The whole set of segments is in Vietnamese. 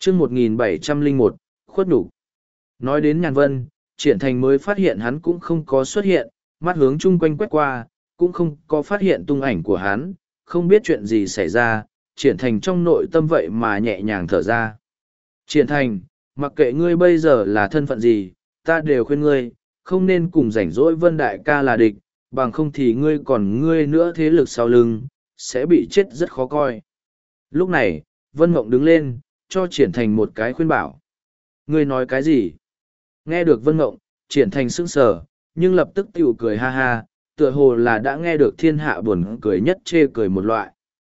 chương 1701, khuất nhục. Nói đến Nhàn Vân, Triển Thành mới phát hiện hắn cũng không có xuất hiện, mắt hướng chung quanh quét qua, cũng không có phát hiện tung ảnh của hắn, không biết chuyện gì xảy ra, Triển Thành trong nội tâm vậy mà nhẹ nhàng thở ra. Triển Thành, mặc kệ ngươi bây giờ là thân phận gì, ta đều khuyên ngươi, không nên cùng rảnh rỗi Vân Đại ca là địch, bằng không thì ngươi nữa thế lực sau lưng, sẽ bị chết rất khó coi. Lúc này, Vân Mộng đứng lên, cho Triển Thành một cái khuyên bảo. Ngươi nói cái gì? Nghe được Vân Mộng, Triển Thành sững sờ, nhưng lập tức tiểu cười ha ha, tựa hồ là đã nghe được thiên hạ buồn cười nhất chê cười một loại.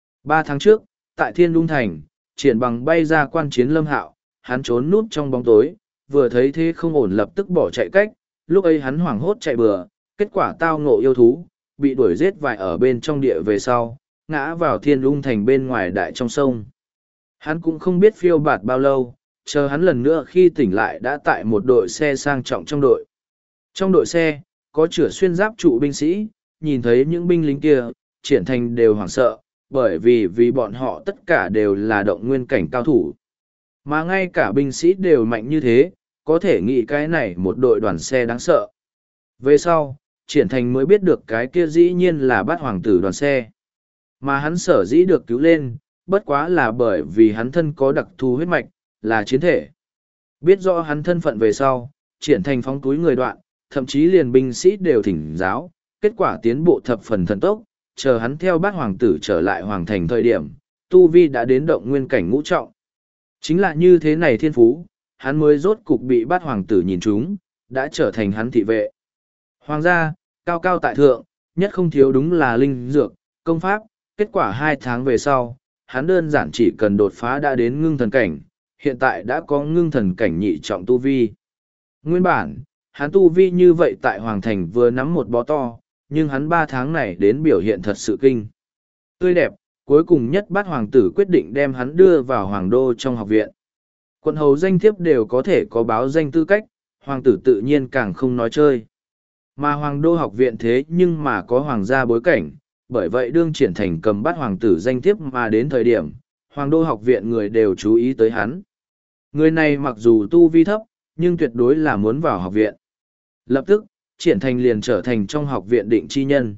3 tháng trước, tại Thiên Đung Thành, Triển Bằng bay ra quan chiến Lâm Hạo, hắn trốn núp trong bóng tối, vừa thấy thế không ổn lập tức bỏ chạy cách, lúc ấy hắn hoảng hốt chạy bừa, kết quả tao ngộ yêu thú, bị đuổi giết vài ở bên trong địa về sau, ngã vào Thiên Đung Thành bên ngoài đại trong sông. Hắn cũng không biết phiêu bạt bao lâu, chờ hắn lần nữa khi tỉnh lại đã tại một đội xe sang trọng trong đội. Trong đội xe, có chửa xuyên giáp trụ binh sĩ, nhìn thấy những binh lính kia, Triển Thành đều hoảng sợ, bởi vì bọn họ tất cả đều là động nguyên cảnh cao thủ. Mà ngay cả binh sĩ đều mạnh như thế, có thể nghĩ cái này một đội đoàn xe đáng sợ. Về sau, Triển Thành mới biết được cái kia dĩ nhiên là Bát Hoàng tử đoàn xe. Mà hắn sở dĩ được cứu lên, bất quá là bởi vì hắn thân có đặc thù huyết mạch, là chiến thể. Biết rõ hắn thân phận về sau, Triển Thành phóng túi người đoạn, thậm chí liền binh sĩ đều thỉnh giáo, kết quả tiến bộ thập phần thần tốc, chờ hắn theo Bát Hoàng tử trở lại Hoàng thành thời điểm, Tu Vi đã đến động nguyên cảnh ngũ trọng. Chính là như thế này thiên phú, hắn mới rốt cục bị Bát Hoàng tử nhìn trúng, đã trở thành hắn thị vệ. Hoàng gia, cao cao tại thượng, nhất không thiếu đúng là linh dược, công pháp, kết quả 2 tháng về sau, hắn đơn giản chỉ cần đột phá đã đến ngưng thần cảnh, hiện tại đã có ngưng thần cảnh nhị trọng tu vi. Nguyên bản, hắn tu vi như vậy tại Hoàng thành vừa nắm một bó to, nhưng hắn 3 tháng này đến biểu hiện thật sự kinh. Tươi đẹp, cuối cùng nhất Bát Hoàng tử quyết định đem hắn đưa vào Hoàng đô trong học viện. Quận hầu danh thiếp đều có thể có báo danh tư cách, Hoàng tử tự nhiên càng không nói chơi. Mà Hoàng đô học viện thế nhưng mà có hoàng gia bối cảnh, bởi vậy đương Triển Thành cầm Bát Hoàng tử danh thiếp mà đến thời điểm, Hoàng đô học viện người đều chú ý tới hắn. Người này mặc dù tu vi thấp, nhưng tuyệt đối là muốn vào học viện. Lập tức, Triển Thành liền trở thành trong học viện định chi nhân.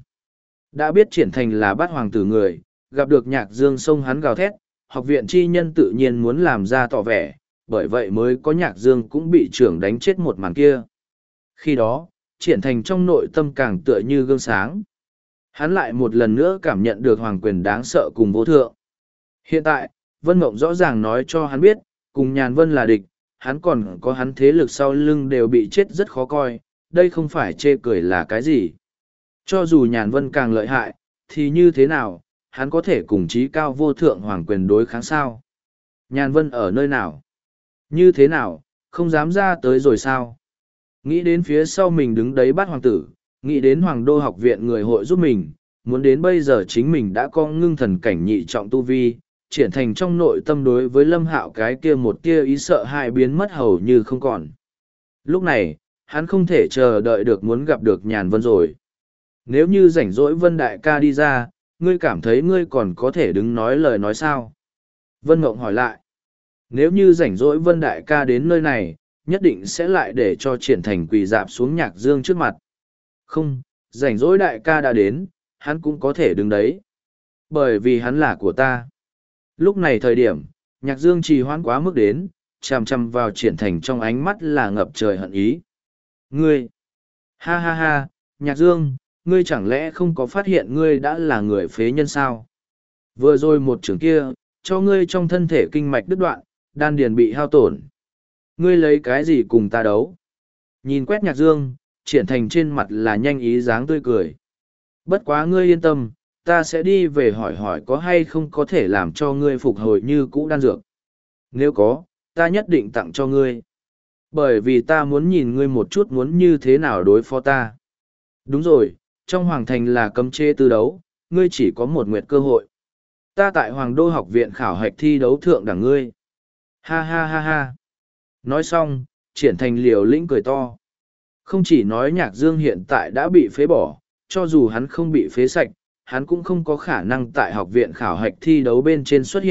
Đã biết Triển Thành là Bát Hoàng tử người, gặp được Nhạc Dương xông hắn gào thét, học viện chi nhân tự nhiên muốn làm ra tỏ vẻ, bởi vậy mới có Nhạc Dương cũng bị trưởng đánh chết một màn kia. Khi đó, Triển Thành trong nội tâm càng tựa như gương sáng. Hắn lại một lần nữa cảm nhận được hoàng quyền đáng sợ cùng vô thượng. Hiện tại, Vân Mộng rõ ràng nói cho hắn biết, cùng Nhàn Vân là địch, hắn còn có hắn thế lực sau lưng đều bị chết rất khó coi, đây không phải chê cười là cái gì. Cho dù Nhàn Vân càng lợi hại, thì như thế nào, hắn có thể cùng chí cao vô thượng hoàng quyền đối kháng sao? Nhàn Vân ở nơi nào? Như thế nào, không dám ra tới rồi sao? Nghĩ đến phía sau mình đứng đấy Bát Hoàng tử, nghĩ đến Hoàng đô học viện người hội giúp mình, muốn đến bây giờ chính mình đã có ngưng thần cảnh nhị trọng tu vi, Triển Thành trong nội tâm đối với Lâm Hạo cái kia một tia ý sợ hãi biến mất hầu như không còn. Lúc này, hắn không thể chờ đợi được muốn gặp được Nhàn Vân rồi. Nếu như rảnh rỗi Vân Đại ca đi ra, ngươi cảm thấy ngươi còn có thể đứng nói lời nói sao? Vân Mộng hỏi lại. Nếu như rảnh rỗi Vân Đại ca đến nơi này, nhất định sẽ lại để cho Triển Thành quỳ dạp xuống Nhạc Dương trước mặt. Không, rảnh rỗi Đại ca đã đến, hắn cũng có thể đứng đấy. Bởi vì hắn là của ta. Lúc này thời điểm, Nhạc Dương trì hoãn quá mức đến, chằm chằm vào Triển Thành trong ánh mắt là ngập trời hận ý. Ngươi! Ha ha ha, Nhạc Dương, ngươi chẳng lẽ không có phát hiện ngươi đã là người phế nhân sao? Vừa rồi một trường kia, cho ngươi trong thân thể kinh mạch đứt đoạn, đan điền bị hao tổn. Ngươi lấy cái gì cùng ta đấu? Nhìn quét Nhạc Dương, Triển Thành trên mặt là nhanh ý dáng tươi cười. Bất quá ngươi yên tâm, ta sẽ đi về hỏi hỏi có hay không có thể làm cho ngươi phục hồi như cũ đan dược. Nếu có, ta nhất định tặng cho ngươi. Bởi vì ta muốn nhìn ngươi một chút muốn như thế nào đối phó ta. Đúng rồi, trong Hoàng Thành là cấm chế tư đấu, ngươi chỉ có một nguyệt cơ hội. Ta tại Hoàng đô học viện khảo hạch thi đấu thượng đẳng ngươi. Ha ha ha ha. Nói xong, Triển Thành liều lĩnh cười to. Không chỉ nói Nhạc Dương hiện tại đã bị phế bỏ, cho dù hắn không bị phế sạch, hắn cũng không có khả năng tại học viện khảo hạch thi đấu bên trên xuất hiện,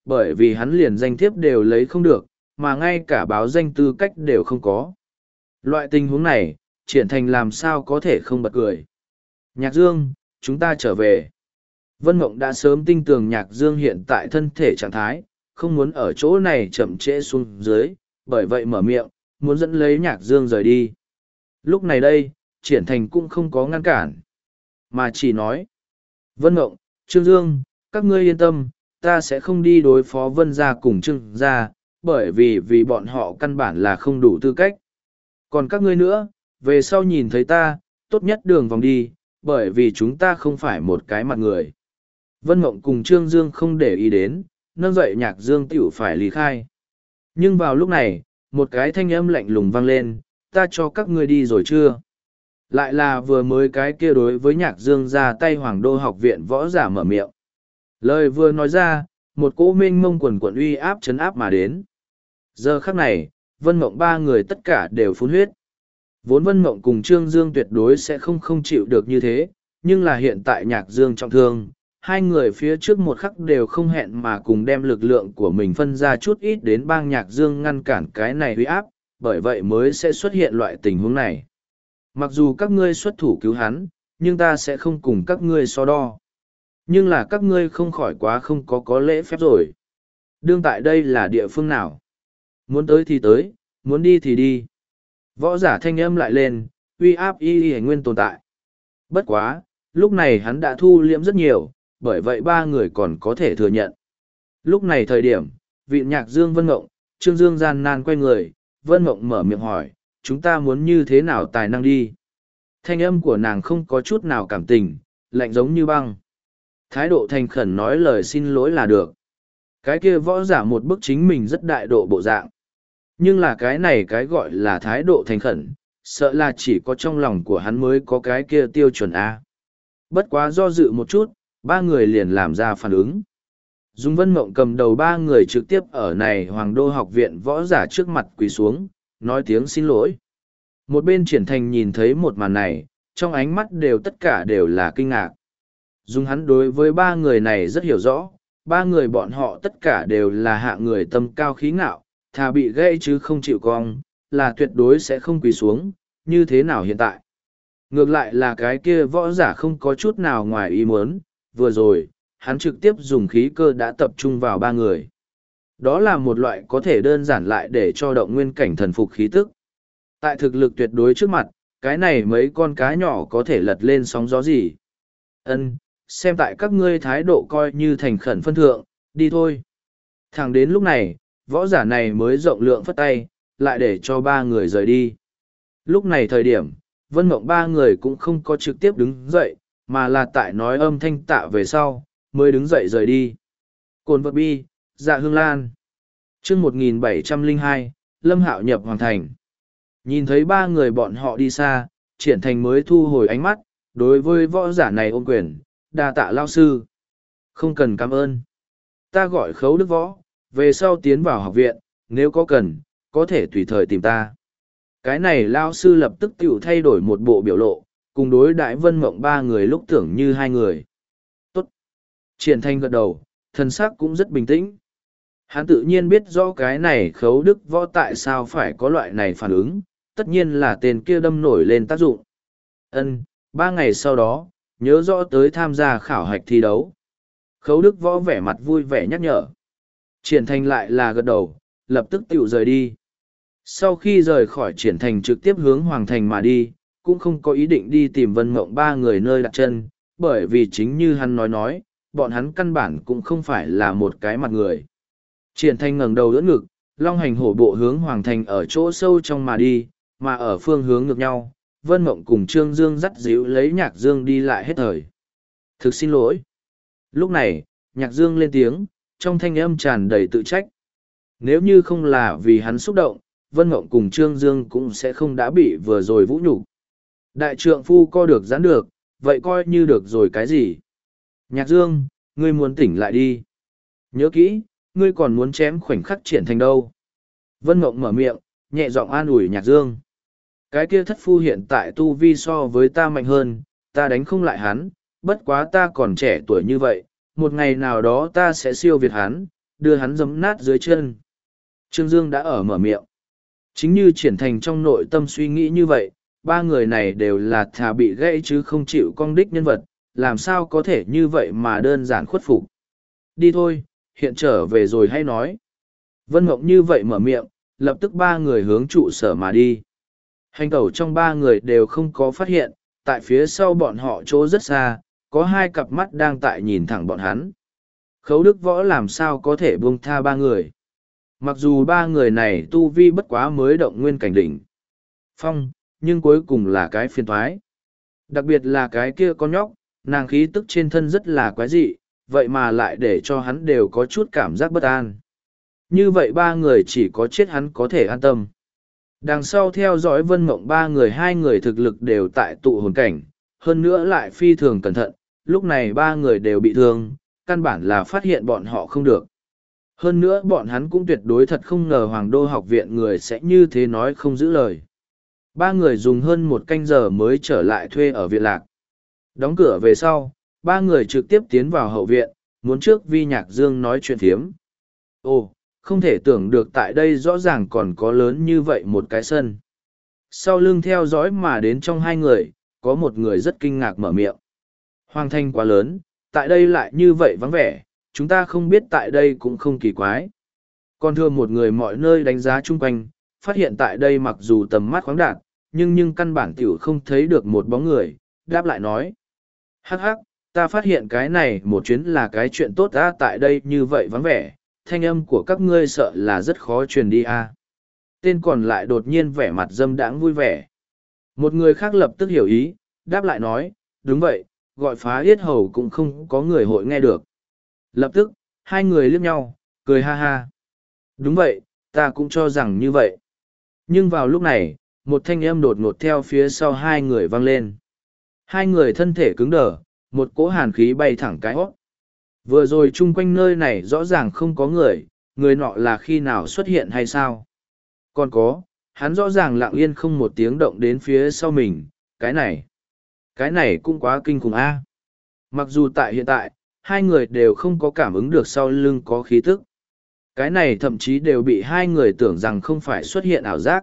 bởi vì hắn liền danh thiếp đều lấy không được, mà ngay cả báo danh tư cách đều không có. Loại tình huống này, Triển Thành làm sao có thể không bật cười. Nhạc Dương, chúng ta trở về. Vân Mộng đã sớm tin tưởng Nhạc Dương hiện tại thân thể trạng thái, không muốn ở chỗ này chậm trễ xuống dưới, bởi vậy mở miệng, muốn dẫn lấy Nhạc Dương rời đi. Lúc này đây, Triển Thành cũng không có ngăn cản, mà chỉ nói. Vân Mộng, Trương Dương, các ngươi yên tâm, ta sẽ không đi đối phó Vân gia cùng Trương gia, bởi vì bọn họ căn bản là không đủ tư cách. Còn các ngươi nữa, về sau nhìn thấy ta, tốt nhất đường vòng đi, bởi vì chúng ta không phải một cái mặt người. Vân Mộng cùng Trương Dương không để ý đến, nâng dậy Nhạc Dương tiểu phải lý khai. Nhưng vào lúc này, một cái thanh âm lạnh lùng vang lên, ta cho các ngươi đi rồi chưa? Lại là vừa mới cái kia đối với Nhạc Dương ra tay Hoàng Đô học viện võ giả mở miệng. Lời vừa nói ra, một cỗ mênh mông quần quần uy áp chấn áp mà đến. Giờ khắc này, Vân Mộng ba người tất cả đều phun huyết. Vốn Vân Mộng cùng Trương Dương tuyệt đối sẽ không chịu được như thế, nhưng là hiện tại Nhạc Dương trọng thương, hai người phía trước một khắc đều không hẹn mà cùng đem lực lượng của mình phân ra chút ít đến bang Nhạc Dương ngăn cản cái này uy áp, bởi vậy mới sẽ xuất hiện loại tình huống này. Mặc dù các ngươi xuất thủ cứu hắn, nhưng ta sẽ không cùng các ngươi so đo. Nhưng là các ngươi không khỏi quá không có lễ phép rồi. Đương tại đây là địa phương nào? Muốn tới thì tới, muốn đi thì đi. Võ giả thanh âm lại lên, uy áp y nguyên tồn tại. Bất quá, lúc này hắn đã thu liễm rất nhiều, bởi vậy ba người còn có thể thừa nhận. Lúc này thời điểm, vị Nhạc Dương Vân Mộng, Trương Dương gian nan quay người, Vân Mộng mở miệng hỏi, chúng ta muốn như thế nào tài năng đi? Thanh âm của nàng không có chút nào cảm tình, lạnh giống như băng. Thái độ thành khẩn nói lời xin lỗi là được. Cái kia võ giả một bức chính mình rất đại độ bộ dạng. Nhưng là cái này cái gọi là thái độ thành khẩn, sợ là chỉ có trong lòng của hắn mới có cái kia tiêu chuẩn A. Bất quá do dự một chút, ba người liền làm ra phản ứng. Dung Vân Mộng cầm đầu ba người trực tiếp ở này Hoàng Đô học viện võ giả trước mặt quỳ xuống, nói tiếng xin lỗi. Một bên Triển Thành nhìn thấy một màn này, trong ánh mắt đều tất cả đều là kinh ngạc. Dung hắn đối với ba người này rất hiểu rõ, ba người bọn họ tất cả đều là hạ người tâm cao khí ngạo, thà bị gây chứ không chịu cong, là tuyệt đối sẽ không quỳ xuống, như thế nào hiện tại. Ngược lại là cái kia võ giả không có chút nào ngoài ý muốn, vừa rồi, hắn trực tiếp dùng khí cơ đã tập trung vào ba người. Đó là một loại có thể đơn giản lại để cho động nguyên cảnh thần phục khí tức. Tại thực lực tuyệt đối trước mặt, cái này mấy con cá nhỏ có thể lật lên sóng gió gì. Ân, xem tại các ngươi thái độ coi như thành khẩn phân thượng, đi thôi. Thẳng đến lúc này, võ giả này mới rộng lượng phất tay, lại để cho ba người rời đi. Lúc này thời điểm, Vân Mộng ba người cũng không có trực tiếp đứng dậy, mà là tại nói âm thanh tạ về sau, mới đứng dậy rời đi. Cồn vật bi, Dạ Hương Lan. Chương 1702, Lâm Hạo nhập Hoàng Thành. Nhìn thấy ba người bọn họ đi xa, Triển Thành mới thu hồi ánh mắt, đối với võ giả này ôm quyền, đa tạ lao sư. Không cần cảm ơn. Ta gọi Khấu Đức Võ, về sau tiến vào học viện, nếu có cần, có thể tùy thời tìm ta. Cái này lao sư lập tức tiểu thay đổi một bộ biểu lộ, cùng đối đại Vân Mộng ba người lúc tưởng như hai người. Tốt. Triển Thành gật đầu, thân sắc cũng rất bình tĩnh. Hắn tự nhiên biết rõ cái này Khấu Đức Võ tại sao phải có loại này phản ứng, tất nhiên là tên kia đâm nổi lên tác dụng. Ân, 3 ngày sau đó, nhớ rõ tới tham gia khảo hạch thi đấu. Khấu Đức Võ vẻ mặt vui vẻ nhắc nhở. Triển Thành lại là gật đầu, lập tức tiểu rời đi. Sau khi rời khỏi Triển Thành trực tiếp hướng Hoàng Thành mà đi, cũng không có ý định đi tìm Vân Mộng ba người nơi đặt chân, bởi vì chính như hắn nói, bọn hắn căn bản cũng không phải là một cái mặt người. Triển Thành ngẩng đầu đỡ ngực, long hành hổ bộ hướng Hoàng Thành ở chỗ sâu trong mà đi, mà ở phương hướng ngược nhau, Vân Mộng cùng Trương Dương dắt díu lấy Nhạc Dương đi lại hết thời. Thực xin lỗi. Lúc này, Nhạc Dương lên tiếng, trong thanh âm tràn đầy tự trách. Nếu như không là vì hắn xúc động, Vân Mộng cùng Trương Dương cũng sẽ không đã bị vừa rồi vũ nhục. Đại trượng phu co được giãn được, vậy coi như được rồi cái gì? Nhạc Dương, ngươi muốn tỉnh lại đi. Nhớ kỹ, ngươi còn muốn chém khoảnh khắc Triển Thành đâu. Vân Mộng mở miệng, nhẹ giọng an ủi Nhạc Dương. Cái kia thất phu hiện tại tu vi so với ta mạnh hơn, ta đánh không lại hắn, bất quá ta còn trẻ tuổi như vậy, một ngày nào đó ta sẽ siêu việt hắn, đưa hắn giấm nát dưới chân. Trương Dương đã ở mở miệng. Chính như Triển Thành trong nội tâm suy nghĩ như vậy, ba người này đều là thà bị gãy chứ không chịu cong đích nhân vật, làm sao có thể như vậy mà đơn giản khuất phục. Đi thôi, hiện trở về rồi hay nói. Vân Mộng như vậy mở miệng, lập tức ba người hướng trụ sở mà đi. Hành tẩu trong ba người đều không có phát hiện, tại phía sau bọn họ chỗ rất xa, có hai cặp mắt đang tại nhìn thẳng bọn hắn. Khấu Đức Võ làm sao có thể buông tha ba người. Mặc dù ba người này tu vi bất quá mới động nguyên cảnh đỉnh phong, nhưng cuối cùng là cái phiền thoái. Đặc biệt là cái kia con nhóc, nàng khí tức trên thân rất là quái dị, vậy mà lại để cho hắn đều có chút cảm giác bất an. Như vậy ba người chỉ có chết hắn có thể an tâm. Đằng sau theo dõi Vân Mộng ba người, hai người thực lực đều tại tụ hồn cảnh, hơn nữa lại phi thường cẩn thận, lúc này ba người đều bị thương, căn bản là phát hiện bọn họ không được. Hơn nữa bọn hắn cũng tuyệt đối thật không ngờ Hoàng Đô học viện người sẽ như thế nói không giữ lời. Ba người dùng hơn một canh giờ mới trở lại thuê ở viện lạc. Đóng cửa về sau, ba người trực tiếp tiến vào hậu viện, muốn trước Vi Nhạc Dương nói chuyện phiếm. Ồ, không thể tưởng được tại đây rõ ràng còn có lớn như vậy một cái sân. Sau lưng theo dõi mà đến trong hai người, có một người rất kinh ngạc mở miệng. Hoàng thành quá lớn, tại đây lại như vậy vắng vẻ, chúng ta không biết tại đây cũng không kỳ quái. Còn thường một người mọi nơi đánh giá chung quanh, phát hiện tại đây mặc dù tầm mắt khoáng đạt, nhưng căn bản tiểu không thấy được một bóng người, đáp lại nói. Hắc hắc, ta phát hiện cái này một chuyến là cái chuyện tốt ta tại đây như vậy vắng vẻ, thanh âm của các ngươi sợ là rất khó truyền đi a. Tên còn lại đột nhiên vẻ mặt dâm đãng vui vẻ. Một người khác lập tức hiểu ý, đáp lại nói, đúng vậy, gọi phá yết hầu cũng không có người hội nghe được. Lập tức, hai người liếc nhau, cười ha ha. Đúng vậy, ta cũng cho rằng như vậy. Nhưng vào lúc này, một thanh âm đột ngột theo phía sau hai người vang lên. Hai người thân thể cứng đờ, một cỗ hàn khí bay thẳng cái hót. Vừa rồi chung quanh nơi này rõ ràng không có người nọ là khi nào xuất hiện hay sao? Còn có, hắn rõ ràng lặng yên không một tiếng động đến phía sau mình, cái này cũng quá kinh khủng a. Mặc dù tại hiện tại, hai người đều không có cảm ứng được sau lưng có khí tức. Cái này thậm chí đều bị hai người tưởng rằng không phải xuất hiện ảo giác.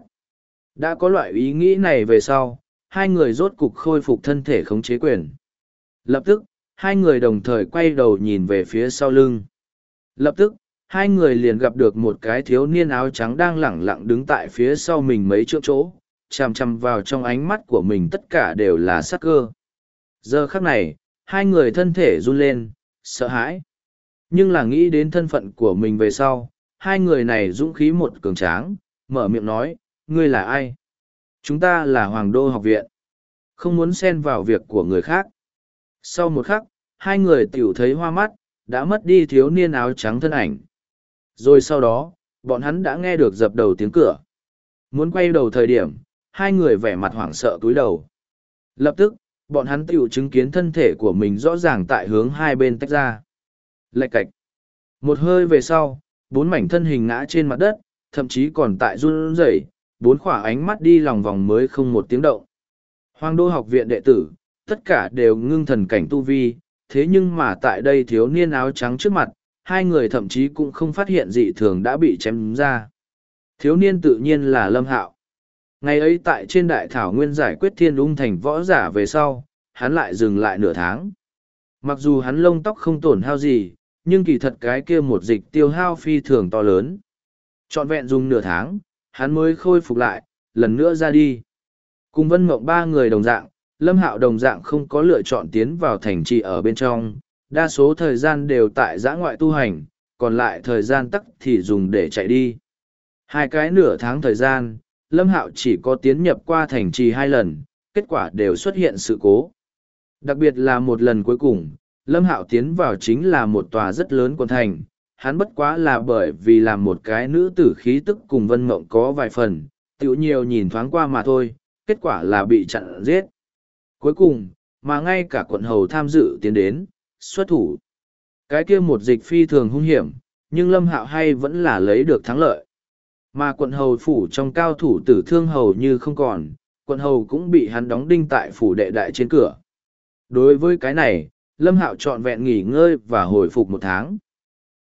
Đã có loại ý nghĩ này về sau, hai người rốt cục khôi phục thân thể khống chế quyền. Lập tức, hai người đồng thời quay đầu nhìn về phía sau lưng. Lập tức, hai người liền gặp được một cái thiếu niên áo trắng đang lẳng lặng đứng tại phía sau mình mấy chỗ chỗ, chằm chằm vào trong ánh mắt của mình tất cả đều là sắc cơ. Giờ khắc này, hai người thân thể run lên, sợ hãi. Nhưng là nghĩ đến thân phận của mình về sau, hai người này dũng khí một cường tráng, mở miệng nói, ngươi là ai? Chúng ta là Hoàng Đô học viện. Không muốn xen vào việc của người khác. Sau một khắc, hai người tiểu thấy hoa mắt, đã mất đi thiếu niên áo trắng thân ảnh. Rồi sau đó, bọn hắn đã nghe được dập đầu tiếng cửa. Muốn quay đầu thời điểm, hai người vẻ mặt hoảng sợ cúi đầu. Lập tức, bọn hắn tiểu chứng kiến thân thể của mình rõ ràng tại hướng hai bên tách ra. Lạch cạch. Một hơi về sau, bốn mảnh thân hình ngã trên mặt đất, thậm chí còn tại run rẩy, bốn khỏa ánh mắt đi lòng vòng mới không một tiếng động. Hoàng Đô học viện đệ tử, tất cả đều ngưng thần cảnh tu vi, thế nhưng mà tại đây thiếu niên áo trắng trước mặt, hai người thậm chí cũng không phát hiện dị thường đã bị chém ra. Thiếu niên tự nhiên là Lâm Hạo. Ngày ấy tại trên đại thảo nguyên giải quyết thiên ung thành võ giả về sau, hắn lại dừng lại nửa tháng. Mặc dù hắn lông tóc không tổn hao gì, nhưng kỳ thật cái kia một dịch tiêu hao phi thường to lớn. Trọn vẹn dùng nửa tháng, hắn mới khôi phục lại, lần nữa ra đi. Cùng Vân Mộng ba người đồng dạng, Lâm Hạo đồng dạng không có lựa chọn tiến vào thành trì ở bên trong, đa số thời gian đều tại giã ngoại tu hành, còn lại thời gian tắc thì dùng để chạy đi. Hai cái nửa tháng thời gian, Lâm Hạo chỉ có tiến nhập qua thành trì 2 lần, kết quả đều xuất hiện sự cố. Đặc biệt là một lần cuối cùng, Lâm Hạo tiến vào chính là một tòa rất lớn quận thành, hắn bất quá là bởi vì làm một cái nữ tử khí tức cùng Vân Mộng có vài phần, tiểu nhiều nhìn thoáng qua mà thôi, kết quả là bị chặn giết. Cuối cùng, mà ngay cả quận hầu tham dự tiến đến, xuất thủ. Cái kia một dịch phi thường hung hiểm, nhưng Lâm Hạo hay vẫn là lấy được thắng lợi. Mà quận hầu phủ trong cao thủ tử thương hầu như không còn, quận hầu cũng bị hắn đóng đinh tại phủ đệ đại trên cửa. Đối với cái này, Lâm Hạo trọn vẹn nghỉ ngơi và hồi phục 1 tháng.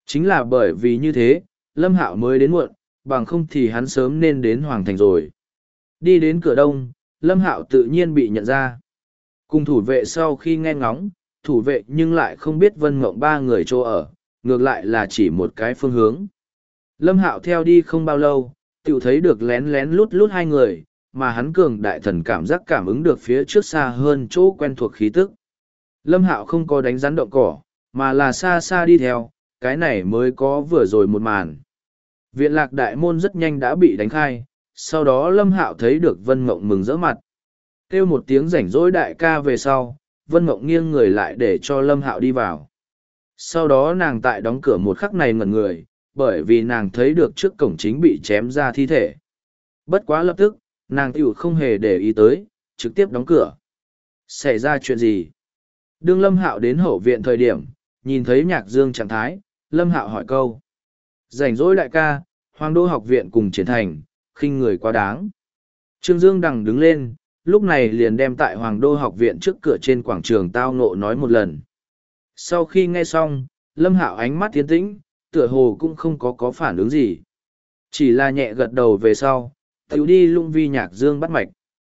Chính là bởi vì như thế, Lâm Hạo mới đến muộn, bằng không thì hắn sớm nên đến Hoàng Thành rồi. Đi đến cửa đông, Lâm Hạo tự nhiên bị nhận ra. Cùng thủ vệ sau khi nghe ngóng, thủ vệ nhưng lại không biết Vân Mộng ba người chỗ ở, ngược lại là chỉ một cái phương hướng. Lâm Hạo theo đi không bao lâu, tự thấy được lén lén lút lút hai người, mà hắn cường đại thần cảm giác cảm ứng được phía trước xa hơn chỗ quen thuộc khí tức. Lâm Hạo không có đánh rắn động cỏ, mà là xa xa đi theo, cái này mới có vừa rồi một màn. Viện lạc đại môn rất nhanh đã bị đánh khai, sau đó Lâm Hạo thấy được Vân Mộng mừng rỡ mặt. Kêu một tiếng rảnh rỗi đại ca về sau, Vân Mộng nghiêng người lại để cho Lâm Hạo đi vào. Sau đó nàng tại đóng cửa một khắc này ngẩn người, bởi vì nàng thấy được trước cổng chính bị chém ra thi thể. Bất quá lập tức, nàng tiểu không hề để ý tới, trực tiếp đóng cửa. Xảy ra chuyện gì? Đương Lâm Hạo đến hậu viện thời điểm, nhìn thấy Nhạc Dương trạng thái, Lâm Hạo hỏi câu. Rảnh rỗi đại ca, Hoàng Đô học viện cùng Triển Thành, khinh người quá đáng. Trương Dương đằng đứng lên, lúc này liền đem tại Hoàng Đô học viện trước cửa trên quảng trường tao ngộ nói một lần. Sau khi nghe xong, Lâm Hạo ánh mắt tiến tĩnh, tựa hồ cũng không có phản ứng gì. Chỉ là nhẹ gật đầu về sau, tiểu đi lung vi Nhạc Dương bắt mạch.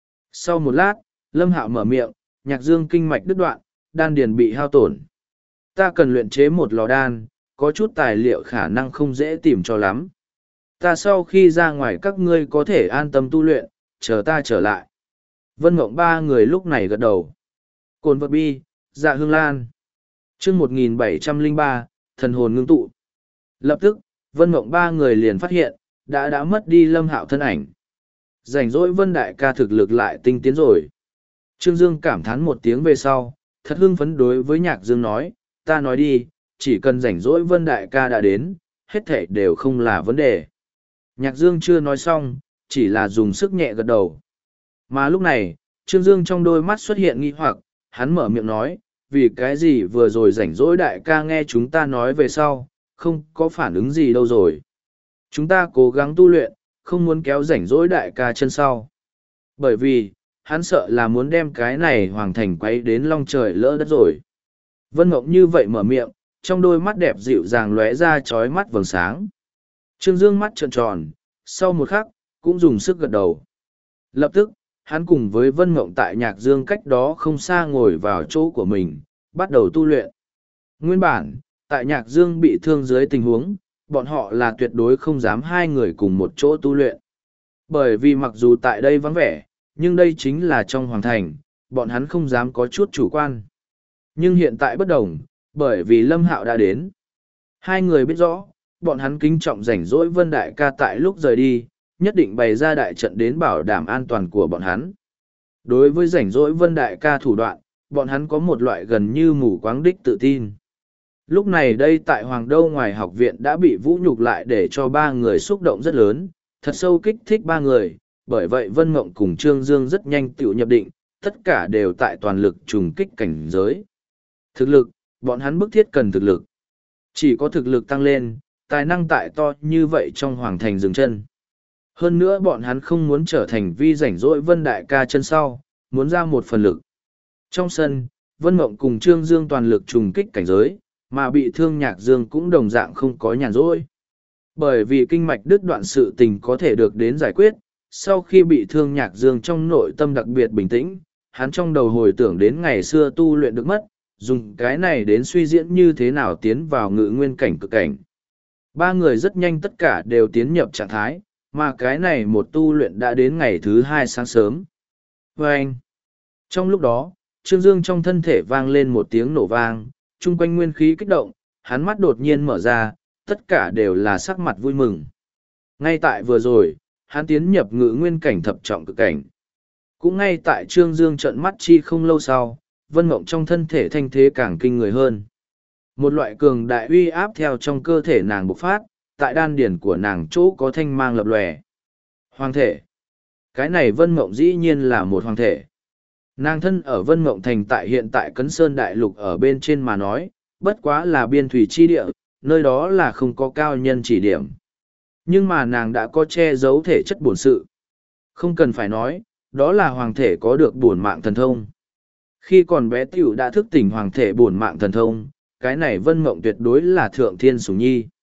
Sau một lát, Lâm Hạo mở miệng, Nhạc Dương kinh mạch đứt đoạn, đan điền bị hao tổn. Ta cần luyện chế một lò đan, có chút tài liệu khả năng không dễ tìm cho lắm. Ta sau khi ra ngoài các ngươi có thể an tâm tu luyện, chờ ta trở lại. Vân Mộng ba người lúc này gật đầu. Cồn vật bi, Dạ Hương Lan. chương 1703, thần hồn ngưng tụ. Lập tức, Vân Mộng ba người liền phát hiện, đã mất đi Lâm Hạo thân ảnh. Rảnh rỗi Vân Đại ca thực lực lại tinh tiến rồi. Trương Dương cảm thán một tiếng về sau, thật hưng phấn đối với Nhạc Dương nói, ta nói đi, chỉ cần rảnh rỗi Vân Đại ca đã đến, hết thảy đều không là vấn đề. Nhạc Dương chưa nói xong, chỉ là dùng sức nhẹ gật đầu. Mà lúc này, Trương Dương trong đôi mắt xuất hiện nghi hoặc, hắn mở miệng nói, vì cái gì vừa rồi rảnh rỗi đại ca nghe chúng ta nói về sau, không có phản ứng gì đâu rồi. Chúng ta cố gắng tu luyện, không muốn kéo rảnh rỗi đại ca chân sau. Bởi vì, hắn sợ là muốn đem cái này hoàng thành quấy đến long trời lỡ đất rồi. Vân Mộng như vậy mở miệng, trong đôi mắt đẹp dịu dàng lóe ra chói mắt vầng sáng. Trương Dương mắt trợn tròn, sau một khắc, cũng dùng sức gật đầu. Lập tức, hắn cùng với Vân Mộng tại Nhạc Dương cách đó không xa ngồi vào chỗ của mình, bắt đầu tu luyện. Nguyên bản, tại Nhạc Dương bị thương dưới tình huống, bọn họ là tuyệt đối không dám hai người cùng một chỗ tu luyện. Bởi vì mặc dù tại đây vắng vẻ, nhưng đây chính là trong hoàng thành, bọn hắn không dám có chút chủ quan. Nhưng hiện tại bất đồng, bởi vì Lâm Hạo đã đến. Hai người biết rõ, bọn hắn kính trọng rảnh rỗi Vân Đại ca tại lúc rời đi, nhất định bày ra đại trận đến bảo đảm an toàn của bọn hắn. Đối với rảnh rỗi Vân Đại ca thủ đoạn, bọn hắn có một loại gần như mù quáng đích tự tin. Lúc này đây tại Hoàng Đô ngoài học viện đã bị vũ nhục lại để cho ba người xúc động rất lớn, thật sâu kích thích ba người, bởi vậy Vân Mộng cùng Trương Dương rất nhanh tự nhập định, tất cả đều tại toàn lực trùng kích cảnh giới. Thực lực, bọn hắn bức thiết cần thực lực. Chỉ có thực lực tăng lên, tài năng tại to như vậy trong hoàng thành dừng chân. Hơn nữa bọn hắn không muốn trở thành vi rảnh rỗi Vân Đại ca chân sau, muốn ra một phần lực. Trong sân, Vân Mộng cùng Trương Dương toàn lực trùng kích cảnh giới, mà bị thương Nhạc Dương cũng đồng dạng không có nhàn rỗi. Bởi vì kinh mạch đứt đoạn sự tình có thể được đến giải quyết, sau khi bị thương Nhạc Dương trong nội tâm đặc biệt bình tĩnh, hắn trong đầu hồi tưởng đến ngày xưa tu luyện được mất, dùng cái này đến suy diễn như thế nào tiến vào ngự nguyên cảnh cực cảnh. Ba người rất nhanh tất cả đều tiến nhập trạng thái, mà cái này một tu luyện đã đến ngày thứ hai sáng sớm. Vâng! Trong lúc đó, Trương Dương trong thân thể vang lên một tiếng nổ vang, chung quanh nguyên khí kích động, hắn mắt đột nhiên mở ra, tất cả đều là sắc mặt vui mừng. Ngay tại vừa rồi, hắn tiến nhập ngự nguyên cảnh thập trọng cực cảnh. Cũng ngay tại Trương Dương trợn mắt chi không lâu sau, Vân Mộng trong thân thể thanh thế càng kinh người hơn. Một loại cường đại uy áp theo trong cơ thể nàng bộc phát, tại đan điển của nàng chỗ có thanh mang lập lòe. Hoàng thể. Cái này Vân Mộng dĩ nhiên là một hoàng thể. Nàng thân ở Vân Mộng Thành tại hiện tại Cấn Sơn Đại Lục ở bên trên mà nói, bất quá là biên thủy chi địa, nơi đó là không có cao nhân chỉ điểm. Nhưng mà nàng đã có che giấu thể chất bổn sự. Không cần phải nói, đó là hoàng thể có được bổn mạng thần thông. Khi còn bé tiểu đã thức tỉnh hoàng thể bổn mạng thần thông, cái này Vân Mộng tuyệt đối là thượng thiên sủng nhi.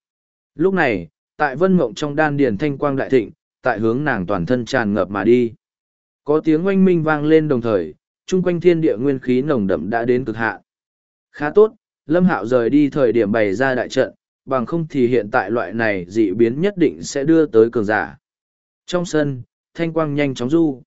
Lúc này, tại Vân Mộng trong đan điền thanh quang đại thịnh, tại hướng nàng toàn thân tràn ngập mà đi. Có tiếng oanh minh vang lên đồng thời, chung quanh thiên địa nguyên khí nồng đậm đã đến cực hạn. Khá tốt, Lâm Hạo rời đi thời điểm bày ra đại trận, bằng không thì hiện tại loại này dị biến nhất định sẽ đưa tới cường giả. Trong sân, thanh quang nhanh chóng du.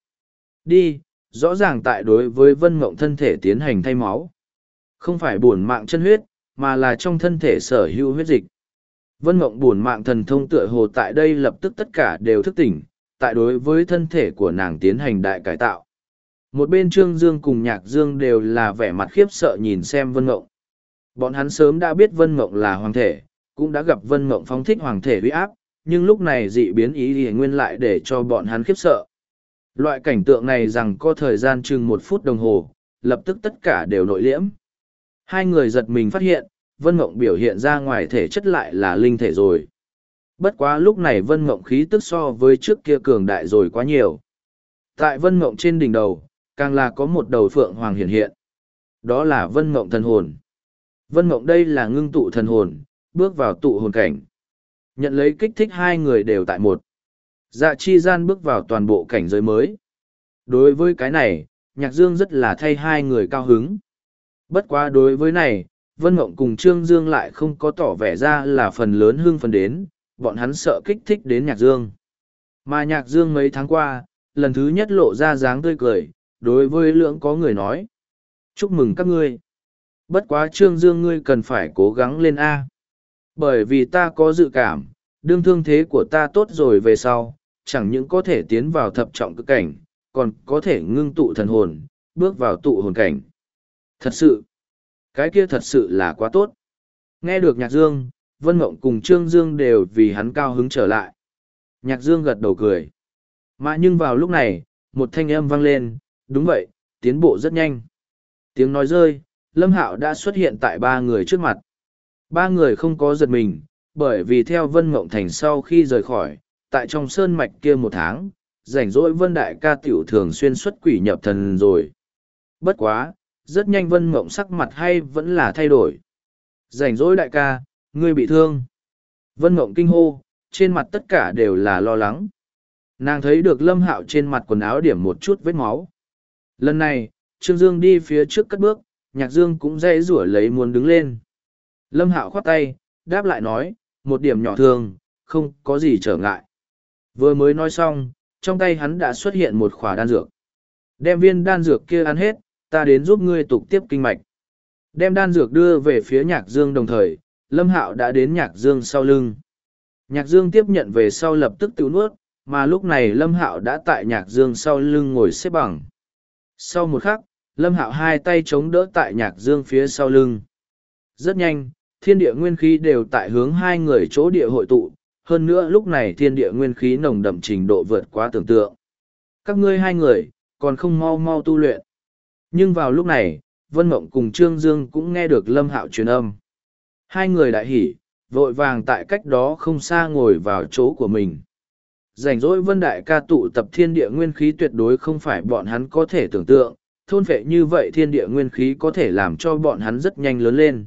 Đi, rõ ràng tại đối với Vân Mộng thân thể tiến hành thay máu. Không phải bổn mạng chân huyết, mà là trong thân thể sở hữu huyết dịch. Vân Mộng bổn mạng thần thông tựa hồ tại đây lập tức tất cả đều thức tỉnh, tại đối với thân thể của nàng tiến hành đại cải tạo. Một bên Trương Dương cùng Nhạc Dương đều là vẻ mặt khiếp sợ nhìn xem Vân Mộng. Bọn hắn sớm đã biết Vân Mộng là hoàng thể, cũng đã gặp Vân Mộng phóng thích hoàng thể uy áp, nhưng lúc này dị biến ý thì nguyên lại để cho bọn hắn khiếp sợ. Loại cảnh tượng này rằng có thời gian chừng 1 phút đồng hồ, lập tức tất cả đều nội liễm. Hai người giật mình phát hiện, Vân Mộng biểu hiện ra ngoài thể chất lại là linh thể rồi. Bất quá lúc này Vân Mộng khí tức so với trước kia cường đại rồi quá nhiều. Tại Vân Mộng trên đỉnh đầu, càng là có một đầu phượng hoàng hiện hiện. Đó là Vân Mộng thần hồn. Vân Mộng đây là ngưng tụ thần hồn, bước vào tụ hồn cảnh. Nhận lấy kích thích hai người đều tại một. Dạ chi gian bước vào toàn bộ cảnh giới mới. Đối với cái này, Nhạc Dương rất là thay hai người cao hứng. Bất quá đối với này, Vân Mộng cùng Trương Dương lại không có tỏ vẻ ra là phần lớn hưng phấn đến, bọn hắn sợ kích thích đến Nhạc Dương. Mà Nhạc Dương mấy tháng qua, lần thứ nhất lộ ra dáng tươi cười, đối với lưỡng có người nói. Chúc mừng các ngươi. Bất quá Trương Dương ngươi cần phải cố gắng lên A. Bởi vì ta có dự cảm, đương thương thế của ta tốt rồi về sau, chẳng những có thể tiến vào thập trọng cực cảnh, còn có thể ngưng tụ thần hồn, bước vào tụ hồn cảnh. Thật sự, cái kia thật sự là quá tốt. Nghe được Nhạc Dương, Vân Mộng cùng Trương Dương đều vì hắn cao hứng trở lại. Nhạc Dương gật đầu cười. Mà nhưng vào lúc này, một thanh âm vang lên, đúng vậy, tiến bộ rất nhanh. Tiếng nói rơi, Lâm Hạo đã xuất hiện tại ba người trước mặt. Ba người không có giật mình, bởi vì theo Vân Mộng Thành sau khi rời khỏi, tại trong sơn mạch kia 1 tháng, rảnh rỗi Vân Đại ca tiểu thường xuyên xuất quỷ nhập thần rồi. Bất quá, rất nhanh Vân Mộng sắc mặt hay vẫn là thay đổi. Rảnh rỗi đại ca, ngươi bị thương. Vân Mộng kinh hô, trên mặt tất cả đều là lo lắng. Nàng thấy được Lâm Hạo trên mặt quần áo điểm một chút vết máu. Lần này, Trương Dương đi phía trước cất bước, Nhạc Dương cũng dây rủa lấy muốn đứng lên. Lâm Hạo khoát tay, đáp lại nói, một điểm nhỏ thương, không có gì trở ngại. Vừa mới nói xong, trong tay hắn đã xuất hiện một khỏa đan dược. Đem viên đan dược kia ăn hết, ta đến giúp ngươi tục tiếp kinh mạch. Đem đan dược đưa về phía Nhạc Dương đồng thời, Lâm Hạo đã đến Nhạc Dương sau lưng. Nhạc Dương tiếp nhận về sau lập tức tự nuốt, mà lúc này Lâm Hạo đã tại Nhạc Dương sau lưng ngồi xếp bằng. Sau một khắc, Lâm Hạo hai tay chống đỡ tại Nhạc Dương phía sau lưng. Rất nhanh, thiên địa nguyên khí đều tại hướng hai người chỗ địa hội tụ, hơn nữa lúc này thiên địa nguyên khí nồng đậm trình độ vượt quá tưởng tượng. Các ngươi hai người, còn không mau mau tu luyện. Nhưng vào lúc này, Vân Mộng cùng Trương Dương cũng nghe được Lâm Hạo truyền âm. Hai người đại hỉ, vội vàng tại cách đó không xa ngồi vào chỗ của mình. Rảnh rỗi Vân Đại ca tụ tập thiên địa nguyên khí tuyệt đối không phải bọn hắn có thể tưởng tượng, thôn phệ như vậy thiên địa nguyên khí có thể làm cho bọn hắn rất nhanh lớn lên.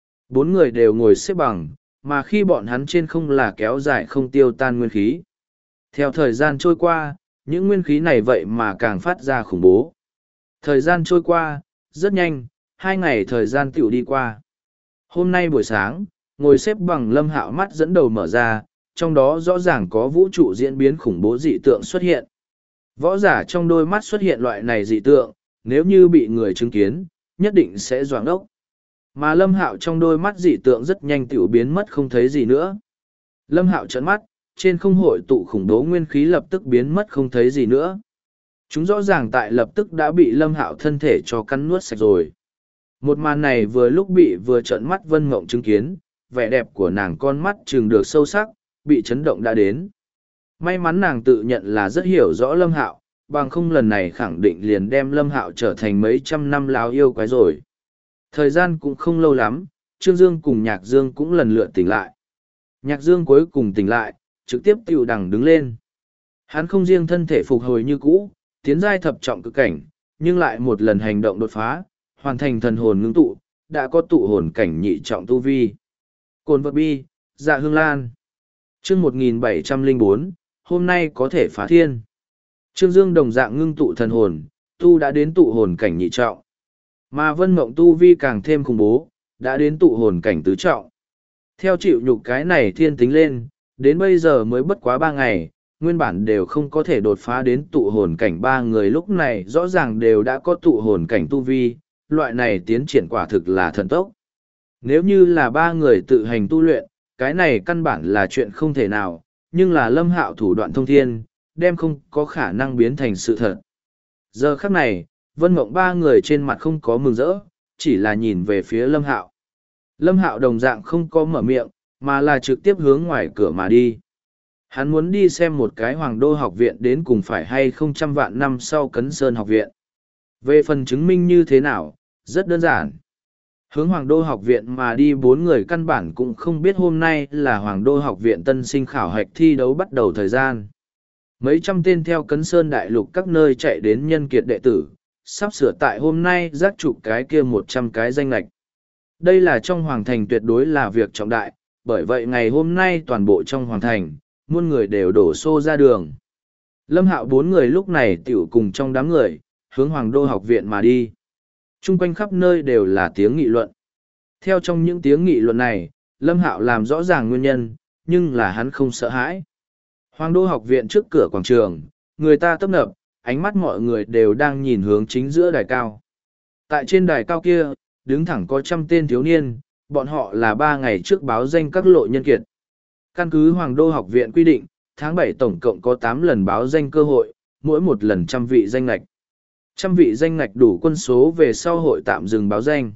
4 người đều ngồi xếp bằng, mà khi bọn hắn trên không là kéo dài không tiêu tan nguyên khí. Theo thời gian trôi qua, những nguyên khí này vậy mà càng phát ra khủng bố. Thời gian trôi qua, rất nhanh, 2 ngày thời gian tiểu đi qua. Hôm nay buổi sáng, ngồi xếp bằng Lâm Hạo mắt dẫn đầu mở ra, trong đó rõ ràng có vũ trụ diễn biến khủng bố dị tượng xuất hiện. Võ giả trong đôi mắt xuất hiện loại này dị tượng, nếu như bị người chứng kiến, nhất định sẽ doạng ốc. Mà Lâm Hạo trong đôi mắt dị tượng rất nhanh tiểu biến mất không thấy gì nữa. Lâm Hạo trợn mắt, trên không hội tụ khủng bố nguyên khí lập tức biến mất không thấy gì nữa. Chúng rõ ràng tại lập tức đã bị Lâm Hạo thân thể cho cắn nuốt sạch rồi. Một màn này vừa lúc bị vừa trợn mắt Vân Mộng chứng kiến, vẻ đẹp của nàng con mắt trừng được sâu sắc, bị chấn động đã đến. May mắn nàng tự nhận là rất hiểu rõ Lâm Hạo, bằng không lần này khẳng định liền đem Lâm Hạo trở thành mấy trăm năm láo yêu quái rồi. Thời gian cũng không lâu lắm, Trương Dương cùng Nhạc Dương cũng lần lượt tỉnh lại. Nhạc Dương cuối cùng tỉnh lại, trực tiếp tiểu đằng đứng lên. Hắn không riêng thân thể phục hồi như cũ, tiến giai thập trọng cực cảnh, nhưng lại một lần hành động đột phá, hoàn thành thần hồn ngưng tụ, đã có tụ hồn cảnh nhị trọng tu vi. Cồn vật bi, dạ hương lan. chương 1704, hôm nay có thể phá thiên. Trương Dương đồng dạng ngưng tụ thần hồn, tu đã đến tụ hồn cảnh nhị trọng. Mà Vân Mộng tu vi càng thêm khủng bố, đã đến tụ hồn cảnh tứ trọng. Theo chịu nhục cái này thiên tính lên, đến bây giờ mới bất quá 3 ngày, nguyên bản đều không có thể đột phá đến tụ hồn cảnh 3 người lúc này rõ ràng đều đã có tụ hồn cảnh tu vi, loại này tiến triển quả thực là thần tốc. Nếu như là 3 người tự hành tu luyện, cái này căn bản là chuyện không thể nào, nhưng là Lâm Hạo thủ đoạn thông thiên, đem không có khả năng biến thành sự thật. Giờ khắc này, Vân Mộng 3 người trên mặt không có mừng rỡ, chỉ là nhìn về phía Lâm Hạo. Lâm Hạo đồng dạng không có mở miệng, mà là trực tiếp hướng ngoài cửa mà đi. Hắn muốn đi xem một cái Hoàng Đô học viện đến cùng phải hay không trăm vạn năm sau Cấn Sơn học viện. Về phần chứng minh như thế nào, rất đơn giản. Hướng Hoàng Đô học viện mà đi 4 người căn bản cũng không biết hôm nay là Hoàng Đô học viện tân sinh khảo hạch thi đấu bắt đầu thời gian. Mấy trăm tên theo Cấn Sơn đại lục các nơi chạy đến nhân kiệt đệ tử, sắp sửa tại hôm nay giác chụp cái kia 100 cái danh lạch. Đây là trong Hoàng Thành tuyệt đối là việc trọng đại, bởi vậy ngày hôm nay toàn bộ trong Hoàng Thành, muôn người đều đổ xô ra đường. Lâm Hạo 4 người lúc này tiểu cùng trong đám người, hướng Hoàng Đô học viện mà đi. Trung quanh khắp nơi đều là tiếng nghị luận. Theo trong những tiếng nghị luận này, Lâm Hạo làm rõ ràng nguyên nhân, nhưng là hắn không sợ hãi. Hoàng Đô học viện trước cửa quảng trường, người ta tấp nập, ánh mắt mọi người đều đang nhìn hướng chính giữa đài cao. Tại trên đài cao kia, đứng thẳng có 100 tên thiếu niên, bọn họ là 3 ngày trước báo danh các lộ nhân kiệt. Căn cứ Hoàng Đô học viện quy định, tháng 7 tổng cộng có 8 lần báo danh cơ hội, mỗi một lần 100 vị danh lạch. 100 vị danh ngạch đủ quân số về sau hội tạm dừng báo danh.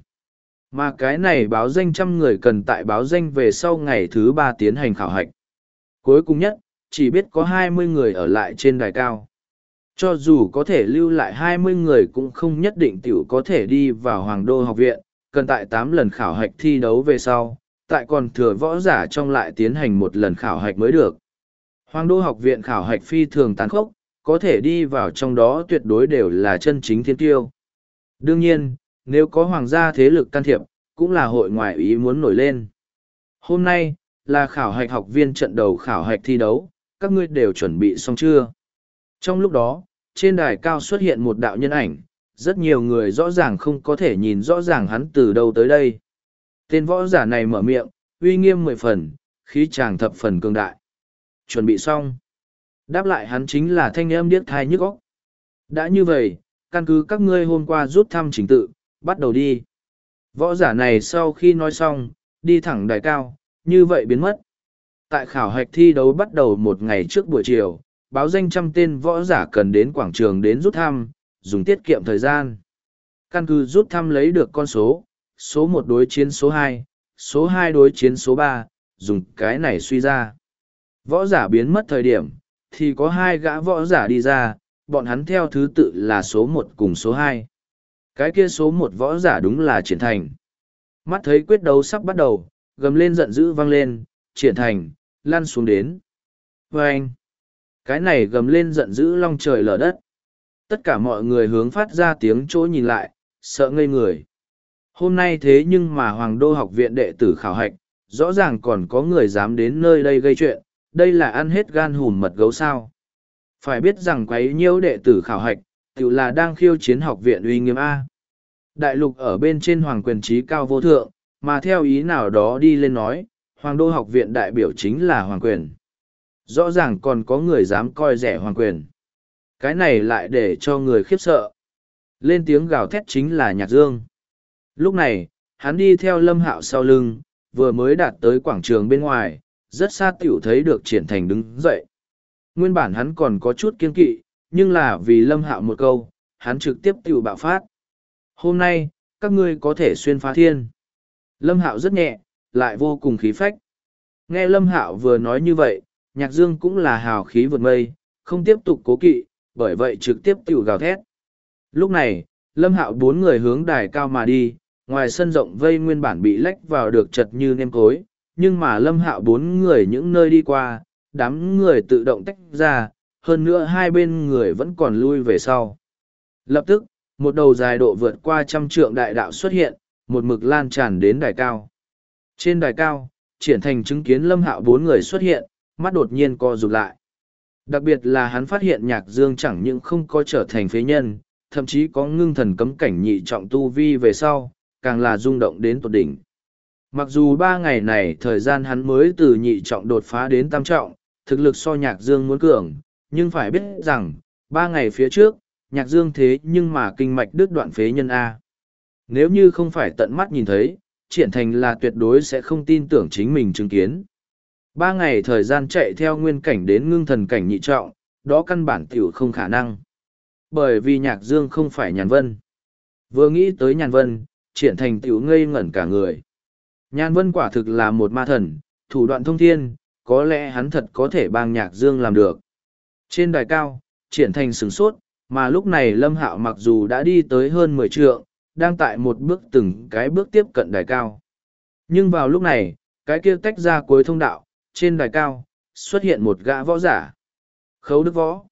Mà cái này báo danh 100 người cần tại báo danh về sau ngày thứ 3 tiến hành khảo hạch. Cuối cùng nhất, chỉ biết có 20 người ở lại trên đài cao. Cho dù có thể lưu lại 20 người cũng không nhất định tiểu có thể đi vào Hoàng Đô học viện, cần tại 8 lần khảo hạch thi đấu về sau, tại còn thừa võ giả trong lại tiến hành một lần khảo hạch mới được. Hoàng Đô học viện khảo hạch phi thường tàn khốc, có thể đi vào trong đó tuyệt đối đều là chân chính thiên tiêu. Đương nhiên, nếu có hoàng gia thế lực can thiệp, cũng là hội ngoại ý muốn nổi lên. Hôm nay, là khảo hạch học viên trận đầu khảo hạch thi đấu, các ngươi đều chuẩn bị xong chưa? Trong lúc đó, trên đài cao xuất hiện một đạo nhân ảnh, rất nhiều người rõ ràng không có thể nhìn rõ ràng hắn từ đâu tới đây. Tên võ giả này mở miệng, uy nghiêm 10 phần, khí tràng thập phần cường đại. Chuẩn bị xong. Đáp lại hắn chính là thanh âm điếc tai nhức óc. Đã như vậy, căn cứ các ngươi hôm qua rút thăm trình tự, bắt đầu đi. Võ giả này sau khi nói xong, đi thẳng đài cao, như vậy biến mất. Tại khảo hạch thi đấu bắt đầu một ngày trước buổi chiều, báo danh 100 tên võ giả cần đến quảng trường đến rút thăm, dùng tiết kiệm thời gian. Căn cứ rút thăm lấy được con số, số 1 đối chiến số 2, số 2 đối chiến số 3, dùng cái này suy ra. Võ giả biến mất thời điểm, thì có 2 gã võ giả đi ra, bọn hắn theo thứ tự là số 1 cùng số 2. Cái kia số 1 võ giả đúng là Triển Thành. Mắt thấy quyết đấu sắp bắt đầu, gầm lên giận dữ vang lên, Triển Thành, lăn xuống đến. Vâng! Cái này gầm lên giận dữ long trời lở đất. Tất cả mọi người hướng phát ra tiếng chỗ nhìn lại, sợ ngây người. Hôm nay thế nhưng mà Hoàng Đô học viện đệ tử khảo hạch, rõ ràng còn có người dám đến nơi đây gây chuyện, đây là ăn hết gan hùm mật gấu sao. Phải biết rằng quấy nhiễu đệ tử khảo hạch, tự là đang khiêu chiến học viện uy nghiêm A. Đại lục ở bên trên hoàng quyền trí cao vô thượng, mà theo ý nào đó đi lên nói, Hoàng Đô học viện đại biểu chính là hoàng quyền. Rõ ràng còn có người dám coi rẻ hoàng quyền. Cái này lại để cho người khiếp sợ. Lên tiếng gào thét chính là Nhạc Dương. Lúc này, hắn đi theo Lâm Hạo sau lưng, vừa mới đạt tới quảng trường bên ngoài, rất xa tiểu thấy được Triển Thành đứng dậy. Nguyên bản hắn còn có chút kiên kỵ, nhưng là vì Lâm Hạo một câu, hắn trực tiếp tiểu bạo phát. Hôm nay, các ngươi có thể xuyên phá thiên. Lâm Hạo rất nhẹ, lại vô cùng khí phách. Nghe Lâm Hạo vừa nói như vậy, Nhạc Dương cũng là hào khí vượt mây, không tiếp tục cố kỵ, bởi vậy trực tiếp tiểu gào thét. Lúc này, Lâm Hạo 4 người hướng đài cao mà đi, ngoài sân rộng vây nguyên bản bị lách vào được chật như nêm cối, nhưng mà Lâm Hạo 4 người những nơi đi qua, đám người tự động tách ra, hơn nữa hai bên người vẫn còn lui về sau. Lập tức, một đầu dài độ vượt qua 100 trượng đại đạo xuất hiện, một mực lan tràn đến đài cao. Trên đài cao, Triển Thành chứng kiến Lâm Hạo 4 người xuất hiện, mắt đột nhiên co rụt lại. Đặc biệt là hắn phát hiện Nhạc Dương chẳng những không có trở thành phế nhân, thậm chí có ngưng thần cấm cảnh nhị trọng tu vi về sau, càng là rung động đến tột đỉnh. Mặc dù 3 ngày này thời gian hắn mới từ nhị trọng đột phá đến tam trọng, thực lực so Nhạc Dương muốn cường, nhưng phải biết rằng, 3 ngày phía trước, Nhạc Dương thế nhưng mà kinh mạch đứt đoạn phế nhân A. Nếu như không phải tận mắt nhìn thấy, Triển Thành là tuyệt đối sẽ không tin tưởng chính mình chứng kiến. 3 ngày thời gian chạy theo nguyên cảnh đến ngưng thần cảnh nhị trọng, đó căn bản tiểu không khả năng. Bởi vì Nhạc Dương không phải Nhàn Vân. Vừa nghĩ tới Nhàn Vân, Triển Thành tiểu ngây ngẩn cả người. Nhàn Vân quả thực là một ma thần, thủ đoạn thông thiên, có lẽ hắn thật có thể bang Nhạc Dương làm được. Trên đài cao, Triển Thành sửng sốt, mà lúc này Lâm Hạo mặc dù đã đi tới hơn 10 trượng, đang tại một bước từng cái bước tiếp cận đài cao. Nhưng vào lúc này, cái kia tách ra cuối thông đạo, trên đài cao, xuất hiện một gã võ giả. Khấu Đức Võ.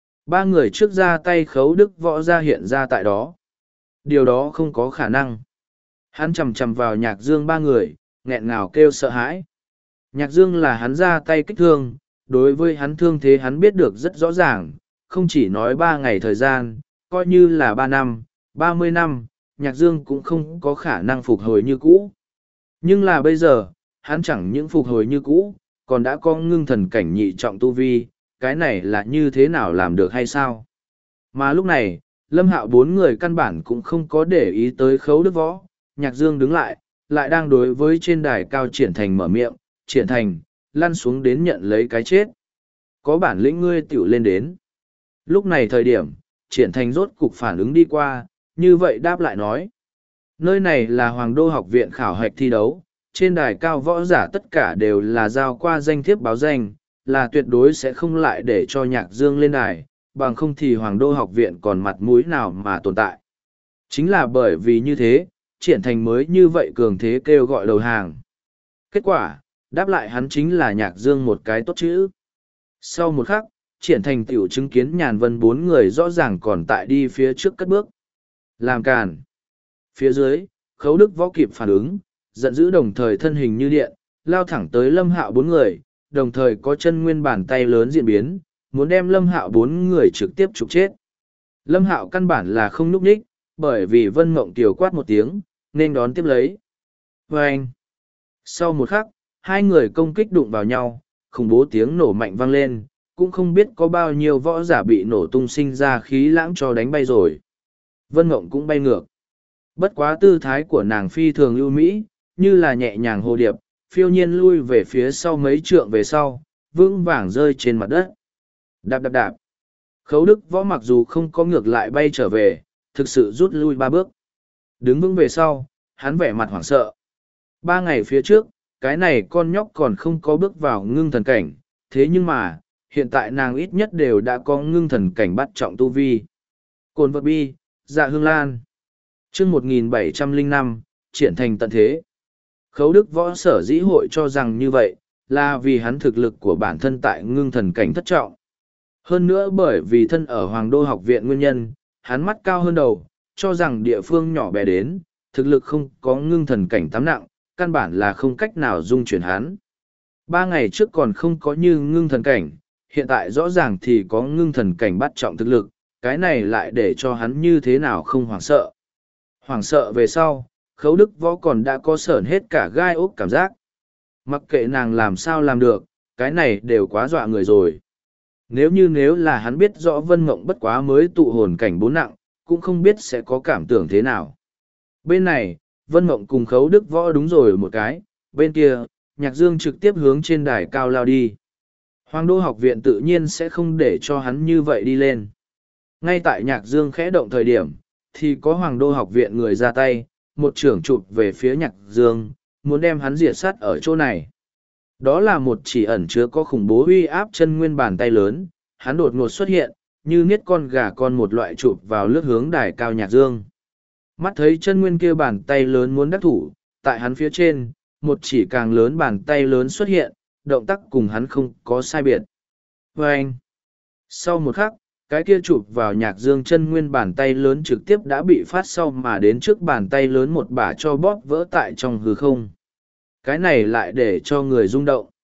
3 người trước ra tay Khấu Đức Võ ra hiện ra tại đó. Điều đó không có khả năng. Hắn chầm chầm vào Nhạc Dương 3 người, nghẹn ngào kêu sợ hãi. Nhạc Dương là hắn ra tay kích thương, đối với hắn thương thế hắn biết được rất rõ ràng, không chỉ nói 3 ngày thời gian, coi như là 3 năm, 30 năm, Nhạc Dương cũng không có khả năng phục hồi như cũ. Nhưng là bây giờ, hắn chẳng những phục hồi như cũ, còn đã có ngưng thần cảnh nhị trọng tu vi, cái này là như thế nào làm được hay sao? Mà lúc này, Lâm Hạo 4 người căn bản cũng không có để ý tới Khấu Đức Võ, Nhạc Dương đứng lại đang đối với trên đài cao Triển Thành mở miệng, Triển Thành, lăn xuống đến nhận lấy cái chết. Có bản lĩnh ngươi tiểu lên đến. Lúc này thời điểm, Triển Thành rốt cục phản ứng đi qua, như vậy đáp lại nói. Nơi này là Hoàng Đô học viện khảo hạch thi đấu, trên đài cao võ giả tất cả đều là giao qua danh thiếp báo danh, là tuyệt đối sẽ không lại để cho Nhạc Dương lên đài, bằng không thì Hoàng Đô học viện còn mặt mũi nào mà tồn tại. Chính là bởi vì như thế, Triển Thành mới như vậy cường thế kêu gọi đầu hàng. Kết quả, đáp lại hắn chính là Nhạc Dương một cái tốt chữ. Sau một khắc, Triển Thành tiểu chứng kiến Nhàn Vân 4 người rõ ràng còn tại đi phía trước cất bước. Làm càn. Phía dưới, Khấu Đức Võ kịp phản ứng, giận dữ đồng thời thân hình như điện, lao thẳng tới Lâm Hạo 4 người, đồng thời có chân nguyên bàn tay lớn diễn biến, muốn đem Lâm Hạo 4 người trực tiếp trục chết. Lâm Hạo căn bản là không núp ních, bởi vì Vân Mộng Tiểu quát một tiếng, nên đón tiếp lấy. Vâng! Sau một khắc, hai người công kích đụng vào nhau, khủng bố tiếng nổ mạnh vang lên, cũng không biết có bao nhiêu võ giả bị nổ tung sinh ra khí lãng cho đánh bay rồi. Vân Mộng cũng bay ngược. Bất quá tư thái của nàng phi thường ưu mỹ, như là nhẹ nhàng hồ điệp, phiêu nhiên lui về phía sau mấy trượng về sau, vững vàng rơi trên mặt đất. Đạp đạp đạp. Khấu Đức Võ mặc dù không có ngược lại bay trở về, thực sự rút lui 3 bước. Đứng vững về sau, hắn vẻ mặt hoảng sợ. 3 ngày phía trước, cái này con nhóc còn không có bước vào ngưng thần cảnh, thế nhưng mà, hiện tại nàng ít nhất đều đã có ngưng thần cảnh bắt trọng tu vi. Cồn vật bi, Dạ Hương Lan. Chương 1705, Triển Thành tận thế. Khấu Đức Võ sở dĩ hội cho rằng như vậy, là vì hắn thực lực của bản thân tại ngưng thần cảnh thất trọng. Hơn nữa bởi vì thân ở Hoàng Đô học viện nguyên nhân, hắn mắt cao hơn đầu, cho rằng địa phương nhỏ bé đến, thực lực không có ngưng thần cảnh tám nặng, căn bản là không cách nào dung chuyển hắn. 3 ngày trước còn không có như ngưng thần cảnh, hiện tại rõ ràng thì có ngưng thần cảnh bắt trọng thực lực, cái này lại để cho hắn như thế nào không hoảng sợ. Hoảng sợ về sau, Khấu Đức Võ còn đã có sởn hết cả gai ốc cảm giác. Mặc kệ nàng làm sao làm được, cái này đều quá dọa người rồi. Nếu là hắn biết rõ Vân Mộng bất quá mới tụ hồn cảnh 4 nặng, cũng không biết sẽ có cảm tưởng thế nào. Bên này, Vân Mộng cùng Khấu Đức Võ đúng rồi một cái, bên kia, Nhạc Dương trực tiếp hướng trên đài cao lao đi. Hoàng Đô học viện tự nhiên sẽ không để cho hắn như vậy đi lên. Ngay tại Nhạc Dương khẽ động thời điểm, thì có Hoàng Đô học viện người ra tay, một trưởng chụp về phía Nhạc Dương, muốn đem hắn diệt sát ở chỗ này. Đó là một chỉ ẩn chứa có khủng bố uy áp chân nguyên bàn tay lớn, hắn đột ngột xuất hiện, như niết con gà con một loại chụp vào lướt hướng đài cao Nhạc Dương. Mắt thấy chân nguyên kia bàn tay lớn muốn đắc thủ, tại hắn phía trên, một chỉ càng lớn bàn tay lớn xuất hiện, động tác cùng hắn không có sai biệt. Và anh, sau một khắc, cái kia chụp vào Nhạc Dương chân nguyên bàn tay lớn trực tiếp đã bị phát sau mà đến trước bàn tay lớn một bả cho bóp vỡ tại trong hư không. Cái này lại để cho người rung động.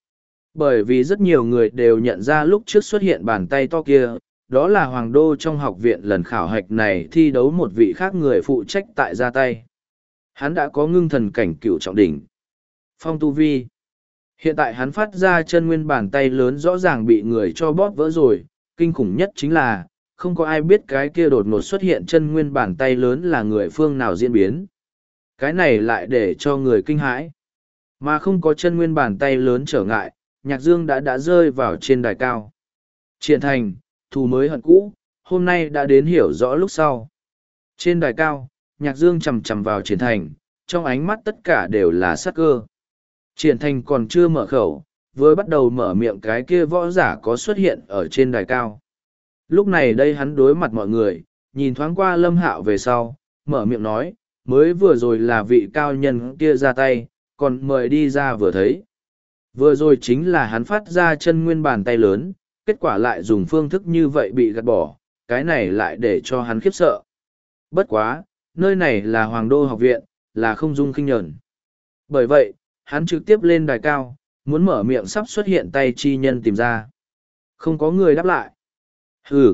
Bởi vì rất nhiều người đều nhận ra lúc trước xuất hiện bàn tay to kia, đó là Hoàng Đô trong học viện lần khảo hạch này thi đấu một vị khác người phụ trách tại ra tay. Hắn đã có ngưng thần cảnh cửu trọng đỉnh. Phong tu vi. Hiện tại hắn phát ra chân nguyên bàn tay lớn rõ ràng bị người cho bóp vỡ rồi, kinh khủng nhất chính là, không có ai biết cái kia đột ngột xuất hiện chân nguyên bàn tay lớn là người phương nào diễn biến. Cái này lại để cho người kinh hãi. Mà không có chân nguyên bàn tay lớn trở ngại, Nhạc Dương đã rơi vào trên đài cao. Triển thành, thù mới hận cũ, hôm nay đã đến hiểu rõ lúc sau. Trên đài cao, Nhạc Dương chầm chầm vào Triển thành, trong ánh mắt tất cả đều là sát cơ. Triển thành còn chưa mở khẩu, vừa bắt đầu mở miệng cái kia võ giả có xuất hiện ở trên đài cao. Lúc này đây hắn đối mặt mọi người, nhìn thoáng qua Lâm Hạo về sau, mở miệng nói, mới vừa rồi là vị cao nhân kia ra tay, còn mời đi ra vừa thấy. Vừa rồi chính là hắn phát ra chân nguyên bàn tay lớn, kết quả lại dùng phương thức như vậy bị gạt bỏ, cái này lại để cho hắn khiếp sợ. Bất quá, nơi này là Hoàng Đô học viện, là không dung khinh nhẫn. Bởi vậy, hắn trực tiếp lên đài cao, muốn mở miệng sắp xuất hiện tay chi nhân tìm ra. Không có người đáp lại. Hừ.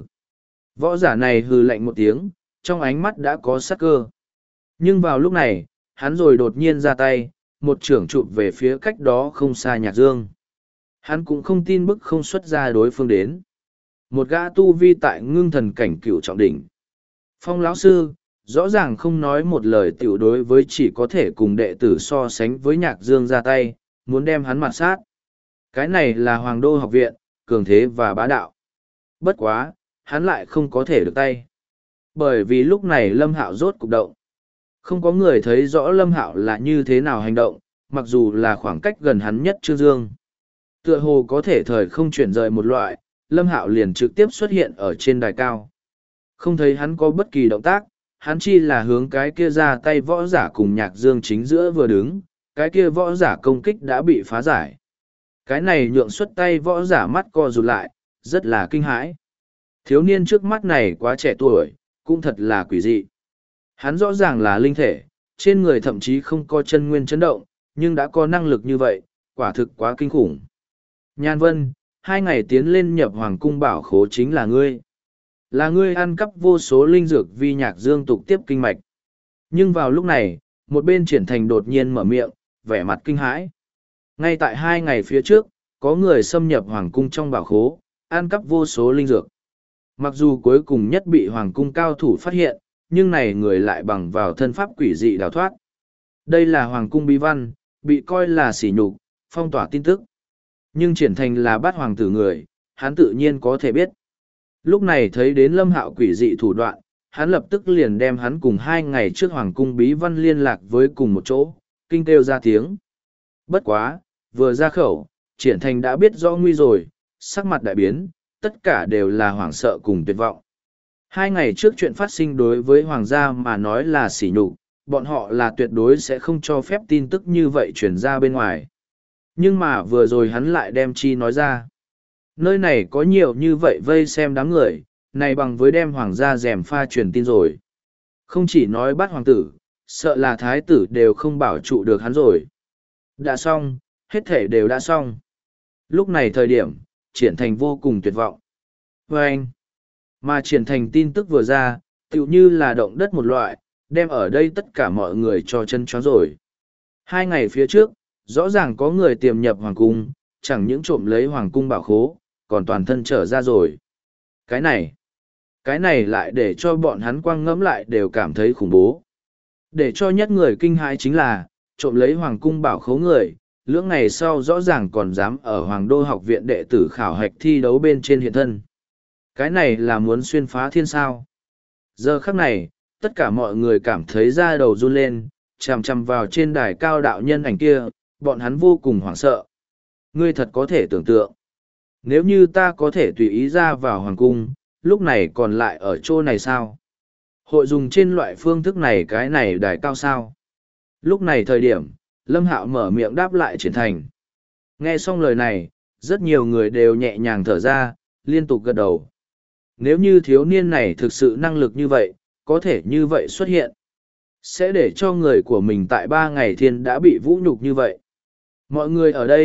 Võ giả này hừ lạnh một tiếng, trong ánh mắt đã có sát cơ. Nhưng vào lúc này, hắn rồi đột nhiên ra tay, một trưởng chụp về phía cách đó không xa Nhạc Dương. Hắn cũng không tin bức không xuất ra đối phương đến. Một gã tu vi tại ngưng thần cảnh cửu trọng đỉnh. Phong lão sư, rõ ràng không nói một lời tiểu đối với chỉ có thể cùng đệ tử so sánh với Nhạc Dương ra tay, muốn đem hắn mặt sát. Cái này là Hoàng Đô học viện, cường thế và bá đạo. Bất quá, hắn lại không có thể được tay. Bởi vì lúc này Lâm Hạo rốt cục động. Không có người thấy rõ Lâm Hạo là như thế nào hành động, mặc dù là khoảng cách gần hắn nhất Trương Dương. Tựa hồ có thể thời không chuyển rời một loại, Lâm Hạo liền trực tiếp xuất hiện ở trên đài cao. Không thấy hắn có bất kỳ động tác, hắn chi là hướng cái kia ra tay võ giả cùng Nhạc Dương chính giữa vừa đứng, cái kia võ giả công kích đã bị phá giải. Cái này nhượng xuất tay võ giả mắt co rụt lại, rất là kinh hãi. Thiếu niên trước mắt này quá trẻ tuổi, cũng thật là quỷ dị. Hắn rõ ràng là linh thể, trên người thậm chí không có chân nguyên chấn động, nhưng đã có năng lực như vậy, quả thực quá kinh khủng. Nhan Vân, 2 ngày tiến lên nhập Hoàng cung bảo khố chính là ngươi. Là ngươi ăn cắp vô số linh dược vi Nhạc Dương tục tiếp kinh mạch. Nhưng vào lúc này, một bên Triển thành đột nhiên mở miệng, vẻ mặt kinh hãi. Ngay tại 2 ngày phía trước, có người xâm nhập Hoàng cung trong bảo khố, ăn cắp vô số linh dược. Mặc dù cuối cùng nhất bị Hoàng cung cao thủ phát hiện, nhưng này người lại bằng vào thân pháp quỷ dị đào thoát. Đây là Hoàng cung bí văn, bị coi là sỉ nhục, phong tỏa tin tức. Nhưng Triển thành là bát hoàng tử người, hắn tự nhiên có thể biết. Lúc này thấy đến Lâm Hạo quỷ dị thủ đoạn, hắn lập tức liền đem hắn cùng 2 ngày trước Hoàng cung bí văn liên lạc với cùng một chỗ, kinh kêu ra tiếng. Bất quá, vừa ra khẩu, Triển thành đã biết rõ nguy rồi, sắc mặt đại biến, tất cả đều là hoảng sợ cùng tuyệt vọng. 2 ngày trước chuyện phát sinh đối với hoàng gia mà nói là sỉ nhục, bọn họ là tuyệt đối sẽ không cho phép tin tức như vậy truyền ra bên ngoài. Nhưng mà vừa rồi hắn lại đem chi nói ra. Nơi này có nhiều như vậy vây xem đám người, này bằng với đem hoàng gia rèm pha truyền tin rồi. Không chỉ nói bắt hoàng tử, sợ là thái tử đều không bảo trụ được hắn rồi. Đã xong, hết thể đều đã xong. Lúc này thời điểm, Triển thành vô cùng tuyệt vọng. Và anh, mà Triển thành tin tức vừa ra, tựu như là động đất một loại, đem ở đây tất cả mọi người cho chân chó rồi. 2 ngày phía trước, rõ ràng có người tiềm nhập hoàng cung, chẳng những trộm lấy hoàng cung bảo khố, còn toàn thân trở ra rồi. Cái này lại để cho bọn hắn quang ngẫm lại đều cảm thấy khủng bố. Để cho nhất người kinh hãi chính là, trộm lấy hoàng cung bảo khố người, lưỡng ngày sau rõ ràng còn dám ở Hoàng Đô học viện đệ tử khảo hạch thi đấu bên trên hiện thân. Cái này là muốn xuyên phá thiên sao. Giờ khắc này, tất cả mọi người cảm thấy da đầu run lên, chằm chằm vào trên đài cao đạo nhân ảnh kia, bọn hắn vô cùng hoảng sợ. Ngươi thật có thể tưởng tượng. Nếu như ta có thể tùy ý ra vào hoàng cung, lúc này còn lại ở chỗ này sao? Hội dùng trên loại phương thức này cái này đài cao sao? Lúc này thời điểm, Lâm Hạo mở miệng đáp lại Triển thành. Nghe xong lời này, rất nhiều người đều nhẹ nhàng thở ra, liên tục gật đầu. Nếu như thiếu niên này thực sự năng lực như vậy, có thể như vậy xuất hiện, sẽ để cho người của mình tại 3 ngày thiên đã bị vũ nhục như vậy. Mọi người ở đây,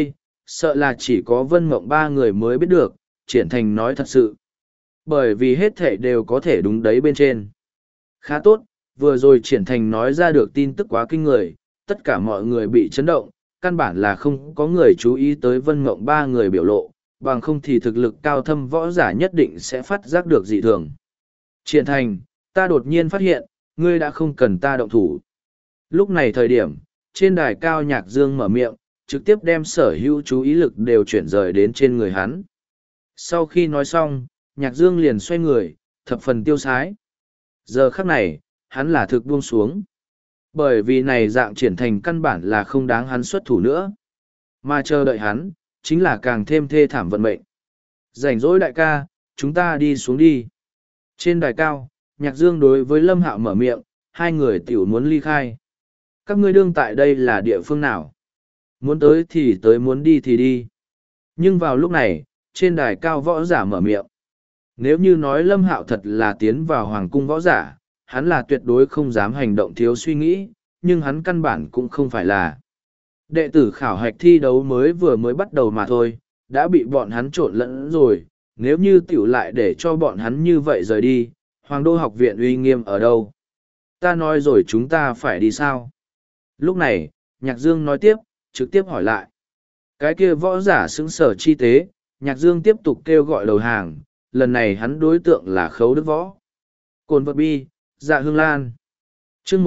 sợ là chỉ có Vân Mộng ba người mới biết được, Triển Thành nói thật sự. Bởi vì hết thể đều có thể đúng đấy bên trên. Khá tốt, vừa rồi Triển Thành nói ra được tin tức quá kinh người, tất cả mọi người bị chấn động, căn bản là không có người chú ý tới Vân Mộng ba người biểu lộ, bằng không thì thực lực cao thâm võ giả nhất định sẽ phát giác được dị thường. Triển Thành, ta đột nhiên phát hiện, ngươi đã không cần ta động thủ. Lúc này thời điểm, trên đài cao Nhạc Dương mở miệng, trực tiếp đem sở hữu chú ý lực đều chuyển rời đến trên người hắn. Sau khi nói xong, Nhạc Dương liền xoay người, thập phần tiêu sái. Giờ khắc này, hắn là thực buông xuống. Bởi vì này dạng Triển Thành căn bản là không đáng hắn xuất thủ nữa. Mà chờ đợi hắn, chính là càng thêm thê thảm vận mệnh. Rảnh rỗi đại ca, chúng ta đi xuống đi. Trên đài cao, Nhạc Dương đối với Lâm Hạo mở miệng, hai người tiểu muốn ly khai. Các ngươi đương tại đây là địa phương nào? Muốn tới thì tới, muốn đi thì đi. Nhưng vào lúc này, trên đài cao võ giả mở miệng. Nếu như nói Lâm Hạo thật là tiến vào hoàng cung võ giả, hắn là tuyệt đối không dám hành động thiếu suy nghĩ, nhưng hắn căn bản cũng không phải là. Đệ tử khảo hạch thi đấu vừa mới bắt đầu mà thôi, đã bị bọn hắn trộn lẫn rồi, nếu như tiểu lại để cho bọn hắn như vậy rời đi, Hoàng đô học viện uy nghiêm ở đâu? Ta nói rồi chúng ta phải đi sao? Lúc này, Nhạc Dương nói tiếp, trực tiếp hỏi lại. Cái kia võ giả xứng sở chi tế, Nhạc Dương tiếp tục kêu gọi đầu hàng, lần này hắn đối tượng là Khấu Đức Võ. Cồn vật bi, Dạ Hương Lan. chương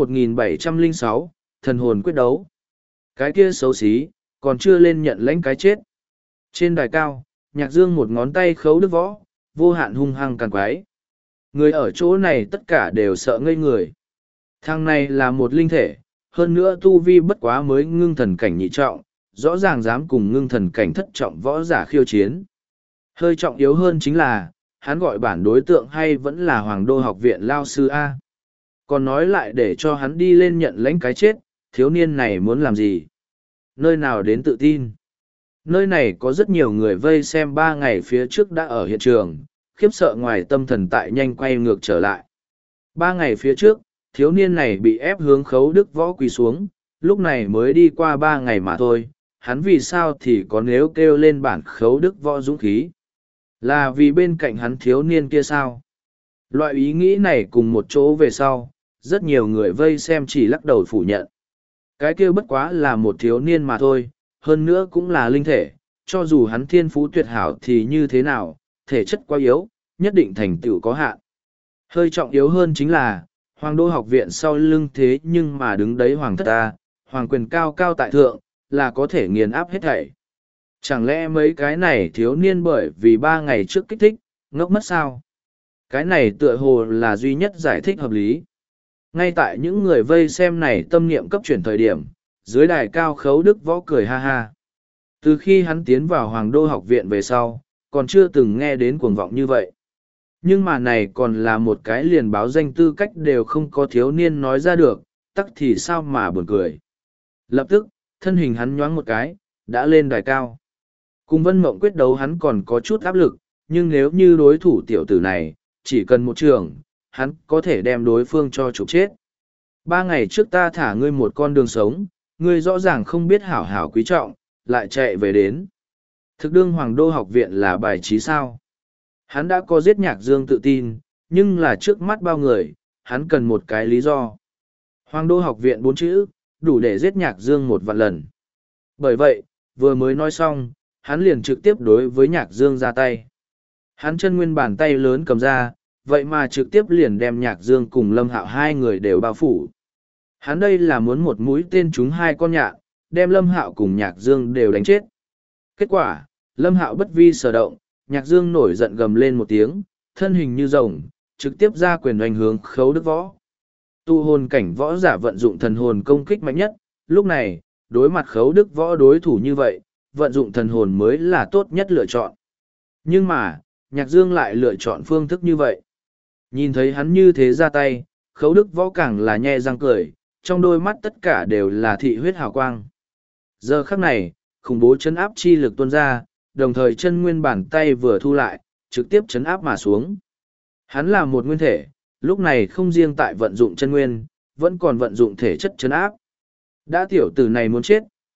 1706, thần hồn quyết đấu. Cái kia xấu xí, còn chưa lên nhận lãnh cái chết. Trên đài cao, Nhạc Dương một ngón tay Khấu Đức Võ, vô hạn hung hăng càn quái. Người ở chỗ này tất cả đều sợ ngây người. Thằng này là một linh thể, hơn nữa tu vi bất quá mới ngưng thần cảnh nhị trọng, rõ ràng dám cùng ngưng thần cảnh thất trọng võ giả khiêu chiến. Hơi trọng yếu hơn chính là, hắn gọi bản đối tượng hay vẫn là Hoàng đô học viện lao sư A. Còn nói lại để cho hắn đi lên nhận lãnh cái chết, thiếu niên này muốn làm gì? Nơi nào đến tự tin? Nơi này có rất nhiều người vây xem 3 ngày phía trước đã ở hiện trường, khiếp sợ ngoài tâm thần tại nhanh quay ngược trở lại. 3 ngày phía trước, thiếu niên này bị ép hướng Khấu Đức Võ quỳ xuống, lúc này mới đi qua 3 ngày mà thôi, hắn vì sao thì có nếu kêu lên bản Khấu Đức Võ dũng khí? Là vì bên cạnh hắn thiếu niên kia sao? Loại ý nghĩ này cùng một chỗ về sau, rất nhiều người vây xem chỉ lắc đầu phủ nhận. Cái kia bất quá là một thiếu niên mà thôi, hơn nữa cũng là linh thể, cho dù hắn thiên phú tuyệt hảo thì như thế nào, thể chất quá yếu, nhất định thành tựu có hạn. Hơi trọng yếu hơn chính là, Hoàng đô học viện sau lưng thế nhưng mà đứng đấy hoàng thất ta, hoàng quyền cao cao tại thượng, là có thể nghiền áp hết thảy. Chẳng lẽ mấy cái này thiếu niên bởi vì 3 ngày trước kích thích, ngốc mất sao? Cái này tựa hồ là duy nhất giải thích hợp lý. Ngay tại những người vây xem này tâm niệm cấp chuyển thời điểm, dưới đài cao Khấu Đức Võ cười ha ha. Từ khi hắn tiến vào Hoàng đô học viện về sau, còn chưa từng nghe đến cuồng vọng như vậy. Nhưng mà này còn là một cái liền báo danh tư cách đều không có thiếu niên nói ra được, tắc thì sao mà buồn cười. Lập tức, thân hình hắn nhoáng một cái, đã lên đài cao. Cùng Vân Mộng quyết đấu hắn còn có chút áp lực, nhưng nếu như đối thủ tiểu tử này, chỉ cần một trường, hắn có thể đem đối phương cho trục chết. 3 ngày trước ta thả ngươi một con đường sống, ngươi rõ ràng không biết hảo hảo quý trọng, lại chạy về đến. Thực đương Hoàng đô học viện là bài trí sao? Hắn đã có giết Nhạc Dương tự tin, nhưng là trước mắt bao người, hắn cần một cái lý do. Hoàng đô học viện 4 chữ, đủ để giết Nhạc Dương 1 vạn lần. Bởi vậy, vừa mới nói xong, hắn liền trực tiếp đối với Nhạc Dương ra tay. Hắn chân nguyên bàn tay lớn cầm ra, vậy mà trực tiếp liền đem Nhạc Dương cùng Lâm Hạo hai người đều bao phủ. Hắn đây là muốn một mũi tên trúng 2 con nhạn, đem Lâm Hạo cùng Nhạc Dương đều đánh chết. Kết quả, Lâm Hạo bất vi sở động, Nhạc Dương nổi giận gầm lên một tiếng, thân hình như rồng, trực tiếp ra quyền đánh hướng Khấu Đức Võ. Tu hồn cảnh võ giả vận dụng thần hồn công kích mạnh nhất, lúc này, đối mặt Khấu Đức Võ đối thủ như vậy, vận dụng thần hồn mới là tốt nhất lựa chọn. Nhưng mà, Nhạc Dương lại lựa chọn phương thức như vậy. Nhìn thấy hắn như thế ra tay, Khấu Đức Võ càng là nhe răng cười, trong đôi mắt tất cả đều là thị huyết hào quang. Giờ khắc này, khủng bố chấn áp chi lực tuôn ra, đồng thời chân nguyên bàn tay vừa thu lại, trực tiếp chấn áp mà xuống. Hắn là một nguyên thể, lúc này không riêng tại vận dụng chân nguyên, vẫn còn vận dụng thể chất chấn áp. Đã tiểu tử này muốn chết,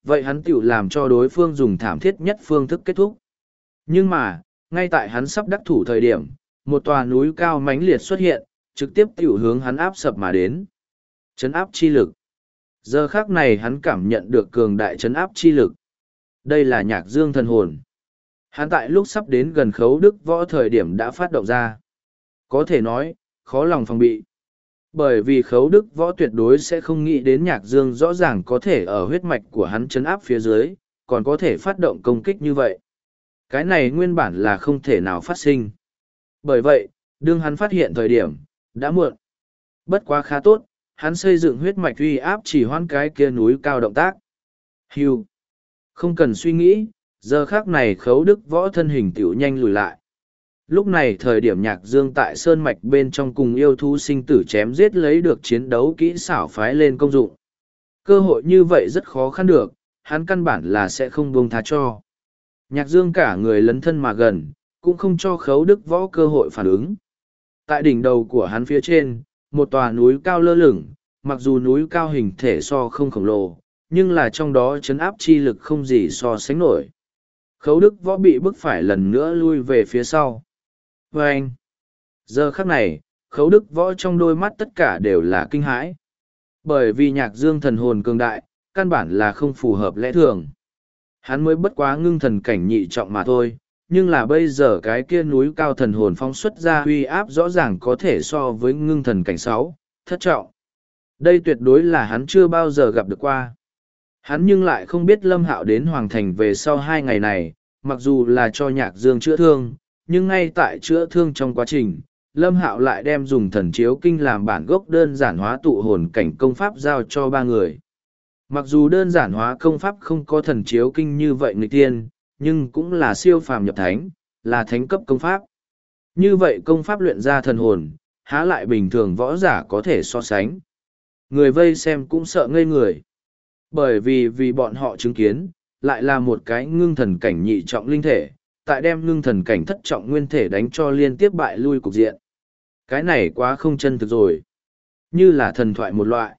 vậy hắn tiểu làm cho đối phương dùng thảm thiết nhất phương thức kết thúc. Nhưng mà, ngay tại hắn sắp đắc thủ thời điểm, một tòa núi cao mãnh liệt xuất hiện, trực tiếp tiểu hướng hắn áp sập mà đến. Trấn áp chi lực. Giờ khắc này hắn cảm nhận được cường đại trấn áp chi lực. Đây là Nhạc Dương thần hồn. Hắn tại lúc sắp đến gần Khấu Đức Võ thời điểm đã phát động ra. Có thể nói, khó lòng phòng bị. Bởi vì Khấu Đức Võ tuyệt đối sẽ không nghĩ đến Nhạc Dương rõ ràng có thể ở huyết mạch của hắn trấn áp phía dưới, còn có thể phát động công kích như vậy. Cái này nguyên bản là không thể nào phát sinh. Bởi vậy, đương hắn phát hiện thời điểm, đã muộn. Bất quá khá tốt, hắn xây dựng huyết mạch uy áp chỉ hoãn cái kia núi cao động tác. Hưu. Không cần suy nghĩ, giờ khác này Khấu Đức Võ thân hình tiểu nhanh lùi lại. Lúc này thời điểm Nhạc Dương tại sơn mạch bên trong cùng yêu thú sinh tử chém giết lấy được chiến đấu kỹ xảo phái lên công dụng. Cơ hội như vậy rất khó khăn được, hắn căn bản là sẽ không buông tha cho. Nhạc Dương cả người lấn thân mà gần, cũng không cho Khấu Đức Võ cơ hội phản ứng. Tại đỉnh đầu của hắn phía trên, một tòa núi cao lơ lửng, mặc dù núi cao hình thể so không khổng lồ, nhưng là trong đó trấn áp chi lực không gì so sánh nổi. Khấu Đức Võ bị bức phải lần nữa lui về phía sau. Và anh, giờ khắc này, Khấu Đức Võ trong đôi mắt tất cả đều là kinh hãi. Bởi vì Nhạc Dương thần hồn cường đại, căn bản là không phù hợp lẽ thường. Hắn mới bất quá ngưng thần cảnh nhị trọng mà thôi, nhưng là bây giờ cái kia núi cao thần hồn phóng xuất ra uy áp rõ ràng có thể so với ngưng thần cảnh 6, thất trọng. Đây tuyệt đối là hắn chưa bao giờ gặp được qua. Hắn nhưng lại không biết Lâm Hạo đến Hoàng Thành về sau 2 ngày này, mặc dù là cho Nhạc Dương chữa thương, nhưng ngay tại chữa thương trong quá trình, Lâm Hạo lại đem dùng thần chiếu kinh làm bản gốc đơn giản hóa tụ hồn cảnh công pháp giao cho 3 người. Mặc dù đơn giản hóa công pháp không có thần chiếu kinh như vậy người tiên, nhưng cũng là siêu phàm nhập thánh, là thánh cấp công pháp. Như vậy công pháp luyện ra thần hồn, há lại bình thường võ giả có thể so sánh. Người vây xem cũng sợ ngây người. Bởi vì bọn họ chứng kiến, lại là một cái ngưng thần cảnh nhị trọng linh thể, tại đem ngưng thần cảnh thất trọng nguyên thể đánh cho liên tiếp bại lui cục diện. Cái này quá không chân thực rồi. Như là thần thoại một loại.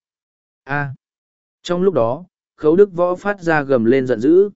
Trong lúc đó, Khấu Đức Võ phát ra gầm lên giận dữ.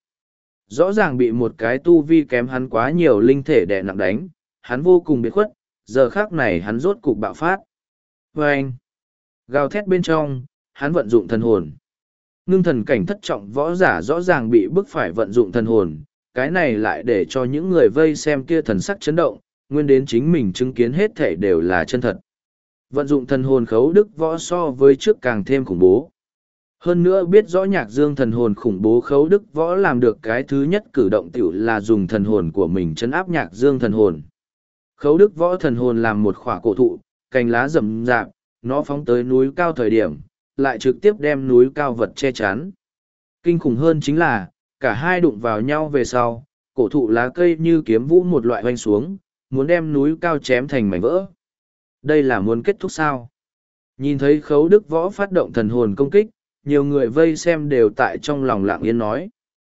Rõ ràng bị một cái tu vi kém hắn quá nhiều linh thể đè nặng đánh, hắn vô cùng biệt khuất, giờ khác này hắn rốt cục bạo phát. Và anh, gào thét bên trong, hắn vận dụng thần hồn. Ngưng thần cảnh thất trọng võ giả rõ ràng bị bức phải vận dụng thần hồn, cái này lại để cho những người vây xem kia thần sắc chấn động, nguyên đến chính mình chứng kiến hết thể đều là chân thật. Vận dụng thần hồn Khấu Đức Võ so với trước càng thêm khủng bố. Hơn nữa biết rõ Nhạc Dương thần hồn khủng bố Khấu Đức Võ làm được cái thứ nhất cử động tiểu là dùng thần hồn của mình trấn áp Nhạc Dương thần hồn. Khấu Đức Võ thần hồn làm một khỏa cổ thụ, cành lá rậm rạp, nó phóng tới núi cao thời điểm, lại trực tiếp đem núi cao vật che chắn. Kinh khủng hơn chính là, cả hai đụng vào nhau về sau, cổ thụ lá cây như kiếm vũ một loại hoanh xuống, muốn đem núi cao chém thành mảnh vỡ. Đây là muốn kết thúc sao? Nhìn thấy Khấu Đức Võ phát động thần hồn công kích, nhiều người vây xem đều tại trong lòng lặng yên nói.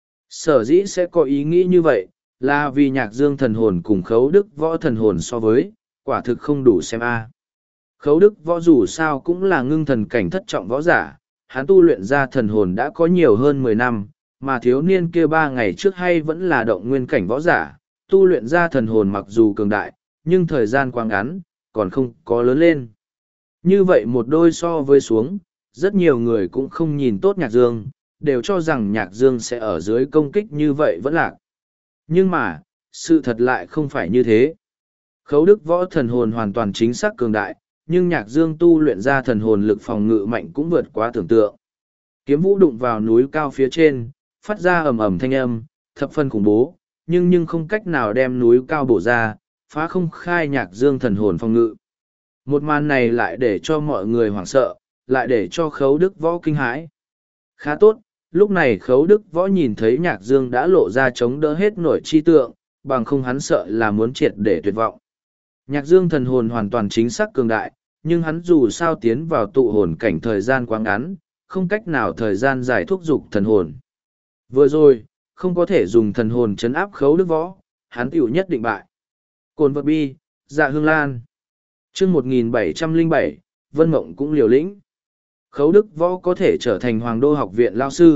Sở dĩ sẽ có ý nghĩ như vậy, là vì Nhạc Dương thần hồn cùng Khấu Đức Võ thần hồn so với, quả thực không đủ xem a. Khấu Đức Võ dù sao cũng là ngưng thần cảnh thất trọng võ giả, hắn tu luyện ra thần hồn đã có nhiều hơn 10 năm, mà thiếu niên kia 3 ngày trước hay vẫn là động nguyên cảnh võ giả, tu luyện ra thần hồn mặc dù cường đại, nhưng thời gian quá ngắn, còn không có lớn lên. Như vậy một đôi so với xuống, rất nhiều người cũng không nhìn tốt Nhạc Dương, đều cho rằng Nhạc Dương sẽ ở dưới công kích như vậy vẫn lạc. Nhưng mà, sự thật lại không phải như thế. Khấu Đức Võ thần hồn hoàn toàn chính xác cường đại, nhưng Nhạc Dương tu luyện ra thần hồn lực phòng ngự mạnh cũng vượt quá tưởng tượng. Kiếm vũ đụng vào núi cao phía trên, phát ra ầm ầm thanh âm, thập phân khủng bố, nhưng không cách nào đem núi cao bổ ra, phá không khai Nhạc Dương thần hồn phòng ngự. Một màn này lại để cho mọi người hoảng sợ, lại để cho Khấu Đức Võ kinh hãi. Khá tốt, lúc này Khấu Đức Võ nhìn thấy Nhạc Dương đã lộ ra chống đỡ hết nổi chi tượng, bằng không hắn sợ là muốn triệt để tuyệt vọng. Nhạc Dương thần hồn hoàn toàn chính xác cường đại, nhưng hắn dù sao tiến vào tụ hồn cảnh thời gian quá ngắn, không cách nào thời gian dài thúc giục thần hồn. Vừa rồi, không có thể dùng thần hồn chấn áp Khấu Đức Võ, hắn tiểu nhất định bại. Cồn vật bi, Dạ Hương Lan. Chương 1707, Vân Mộng cũng liều lĩnh. Khấu Đức Võ có thể trở thành Hoàng Đô học viện lao sư,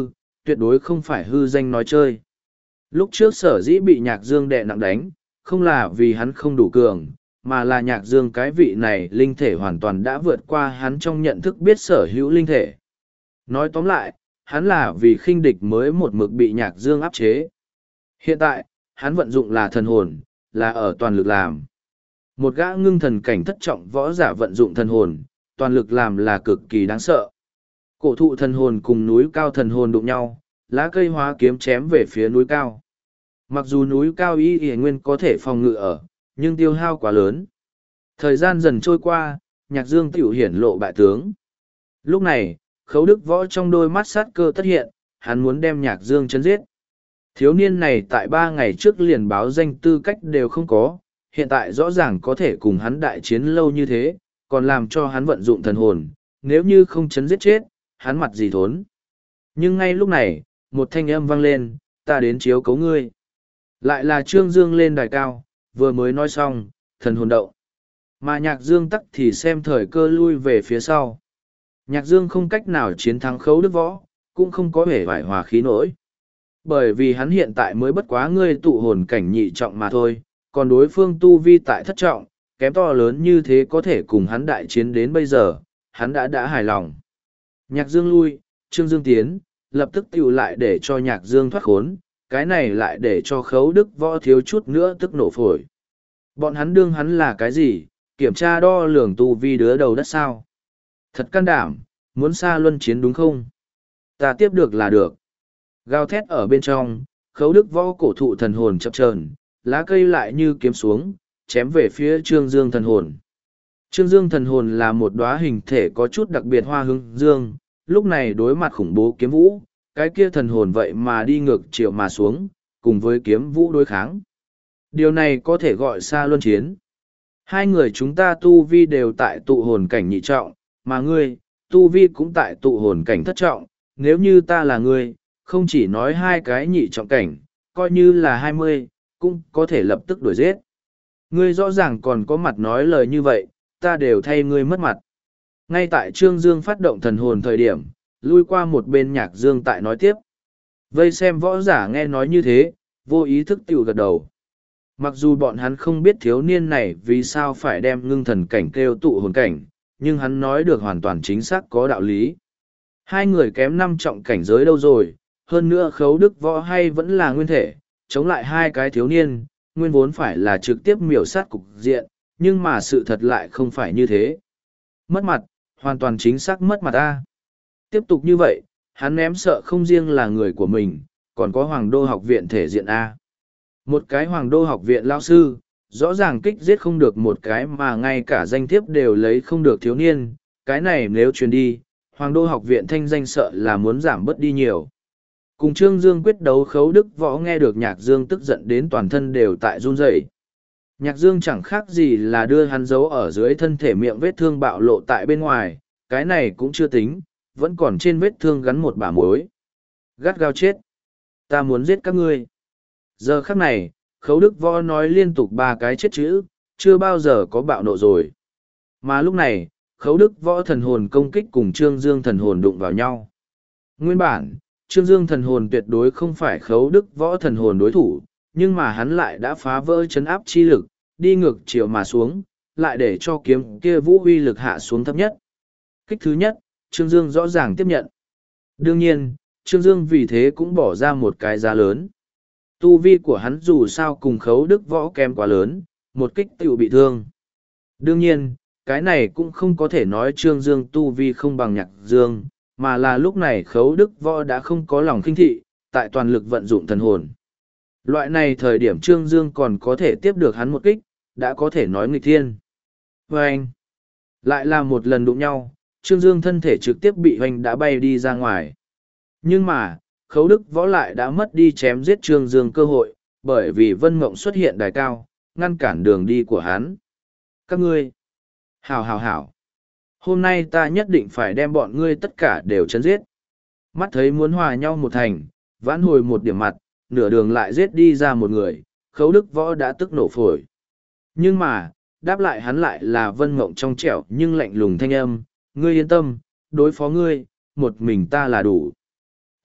tuyệt đối không phải hư danh nói chơi. Lúc trước sở dĩ bị Nhạc Dương đè nặng đánh, không là vì hắn không đủ cường, mà là Nhạc Dương cái vị này linh thể hoàn toàn đã vượt qua hắn trong nhận thức biết sở hữu linh thể. Nói tóm lại, hắn là vì khinh địch mới một mực bị Nhạc Dương áp chế. Hiện tại, hắn vận dụng là thần hồn, là ở toàn lực làm. Một gã ngưng thần cảnh thất trọng võ giả vận dụng thần hồn, toàn lực làm là cực kỳ đáng sợ. Cổ thụ thần hồn cùng núi cao thần hồn đụng nhau, lá cây hóa kiếm chém về phía núi cao. Mặc dù núi cao y nguyên có thể phòng ngự ở, nhưng tiêu hao quá lớn. Thời gian dần trôi qua, Nhạc Dương tiểu hiển lộ bại tướng. Lúc này, Khấu Đức Võ trong đôi mắt sát cơ tất hiện, hắn muốn đem Nhạc Dương chấn giết. Thiếu niên này tại 3 ngày trước liền báo danh tư cách đều không có, hiện tại rõ ràng có thể cùng hắn đại chiến lâu như thế, còn làm cho hắn vận dụng thần hồn, nếu như không chấn giết chết, hắn mặt gì thốn. Nhưng ngay lúc này, một thanh âm vang lên, ta đến chiếu cấu ngươi. Lại là Trương Dương lên đài cao, vừa mới nói xong, thần hồn động. Mà Nhạc Dương tắc thì xem thời cơ lui về phía sau. Nhạc Dương không cách nào chiến thắng Khấu Đức Võ, cũng không có vẻ vải hòa khí nổi. Bởi vì hắn hiện tại mới bất quá ngươi tụ hồn cảnh nhị trọng mà thôi, còn đối phương tu vi tại thất trọng, kém to lớn như thế có thể cùng hắn đại chiến đến bây giờ, hắn đã hài lòng. Nhạc Dương lui, Trương Dương tiến, lập tức tiểu lại để cho Nhạc Dương thoát khốn, cái này lại để cho Khấu Đức Võ thiếu chút nữa tức nổ phổi. Bọn hắn đương hắn là cái gì, kiểm tra đo lường tu vi đứa đầu đất sao? Thật can đảm, muốn xa luân chiến đúng không? Ta tiếp được là được. Gào thét ở bên trong, Khấu Đức Võ cổ thụ thần hồn chập chờn, lá cây lại như kiếm xuống, chém về phía Trương Dương thần hồn. Trương Dương thần hồn là một đóa hình thể có chút đặc biệt hoa hướng dương, lúc này đối mặt khủng bố kiếm vũ, cái kia thần hồn vậy mà đi ngược chiều mà xuống, cùng với kiếm vũ đối kháng. Điều này có thể gọi xa luân chiến. Hai người chúng ta tu vi đều tại tụ hồn cảnh nhị trọng, mà ngươi, tu vi cũng tại tụ hồn cảnh thất trọng, nếu như ta là ngươi, không chỉ nói hai cái nhị trọng cảnh, coi như là 20, cũng có thể lập tức đuổi giết. Ngươi rõ ràng còn có mặt nói lời như vậy, ta đều thay ngươi mất mặt. Ngay tại Trương Dương phát động thần hồn thời điểm, lui qua một bên Nhạc Dương tại nói tiếp. Vây xem võ giả nghe nói như thế, vô ý thức tiểu gật đầu. Mặc dù bọn hắn không biết thiếu niên này vì sao phải đem ngưng thần cảnh kêu tụ hồn cảnh, nhưng hắn nói được hoàn toàn chính xác có đạo lý. Hai người kém 5 trọng cảnh giới đâu rồi, hơn nữa Khấu Đức Võ hay vẫn là nguyên thể, chống lại hai cái thiếu niên, nguyên vốn phải là trực tiếp miểu sát cục diện, nhưng mà sự thật lại không phải như thế. Mất mặt, hoàn toàn chính xác mất mặt ta. Tiếp tục như vậy, hắn ném sợ không riêng là người của mình, còn có Hoàng Đô học viện thể diện A. Một cái Hoàng Đô học viện lao sư, rõ ràng kích giết không được một cái mà ngay cả danh thiếp đều lấy không được thiếu niên, cái này nếu truyền đi, Hoàng Đô học viện thanh danh sợ là muốn giảm bớt đi nhiều. Cùng Trương Dương quyết đấu Khấu Đức Võ nghe được Nhạc Dương tức giận đến toàn thân đều tại run rẩy. Nhạc Dương chẳng khác gì là đưa hắn giấu ở dưới thân thể miệng vết thương bạo lộ tại bên ngoài, cái này cũng chưa tính, vẫn còn trên vết thương gắn một bả mối. Gắt gao chết. Ta muốn giết các ngươi. Giờ khắc này, Khấu Đức Võ nói liên tục 3 cái chết chữ, chưa bao giờ có bạo nộ rồi. Mà lúc này, Khấu Đức Võ thần hồn công kích cùng Trương Dương thần hồn đụng vào nhau. Nguyên bản, Trương Dương thần hồn tuyệt đối không phải Khấu Đức Võ thần hồn đối thủ, nhưng mà hắn lại đã phá vỡ chấn áp chi lực, đi ngược chiều mà xuống, lại để cho kiếm kia vũ uy lực hạ xuống thấp nhất. Kích thứ nhất, Trương Dương rõ ràng tiếp nhận. Đương nhiên, Trương Dương vì thế cũng bỏ ra một cái giá lớn. Tu vi của hắn dù sao cùng Khấu Đức Võ kém quá lớn, một kích tiểu bị thương. Đương nhiên, cái này cũng không có thể nói Trương Dương tu vi không bằng Nhạc Dương, mà là lúc này Khấu Đức Võ đã không có lòng khinh thị, tại toàn lực vận dụng thần hồn. Loại này thời điểm Trương Dương còn có thể tiếp được hắn một kích, đã có thể nói nghịch thiên. Và anh, lại là một lần đụng nhau, Trương Dương thân thể trực tiếp bị hoành đã bay đi ra ngoài. Nhưng mà, Khấu Đức Võ lại đã mất đi chém giết Trương Dương cơ hội, bởi vì Vân Mộng xuất hiện đài cao, ngăn cản đường đi của hắn. Các ngươi, hảo hảo hảo, hôm nay ta nhất định phải đem bọn ngươi tất cả đều chấn giết. Mắt thấy muốn hòa nhau một thành, vãn hồi một điểm mặt, nửa đường lại giết đi ra một người, Khấu Đức Võ đã tức nổ phổi. Nhưng mà, đáp lại hắn lại là Vân Mộng trong trẻo nhưng lạnh lùng thanh âm, ngươi yên tâm, đối phó ngươi, một mình ta là đủ.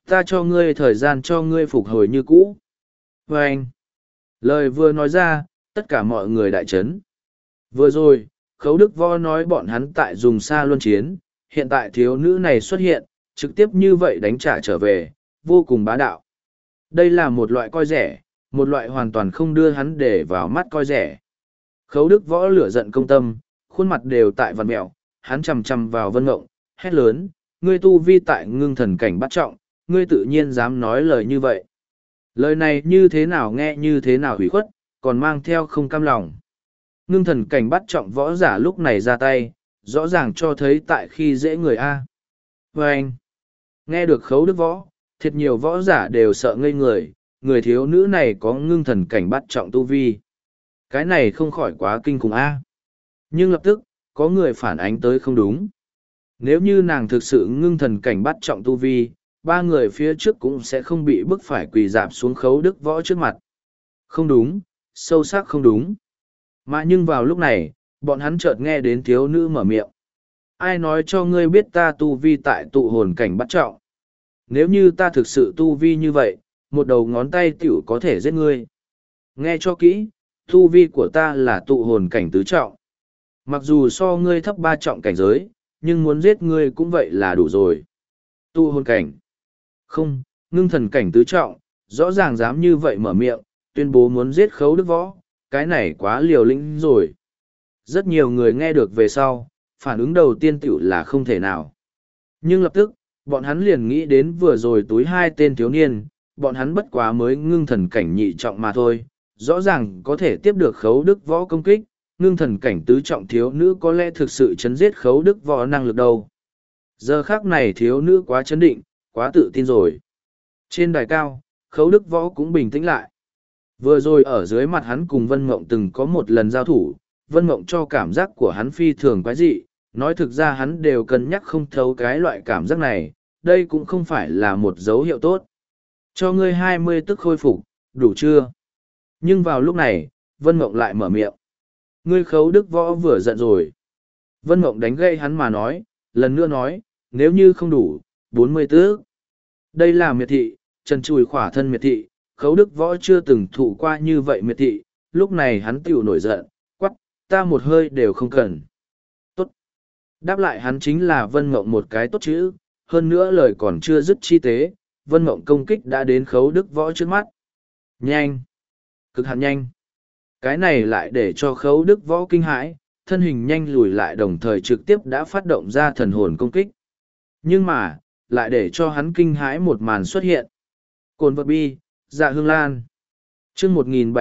Ta cho ngươi thời gian cho ngươi phục hồi như cũ. Và anh, lời vừa nói ra, tất cả mọi người đại chấn. Vừa rồi, Khấu Đức Võ nói bọn hắn tại dùng xa luân chiến, hiện tại thiếu nữ này xuất hiện, trực tiếp như vậy đánh trả trở về, vô cùng bá đạo. Đây là một loại coi rẻ, một loại hoàn toàn không đưa hắn để vào mắt coi rẻ. Khấu Đức Võ lửa giận công tâm, khuôn mặt đều tại vằn mẹo, hắn chằm chằm vào Vân Mộng, hét lớn, ngươi tu vi tại ngưng thần cảnh bắt trọng, ngươi tự nhiên dám nói lời như vậy. Lời này như thế nào nghe như thế nào hủy khuất, còn mang theo không cam lòng. Ngưng thần cảnh bắt trọng võ giả lúc này ra tay, rõ ràng cho thấy tại khi dễ người A. Và anh, nghe được Khấu Đức Võ, thiệt nhiều võ giả đều sợ ngây người thiếu nữ này có ngưng thần cảnh bắt trọng tu vi. Cái này không khỏi quá kinh khủng A. Nhưng lập tức, có người phản ánh tới không đúng. Nếu như nàng thực sự ngưng thần cảnh bắt trọng tu vi, ba người phía trước cũng sẽ không bị bức phải quỳ dạp xuống Khấu Đức Võ trước mặt. Không đúng, sâu sắc không đúng. Mà nhưng vào lúc này, bọn hắn chợt nghe đến thiếu nữ mở miệng. Ai nói cho ngươi biết ta tu vi tại tụ hồn cảnh bắt trọng? Nếu như ta thực sự tu vi như vậy, một đầu ngón tay tiểu có thể giết ngươi. Nghe cho kỹ, tu vi của ta là tụ hồn cảnh tứ trọng. Mặc dù so ngươi thấp ba trọng cảnh giới, nhưng muốn giết ngươi cũng vậy là đủ rồi. Tụ hồn cảnh. Không, ngưng thần cảnh tứ trọng, rõ ràng dám như vậy mở miệng, tuyên bố muốn giết Khấu Đức Võ, cái này quá liều lĩnh rồi. Rất nhiều người nghe được về sau, phản ứng đầu tiên tiểu là không thể nào. Nhưng lập tức, bọn hắn liền nghĩ đến vừa rồi túi hai tên thiếu niên, bọn hắn bất quá mới ngưng thần cảnh nhị trọng mà thôi, rõ ràng có thể tiếp được Khấu Đức Võ công kích, ngưng thần cảnh tứ trọng thiếu nữ có lẽ thực sự chấn giết Khấu Đức Võ năng lực đâu. Giờ khác này thiếu nữ quá chấn định, quá tự tin rồi. Trên đài cao, Khấu Đức Võ cũng bình tĩnh lại. Vừa rồi ở dưới mặt hắn cùng Vân Mộng từng có một lần giao thủ, Vân Mộng cho cảm giác của hắn phi thường quái dị, nói thực ra hắn đều cân nhắc không thấu cái loại cảm giác này, đây cũng không phải là một dấu hiệu tốt. Cho ngươi 20 tức khôi phục, đủ chưa? Nhưng vào lúc này, Vân Mộng lại mở miệng. Ngươi Khấu Đức Võ vừa giận rồi. Vân Mộng đánh gây hắn mà nói, lần nữa nói, nếu như không đủ, 40 tức. Đây là miệt thị, trần chùi khỏa thân miệt thị, Khấu Đức Võ chưa từng thụ qua như vậy miệt thị, lúc này hắn tiểu nổi giận, quắc, ta một hơi đều không cần. Tốt. Đáp lại hắn chính là Vân Mộng một cái tốt chữ, hơn nữa lời còn chưa dứt chi tế, Vân Mộng công kích đã đến Khấu Đức Võ trước mắt. Nhanh. Cực hạn nhanh. Cái này lại để cho Khấu Đức Võ kinh hãi, thân hình nhanh lùi lại đồng thời trực tiếp đã phát động ra thần hồn công kích. Nhưng mà, lại để cho hắn kinh hãi một màn xuất hiện. Cồn vật bi, Dạ Hương Lan. chương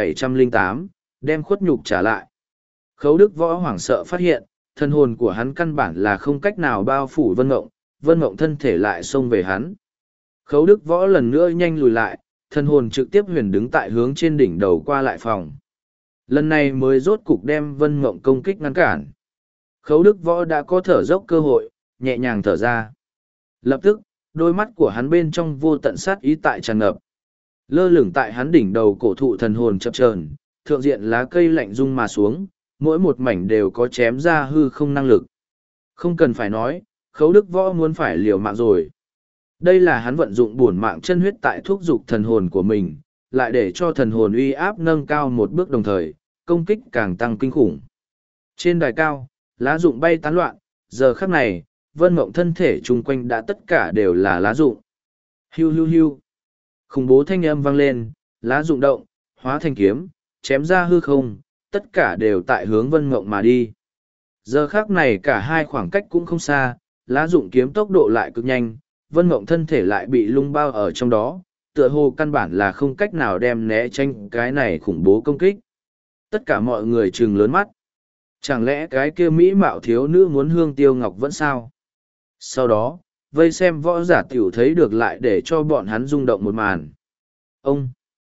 1708, đem khuất nhục trả lại. Khấu Đức Võ hoảng sợ phát hiện, thần hồn của hắn căn bản là không cách nào bao phủ Vân Mộng thân thể lại xông về hắn. Khấu Đức Võ lần nữa nhanh lùi lại, thần hồn trực tiếp huyền đứng tại hướng trên đỉnh đầu qua lại phòng. Lần này mới rốt cục đem Vân Mộng công kích ngăn cản. Khấu Đức Võ đã có thở dốc cơ hội, nhẹ nhàng thở ra. Lập tức, đôi mắt của hắn bên trong vô tận sát ý tại tràn ngập. Lơ lửng tại hắn đỉnh đầu cổ thụ thần hồn chập chờn, thượng diện lá cây lạnh rung mà xuống, mỗi một mảnh đều có chém ra hư không năng lực. Không cần phải nói, Khấu Đức Võ muốn phải liều mạng rồi. Đây là hắn vận dụng bổn mạng chân huyết tại thúc dục thần hồn của mình, lại để cho thần hồn uy áp nâng cao một bước đồng thời, công kích càng tăng kinh khủng. Trên đài cao, lá rụng bay tán loạn, giờ khắc này, Vân Mộng thân thể chung quanh đã tất cả đều là lá rụng. Hiu hiu hiu. Khủng bố thanh âm vang lên, lá rụng động, hóa thành kiếm, chém ra hư không, tất cả đều tại hướng Vân Mộng mà đi. Giờ khắc này cả hai khoảng cách cũng không xa, lá rụng kiếm tốc độ lại cực nhanh, Vân Mộng thân thể lại bị lung bao ở trong đó, tựa hồ căn bản là không cách nào đem né tránh cái này khủng bố công kích. Tất cả mọi người trừng lớn mắt. Chẳng lẽ cái kia mỹ mạo thiếu nữ muốn hương tiêu ngọc vẫn sao? Sau đó, vây xem võ giả tiểu thấy được lại để cho bọn hắn rung động một màn. Ông!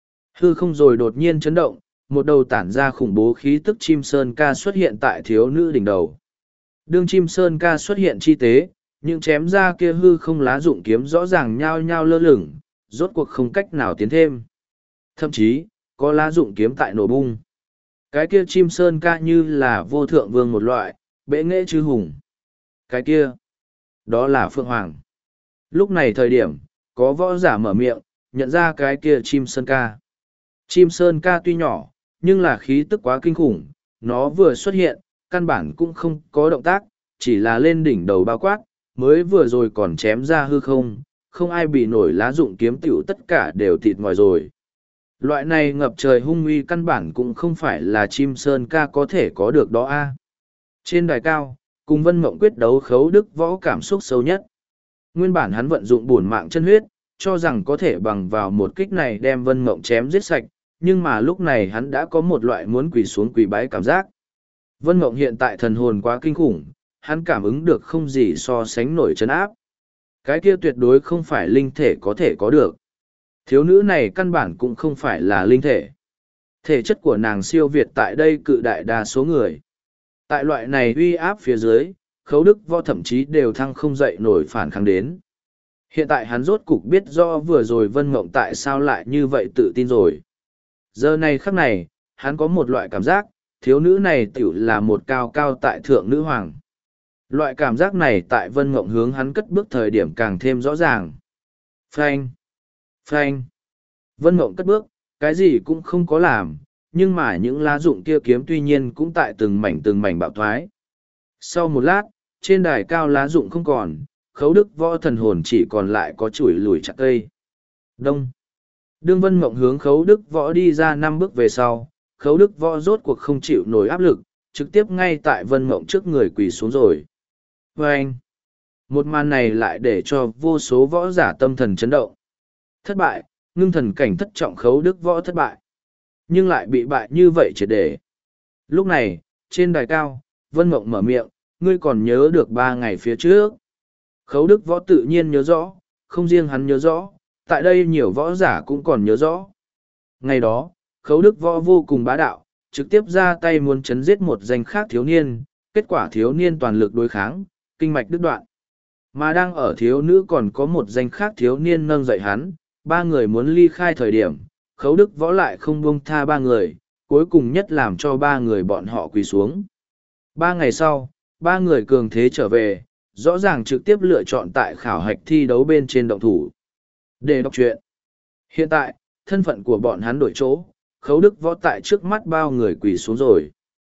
Hư không rồi đột nhiên chấn động, một đầu tản ra khủng bố khí tức chim sơn ca xuất hiện tại thiếu nữ đỉnh đầu. Đương chim sơn ca xuất hiện chi tế, những chém ra kia hư không lá dụng kiếm rõ ràng nhao nhao lơ lửng, rốt cuộc không cách nào tiến thêm. Thậm chí, có lá dụng kiếm tại nổ bung. Cái kia chim sơn ca như là vô thượng vương một loại, bệ nghệ chư hùng. Cái kia, đó là Phượng Hoàng. Lúc này thời điểm, có võ giả mở miệng, nhận ra cái kia chim sơn ca. Chim sơn ca tuy nhỏ, nhưng là khí tức quá kinh khủng, nó vừa xuất hiện, căn bản cũng không có động tác, chỉ là lên đỉnh đầu bao quát, mới vừa rồi còn chém ra hư không, không ai bị nổi lá dụng kiếm tiểu tất cả đều thịt ngòi rồi. Loại này ngập trời hung uy căn bản cũng không phải là chim sơn ca có thể có được đó a. Trên đài cao, cùng Vân Mộng quyết đấu Khấu Đức Võ cảm xúc sâu nhất. Nguyên bản hắn vận dụng bổn mạng chân huyết, cho rằng có thể bằng vào một kích này đem Vân Mộng chém giết sạch, nhưng mà lúc này hắn đã có một loại muốn quỳ xuống quỳ bái cảm giác. Vân Mộng hiện tại thần hồn quá kinh khủng, hắn cảm ứng được không gì so sánh nổi trấn áp. Cái kia tuyệt đối không phải linh thể có thể có được. Thiếu nữ này căn bản cũng không phải là linh thể. Thể chất của nàng siêu việt tại đây cự đại đa số người. Tại loại này uy áp phía dưới, Khấu Đức Võ thậm chí đều thăng không dậy nổi phản kháng đến. Hiện tại hắn rốt cục biết do vừa rồi Vân Mộng tại sao lại như vậy tự tin rồi. Giờ này khắc này, hắn có một loại cảm giác, thiếu nữ này tiểu là một cao cao tại thượng nữ hoàng. Loại cảm giác này tại Vân Mộng hướng hắn cất bước thời điểm càng thêm rõ ràng. Phanh! Phanh! Vân Mộng cất bước, cái gì cũng không có làm, nhưng mà những lá dụng kia kiếm tuy nhiên cũng tại từng mảnh bạo thoái. Sau một lát, trên đài cao lá dụng không còn, Khấu Đức Võ thần hồn chỉ còn lại có chùi lùi chặt cây. Đông! Đương Vân Mộng hướng Khấu Đức Võ đi ra 5 bước về sau, Khấu Đức Võ rốt cuộc không chịu nổi áp lực, trực tiếp ngay tại Vân Mộng trước người quỳ xuống rồi. Vâng! Một màn này lại để cho vô số võ giả tâm thần chấn động. Thất bại, ngưng thần cảnh thất trọng Khấu Đức Võ thất bại. Nhưng lại bị bại như vậy triệt để. Lúc này, trên đài cao, Vân Mộng mở miệng, ngươi còn nhớ được 3 ngày phía trước. Khấu Đức Võ tự nhiên nhớ rõ, không riêng hắn nhớ rõ, tại đây nhiều võ giả cũng còn nhớ rõ. Ngày đó, Khấu Đức Võ vô cùng bá đạo, trực tiếp ra tay muốn chấn giết một danh khác thiếu niên, kết quả thiếu niên toàn lực đối kháng, kinh mạch đứt đoạn. Mà đang ở thiếu nữ còn có một danh khác thiếu niên nâng dậy hắn, 3 người muốn ly khai thời điểm, Khấu Đức Võ lại không buông tha 3 người, cuối cùng nhất làm cho 3 người bọn họ quỳ xuống. 3 ngày sau, 3 người cường thế trở về, rõ ràng trực tiếp lựa chọn tại khảo hạch thi đấu bên trên động thủ. Để đọc truyện. Hiện tại, thân phận của bọn hắn đổi chỗ, Khấu Đức Võ tại trước mắt bao người quỳ xuống rồi.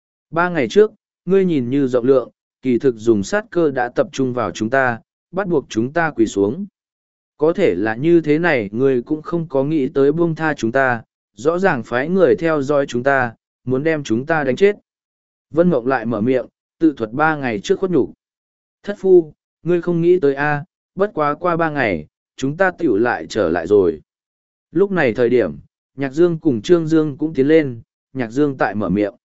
3 ngày trước, ngươi nhìn như rộng lượng, kỳ thực dùng sát cơ đã tập trung vào chúng ta, bắt buộc chúng ta quỳ xuống. Có thể là như thế này ngươi cũng không có nghĩ tới buông tha chúng ta, rõ ràng phái người theo dõi chúng ta, muốn đem chúng ta đánh chết. Vân Mộng lại mở miệng, tự thuật 3 ngày trước khuất nhục. Thất phu, ngươi không nghĩ tới a, bất quá qua 3 ngày, chúng ta tiểu lại trở lại rồi. Lúc này thời điểm, Nhạc Dương cùng Trương Dương cũng tiến lên, Nhạc Dương tại mở miệng.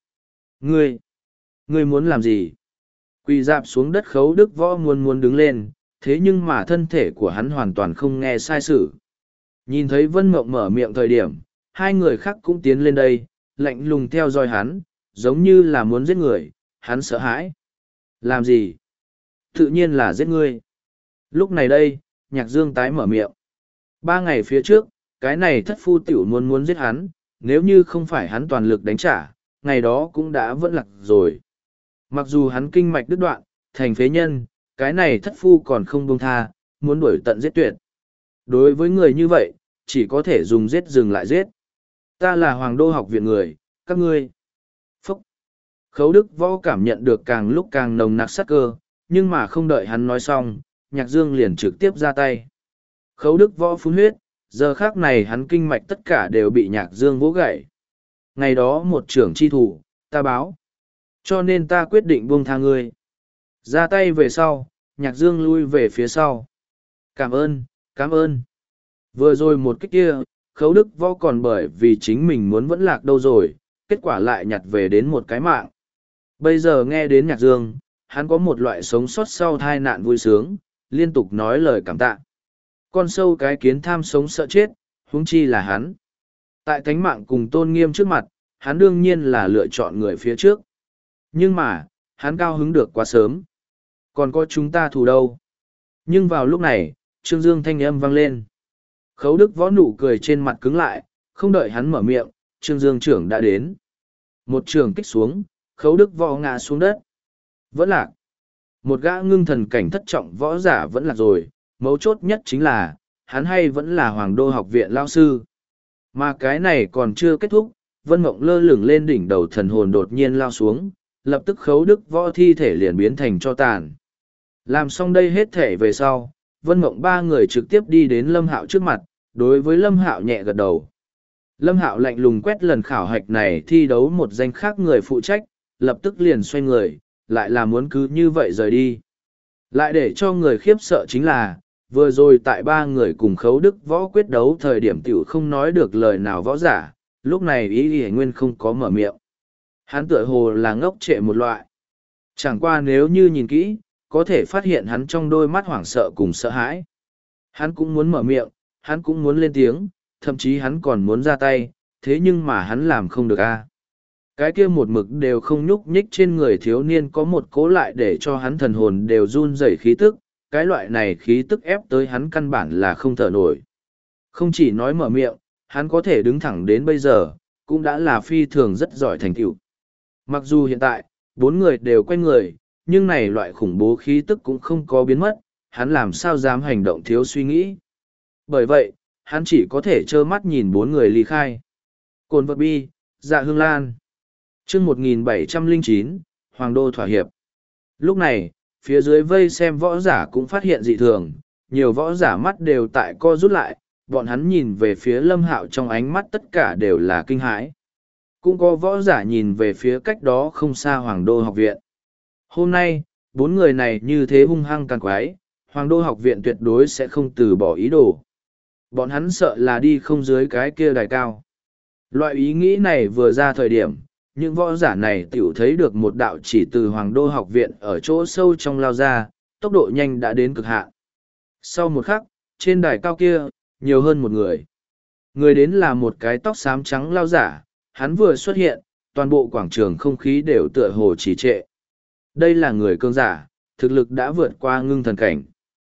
Ngươi muốn làm gì? Quỳ dạp xuống đất Khấu Đức Võ muốn đứng lên, thế nhưng mà thân thể của hắn hoàn toàn không nghe sai sự. Nhìn thấy Vân Mộng mở miệng thời điểm, 2 người khác cũng tiến lên đây, lạnh lùng theo dõi hắn, giống như là muốn giết người, hắn sợ hãi. Làm gì? Tự nhiên là giết ngươi. Lúc này đây, Nhạc Dương tái mở miệng. 3 ngày phía trước, cái này thất phu tiểu muốn giết hắn, nếu như không phải hắn toàn lực đánh trả, ngày đó cũng đã vẫn lạc rồi. Mặc dù hắn kinh mạch đứt đoạn, thành phế nhân, cái này thất phu còn không buông tha, muốn đuổi tận giết tuyệt. Đối với người như vậy, chỉ có thể dùng giết dừng lại giết. Ta là Hoàng Đô học viện người, các ngươi. Phúc! Khấu Đức Võ cảm nhận được càng lúc càng nồng nặc sát cơ, nhưng mà không đợi hắn nói xong, Nhạc Dương liền trực tiếp ra tay. Khấu Đức Võ phun huyết, giờ khác này hắn kinh mạch tất cả đều bị Nhạc Dương vỗ gãy. Ngày đó một trưởng chi thủ, ta báo. Cho nên ta quyết định buông tha ngươi. Ra tay về sau, Nhạc Dương lui về phía sau. Cảm ơn, cảm ơn. Vừa rồi một kích kia, Khấu Đức Võ còn bởi vì chính mình muốn vẫn lạc đâu rồi, kết quả lại nhặt về đến một cái mạng. Bây giờ nghe đến Nhạc Dương, hắn có một loại sống sót sau tai nạn vui sướng, liên tục nói lời cảm tạ. Con sâu cái kiến tham sống sợ chết, huống chi là hắn. Tại tánh mạng cùng tôn nghiêm trước mặt, hắn đương nhiên là lựa chọn người phía trước. Nhưng mà, hắn cao hứng được quá sớm. Còn có chúng ta thù đâu. Nhưng vào lúc này, Trương Dương thanh âm vang lên. Khấu Đức Võ nụ cười trên mặt cứng lại, không đợi hắn mở miệng, Trương Dương trưởng đã đến. Một trường kích xuống, Khấu Đức Võ ngã xuống đất. Vẫn lạc. Một gã ngưng thần cảnh thất trọng võ giả vẫn lạc rồi, mấu chốt nhất chính là, hắn hay vẫn là Hoàng Đô học viện lao sư. Mà cái này còn chưa kết thúc, Vân Mộng lơ lửng lên đỉnh đầu thần hồn đột nhiên lao xuống, lập tức Khấu Đức Võ thi thể liền biến thành tro tàn. Làm xong đây hết thể về sau, Vân Mộng ba người trực tiếp đi đến Lâm Hạo trước mặt, đối với Lâm Hạo nhẹ gật đầu. Lâm Hạo lạnh lùng quét lần khảo hạch này thi đấu một danh khác người phụ trách, lập tức liền xoay người, lại là muốn cứ như vậy rời đi. Lại để cho người khiếp sợ chính là, vừa rồi tại ba người cùng Khấu Đức Võ quyết đấu thời điểm tiểu không nói được lời nào võ giả, lúc này ý Y Nguyên không có mở miệng. Hắn tựa hồ là ngốc trệ một loại. Chẳng qua nếu như nhìn kỹ, có thể phát hiện hắn trong đôi mắt hoảng sợ cùng sợ hãi. Hắn cũng muốn mở miệng, hắn cũng muốn lên tiếng, thậm chí hắn còn muốn ra tay, thế nhưng mà hắn làm không được a. Cái kia một mực đều không nhúc nhích trên người thiếu niên có một cố lại để cho hắn thần hồn đều run rẩy khí tức, cái loại này khí tức ép tới hắn căn bản là không thở nổi. Không chỉ nói mở miệng, hắn có thể đứng thẳng đến bây giờ, cũng đã là phi thường rất giỏi thành tựu. Mặc dù hiện tại, bốn người đều quay người, nhưng này loại khủng bố khí tức cũng không có biến mất, hắn làm sao dám hành động thiếu suy nghĩ. Bởi vậy, hắn chỉ có thể trơ mắt nhìn bốn người ly khai. Cồn vật bi, Dạ Hương Lan. Chương 1709, Hoàng Đô thỏa hiệp. Lúc này, phía dưới vây xem võ giả cũng phát hiện dị thường, nhiều võ giả mắt đều tại co rút lại, bọn hắn nhìn về phía Lâm Hạo trong ánh mắt tất cả đều là kinh hãi. Cũng có võ giả nhìn về phía cách đó không xa Hoàng Đô học viện. Hôm nay, bốn người này như thế hung hăng càng quái, Hoàng Đô học viện tuyệt đối sẽ không từ bỏ ý đồ. Bọn hắn sợ là đi không dưới cái kia đài cao. Loại ý nghĩ này vừa ra thời điểm, những võ giả này tiểu thấy được một đạo chỉ từ Hoàng Đô học viện ở chỗ sâu trong lao ra, tốc độ nhanh đã đến cực hạn. Sau một khắc, trên đài cao kia, nhiều hơn một người. Người đến là một cái tóc xám trắng lao giả, hắn vừa xuất hiện, toàn bộ quảng trường không khí đều tựa hồ trì trệ. Đây là người cường giả, thực lực đã vượt qua ngưng thần cảnh.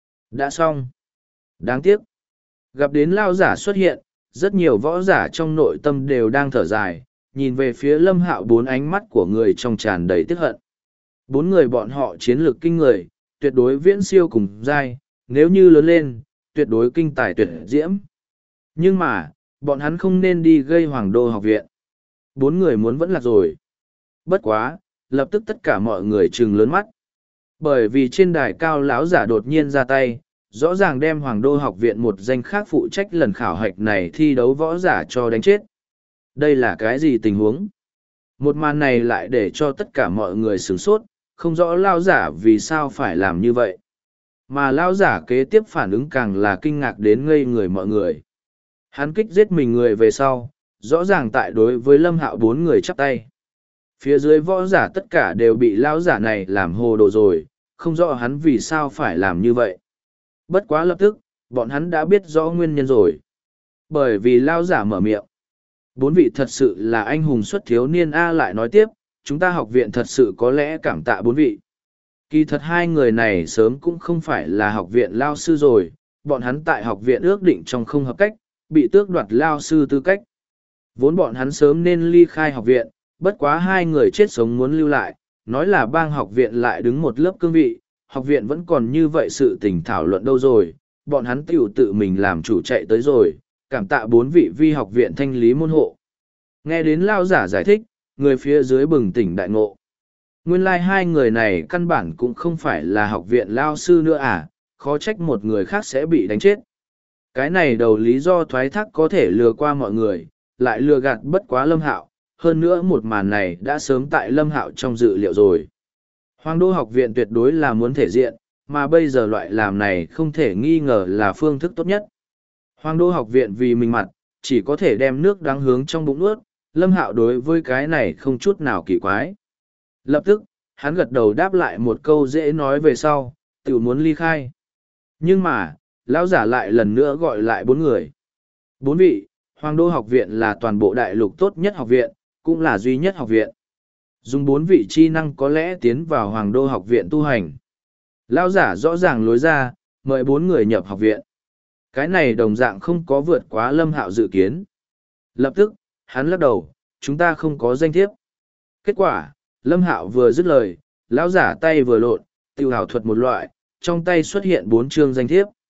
Đã xong. Đáng tiếc. Gặp đến lao giả xuất hiện, rất nhiều võ giả trong nội tâm đều đang thở dài, nhìn về phía Lâm Hạo bốn ánh mắt của người trong tràn đầy tiếc hận. Bốn người bọn họ chiến lược kinh người, tuyệt đối viễn siêu cùng giai, nếu như lớn lên, tuyệt đối kinh tài tuyệt diễm. Nhưng mà, bọn hắn không nên đi gây Hoàng Đô học viện. Bốn người muốn vẫn lạc rồi. Bất quá, lập tức tất cả mọi người trừng lớn mắt. Bởi vì trên đài cao lão giả đột nhiên ra tay, rõ ràng đem Hoàng Đô học viện một danh khác phụ trách lần khảo hạch này thi đấu võ giả cho đánh chết. Đây là cái gì tình huống? Một màn này lại để cho tất cả mọi người sửng sốt, không rõ lão giả vì sao phải làm như vậy. Mà lão giả kế tiếp phản ứng càng là kinh ngạc đến ngây người mọi người. Hắn kích giết mình người về sau, rõ ràng tại đối với Lâm Hạo bốn người chắp tay. Phía dưới võ giả tất cả đều bị lão giả này làm hồ đồ rồi, không rõ hắn vì sao phải làm như vậy. Bất quá lập tức, bọn hắn đã biết rõ nguyên nhân rồi. Bởi vì lão giả mở miệng. Bốn vị thật sự là anh hùng xuất thiếu niên A lại nói tiếp, chúng ta học viện thật sự có lẽ cảm tạ bốn vị. Kỳ thật hai người này sớm cũng không phải là học viện lao sư rồi, bọn hắn tại học viện ước định trong không hợp cách, bị tước đoạt lao sư tư cách. Vốn bọn hắn sớm nên ly khai học viện, bất quá hai người chết sống muốn lưu lại, nói là bang học viện lại đứng một lớp cương vị, học viện vẫn còn như vậy sự tình thảo luận đâu rồi, bọn hắn tiểu tự mình làm chủ chạy tới rồi, cảm tạ bốn vị vi học viện thanh lý môn hộ. Nghe đến lao giả giải thích, người phía dưới bừng tỉnh đại ngộ. Nguyên lai hai người này căn bản cũng không phải là học viện lao sư nữa à, khó trách một người khác sẽ bị đánh chết. Cái này đầu lý do thoái thác có thể lừa qua mọi người, lại lừa gạt bất quá Lâm Hạo, hơn nữa một màn này đã sớm tại Lâm Hạo trong dự liệu rồi. Hoàng Đô học viện tuyệt đối là muốn thể diện, mà bây giờ loại làm này không thể nghi ngờ là phương thức tốt nhất. Hoàng Đô học viện vì mình mặt, chỉ có thể đem nước đáng hướng trong bụng nuốt, Lâm Hạo đối với cái này không chút nào kỳ quái. Lập tức, hắn gật đầu đáp lại một câu dễ nói về sau, tự muốn ly khai. Nhưng mà, lão giả lại lần nữa gọi lại bốn người. Bốn vị, Hoàng Đô học viện là toàn bộ đại lục tốt nhất học viện, cũng là duy nhất học viện. Dùng bốn vị chi năng có lẽ tiến vào Hoàng Đô học viện tu hành. Lão giả rõ ràng lối ra, mời bốn người nhập học viện. Cái này đồng dạng không có vượt quá Lâm Hạo dự kiến. Lập tức, hắn lắc đầu, chúng ta không có danh thiếp. Kết quả, Lâm Hạo vừa dứt lời, lão giả tay vừa lộn, tiêu hảo thuật một loại, trong tay xuất hiện 4 chương danh thiếp.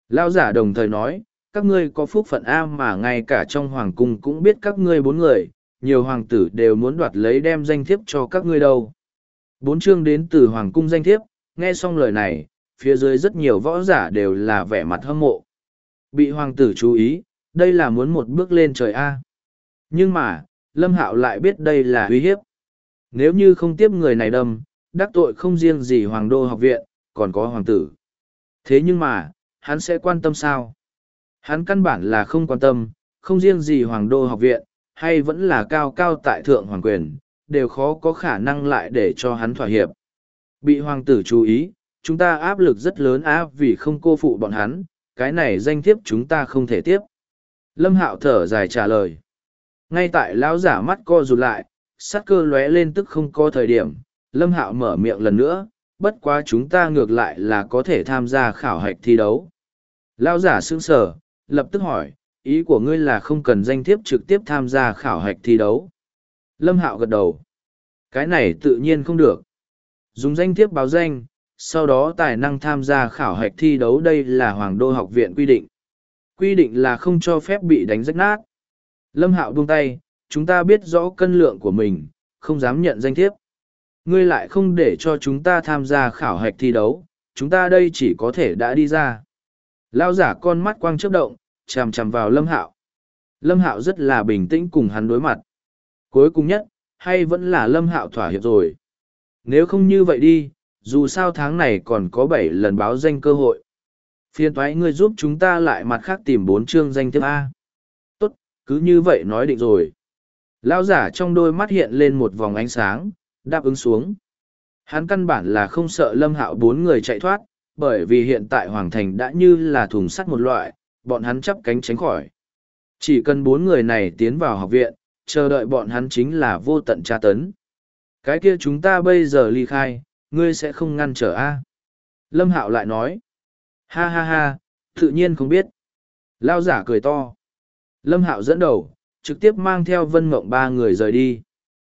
Lao giả đồng thời nói, các ngươi có phúc phận A mà ngay cả trong hoàng cung cũng biết các ngươi bốn người, nhiều hoàng tử đều muốn đoạt lấy đem danh thiếp cho các ngươi đâu. 4 chương đến từ hoàng cung danh thiếp, nghe xong lời này, phía dưới rất nhiều võ giả đều là vẻ mặt hâm mộ. Bị hoàng tử chú ý, đây là muốn một bước lên trời A. Nhưng mà, Lâm Hạo lại biết đây là uy hiếp. Nếu như không tiếp người này đâm, đắc tội không riêng gì hoàng đô học viện, còn có hoàng tử. Thế nhưng mà, hắn sẽ quan tâm sao? Hắn căn bản là không quan tâm, không riêng gì hoàng đô học viện, hay vẫn là cao cao tại thượng hoàng quyền, đều khó có khả năng lại để cho hắn thỏa hiệp. Bị hoàng tử chú ý, chúng ta áp lực rất lớn vì không cô phụ bọn hắn, cái này danh thiếp chúng ta không thể tiếp. Lâm Hạo thở dài trả lời. Ngay tại lão giả mắt co rụt lại, sát cơ lóe lên tức không có thời điểm, Lâm Hạo mở miệng lần nữa, bất quá chúng ta ngược lại là có thể tham gia khảo hạch thi đấu. Lão giả sững sờ, lập tức hỏi, ý của ngươi là không cần danh thiếp trực tiếp tham gia khảo hạch thi đấu. Lâm Hạo gật đầu. Cái này tự nhiên không được. Dùng danh thiếp báo danh, sau đó tài năng tham gia khảo hạch thi đấu, đây là Hoàng đô học viện quy định. Quy định là không cho phép bị đánh rách nát. Lâm Hạo buông tay, chúng ta biết rõ cân lượng của mình, không dám nhận danh thiếp. Ngươi lại không để cho chúng ta tham gia khảo hạch thi đấu, chúng ta đây chỉ có thể đã đi ra. Lão giả con mắt quang chớp động, chằm chằm vào Lâm Hạo. Lâm Hạo rất là bình tĩnh cùng hắn đối mặt. Cuối cùng nhất, hay vẫn là Lâm Hạo thỏa hiệp rồi. Nếu không như vậy đi, dù sao tháng này còn có 7 lần báo danh cơ hội. Phiền toái ngươi giúp chúng ta lại mặt khác tìm 4 chương danh thiếp A. Tốt, cứ như vậy nói định rồi. Lão giả trong đôi mắt hiện lên một vòng ánh sáng, đáp ứng xuống. Hắn căn bản là không sợ Lâm Hạo 4 người chạy thoát, bởi vì hiện tại Hoàng Thành đã như là thùng sắt một loại, bọn hắn chắp cánh tránh khỏi. Chỉ cần 4 người này tiến vào học viện, chờ đợi bọn hắn chính là vô tận tra tấn. Cái kia chúng ta bây giờ ly khai, ngươi sẽ không ngăn trở a? Lâm Hạo lại nói. Ha ha ha, tự nhiên không biết. Lao giả cười to. Lâm Hạo dẫn đầu, trực tiếp mang theo Vân Mộng 3 người rời đi.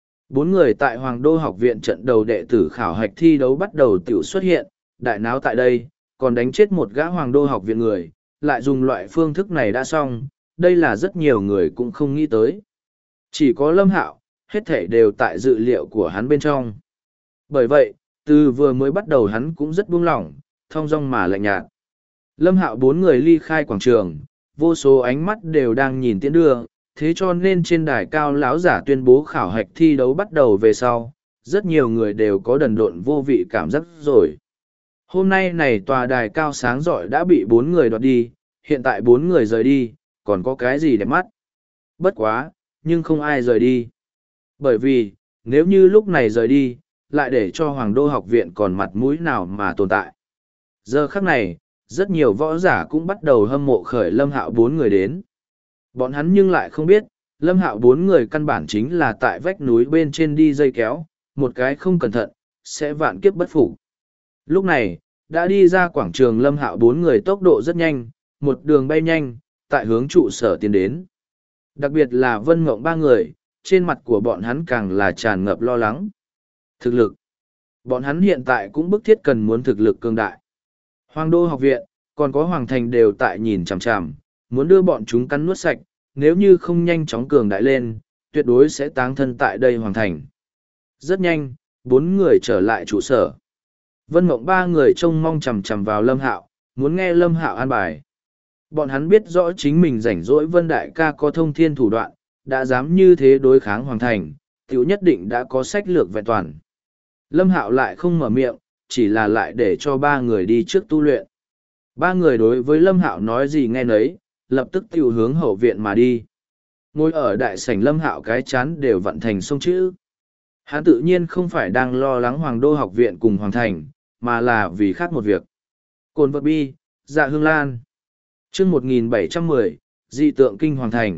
4 người tại Hoàng đô học viện trận đầu đệ tử khảo hạch thi đấu bắt đầu tiểu xuất hiện, đại náo tại đây, còn đánh chết một gã Hoàng đô học viện người, lại dùng loại phương thức này đã xong, đây là rất nhiều người cũng không nghĩ tới. Chỉ có Lâm Hạo, hết thể đều tại dự liệu của hắn bên trong. Bởi vậy, từ vừa mới bắt đầu hắn cũng rất buông lỏng, thong dong mà lạnh nhạt. Lâm Hạo 4 người ly khai quảng trường, vô số ánh mắt đều đang nhìn tiễn đưa, thế cho nên trên đài cao lão giả tuyên bố khảo hạch thi đấu bắt đầu về sau, rất nhiều người đều có đần độn vô vị cảm giác rồi. Hôm nay này tòa đài cao sáng rọi đã bị 4 người đoạt đi, hiện tại 4 người rời đi, còn có cái gì đẹp mắt? Bất quá, nhưng không ai rời đi. Bởi vì, nếu như lúc này rời đi, lại để cho Hoàng đô học viện còn mặt mũi nào mà tồn tại. Giờ khắc này, rất nhiều võ giả cũng bắt đầu hâm mộ khởi Lâm Hạo 4 người đến. Bọn hắn nhưng lại không biết, Lâm Hạo 4 người căn bản chính là tại vách núi bên trên đi dây kéo, một cái không cẩn thận, sẽ vạn kiếp bất phục. Lúc này, đã đi ra quảng trường, Lâm Hạo 4 người tốc độ rất nhanh, một đường bay nhanh, tại hướng trụ sở tiến đến. Đặc biệt là Vân Mộng 3 người, trên mặt của bọn hắn càng là tràn ngập lo lắng. Thực lực. Bọn hắn hiện tại cũng bức thiết cần muốn thực lực cường đại. Hoàng đô học viện, còn có Hoàng Thành đều tại nhìn chằm chằm, muốn đưa bọn chúng cắn nuốt sạch, nếu như không nhanh chóng cường đại lên, tuyệt đối sẽ táng thân tại đây Hoàng Thành. Rất nhanh, 4 người trở lại trụ sở. Vân Mộng 3 người trông mong chằm chằm vào Lâm Hạo, muốn nghe Lâm Hạo an bài. Bọn hắn biết rõ chính mình rảnh rỗi Vân Đại ca có thông thiên thủ đoạn, đã dám như thế đối kháng Hoàng Thành, tiểu nhất định đã có sách lược vẹn toàn. Lâm Hạo lại không mở miệng, chỉ là lại để cho 3 người đi trước tu luyện. 3 người đối với Lâm Hạo nói gì nghe nấy, lập tức tiểu hướng hậu viện mà đi. Ngồi ở đại sảnh, Lâm Hạo cái chán đều vặn thành sông chữ. Hắn tự nhiên không phải đang lo lắng Hoàng đô học viện cùng Hoàng Thành, mà là vì khác một việc. Cồn vật bi, dạ hương lan. Chương 1710, dị tượng kinh Hoàng Thành.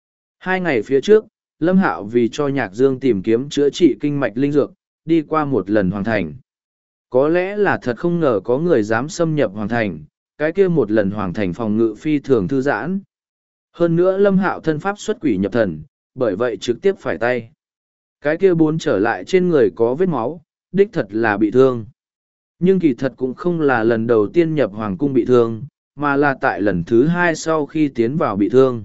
2 ngày phía trước, Lâm Hạo vì cho Nhạc Dương tìm kiếm chữa trị kinh mạch linh dược, đi qua một lần Hoàng Thành. Có lẽ là thật không ngờ có người dám xâm nhập Hoàng Thành, cái kia một lần Hoàng Thành phòng ngự phi thường thư giãn. Hơn nữa Lâm Hạo thân pháp xuất quỷ nhập thần, bởi vậy trực tiếp phải tay. Cái kia 4 trở lại trên người có vết máu, đích thật là bị thương. Nhưng kỳ thật cũng không là lần đầu tiên nhập Hoàng cung bị thương, mà là tại lần thứ hai sau khi tiến vào bị thương.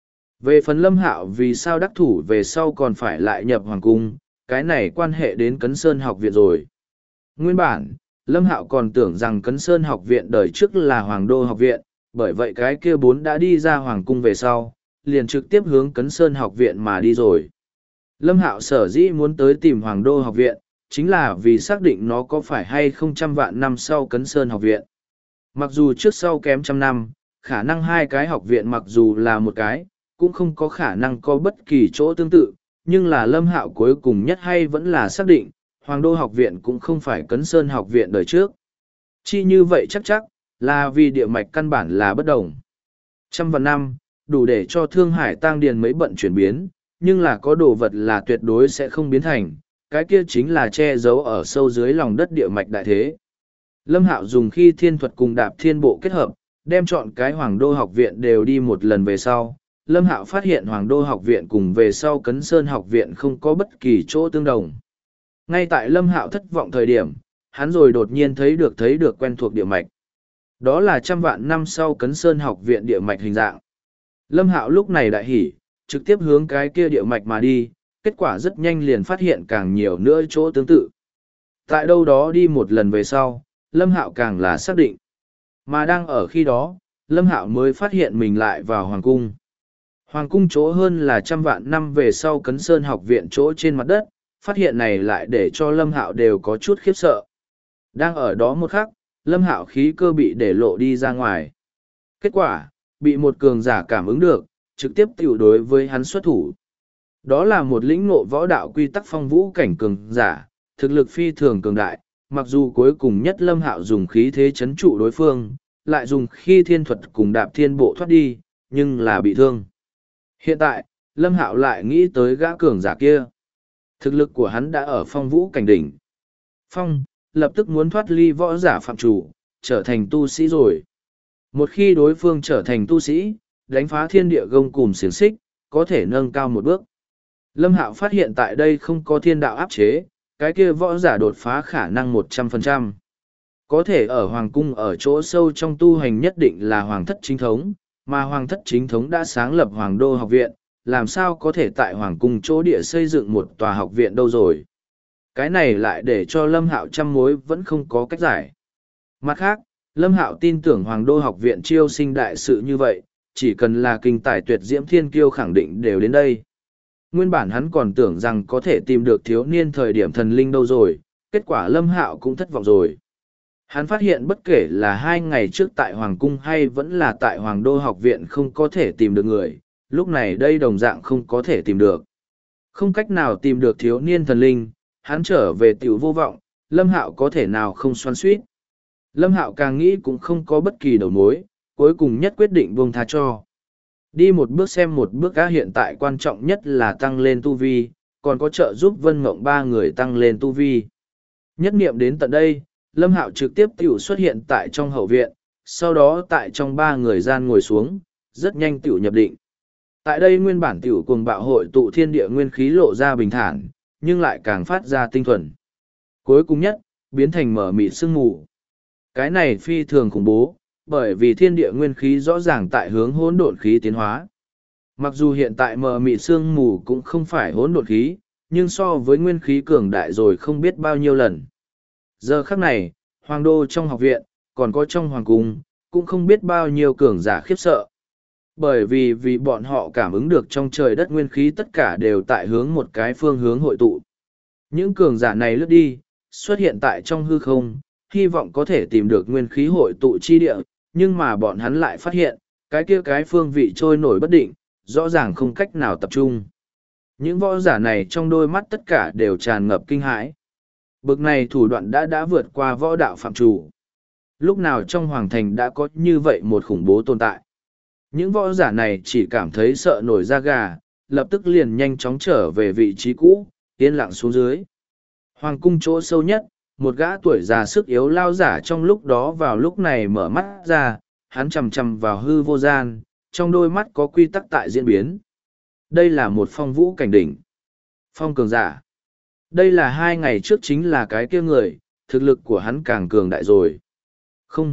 Về phần Lâm Hạo vì sao đắc thủ về sau còn phải lại nhập hoàng cung, cái này quan hệ đến Cấn Sơn học viện rồi. Nguyên bản, Lâm Hạo còn tưởng rằng Cấn Sơn học viện đời trước là Hoàng Đô học viện, bởi vậy cái kia bốn đã đi ra hoàng cung về sau, liền trực tiếp hướng Cấn Sơn học viện mà đi rồi. Lâm Hạo sở dĩ muốn tới tìm Hoàng Đô học viện, chính là vì xác định nó có phải hay không 100 vạn năm sau Cấn Sơn học viện. Mặc dù trước sau kém 100 năm, khả năng hai cái học viện mặc dù là một cái, cũng không có khả năng có bất kỳ chỗ tương tự, nhưng là Lâm Hạo cuối cùng nhất hay vẫn là xác định, Hoàng Đô học viện cũng không phải Cấn Sơn học viện đời trước. Chi như vậy chắc là vì địa mạch căn bản là bất đồng. 100 vạn năm, đủ để cho Thương Hải Tang Điền mấy bận chuyển biến, nhưng là có đồ vật là tuyệt đối sẽ không biến thành, cái kia chính là che giấu ở sâu dưới lòng đất địa mạch đại thế. Lâm Hạo dùng khi thiên thuật cùng đạp thiên bộ kết hợp, đem chọn cái Hoàng Đô học viện đều đi một lần về sau. Lâm Hạo phát hiện Hoàng Đô học viện cùng về sau Cấn Sơn học viện không có bất kỳ chỗ tương đồng. Ngay tại Lâm Hạo thất vọng thời điểm, hắn rồi đột nhiên thấy được quen thuộc địa mạch. Đó là 100 vạn năm sau Cấn Sơn học viện địa mạch hình dạng. Lâm Hạo lúc này đại hỉ, trực tiếp hướng cái kia địa mạch mà đi, kết quả rất nhanh liền phát hiện càng nhiều nữa chỗ tương tự. Tại đâu đó đi một lần về sau, Lâm Hạo càng là xác định. Mà đang ở khi đó, Lâm Hạo mới phát hiện mình lại vào Hoàng Cung. Hoàng Cung chỗ hơn là 100 vạn năm về sau Cấn Sơn học viện chỗ trên mặt đất, phát hiện này lại để cho Lâm Hạo đều có chút khiếp sợ. Đang ở đó một khắc, Lâm Hạo khí cơ bị để lộ đi ra ngoài. Kết quả, bị một cường giả cảm ứng được, trực tiếp tiểu đối với hắn xuất thủ. Đó là một lĩnh ngộ võ đạo quy tắc phong vũ cảnh cường giả, thực lực phi thường cường đại, mặc dù cuối cùng nhất Lâm Hạo dùng khí thế chấn trụ đối phương, lại dùng khi thiên thuật cùng đạp thiên bộ thoát đi, nhưng là bị thương. Hiện tại, Lâm Hạo lại nghĩ tới gã cường giả kia. Thực lực của hắn đã ở phong vũ cảnh đỉnh. Phong, lập tức muốn thoát ly võ giả phạm chủ, trở thành tu sĩ rồi. Một khi đối phương trở thành tu sĩ, đánh phá thiên địa gông cùm xiềng xích, có thể nâng cao một bước. Lâm Hạo phát hiện tại đây không có thiên đạo áp chế, cái kia võ giả đột phá khả năng 100%. Có thể ở Hoàng Cung ở chỗ sâu trong tu hành nhất định là Hoàng thất chính thống, mà Hoàng thất chính thống đã sáng lập Hoàng Đô học viện, làm sao có thể tại Hoàng Cung chỗ địa xây dựng một tòa học viện đâu rồi. Cái này lại để cho Lâm Hạo trăm mối vẫn không có cách giải. Mặt khác, Lâm Hạo tin tưởng Hoàng Đô học viện chiêu sinh đại sự như vậy, chỉ cần là kinh tài tuyệt diễm thiên kiêu khẳng định đều đến đây. Nguyên bản hắn còn tưởng rằng có thể tìm được thiếu niên thời điểm thần linh đâu rồi, kết quả Lâm Hạo cũng thất vọng rồi. Hắn phát hiện bất kể là 2 ngày trước tại Hoàng Cung hay vẫn là tại Hoàng Đô học viện không có thể tìm được người, lúc này đây đồng dạng không có thể tìm được. Không cách nào tìm được thiếu niên thần linh, hắn trở về tiểu vô vọng, Lâm Hạo có thể nào không xoắn xuýt. Lâm Hạo càng nghĩ cũng không có bất kỳ đầu mối, cuối cùng nhất quyết định buông tha cho. Đi một bước xem một bước á, hiện tại quan trọng nhất là tăng lên tu vi, còn có trợ giúp Vân Mộng ba người tăng lên tu vi. Nhất niệm đến tận đây, Lâm Hạo trực tiếp tiểu xuất hiện tại trong hậu viện, sau đó tại trong 3 người gian ngồi xuống, rất nhanh tiểu nhập định. Tại đây nguyên bản tiểu cuồng bạo hội tụ thiên địa nguyên khí lộ ra bình thản, nhưng lại càng phát ra tinh thuần. Cuối cùng nhất, biến thành mở mịt sương mù. Cái này phi thường khủng bố, bởi vì thiên địa nguyên khí rõ ràng tại hướng hỗn độn khí tiến hóa. Mặc dù hiện tại mờ mịt sương mù cũng không phải hỗn độn khí, nhưng so với nguyên khí cường đại rồi không biết bao nhiêu lần. Giờ khắc này, Hoàng Đô trong học viện, còn có trong Hoàng Cung, cũng không biết bao nhiêu cường giả khiếp sợ. Bởi vì bọn họ cảm ứng được trong trời đất nguyên khí tất cả đều tại hướng một cái phương hướng hội tụ. Những cường giả này lướt đi, xuất hiện tại trong hư không, hy vọng có thể tìm được nguyên khí hội tụ chi địa, nhưng mà bọn hắn lại phát hiện, cái kia cái phương vị trôi nổi bất định, rõ ràng không cách nào tập trung. Những võ giả này trong đôi mắt tất cả đều tràn ngập kinh hãi. Bực này thủ đoạn đã vượt qua võ đạo phạm chủ. Lúc nào trong hoàng thành đã có như vậy một khủng bố tồn tại. Những võ giả này chỉ cảm thấy sợ nổi da gà, lập tức liền nhanh chóng trở về vị trí cũ, yên lặng xuống dưới. Hoàng cung chỗ sâu nhất, một gã tuổi già sức yếu lao giả trong lúc đó vào lúc này mở mắt ra, hắn chằm chằm vào hư vô gian, trong đôi mắt có quy tắc tại diễn biến. Đây là một phong vũ cảnh đỉnh. Phong cường giả. Đây là 2 ngày trước chính là cái kia người, thực lực của hắn càng cường đại rồi. Không,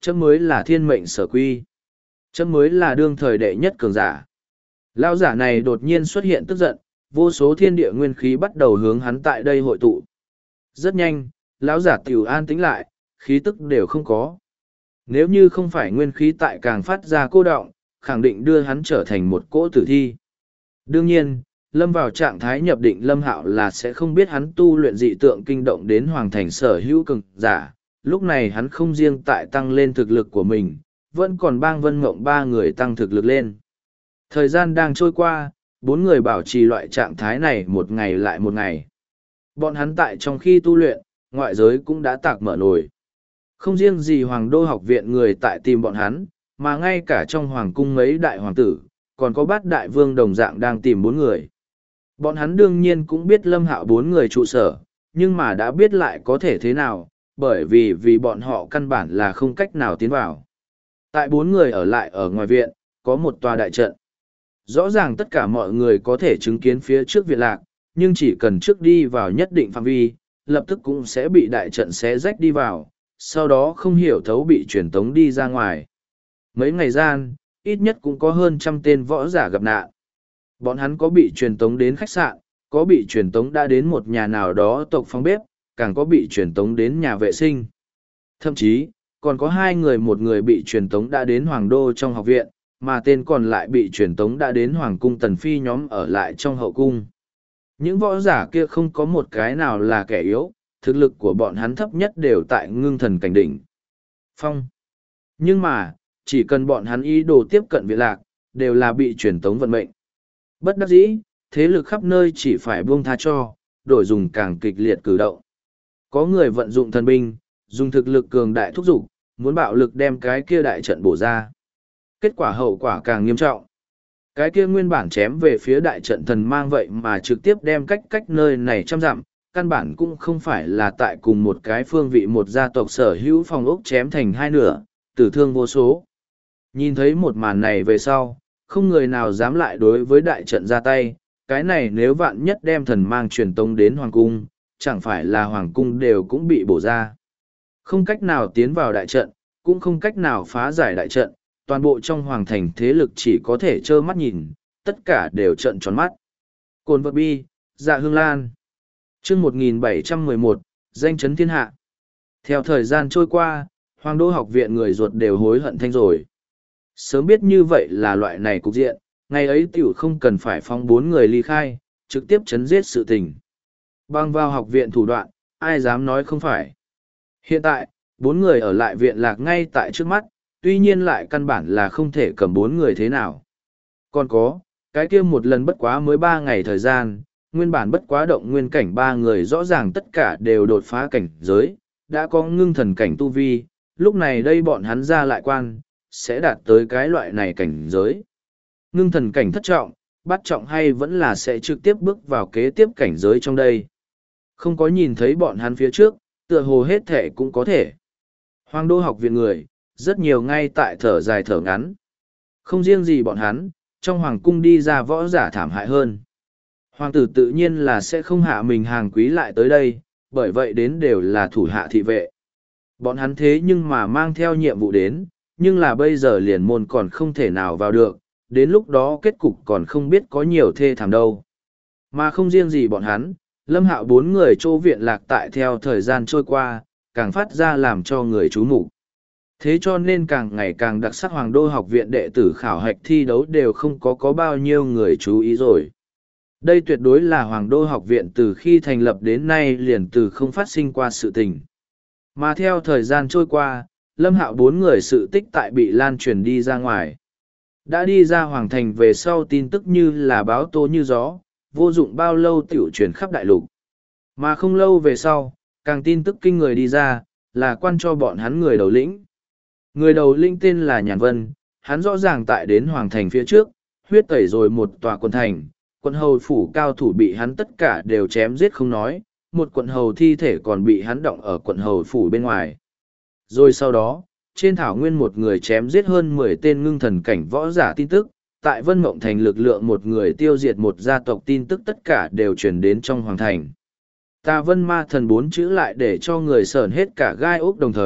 Chấm mới là thiên mệnh sở quy. Chấm mới là đương thời đệ nhất cường giả. Lão giả này đột nhiên xuất hiện tức giận, vô số thiên địa nguyên khí bắt đầu hướng hắn tại đây hội tụ. Rất nhanh, lão giả tiểu an tĩnh lại, khí tức đều không có. Nếu như không phải nguyên khí tại càng phát ra cô đọng, khẳng định đưa hắn trở thành một cỗ tử thi. Đương nhiên, lâm vào trạng thái nhập định Lâm Hạo là sẽ không biết hắn tu luyện dị tượng kinh động đến hoàng thành sở hữu cường giả. Lúc này hắn không riêng tại tăng lên thực lực của mình, vẫn còn bang Vân Mộng ba người tăng thực lực lên. Thời gian đang trôi qua, bốn người bảo trì loại trạng thái này một ngày lại một ngày. Bọn hắn tại trong khi tu luyện, ngoại giới cũng đã tạc mở nổi. Không riêng gì Hoàng Đô học viện người tại tìm bọn hắn, mà ngay cả trong Hoàng cung mấy đại hoàng tử, còn có bát đại vương đồng dạng đang tìm bốn người. Bọn hắn đương nhiên cũng biết Lâm Hạo bốn người trụ sở, nhưng mà đã biết lại có thể thế nào, bởi vì bọn họ căn bản là không cách nào tiến vào. Tại bốn người ở lại ở ngoài viện, có một tòa đại trận. Rõ ràng tất cả mọi người có thể chứng kiến phía trước viện lạc, nhưng chỉ cần trước đi vào nhất định phạm vi, lập tức cũng sẽ bị đại trận xé rách đi vào, sau đó không hiểu thấu bị truyền tống đi ra ngoài. Mấy ngày gian, ít nhất cũng có hơn 100 tên võ giả gặp nạn. Bọn hắn có bị truyền tống đến khách sạn, có bị truyền tống đã đến một nhà nào đó tộc phòng bếp, càng có bị truyền tống đến nhà vệ sinh. Thậm chí, còn có hai người, một người bị truyền tống đã đến Hoàng Đô trong học viện, mà tên còn lại bị truyền tống đã đến Hoàng cung Tần Phi nhóm ở lại trong hậu cung. Những võ giả kia không có một cái nào là kẻ yếu, thực lực của bọn hắn thấp nhất đều tại ngưng thần cảnh đỉnh phong. Nhưng mà, chỉ cần bọn hắn ý đồ tiếp cận viện lạc, đều là bị truyền tống vận mệnh. Bất đắc dĩ, thế lực khắp nơi chỉ phải buông tha cho, đổi dùng càng kịch liệt cử động. Có người vận dụng thần binh, dùng thực lực cường đại thúc giục, muốn bạo lực đem cái kia đại trận bổ ra. Kết quả hậu quả càng nghiêm trọng. Cái kia nguyên bản chém về phía đại trận thần mang vậy mà trực tiếp đem cách nơi này trăm dặm, căn bản cũng không phải là tại cùng một cái phương vị một gia tộc sở hữu phòng ốc chém thành hai nửa, tử thương vô số. Nhìn thấy một màn này về sau, không người nào dám lại đối với đại trận ra tay, cái này nếu vạn nhất đem thần mang truyền tống đến hoàng cung, chẳng phải là hoàng cung đều cũng bị bổ ra. Không cách nào tiến vào đại trận, cũng không cách nào phá giải đại trận, toàn bộ trong hoàng thành thế lực chỉ có thể trơ mắt nhìn, tất cả đều trợn tròn mắt. Cồn vật bi, Dạ Hương Lan. Chương 1711, danh chấn thiên hạ. Theo thời gian trôi qua, Hoàng Đô học viện người ruột đều hối hận thanh rồi. Sớm biết như vậy là loại này cục diện, ngày ấy tiểu không cần phải phóng 4 người ly khai, trực tiếp chấn giết sự tình. Bằng vào học viện thủ đoạn, ai dám nói không phải. Hiện tại, 4 người ở lại viện lạc ngay tại trước mắt, tuy nhiên lại căn bản là không thể cầm 4 người thế nào. Còn có, cái kia một lần bất quá mới 3 ngày thời gian, nguyên bản bất quá động nguyên cảnh 3 người rõ ràng tất cả đều đột phá cảnh giới, đã có ngưng thần cảnh tu vi, lúc này đây bọn hắn ra lại quan, sẽ đạt tới cái loại này cảnh giới. Ngưng thần cảnh thất trọng, bắt trọng hay vẫn là sẽ trực tiếp bước vào kế tiếp cảnh giới trong đây. Không có nhìn thấy bọn hắn phía trước, tựa hồ hết thể cũng có thể. Hoàng Đô học viện người, rất nhiều ngay tại thở dài thở ngắn. Không riêng gì bọn hắn, trong hoàng cung đi ra võ giả thảm hại hơn. Hoàng tử tự nhiên là sẽ không hạ mình hàng quý lại tới đây, bởi vậy đến đều là thủ hạ thị vệ. Bọn hắn thế nhưng mà mang theo nhiệm vụ đến, nhưng là bây giờ liền môn còn không thể nào vào được, đến lúc đó kết cục còn không biết có nhiều thê thảm đâu. Mà không riêng gì bọn hắn, Lâm Hạo 4 người chỗ viện lạc tại theo thời gian trôi qua, càng phát ra làm cho người chú mục. Thế cho nên càng ngày càng đặc sắc Hoàng Đô học viện đệ tử khảo hạch thi đấu đều không có bao nhiêu người chú ý rồi. Đây tuyệt đối là Hoàng Đô học viện từ khi thành lập đến nay liền từ không phát sinh qua sự tình. Mà theo thời gian trôi qua, Lâm Hạo 4 người sự tích tại bị lan truyền đi ra ngoài. Đã đi ra Hoàng Thành về sau tin tức như là báo tố như gió, vô dụng bao lâu tiểu truyền khắp đại lục. Mà không lâu về sau, càng tin tức kinh người đi ra, là quan cho bọn hắn người đầu lĩnh. Người đầu lĩnh tên là Nhàn Vân, hắn rõ ràng tại đến Hoàng Thành phía trước, huyết tẩy rồi một tòa quận thành, quận hầu phủ cao thủ bị hắn tất cả đều chém giết không nói, một quận hầu thi thể còn bị hắn động ở quận hầu phủ bên ngoài. Rồi sau đó, trên thảo nguyên một người chém giết hơn 10 tên ngưng thần cảnh võ giả tin tức, tại Vân Mộng Thành lực lượng một người tiêu diệt một gia tộc tin tức tất cả đều truyền đến trong Hoàng Thành. Tà Vân Ma Thần 4 chữ lại để cho người sởn hết cả gai ốc đồng thời,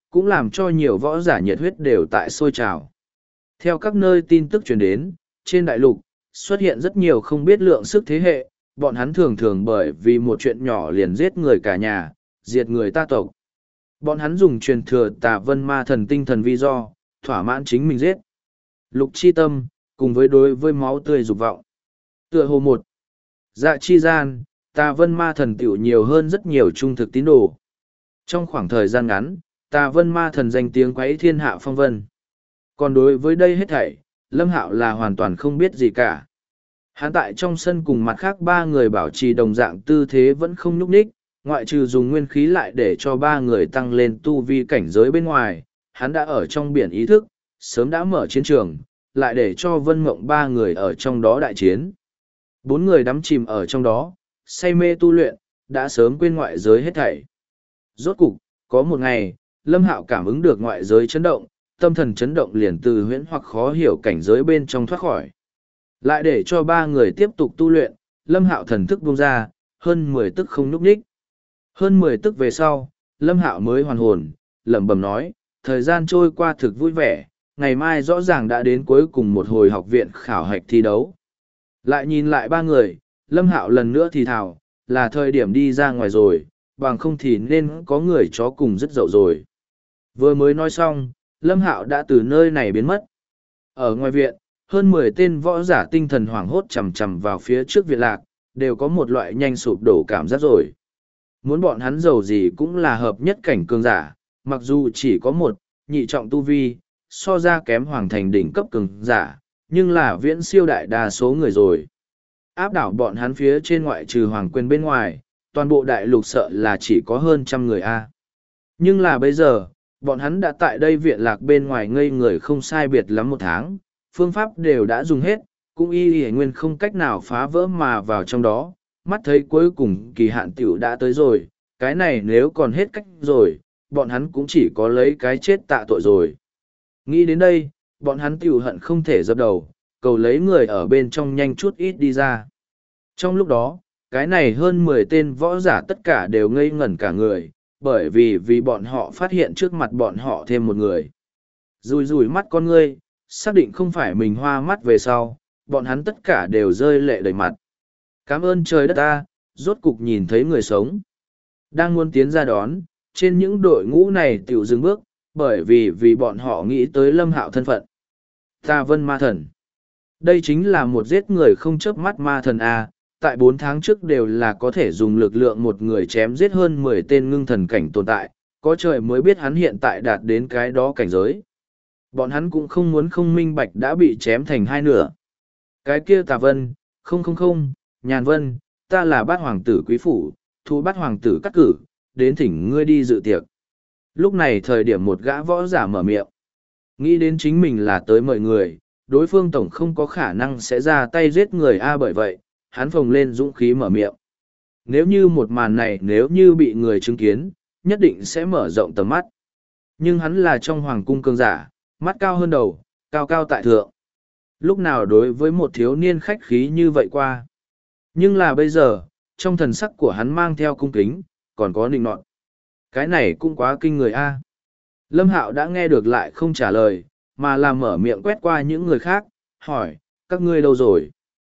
cũng làm cho nhiều võ giả nhiệt huyết đều tại sôi trào. Theo các nơi tin tức truyền đến, trên đại lục, xuất hiện rất nhiều không biết lượng sức thế hệ, bọn hắn thường thường bởi vì một chuyện nhỏ liền giết người cả nhà, diệt người ta tộc. Bọn hắn dùng truyền thừa Tà Vân Ma Thần tinh thần vi do, thỏa mãn chính mình giết. Lục chi tâm, cùng với đối với máu tươi dục vọng. Tựa hồ một, dạ chi gian, Tà Vân Ma Thần tiểu nhiều hơn rất nhiều trung thực tín đồ. Trong khoảng thời gian ngắn, Tà Vân Ma Thần danh tiếng quấy thiên hạ phong vân. Còn đối với đây hết thảy, Lâm Hạo là hoàn toàn không biết gì cả. Hắn tại trong sân cùng mặt khác ba người bảo trì đồng dạng tư thế vẫn không nhúc nhích, ngoại trừ dùng nguyên khí lại để cho ba người tăng lên tu vi cảnh giới bên ngoài, hắn đã ở trong biển ý thức, sớm đã mở chiến trường, lại để cho Vân Mộng ba người ở trong đó đại chiến. Bốn người đắm chìm ở trong đó, say mê tu luyện, đã sớm quên ngoại giới hết thảy. Rốt cục, có một ngày, Lâm Hạo cảm ứng được ngoại giới chấn động, tâm thần chấn động liền từ huyễn hoặc khó hiểu cảnh giới bên trong thoát khỏi. Lại để cho ba người tiếp tục tu luyện, Lâm Hạo thần thức buông ra, hơn 10 tức không nhúc nhích. Hơn 10 tức về sau, Lâm Hạo mới hoàn hồn, lẩm bẩm nói, thời gian trôi qua thực vui vẻ, ngày mai rõ ràng đã đến cuối cùng một hồi học viện khảo hạch thi đấu. Lại nhìn lại ba người, Lâm Hạo lần nữa thì thào, là thời điểm đi ra ngoài rồi, bằng không thì nên có người chó cùng rất dậu rồi. Vừa mới nói xong, Lâm Hạo đã từ nơi này biến mất. Ở ngoài viện, hơn 10 tên võ giả tinh thần hoảng hốt chầm chầm vào phía trước viện lạc, đều có một loại nhanh sụp đổ cảm giác rồi. Muốn bọn hắn giàu gì cũng là hợp nhất cảnh cường giả, mặc dù chỉ có một, nhị trọng tu vi, so ra kém hoàng thành đỉnh cấp cường giả, nhưng là viễn siêu đại đa số người rồi. Áp đảo bọn hắn phía trên ngoại trừ hoàng quyền bên ngoài, toàn bộ đại lục sợ là chỉ có hơn 100 người a. Nhưng là bây giờ, bọn hắn đã tại đây viện lạc bên ngoài ngây người không sai biệt lắm 1 tháng, phương pháp đều đã dùng hết, cũng y nguyên không cách nào phá vỡ mà vào trong đó, mắt thấy cuối cùng kỳ hạn tiểu đã tới rồi, cái này nếu còn hết cách rồi, bọn hắn cũng chỉ có lấy cái chết tạ tội rồi. Nghĩ đến đây, bọn hắn tiểu hận không thể dập đầu, cầu lấy người ở bên trong nhanh chút ít đi ra. Trong lúc đó, cái này hơn 10 tên võ giả tất cả đều ngây ngẩn cả người, bởi vì bọn họ phát hiện trước mặt bọn họ thêm một người. Rùi rùi mắt con ngươi, xác định không phải mình hoa mắt về sau, bọn hắn tất cả đều rơi lệ đầy mặt. Cảm ơn trời đất ta, rốt cục nhìn thấy người sống. Đang muốn tiến ra đón, trên những đội ngũ này tiểu dừng bước, bởi vì bọn họ nghĩ tới Lâm Hạo thân phận. Tà Vân Ma Thần. Đây chính là một giết người không chớp mắt ma thần A, tại 4 tháng trước đều là có thể dùng lực lượng một người chém giết hơn 10 tên ngưng thần cảnh tồn tại, có trời mới biết hắn hiện tại đạt đến cái đó cảnh giới. Bọn hắn cũng không muốn không minh bạch đã bị chém thành hai nửa. Cái kia Tà Vân, không, Nhàn Vân, ta là bát hoàng tử quý phủ, thu bát hoàng tử cắt cử, đến thỉnh ngươi đi dự tiệc. Lúc này thời điểm một gã võ giả mở miệng. Nghĩ đến chính mình là tới mời người, đối phương tổng không có khả năng sẽ ra tay giết người A, bởi vậy, hắn phồng lên dũng khí mở miệng. Nếu như một màn này nếu như bị người chứng kiến, nhất định sẽ mở rộng tầm mắt. Nhưng hắn là trong hoàng cung cường giả, mắt cao hơn đầu, cao cao tại thượng. Lúc nào đối với một thiếu niên khách khí như vậy qua. Nhưng là bây giờ, trong thần sắc của hắn mang theo cung kính, còn có nịnh nọt. Cái này cũng quá kinh người a. Lâm Hạo đã nghe được lại không trả lời, mà làm mở miệng quét qua những người khác, hỏi, các ngươi đâu rồi?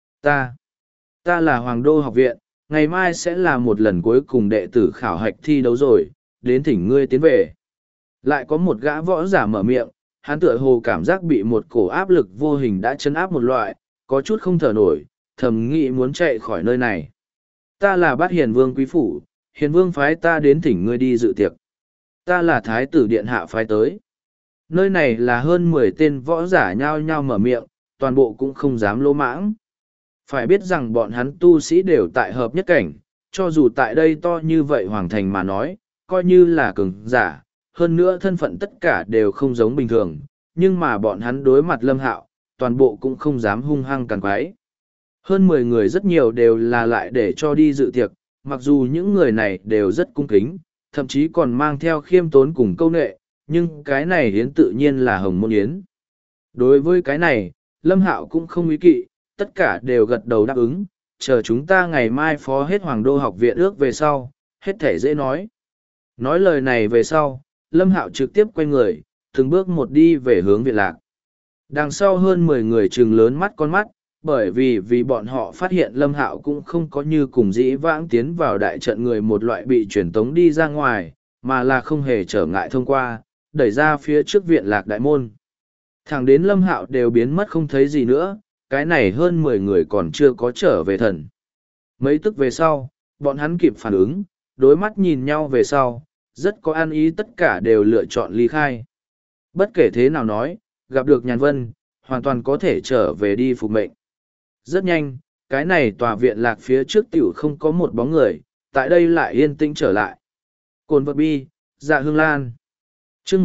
Ta là Hoàng Đô học viện, ngày mai sẽ là một lần cuối cùng đệ tử khảo hạch thi đấu rồi, đến thỉnh ngươi tiến về. Lại có một gã võ giả mở miệng, hắn tựa hồ cảm giác bị một cổ áp lực vô hình đã chấn áp một loại, có chút không thở nổi, thầm nghĩ muốn chạy khỏi nơi này. Ta là Bát Hiền Vương quý phủ, Hiền Vương phái ta đến thỉnh ngươi đi dự tiệc. Ta là Thái tử Điện Hạ phái tới. Nơi này là hơn 10 tên võ giả nhao nhao mở miệng, toàn bộ cũng không dám lỗ mãng. Phải biết rằng bọn hắn tu sĩ đều tại hợp nhất cảnh, cho dù tại đây to như vậy hoàng thành mà nói, coi như là cường giả, hơn nữa thân phận tất cả đều không giống bình thường, nhưng mà bọn hắn đối mặt Lâm Hạo, toàn bộ cũng không dám hung hăng càn quái. Hơn 10 người rất nhiều đều là lại để cho đi dự tiệc, mặc dù những người này đều rất cung kính, thậm chí còn mang theo khiêm tốn cùng câu nệ, nhưng cái này hiến tự nhiên là hồng môn yến. Đối với cái này, Lâm Hạo cũng không ý kỵ, tất cả đều gật đầu đáp ứng, chờ chúng ta ngày mai phó hết Hoàng Đô học viện ước về sau, hết thể dễ nói. Nói lời này về sau, Lâm Hạo trực tiếp quay người, từng bước một đi về hướng viện lạc. Đằng sau hơn 10 người trừng lớn mắt con mắt, bởi vì bọn họ phát hiện Lâm Hạo cũng không có như cùng dĩ vãng tiến vào đại trận người một loại bị truyền tống đi ra ngoài, mà là không hề trở ngại thông qua, đẩy ra phía trước viện lạc đại môn. Thẳng đến Lâm Hạo đều biến mất không thấy gì nữa, cái này hơn 10 người còn chưa có trở về thần. Mấy tức về sau, bọn hắn kịp phản ứng, đối mắt nhìn nhau về sau, rất có ăn ý, tất cả đều lựa chọn ly khai. Bất kể thế nào nói, gặp được Nhàn Vân, hoàn toàn có thể trở về đi phục mệnh. Rất nhanh, cái này tòa viện lạc phía trước tiểu không có một bóng người, tại đây lại yên tĩnh trở lại. Cồn vật bi, Dạ Hương Lan. Chương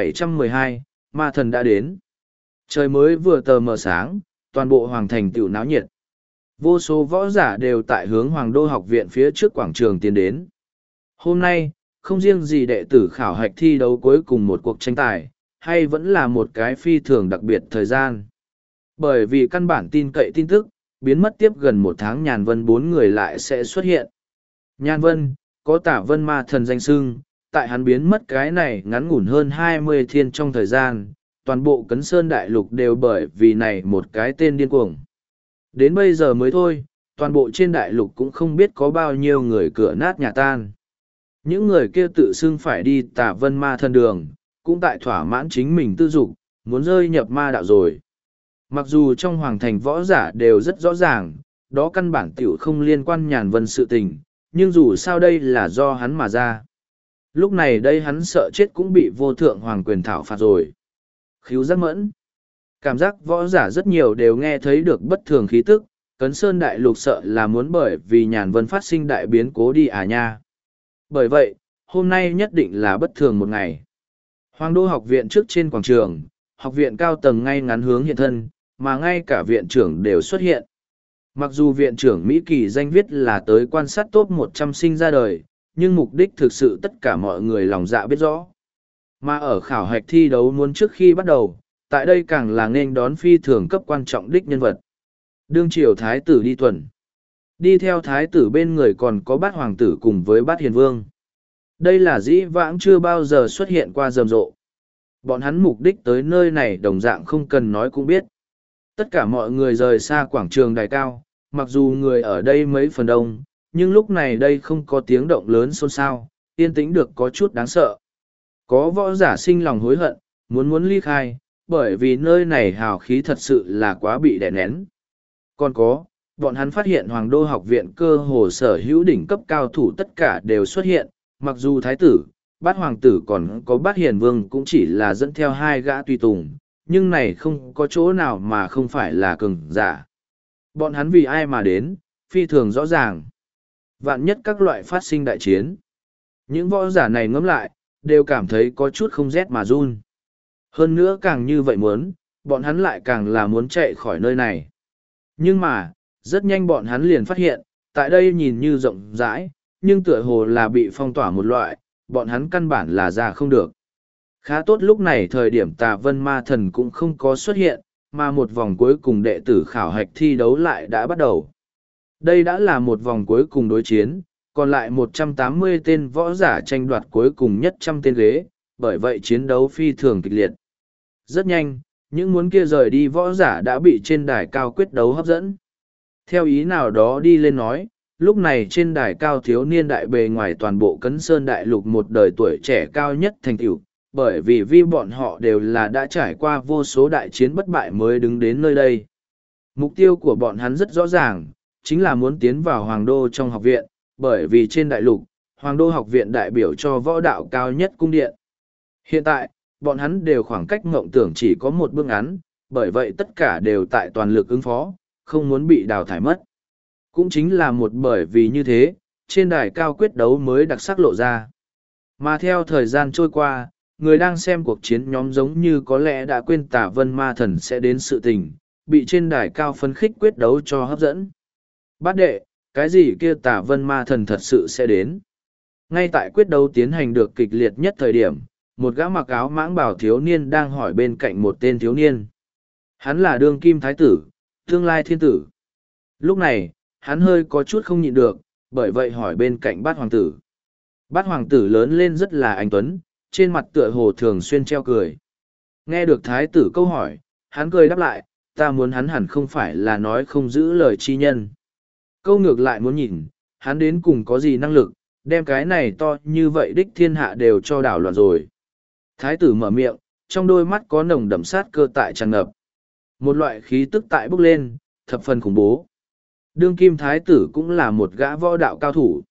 1712, ma thần đã đến. Trời mới vừa tờ mờ sáng, toàn bộ hoàng thành tiểu náo nhiệt. Vô số võ giả đều tại hướng Hoàng Đô học viện phía trước quảng trường tiến đến. Hôm nay, không riêng gì đệ tử khảo hạch thi đấu cuối cùng một cuộc tranh tài, hay vẫn là một cái phi thường đặc biệt thời gian. Bởi vì căn bản tin cậy tin tức, biến mất tiếp gần một tháng Nhàn Vân 4 người lại sẽ xuất hiện. Nhàn Vân, có Tả Vân ma thần danh xưng, tại hắn biến mất cái này ngắn ngủn hơn 20 thiên trong thời gian, toàn bộ Cấn Sơn Đại Lục đều bởi vì này một cái tên điên cuồng. Đến bây giờ mới thôi, toàn bộ trên đại lục cũng không biết có bao nhiêu người cửa nát nhà tan. Những người kia tự xưng phải đi Tả Vân ma thần đường, cũng tại thỏa mãn chính mình tư dục, muốn rơi nhập ma đạo rồi. Mặc dù trong hoàng thành võ giả đều rất rõ ràng, đó căn bản tiểu không liên quan Nhàn Vân sự tình, nhưng dù sao đây là do hắn mà ra. Lúc này đây hắn sợ chết cũng bị vô thượng hoàng quyền thảo phạt rồi. Khíu giác mẫn. Cảm giác võ giả rất nhiều đều nghe thấy được bất thường khí tức, Cấn Sơn Đại Lục sợ là muốn bởi vì Nhàn Vân phát sinh đại biến cố đi à nha. Bởi vậy, hôm nay nhất định là bất thường một ngày. Hoàng Đô học viện trước trên quảng trường, học viện cao tầng ngay ngắn hướng hiện thân, mà ngay cả viện trưởng đều xuất hiện. Mặc dù viện trưởng Mỹ Kỳ danh viết là tới quan sát top 100 sinh ra đời, nhưng mục đích thực sự tất cả mọi người lòng dạ biết rõ. Mà ở khảo hạch thi đấu muốn trước khi bắt đầu, tại đây càng là nên đón phi thường cấp quan trọng đích nhân vật. Đương triều thái tử đi tuần. Đi theo thái tử bên người còn có bát hoàng tử cùng với bát hiền vương. Đây là dĩ vãng chưa bao giờ xuất hiện qua rầm rộ. Bọn hắn mục đích tới nơi này đồng dạng không cần nói cũng biết. Tất cả mọi người rời xa quảng trường đài cao, mặc dù người ở đây mấy phần đông, nhưng lúc này đây không có tiếng động lớn xôn xao, yên tĩnh được có chút đáng sợ. Có võ giả sinh lòng hối hận, muốn ly khai, bởi vì nơi này hào khí thật sự là quá bị đè nén. Còn có, bọn hắn phát hiện Hoàng Đô học viện cơ hồ sở hữu đỉnh cấp cao thủ tất cả đều xuất hiện, mặc dù thái tử, bát hoàng tử còn có bát hiền vương cũng chỉ là dẫn theo 2 gã tùy tùng, nhưng này không có chỗ nào mà không phải là cường giả. Bọn hắn vì ai mà đến, phi thường rõ ràng. Vạn nhất các loại phát sinh đại chiến. Những võ giả này ngẫm lại, đều cảm thấy có chút không rét mà run. Hơn nữa càng như vậy muốn, bọn hắn lại càng là muốn chạy khỏi nơi này. Nhưng mà, rất nhanh bọn hắn liền phát hiện, tại đây nhìn như rộng rãi, nhưng tựa hồ là bị phong tỏa một loại, bọn hắn căn bản là ra không được. Khá tốt lúc này thời điểm Tà Vân ma thần cũng không có xuất hiện, mà một vòng cuối cùng đệ tử khảo hạch thi đấu lại đã bắt đầu. Đây đã là một vòng cuối cùng đối chiến, còn lại 180 tên võ giả tranh đoạt cuối cùng nhất 100 tên ghế, bởi vậy chiến đấu phi thường kịch liệt. Rất nhanh, những muốn kia rời đi võ giả đã bị trên đài cao quyết đấu hấp dẫn. Theo ý nào đó đi lên nói, lúc này trên đài cao thiếu niên đại bề ngoài toàn bộ Cấn Sơn Đại Lục một đời tuổi trẻ cao nhất thành tựu, bởi vì bọn họ đều là đã trải qua vô số đại chiến bất bại mới đứng đến nơi đây. Mục tiêu của bọn hắn rất rõ ràng, chính là muốn tiến vào Hoàng Đô trong học viện, bởi vì trên đại lục, Hoàng Đô học viện đại biểu cho võ đạo cao nhất cung điện. Hiện tại, bọn hắn đều khoảng cách mộng tưởng chỉ có một bước ngắn, bởi vậy tất cả đều tại toàn lực ứng phó, không muốn bị đào thải mất. Cũng chính là một bởi vì như thế, trên đài cao quyết đấu mới đặc sắc lộ ra. Mà theo thời gian trôi qua, người đang xem cuộc chiến nhóm giống như có lẽ đã quên Tả Vân ma thần sẽ đến sự tình, bị trên đài cao phấn khích quyết đấu cho hấp dẫn. Bát đệ, cái gì kia Tả Vân ma thần thật sự sẽ đến? Ngay tại quyết đấu tiến hành được kịch liệt nhất thời điểm, một gã mặc áo mãng bảo thiếu niên đang hỏi bên cạnh một tên thiếu niên. Hắn là đương kim thái tử, tương lai thiên tử. Lúc này, hắn hơi có chút không nhịn được, bởi vậy hỏi bên cạnh bát hoàng tử. Bát hoàng tử lớn lên rất là anh tuấn, trên mặt tựa hồ thường xuyên treo cười. Nghe được thái tử câu hỏi, hắn cười đáp lại, ta muốn hắn hẳn không phải là nói không giữ lời chi nhân. Câu ngược lại muốn nhìn, hắn đến cùng có gì năng lực, đem cái này to như vậy đích thiên hạ đều cho đảo loạn rồi. Thái tử mở miệng, trong đôi mắt có nồng đậm sát cơ tại tràn ngập. Một loại khí tức tại bốc lên, thập phần khủng bố. Đương kim thái tử cũng là một gã võ đạo cao thủ.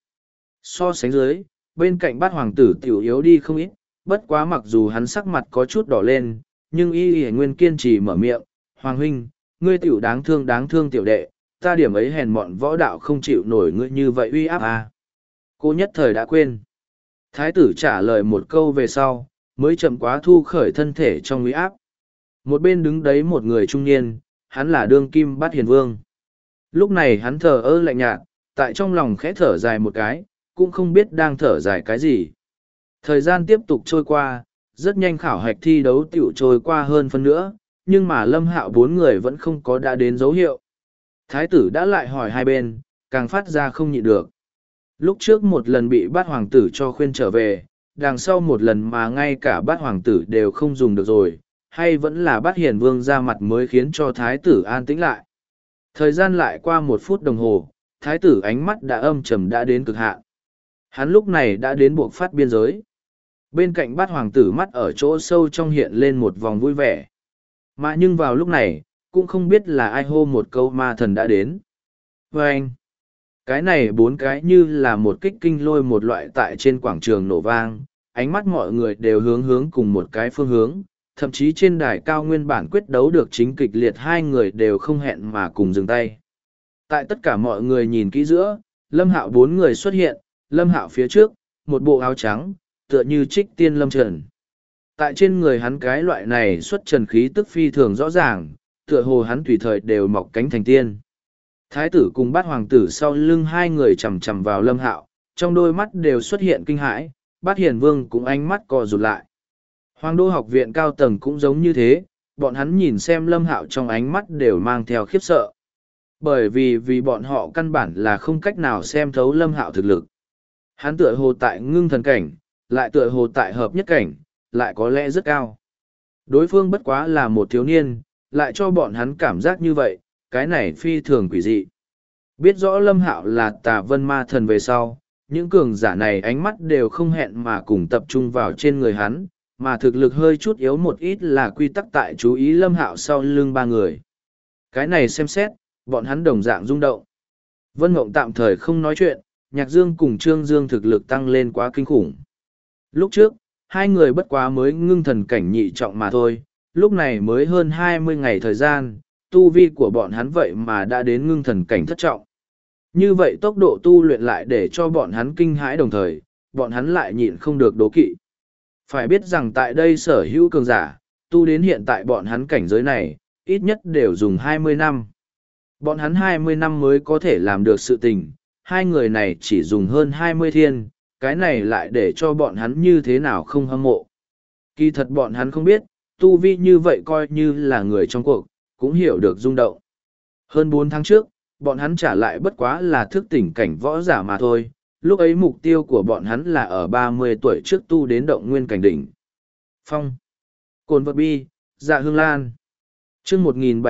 So sánh dưới, bên cạnh bát hoàng tử tiểu yếu đi không ít, bất quá mặc dù hắn sắc mặt có chút đỏ lên, nhưng y nguyên kiên trì mở miệng, Hoàng huynh, ngươi tiểu đáng thương tiểu đệ, ta điểm ấy hèn mọn võ đạo không chịu nổi ngươi như vậy uy áp à. Cô nhất thời đã quên. Thái tử trả lời một câu về sau, mới chậm quá thu khởi thân thể trong uy áp. Một bên đứng đấy một người trung niên, hắn là đương kim bát hiền vương. Lúc này hắn thờ ơ lạnh nhạt, tại trong lòng khẽ thở dài một cái, cũng không biết đang thở dài cái gì. Thời gian tiếp tục trôi qua, rất nhanh khảo hạch thi đấu tiểu trôi qua hơn phân nữa, nhưng mà Lâm Hạo bốn người vẫn không có đã đến dấu hiệu. Thái tử đã lại hỏi hai bên, càng phát ra không nhịn được. Lúc trước một lần bị bát hoàng tử cho khuyên trở về, đằng sau một lần mà ngay cả bát hoàng tử đều không dùng được rồi, hay vẫn là bát hiền vương ra mặt mới khiến cho thái tử an tĩnh lại. Thời gian lại qua 1 phút đồng hồ, thái tử ánh mắt đã âm trầm đã đến cực hạn. Hắn lúc này đã đến buộc phát biên giới. Bên cạnh bát hoàng tử mắt ở chỗ sâu trong hiện lên một vòng vui vẻ. Mà nhưng vào lúc này, cũng không biết là ai hô một câu ma thần đã đến. Và anh, cái này 4 cái như là một kích kinh lôi một loại tại trên quảng trường nổ vang, ánh mắt mọi người đều hướng cùng một cái phương hướng, thậm chí trên đài cao nguyên bản quyết đấu được chính kịch liệt hai người đều không hẹn mà cùng dừng tay. Tại tất cả mọi người nhìn kỹ giữa, Lâm Hạo 4 người xuất hiện, Lâm Hạo phía trước, một bộ áo trắng, tựa như trích tiên lâm trần. Tại trên người hắn cái loại này xuất trần khí tức phi thường rõ ràng, tựa hồ hắn tùy thời đều mọc cánh thành tiên. Thái tử cùng bát hoàng tử sau lưng hai người chầm chầm vào Lâm Hạo, trong đôi mắt đều xuất hiện kinh hãi, bát hiền vương cũng ánh mắt co rụt lại. Hoàng đô học viện cao tầng cũng giống như thế, bọn hắn nhìn xem Lâm Hạo trong ánh mắt đều mang theo khiếp sợ. Bởi vì bọn họ căn bản là không cách nào xem thấu Lâm Hạo thực lực. Hắn tựa hồ tại ngưng thần cảnh, lại tựa hồ tại hợp nhất cảnh, lại có lẽ rất cao. Đối phương bất quá là một thiếu niên, lại cho bọn hắn cảm giác như vậy, cái này phi thường quỷ dị. Biết rõ Lâm Hạo là Tà Vân Ma Thần về sau, những cường giả này ánh mắt đều không hẹn mà cùng tập trung vào trên người hắn, mà thực lực hơi chút yếu một ít là quy tắc tại chú ý Lâm Hạo sau lưng 3 người. Cái này xem xét, bọn hắn đồng dạng rung động. Vân Mộng tạm thời không nói chuyện, Nhạc Dương cùng Trương Dương thực lực tăng lên quá kinh khủng. Lúc trước, hai người bất quá mới ngưng thần cảnh nhị trọng mà thôi, lúc này mới hơn 20 ngày thời gian, tu vi của bọn hắn vậy mà đã đến ngưng thần cảnh thất trọng. Như vậy tốc độ tu luyện lại để cho bọn hắn kinh hãi đồng thời, bọn hắn lại nhịn không được đố kỵ. Phải biết rằng tại đây sở hữu cường giả, tu đến hiện tại bọn hắn cảnh giới này, ít nhất đều dùng 20 năm. Bọn hắn 20 năm mới có thể làm được sự tình, hai người này chỉ dùng hơn 20 thiên, cái này lại để cho bọn hắn như thế nào không hâm mộ. Kỳ thật bọn hắn không biết, tu vi như vậy coi như là người trong cuộc, cũng hiểu được rung động. Hơn 4 tháng trước, bọn hắn trả lại bất quá là thức tỉnh cảnh võ giả mà thôi, lúc ấy mục tiêu của bọn hắn là ở 30 tuổi trước tu đến động nguyên cảnh đỉnh. Phong, Cồn Vật Bi, Dạ Hương Lan. Chương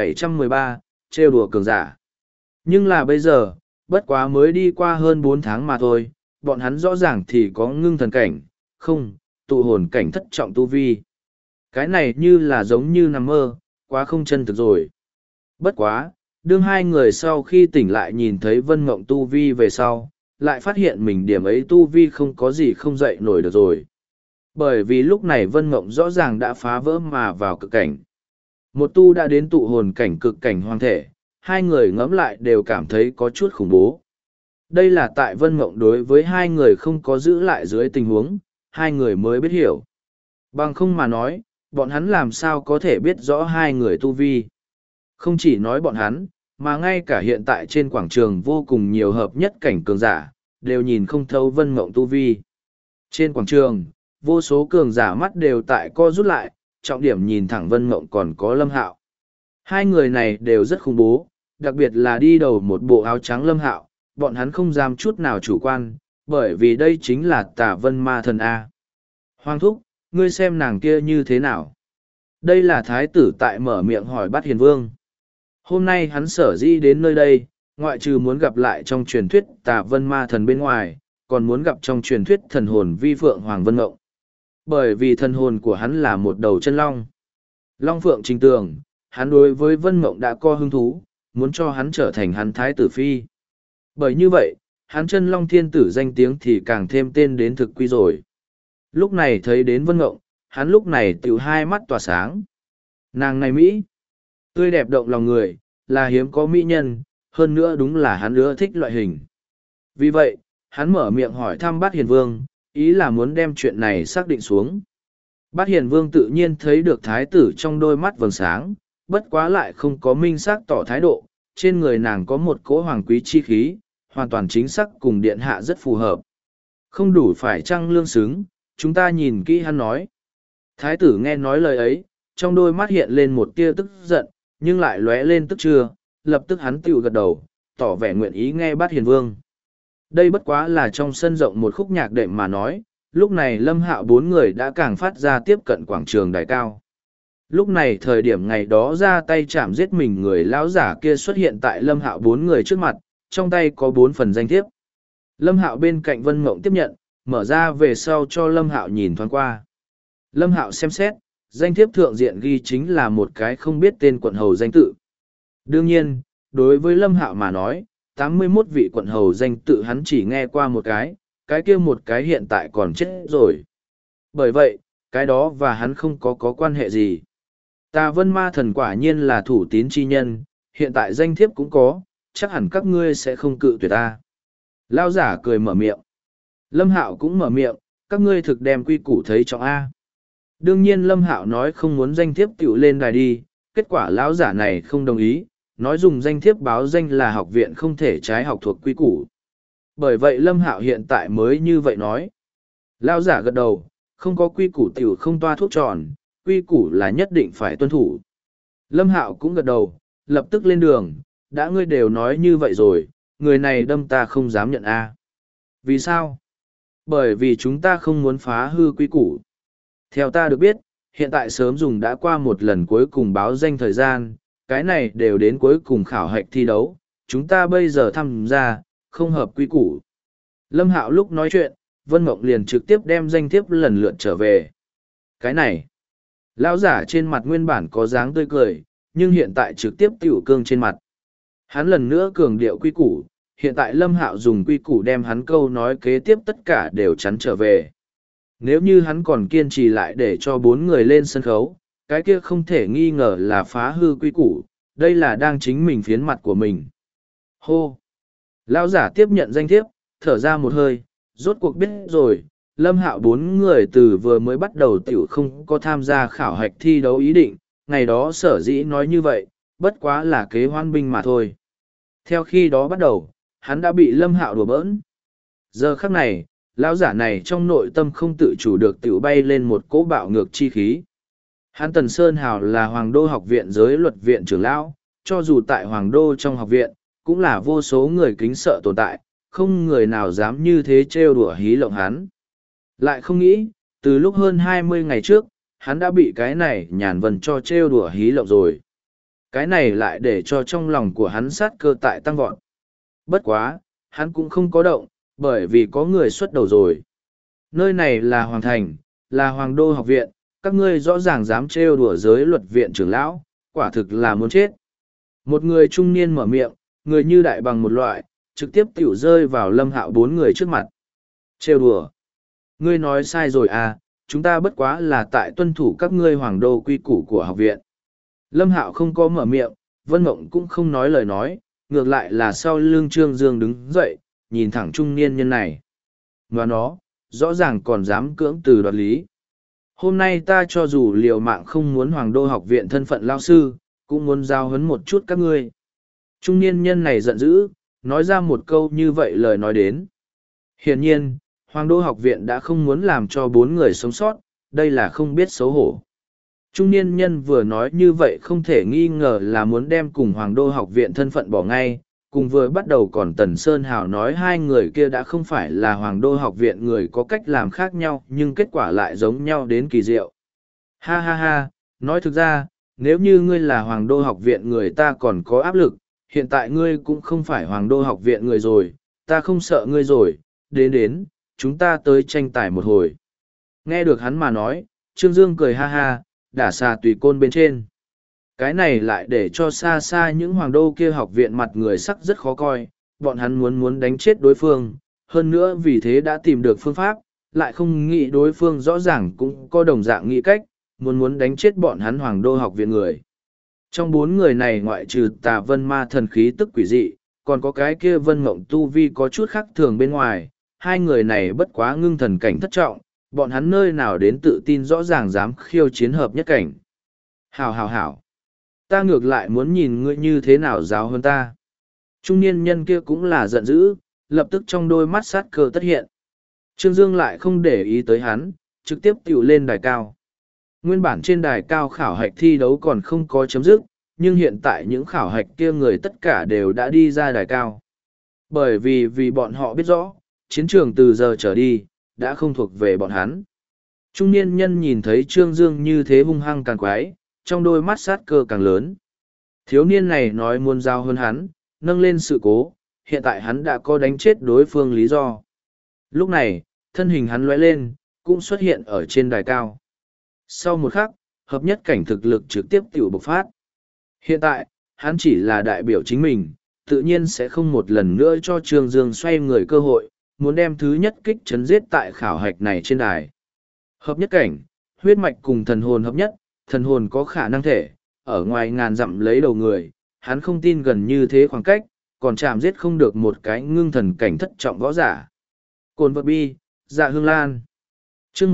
1713, trêu đùa cường giả. Nhưng là bây giờ, bất quá mới đi qua hơn 4 tháng mà thôi, bọn hắn rõ ràng thì có ngưng thần cảnh, không, tụ hồn cảnh thất trọng tu vi. Cái này như là giống như nằm mơ, quá không chân thực rồi. Bất quá, đương hai người sau khi tỉnh lại nhìn thấy Vân Mộng tu vi về sau, lại phát hiện mình điểm ấy tu vi không có gì không dậy nổi được rồi. Bởi vì lúc này Vân Mộng rõ ràng đã phá vỡ mà vào cực cảnh. Một tu đã đến tụ hồn cảnh cực cảnh hoang thể, hai người ngẫm lại đều cảm thấy có chút khủng bố. Đây là tại Vân Mộng đối với hai người không có giữ lại dưới tình huống, hai người mới biết hiểu. Bằng không mà nói, bọn hắn làm sao có thể biết rõ hai người tu vi. Không chỉ nói bọn hắn, mà ngay cả hiện tại trên quảng trường vô cùng nhiều hợp nhất cảnh cường giả, đều nhìn không thấu Vân Mộng tu vi. Trên quảng trường, vô số cường giả mắt đều tại co rút lại, trọng điểm nhìn thẳng Vân Mộng còn có Lâm Hạo. Hai người này đều rất khủng bố, đặc biệt là đi đầu một bộ áo trắng Lâm Hạo, bọn hắn không dám chút nào chủ quan, bởi vì đây chính là Tà Vân Ma Thần A. Hoàng thúc, Ngươi xem nàng kia như thế nào? Đây là thái tử tại mở miệng hỏi Bát Hiền Vương. Hôm nay hắn sở dĩ đến nơi đây, ngoại trừ muốn gặp lại trong truyền thuyết Tà Vân Ma Thần bên ngoài, còn muốn gặp trong truyền thuyết thần hồn vi phượng Hoàng Vân Ngộng. Bởi vì thần hồn của hắn là một đầu chân long. Long Phượng Trình Tường, hắn đối với Vân Ngộng đã có hứng thú, muốn cho hắn trở thành hắn thái tử phi. Bởi như vậy, hắn chân long thiên tử danh tiếng thì càng thêm tên đến thực quy rồi. Lúc này thấy đến Vân Ngộng, hắn lúc này tiểu hai mắt tỏa sáng. Nàng này Mỹ, tươi đẹp động lòng người, là hiếm có mỹ nhân, hơn nữa đúng là hắn ưa thích loại hình. Vì vậy, hắn mở miệng hỏi thăm Bát Hiền Vương, ý là muốn đem chuyện này xác định xuống. Bát Hiền Vương tự nhiên thấy được thái tử trong đôi mắt vầng sáng, bất quá lại không có minh xác tỏ thái độ, trên người nàng có một cỗ hoàng quý chi khí, hoàn toàn chính xác cùng điện hạ rất phù hợp. Không đủ phải chăng lương xứng, chúng ta nhìn kỹ hắn nói. Thái tử nghe nói lời ấy, trong đôi mắt hiện lên một tia tức giận, nhưng lại lóe lên tức chưa, lập tức hắn tiểu gật đầu, tỏ vẻ nguyện ý nghe Bát Hiền Vương. Đây bất quá là trong sân rộng một khúc nhạc đệm mà nói, lúc này Lâm Hạo bốn người đã càng phát ra tiếp cận quảng trường đài cao. Lúc này thời điểm ngày đó ra tay chạm giết mình người lão giả kia xuất hiện tại Lâm Hạo bốn người trước mặt, trong tay có 4 phần danh thiếp. Lâm Hạo bên cạnh Vân Mộng tiếp nhận, mở ra về sau cho Lâm Hạo nhìn thoáng qua. Lâm Hạo xem xét, danh thiếp thượng diện ghi chính là một cái không biết tên quận hầu danh tự. Đương nhiên, đối với Lâm Hạo mà nói, 81 vị quận hầu danh tự hắn chỉ nghe qua một cái kia một cái hiện tại còn chết rồi. Bởi vậy, cái đó và hắn không có quan hệ gì. Tà Vân Ma Thần quả nhiên là thủ tín chi nhân, hiện tại danh thiếp cũng có, chắc hẳn các ngươi sẽ không cự tuyệt ta. Lao giả cười mở miệng. Lâm Hạo cũng mở miệng, các ngươi thực đem quy củ thấy trọng A. Đương nhiên Lâm Hạo nói không muốn danh thiếp tiểu lên đài đi, kết quả lão giả này không đồng ý, nói dùng danh thiếp báo danh là học viện không thể trái học thuộc quy củ. Bởi vậy Lâm Hạo hiện tại mới như vậy nói. Lão giả gật đầu, không có quy củ tiểu không toa thuốc tròn, quy củ là nhất định phải tuân thủ. Lâm Hạo cũng gật đầu, lập tức lên đường, đã ngươi đều nói như vậy rồi, người này đâm ta không dám nhận A. Vì sao? Bởi vì chúng ta không muốn phá hư quy củ. Theo ta được biết, hiện tại sớm dùng đã qua một lần cuối cùng báo danh thời gian, cái này đều đến cuối cùng khảo hạch thi đấu, chúng ta bây giờ tham gia, không hợp quy củ. Lâm Hạo lúc nói chuyện, Vân Mộng liền trực tiếp đem danh thiếp lần lượt trở về. Cái này, lão giả trên mặt nguyên bản có dáng tươi cười, nhưng hiện tại trực tiếp tiểu cương trên mặt. Hắn lần nữa cường điệu quy củ, hiện tại Lâm Hạo dùng quy củ đem hắn câu nói kế tiếp tất cả đều chắn trở về. Nếu như hắn còn kiên trì lại để cho 4 người lên sân khấu, cái kia không thể nghi ngờ là phá hư quy củ, đây là đang chính mình phiến mặt của mình. Hô! Lão giả tiếp nhận danh thiếp, thở ra một hơi, rốt cuộc biết rồi, Lâm Hạo 4 người từ vừa mới bắt đầu tiểu không có tham gia khảo hạch thi đấu ý định, ngày đó sở dĩ nói như vậy, bất quá là kế hoan binh mà thôi. Theo khi đó bắt đầu, hắn đã bị Lâm Hạo đùa bỡn. Giờ khắc này, lão giả này trong nội tâm không tự chủ được tiểu bay lên một cỗ bạo ngược chi khí. Hắn Tần Sơn Hào là Hoàng Đô học viện giới luật viện trưởng lão, cho dù tại Hoàng Đô trong học viện, cũng là vô số người kính sợ tồn tại, không người nào dám như thế trêu đùa hí lộng hắn. Lại không nghĩ, từ lúc hơn 20 ngày trước, hắn đã bị cái này nhàn vần cho trêu đùa hí lộng rồi. Cái này lại để cho trong lòng của hắn sát cơ tại tăng vọt. Bất quá, hắn cũng không có động, bởi vì có người xuất đầu rồi. Nơi này là Hoàng Thành, là Hoàng Đô học viện, các ngươi rõ ràng dám trêu đùa giới luật viện trưởng lão, quả thực là muốn chết. Một người trung niên mở miệng, người như đại bằng một loại, trực tiếp tiểu rơi vào Lâm Hạo 4 người trước mặt. Trêu đùa. Ngươi nói sai rồi à, chúng ta bất quá là tại tuân thủ các ngươi Hoàng Đô quy củ của học viện. Lâm Hạo không có mở miệng, Vân Mộng cũng không nói lời nói, ngược lại là sau lưng Trương Dương đứng dậy, nhìn thẳng trung niên nhân này. Và nó, rõ ràng còn dám cưỡng từ đoạt lý. Hôm nay ta cho dù liều mạng không muốn Hoàng Đô học viện thân phận lao sư, cũng muốn giao huấn một chút các ngươi. Trung niên nhân này giận dữ, nói ra một câu như vậy lời nói đến. Hiển nhiên, Hoàng Đô học viện đã không muốn làm cho 4 người sống sót, đây là không biết xấu hổ. Trung niên nhân vừa nói như vậy không thể nghi ngờ là muốn đem cùng Hoàng Đô học viện thân phận bỏ ngay, cùng vừa bắt đầu còn Tần Sơn Hào nói hai người kia đã không phải là Hoàng Đô học viện người có cách làm khác nhau nhưng kết quả lại giống nhau đến kỳ diệu. Ha ha ha, nói thực ra, nếu như ngươi là Hoàng Đô học viện người ta còn có áp lực, hiện tại ngươi cũng không phải Hoàng Đô học viện người rồi, ta không sợ ngươi rồi, đến, chúng ta tới tranh tài một hồi. Nghe được hắn mà nói, Trương Dương cười ha ha, đả xà tùy côn bên trên. Cái này lại để cho xa xa những Hoàng Đô kia học viện mặt người sắc rất khó coi, bọn hắn muốn đánh chết đối phương, hơn nữa vì thế đã tìm được phương pháp, lại không nghĩ đối phương rõ ràng cũng có đồng dạng nghĩ cách, muốn đánh chết bọn hắn Hoàng Đô học viện người. Trong bốn người này ngoại trừ Tà Vân Ma thần khí tức quỷ dị, còn có cái kia Vân Mộng tu vi có chút khác thường bên ngoài, hai người này bất quá ngưng thần cảnh thất trọng, bọn hắn nơi nào đến tự tin rõ ràng dám khiêu chiến hợp nhất cảnh. Hảo, ta ngược lại muốn nhìn ngươi như thế nào giáo hơn ta. Trung niên nhân kia cũng là giận dữ, lập tức trong đôi mắt sát cơ tất hiện. Trương Dương lại không để ý tới hắn, trực tiếp tiểu lên đài cao. Nguyên bản trên đài cao khảo hạch thi đấu còn không có chấm dứt, nhưng hiện tại những khảo hạch kia người tất cả đều đã đi ra đài cao. Bởi vì bọn họ biết rõ, chiến trường từ giờ trở đi, đã không thuộc về bọn hắn. Trung niên nhân nhìn thấy Trương Dương như thế hung hăng càng quái, trong đôi mắt sát cơ càng lớn. Thiếu niên này nói muốn giao hơn hắn, nâng lên sự cố, hiện tại hắn đã có đánh chết đối phương lý do. Lúc này, thân hình hắn lóe lên, cũng xuất hiện ở trên đài cao. Sau một khắc, hợp nhất cảnh thực lực trực tiếp tiểu bộc phát. Hiện tại, hắn chỉ là đại biểu chính mình, tự nhiên sẽ không một lần nữa cho Trương Dương xoay người cơ hội, muốn đem thứ nhất kích chấn giết tại khảo hạch này trên đài. Hợp nhất cảnh, huyết mạch cùng thần hồn hợp nhất, thần hồn có khả năng thể, ở ngoài ngàn dặm lấy đầu người, hắn không tin gần như thế khoảng cách, còn chạm giết không được một cái ngưng thần cảnh thất trọng võ giả. Cồn vật bi, dạ hương lan. chương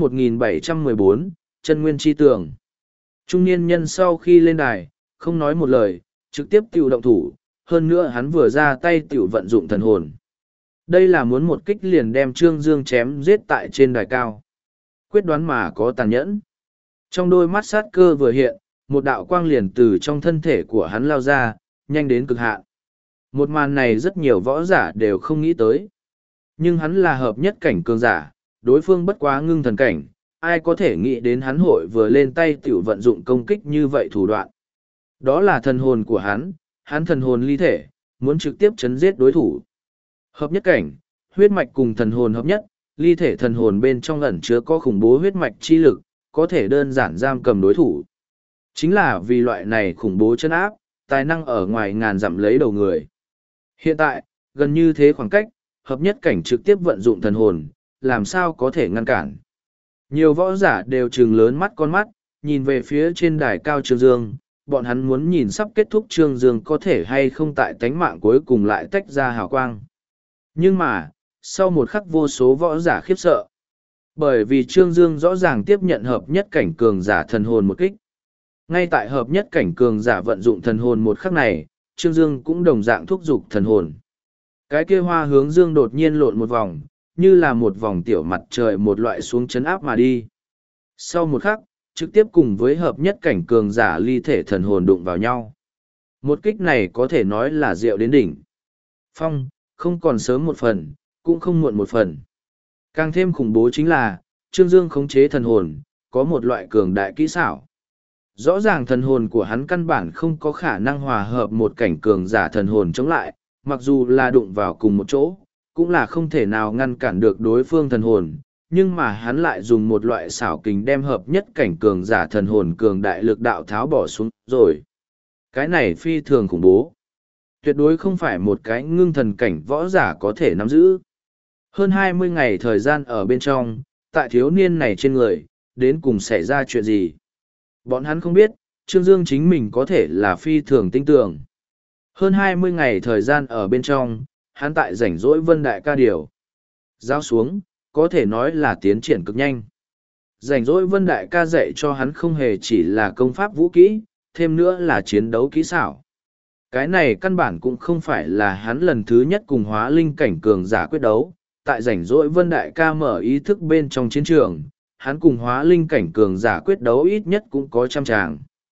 1714, chân nguyên chi tường. Trung niên nhân sau khi lên đài, không nói một lời, trực tiếp tiểu động thủ, hơn nữa hắn vừa ra tay tiểu vận dụng thần hồn. Đây là muốn một kích liền đem Trương Dương chém giết tại trên đài cao. Quyết đoán mà có tàn nhẫn. Trong đôi mắt sát cơ vừa hiện, một đạo quang liền từ trong thân thể của hắn lao ra, nhanh đến cực hạn. Một màn này rất nhiều võ giả đều không nghĩ tới. Nhưng hắn là hợp nhất cảnh cường giả, đối phương bất quá ngưng thần cảnh, ai có thể nghĩ đến hắn hội vừa lên tay tiểu vận dụng công kích như vậy thủ đoạn. Đó là thần hồn của hắn thần hồn ly thể, muốn trực tiếp chấn giết đối thủ. Hợp nhất cảnh, huyết mạch cùng thần hồn hợp nhất, ly thể thần hồn bên trong ẩn chứa có khủng bố huyết mạch chi lực, có thể đơn giản giam cầm đối thủ. Chính là vì loại này khủng bố chân áp, tài năng ở ngoài ngàn dặm lấy đầu người. Hiện tại, gần như thế khoảng cách, hợp nhất cảnh trực tiếp vận dụng thần hồn, làm sao có thể ngăn cản. Nhiều võ giả đều trừng lớn mắt con mắt, nhìn về phía trên đài cao Trương Dương, bọn hắn muốn nhìn sắp kết thúc Trương Dương có thể hay không tại tánh mạng cuối cùng lại tách ra hào quang. Nhưng mà, sau một khắc vô số võ giả khiếp sợ. Bởi vì Trương Dương rõ ràng tiếp nhận hợp nhất cảnh cường giả thần hồn một kích. Ngay tại hợp nhất cảnh cường giả vận dụng thần hồn một khắc này, Trương Dương cũng đồng dạng thúc giục thần hồn. Cái kia hoa hướng dương đột nhiên lộn một vòng, như là một vòng tiểu mặt trời một loại xuống chấn áp mà đi. Sau một khắc, trực tiếp cùng với hợp nhất cảnh cường giả ly thể thần hồn đụng vào nhau. Một kích này có thể nói là diệu đến đỉnh. Phong, không còn sớm một phần, cũng không muộn một phần. Càng thêm khủng bố chính là, Trương Dương khống chế thần hồn, có một loại cường đại kỹ xảo. Rõ ràng thần hồn của hắn căn bản không có khả năng hòa hợp một cảnh cường giả thần hồn chống lại, mặc dù là đụng vào cùng một chỗ, cũng là không thể nào ngăn cản được đối phương thần hồn, nhưng mà hắn lại dùng một loại xảo kình đem hợp nhất cảnh cường giả thần hồn cường đại lực đạo tháo bỏ xuống rồi. Cái này phi thường khủng bố. Tuyệt đối không phải một cái ngưng thần cảnh võ giả có thể nắm giữ. Hơn 20 ngày thời gian ở bên trong, tại thiếu niên này trên người, đến cùng xảy ra chuyện gì. Bọn hắn không biết, Trương Dương chính mình có thể là phi thường tinh tường. Hơn 20 ngày thời gian ở bên trong, hắn tại rảnh rỗi Vân Đại Ca điều. Giao xuống, có thể nói là tiến triển cực nhanh. Rảnh rỗi Vân Đại Ca dạy cho hắn không hề chỉ là công pháp vũ kỹ, thêm nữa là chiến đấu kỹ xảo. Cái này căn bản cũng không phải là hắn lần thứ nhất cùng hóa linh cảnh cường giả quyết đấu. Tại rảnh rỗi Vân Đại Ca mở ý thức bên trong chiến trường, hắn cùng hóa linh cảnh cường giả quyết đấu ít nhất cũng có trăm tràng.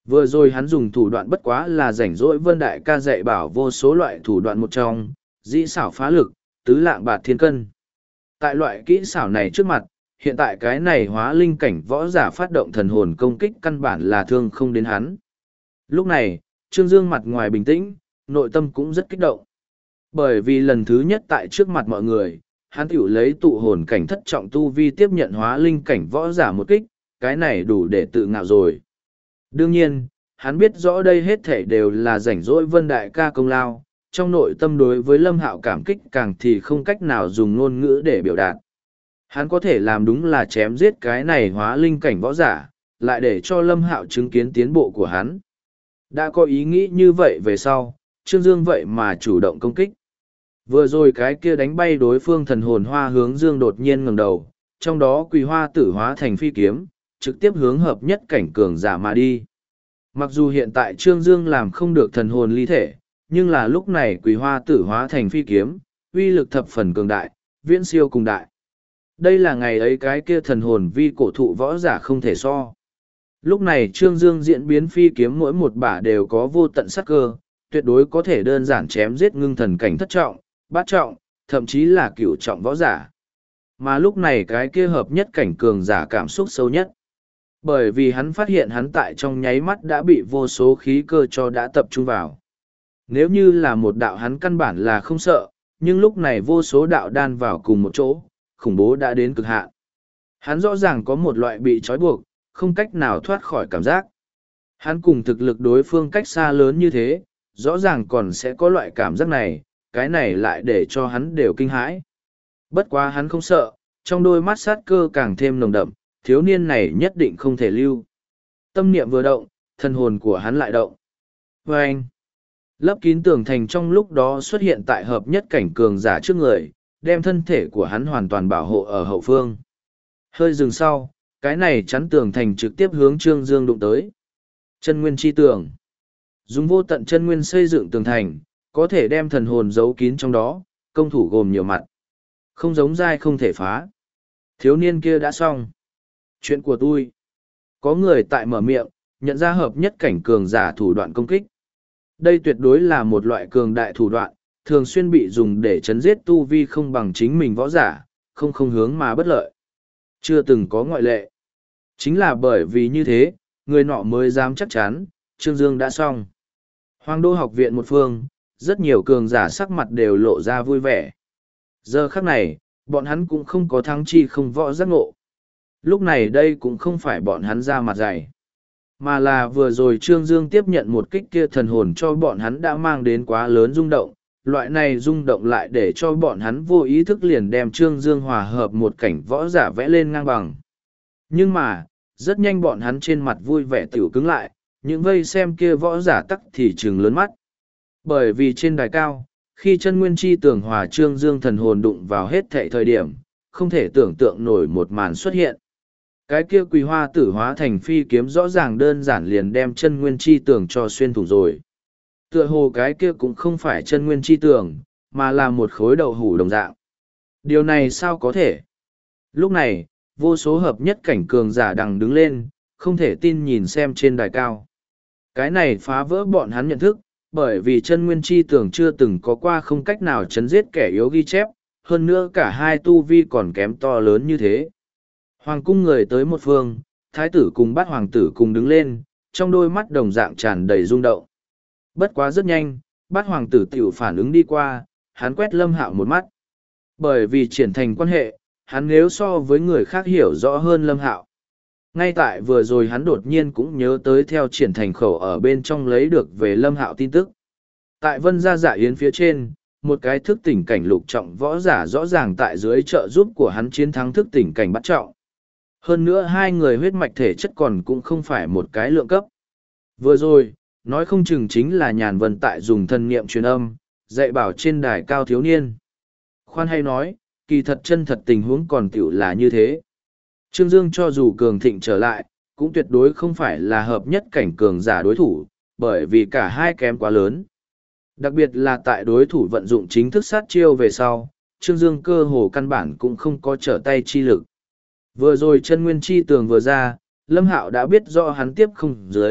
Vừa rồi hắn dùng thủ đoạn bất quá là rảnh rỗi Vân Đại ca dạy bảo vô số loại thủ đoạn một trong, dĩ xảo phá lực, tứ lạng bạt thiên cân. Tại loại kỹ xảo này trước mặt, hiện tại cái này hóa linh cảnh võ giả phát động thần hồn công kích căn bản là thương không đến hắn. Lúc này, Trương Dương mặt ngoài bình tĩnh, nội tâm cũng rất kích động. Bởi vì lần thứ nhất tại trước mặt mọi người, hắn tiểu lấy tụ hồn cảnh thất trọng tu vi tiếp nhận hóa linh cảnh võ giả một kích, cái này đủ để tự ngạo rồi. Đương nhiên, hắn biết rõ đây hết thể đều là rảnh rỗi Vân Đại ca công lao, trong nội tâm đối với Lâm Hạo cảm kích càng thì không cách nào dùng ngôn ngữ để biểu đạt. Hắn có thể làm đúng là chém giết cái này hóa linh cảnh võ giả, lại để cho Lâm Hạo chứng kiến tiến bộ của hắn. Đã có ý nghĩ như vậy về sau, Trương Dương vậy mà chủ động công kích. Vừa rồi cái kia đánh bay đối phương thần hồn hoa hướng Dương đột nhiên ngẩng đầu, trong đó quỳ hoa tử hóa thành phi kiếm, trực tiếp hướng hợp nhất cảnh cường giả mà đi. Mặc dù hiện tại Trương Dương làm không được thần hồn ly thể, nhưng là lúc này quỳ hoa tử hóa thành phi kiếm, uy lực thập phần cường đại, viễn siêu cùng đại. Đây là ngày ấy cái kia thần hồn vi cổ thụ võ giả không thể so. Lúc này Trương Dương diễn biến phi kiếm mỗi một bả đều có vô tận sát cơ, tuyệt đối có thể đơn giản chém giết ngưng thần cảnh thất trọng, bát trọng, thậm chí là cửu trọng võ giả. Mà lúc này cái kia hợp nhất cảnh cường giả cảm xúc sâu nhất. Bởi vì hắn phát hiện hắn tại trong nháy mắt đã bị vô số khí cơ cho đã tập trung vào. Nếu như là một đạo hắn căn bản là không sợ, nhưng lúc này vô số đạo đan vào cùng một chỗ, khủng bố đã đến cực hạn. Hắn rõ ràng có một loại bị trói buộc, không cách nào thoát khỏi cảm giác. Hắn cùng thực lực đối phương cách xa lớn như thế, rõ ràng còn sẽ có loại cảm giác này, cái này lại để cho hắn đều kinh hãi. Bất quá hắn không sợ, trong đôi mắt sát cơ càng thêm nồng đậm, thiếu niên này nhất định không thể lưu. Tâm niệm vừa động, thần hồn của hắn lại động. Và anh, lấp kín tường thành trong lúc đó xuất hiện tại hợp nhất cảnh cường giả trước người, đem thân thể của hắn hoàn toàn bảo hộ ở hậu phương. Hơi dừng sau, cái này chắn tường thành trực tiếp hướng Trương Dương đụng tới. Chân nguyên chi tường. Dùng vô tận chân nguyên xây dựng tường thành, có thể đem thần hồn giấu kín trong đó, công thủ gồm nhiều mặt. Không giống dai không thể phá. Thiếu niên kia đã xong. Chuyện của tôi. Có người tại mở miệng, nhận ra hợp nhất cảnh cường giả thủ đoạn công kích. Đây tuyệt đối là một loại cường đại thủ đoạn, thường xuyên bị dùng để chấn giết tu vi không bằng chính mình võ giả, không hướng mà bất lợi. Chưa từng có ngoại lệ. Chính là bởi vì như thế, người nọ mới dám chắc chắn, Trương Dương đã xong. Hoàng đô học viện một phương, rất nhiều cường giả sắc mặt đều lộ ra vui vẻ. Giờ khắc này, bọn hắn cũng không có thắng chi không võ giác ngộ. Lúc này đây cũng không phải bọn hắn ra mặt dày, mà là vừa rồi Trương Dương tiếp nhận một kích kia thần hồn cho bọn hắn đã mang đến quá lớn rung động. Loại này rung động lại để cho bọn hắn vô ý thức liền đem Trương Dương hòa hợp một cảnh võ giả vẽ lên ngang bằng. Nhưng mà, rất nhanh bọn hắn trên mặt vui vẻ tiểu cứng lại, những vây xem kia võ giả tắc thì trừng lớn mắt. Bởi vì trên đài cao, khi chân nguyên chi tường hòa Trương Dương thần hồn đụng vào hết thệ thời điểm, không thể tưởng tượng nổi một màn xuất hiện. Cái kia quỳ hoa tử hóa thành phi kiếm rõ ràng đơn giản liền đem chân nguyên chi tường cho xuyên thủng rồi. Tựa hồ cái kia cũng không phải chân nguyên chi tường, mà là một khối đậu hủ đồng dạng. Điều này sao có thể? Lúc này, vô số hợp nhất cảnh cường giả đằng đứng lên, không thể tin nhìn xem trên đài cao. Cái này phá vỡ bọn hắn nhận thức, bởi vì chân nguyên chi tường chưa từng có qua không cách nào chấn giết kẻ yếu ghi chép, hơn nữa cả hai tu vi còn kém to lớn như thế. Hoàng cung người tới một phương, thái tử cùng bát hoàng tử cùng đứng lên, trong đôi mắt đồng dạng tràn đầy rung động. Bất quá rất nhanh, bát hoàng tử tiểu phản ứng đi qua, hắn quét Lâm Hạo một mắt. Bởi vì triển thành quan hệ, hắn nếu so với người khác hiểu rõ hơn Lâm Hạo. Ngay tại vừa rồi hắn đột nhiên cũng nhớ tới theo triển thành khẩu ở bên trong lấy được về Lâm Hạo tin tức. Tại Vân Gia Dạ Yến phía trên, một cái thức tỉnh cảnh lục trọng võ giả rõ ràng tại dưới trợ giúp của hắn chiến thắng thức tỉnh cảnh bắt trọng. Hơn nữa hai người huyết mạch thể chất còn cũng không phải một cái lượng cấp. Vừa rồi, nói không chừng chính là Nhàn Vân tại dùng thân niệm truyền âm, dạy bảo trên đài cao thiếu niên. Khoan hay nói, kỳ thật chân thật tình huống còn tiểu là như thế. Trương Dương cho dù cường thịnh trở lại, cũng tuyệt đối không phải là hợp nhất cảnh cường giả đối thủ, bởi vì cả hai kém quá lớn. Đặc biệt là tại đối thủ vận dụng chính thức sát chiêu về sau, Trương Dương cơ hồ căn bản cũng không có trở tay chi lực. Vừa rồi chân nguyên chi tường vừa ra, Lâm Hạo đã biết rõ hắn tiếp không dưới,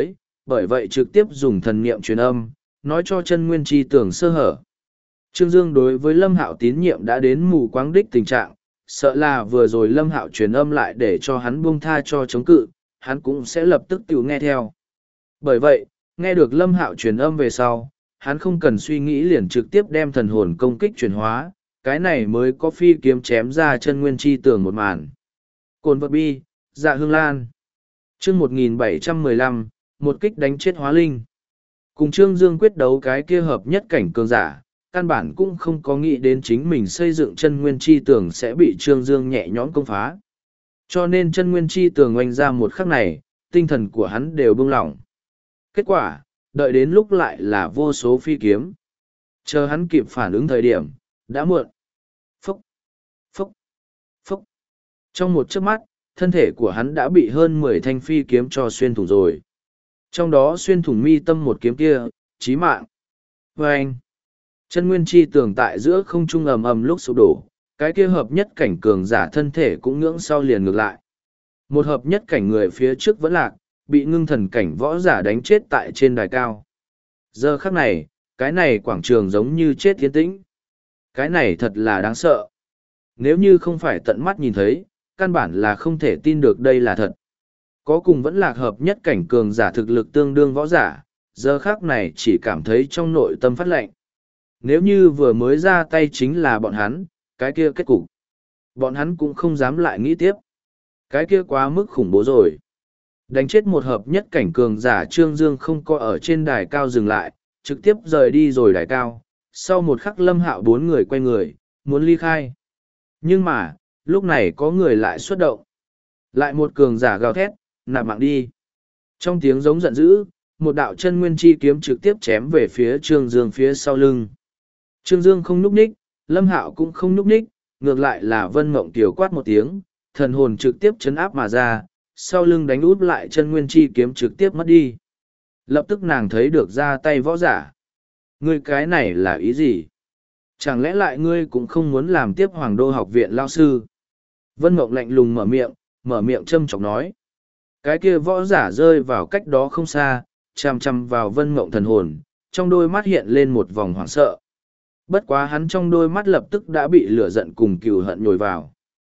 bởi vậy trực tiếp dùng thần niệm truyền âm, nói cho chân nguyên chi tưởng sơ hở. Trương Dương đối với Lâm Hạo tín nhiệm đã đến mù quáng đích tình trạng, sợ là vừa rồi Lâm Hạo truyền âm lại để cho hắn buông tha cho chống cự, hắn cũng sẽ lập tức tự nghe theo. Bởi vậy, nghe được Lâm Hạo truyền âm về sau, hắn không cần suy nghĩ liền trực tiếp đem thần hồn công kích chuyển hóa, cái này mới có phi kiếm chém ra chân nguyên chi tường một màn. Cồn vật bi, dạ hương lan. Chương 1715, một kích đánh chết hóa linh. Cùng Trương Dương quyết đấu cái kia hợp nhất cảnh cường giả, căn bản cũng không có nghĩ đến chính mình xây dựng chân nguyên chi tường sẽ bị Trương Dương nhẹ nhõm công phá. Cho nên chân nguyên chi tường oanh ra một khắc này, tinh thần của hắn đều buông lỏng. Kết quả, đợi đến lúc lại là vô số phi kiếm. Chờ hắn kịp phản ứng thời điểm, đã muộn. Phốc, phốc, phốc. Trong một chớp mắt, thân thể của hắn đã bị hơn 10 thanh phi kiếm cho xuyên thủng rồi. Trong đó xuyên thủng mi tâm một kiếm kia, chí mạng. Và anh, chân nguyên chi tường tại giữa không trung ầm ầm lúc sụp đổ, cái kia hợp nhất cảnh cường giả thân thể cũng ngưỡng sau liền ngược lại. Một hợp nhất cảnh người phía trước vẫn lạc, bị ngưng thần cảnh võ giả đánh chết tại trên đài cao. Giờ khắc này, cái này quảng trường giống như chết tiến tĩnh. Cái này thật là đáng sợ. Nếu như không phải tận mắt nhìn thấy, căn bản là không thể tin được đây là thật. Có cùng vẫn lạc hợp nhất cảnh cường giả thực lực tương đương võ giả, giờ khắc này chỉ cảm thấy trong nội tâm phát lạnh. Nếu như vừa mới ra tay chính là bọn hắn, cái kia kết cục. Bọn hắn cũng không dám lại nghĩ tiếp. Cái kia quá mức khủng bố rồi. Đánh chết một hợp nhất cảnh cường giả Trương Dương không có ở trên đài cao dừng lại, trực tiếp rời đi rồi đài cao. Sau một khắc Lâm Hạo 4 người quay người, muốn ly khai. Nhưng mà, lúc này có người lại xuất động. Lại một cường giả gào thét, nạp mạng đi. Trong tiếng giống giận dữ, một đạo chân nguyên chi kiếm trực tiếp chém về phía Trương Dương phía sau lưng. Trương Dương không nhúc ních, Lâm Hạo cũng không nhúc ních, ngược lại là Vân Mộng Kiều quát một tiếng, thần hồn trực tiếp chấn áp mà ra, sau lưng đánh út lại chân nguyên chi kiếm trực tiếp mất đi. Lập tức nàng thấy được ra tay võ giả. Ngươi cái này là ý gì? Chẳng lẽ lại ngươi cũng không muốn làm tiếp Hoàng Đô học viện lao sư? Vân Mộng lạnh lùng mở miệng châm chọc nói. Cái kia võ giả rơi vào cách đó không xa, chằm chằm vào Vân Mộng thần hồn, trong đôi mắt hiện lên một vòng hoảng sợ. Bất quá hắn trong đôi mắt lập tức đã bị lửa giận cùng cừu hận nhồi vào.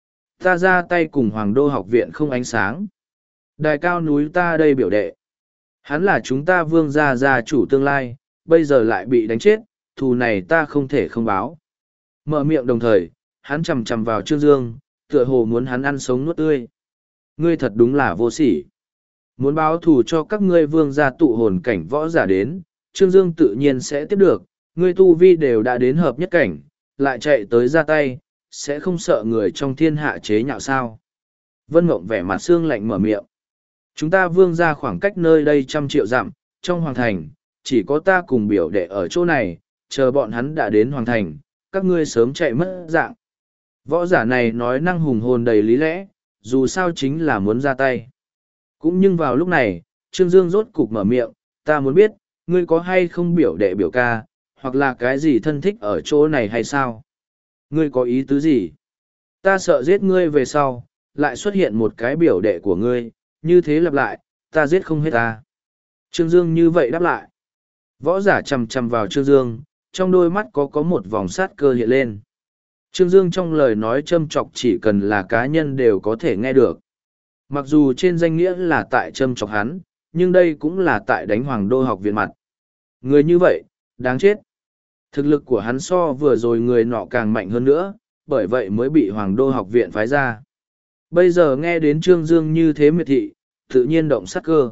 Ta ra tay cùng Hoàng Đô học viện không ánh sáng. Đài cao núi ta đây biểu đệ. Hắn là chúng ta Vương gia gia chủ tương lai, bây giờ lại bị đánh chết, thù này ta không thể không báo. Mở miệng đồng thời, hắn chằm chằm vào Trương Dương, tựa hồ muốn hắn ăn sống nuốt tươi. Ngươi thật đúng là vô sỉ. Muốn báo thù cho các ngươi Vương gia tụ hồn cảnh võ giả đến, Trương Dương tự nhiên sẽ tiếp được, ngươi tu vi đều đã đến hợp nhất cảnh, lại chạy tới ra tay, sẽ không sợ người trong thiên hạ chế nhạo sao. Vân Mộng vẻ mặt xương lạnh mở miệng. Chúng ta Vương gia khoảng cách nơi đây 100 triệu dặm, trong hoàng thành, chỉ có ta cùng biểu đệ ở chỗ này, chờ bọn hắn đã đến hoàng thành, các ngươi sớm chạy mất dạng. Võ giả này nói năng hùng hồn đầy lý lẽ, dù sao chính là muốn ra tay. Cũng nhưng vào lúc này, Trương Dương rốt cục mở miệng, ta muốn biết, ngươi có hay không biểu đệ biểu ca, hoặc là cái gì thân thích ở chỗ này hay sao? Ngươi có ý tứ gì? Ta sợ giết ngươi về sau, lại xuất hiện một cái biểu đệ của ngươi, như thế lặp lại, ta giết không hết ta. Trương Dương như vậy đáp lại. Võ giả chầm chầm vào Trương Dương, trong đôi mắt có một vòng sát cơ hiện lên. Trương Dương trong lời nói châm chọc chỉ cần là cá nhân đều có thể nghe được. Mặc dù trên danh nghĩa là tại châm chọc hắn, nhưng đây cũng là tại đánh Hoàng Đô học viện mặt. Người như vậy, đáng chết. Thực lực của hắn so vừa rồi người nọ càng mạnh hơn nữa, bởi vậy mới bị Hoàng Đô học viện phái ra. Bây giờ nghe đến Trương Dương như thế miệt thị, tự nhiên động sát cơ.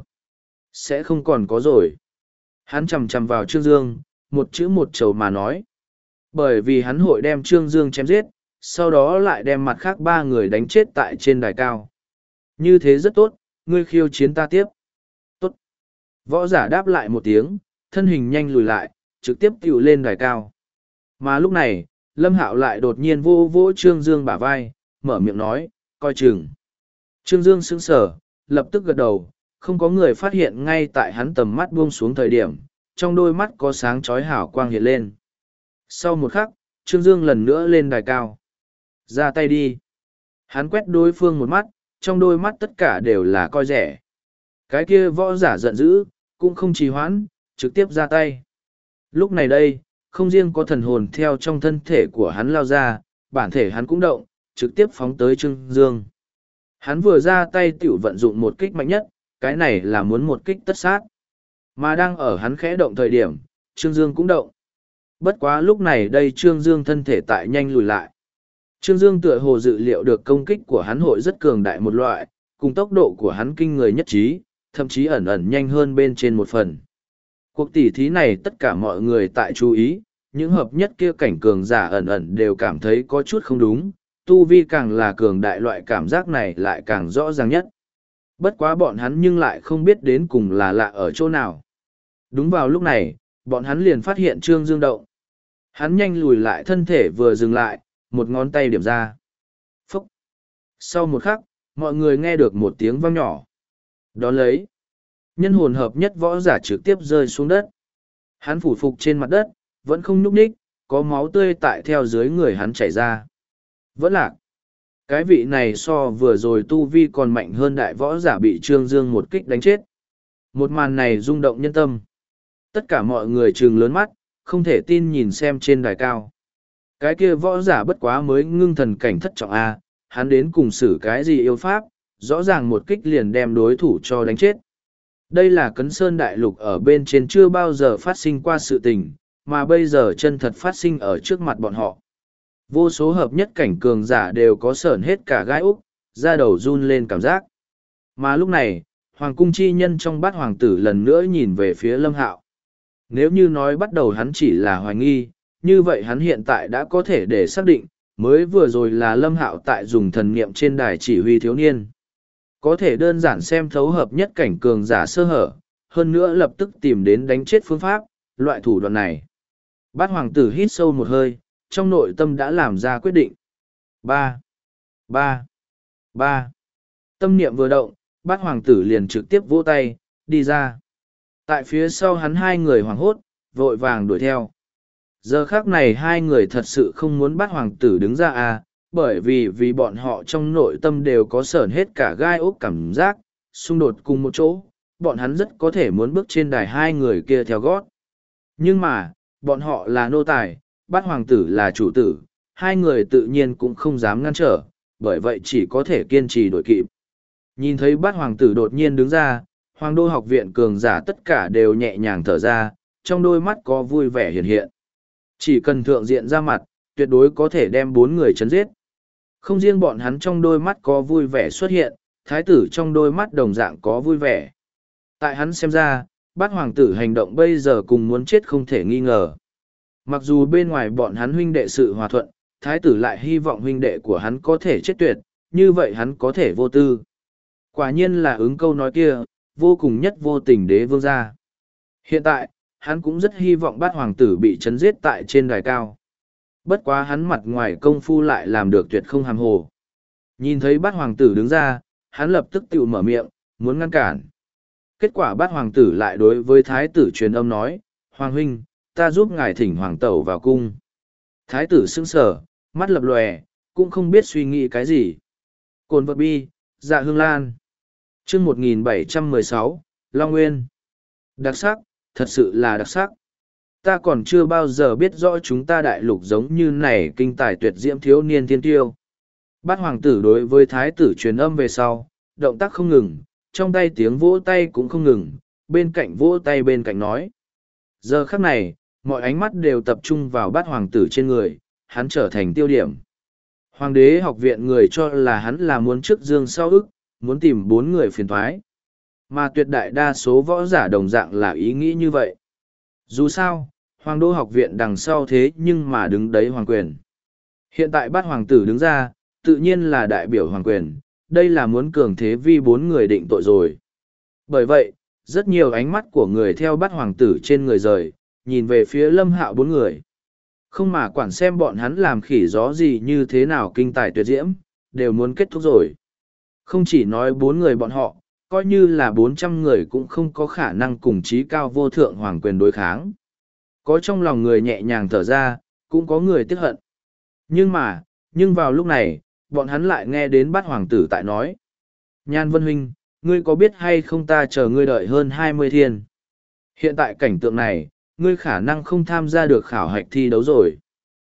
Sẽ không còn có rồi. Hắn chầm chầm vào Trương Dương, một chữ một chầu mà nói. Bởi vì hắn hội đem Trương Dương chém giết, sau đó lại đem mặt khác 3 người đánh chết tại trên đài cao. Như thế rất tốt, ngươi khiêu chiến ta tiếp. Tốt. Võ giả đáp lại một tiếng, thân hình nhanh lùi lại, trực tiếp tiểu lên đài cao. Mà lúc này, Lâm Hạo lại đột nhiên vô vỗ Trương Dương bả vai, mở miệng nói, coi chừng. Trương Dương sững sờ, lập tức gật đầu, không có người phát hiện ngay tại hắn tầm mắt buông xuống thời điểm, trong đôi mắt có sáng chói hào quang hiện lên. Sau một khắc, Trương Dương lần nữa lên đài cao. Ra tay đi. Hắn quét đối phương một mắt, trong đôi mắt tất cả đều là coi rẻ. Cái kia võ giả giận dữ, cũng không trì hoãn, trực tiếp ra tay. Lúc này đây, không riêng có thần hồn theo trong thân thể của hắn lao ra, bản thể hắn cũng động, trực tiếp phóng tới Trương Dương. Hắn vừa ra tay tiểu vận dụng một kích mạnh nhất, cái này là muốn một kích tất sát. Mà đang ở hắn khẽ động thời điểm, Trương Dương cũng động. Bất quá lúc này đây Trương Dương thân thể tại nhanh lùi lại. Trương Dương tựa hồ dự liệu được công kích của hắn hội rất cường đại một loại, cùng tốc độ của hắn kinh người nhất trí, thậm chí ẩn ẩn nhanh hơn bên trên một phần. Cuộc tỉ thí này tất cả mọi người tại chú ý, những hợp nhất kia cảnh cường giả ẩn ẩn đều cảm thấy có chút không đúng, tu vi càng là cường đại loại cảm giác này lại càng rõ ràng nhất. Bất quá bọn hắn nhưng lại không biết đến cùng là lạ ở chỗ nào. Đúng vào lúc này, bọn hắn liền phát hiện Trương Dương động. Hắn nhanh lùi lại thân thể vừa dừng lại, một ngón tay điểm ra. Phúc! Sau một khắc, mọi người nghe được một tiếng vang nhỏ. Đón lấy, nhân hồn hợp nhất võ giả trực tiếp rơi xuống đất. Hắn phủ phục trên mặt đất, vẫn không nhúc nhích, có máu tươi tại theo dưới người hắn chảy ra. Vẫn lạc. Cái vị này so vừa rồi tu vi còn mạnh hơn đại võ giả bị Trương Dương một kích đánh chết. Một màn này rung động nhân tâm. Tất cả mọi người trừng lớn mắt, không thể tin nhìn xem trên đài cao. Cái kia võ giả bất quá mới ngưng thần cảnh thất trọng A, hắn đến cùng xử cái gì yêu pháp, rõ ràng một kích liền đem đối thủ cho đánh chết. Đây là Cấn Sơn Đại Lục ở bên trên chưa bao giờ phát sinh qua sự tình, mà bây giờ chân thật phát sinh ở trước mặt bọn họ. Vô số hợp nhất cảnh cường giả đều có sởn hết cả gai úc, da đầu run lên cảm giác. Mà lúc này, Hoàng cung chi nhân trong bát hoàng tử lần nữa nhìn về phía Lâm Hạo. Nếu như nói bắt đầu hắn chỉ là hoài nghi, như vậy hắn hiện tại đã có thể để xác định, mới vừa rồi là Lâm Hạo tại dùng thần niệm trên đài chỉ huy thiếu niên. Có thể đơn giản xem thấu hợp nhất cảnh cường giả sơ hở, hơn nữa lập tức tìm đến đánh chết phương pháp, loại thủ đoạn này. Bát hoàng tử hít sâu một hơi, trong nội tâm đã làm ra quyết định. 3. Tâm niệm vừa động, bát hoàng tử liền trực tiếp vỗ tay, đi ra. Tại phía sau hắn hai người hoảng hốt, vội vàng đuổi theo. Giờ khác này hai người thật sự không muốn bát hoàng tử đứng ra bởi vì bọn họ trong nội tâm đều có sởn hết cả gai ốc cảm giác, xung đột cùng một chỗ, bọn hắn rất có thể muốn bước trên đài hai người kia theo gót. Nhưng mà, bọn họ là nô tài, bát hoàng tử là chủ tử, hai người tự nhiên cũng không dám ngăn trở, bởi vậy chỉ có thể kiên trì đuổi kịp. Nhìn thấy bát hoàng tử đột nhiên đứng ra, Hoàng đô học viện cường giả tất cả đều nhẹ nhàng thở ra, trong đôi mắt có vui vẻ hiện hiện. Chỉ cần thượng diện ra mặt, tuyệt đối có thể đem 4 người chấn giết. Không riêng bọn hắn trong đôi mắt có vui vẻ xuất hiện, thái tử trong đôi mắt đồng dạng có vui vẻ. Tại hắn xem ra, bát hoàng tử hành động bây giờ cùng muốn chết không thể nghi ngờ. Mặc dù bên ngoài bọn hắn huynh đệ sự hòa thuận, thái tử lại hy vọng huynh đệ của hắn có thể chết tuyệt, như vậy hắn có thể vô tư. Quả nhiên là ứng câu nói kia, vô cùng nhất vô tình đế vương gia. Hiện tại, hắn cũng rất hy vọng bát hoàng tử bị chấn giết tại trên đài cao. Bất quá hắn mặt ngoài công phu lại làm được tuyệt không hàm hồ. Nhìn thấy bát hoàng tử đứng ra, hắn lập tức tự mở miệng, muốn ngăn cản. Kết quả bát hoàng tử lại đối với thái tử truyền âm nói, Hoàng huynh, ta giúp ngài thỉnh hoàng tẩu vào cung. Thái tử sững sờ, mắt lập lòe, cũng không biết suy nghĩ cái gì. Cồn vật bi, dạ hương lan. chương 1716, Long Nguyên. Đặc sắc, thật sự là đặc sắc. Ta còn chưa bao giờ biết rõ chúng ta đại lục giống như này kinh tài tuyệt diễm thiếu niên thiên tiêu. Bát hoàng tử đối với thái tử truyền âm về sau, động tác không ngừng, trong tay tiếng vỗ tay cũng không ngừng, bên cạnh vỗ tay bên cạnh nói. Giờ khắc này, mọi ánh mắt đều tập trung vào bát hoàng tử trên người, hắn trở thành tiêu điểm. Hoàng đế học viện người cho là hắn là muốn trước dương sau ức, muốn tìm 4 người phiền thoái. Mà tuyệt đại đa số võ giả đồng dạng là ý nghĩ như vậy. Dù sao, hoàng đô học viện đằng sau thế nhưng mà đứng đấy hoàng quyền. Hiện tại bát hoàng tử đứng ra, tự nhiên là đại biểu hoàng quyền, đây là muốn cường thế vi 4 người định tội rồi. Bởi vậy, rất nhiều ánh mắt của người theo bát hoàng tử trên người rời, nhìn về phía Lâm Hạo 4 người. Không mà quản xem bọn hắn làm khỉ gió gì như thế nào kinh tài tuyệt diễm, đều muốn kết thúc rồi. Không chỉ nói 4 người bọn họ, coi như là 400 người cũng không có khả năng cùng chí cao vô thượng hoàng quyền đối kháng. Có trong lòng người nhẹ nhàng thở ra, cũng có người tiếc hận. Nhưng vào lúc này, bọn hắn lại nghe đến bát hoàng tử tại nói. Nhan Vân Huynh, ngươi có biết hay không ta chờ ngươi đợi hơn 20 thiên. Hiện tại cảnh tượng này, ngươi khả năng không tham gia được khảo hạch thi đấu rồi.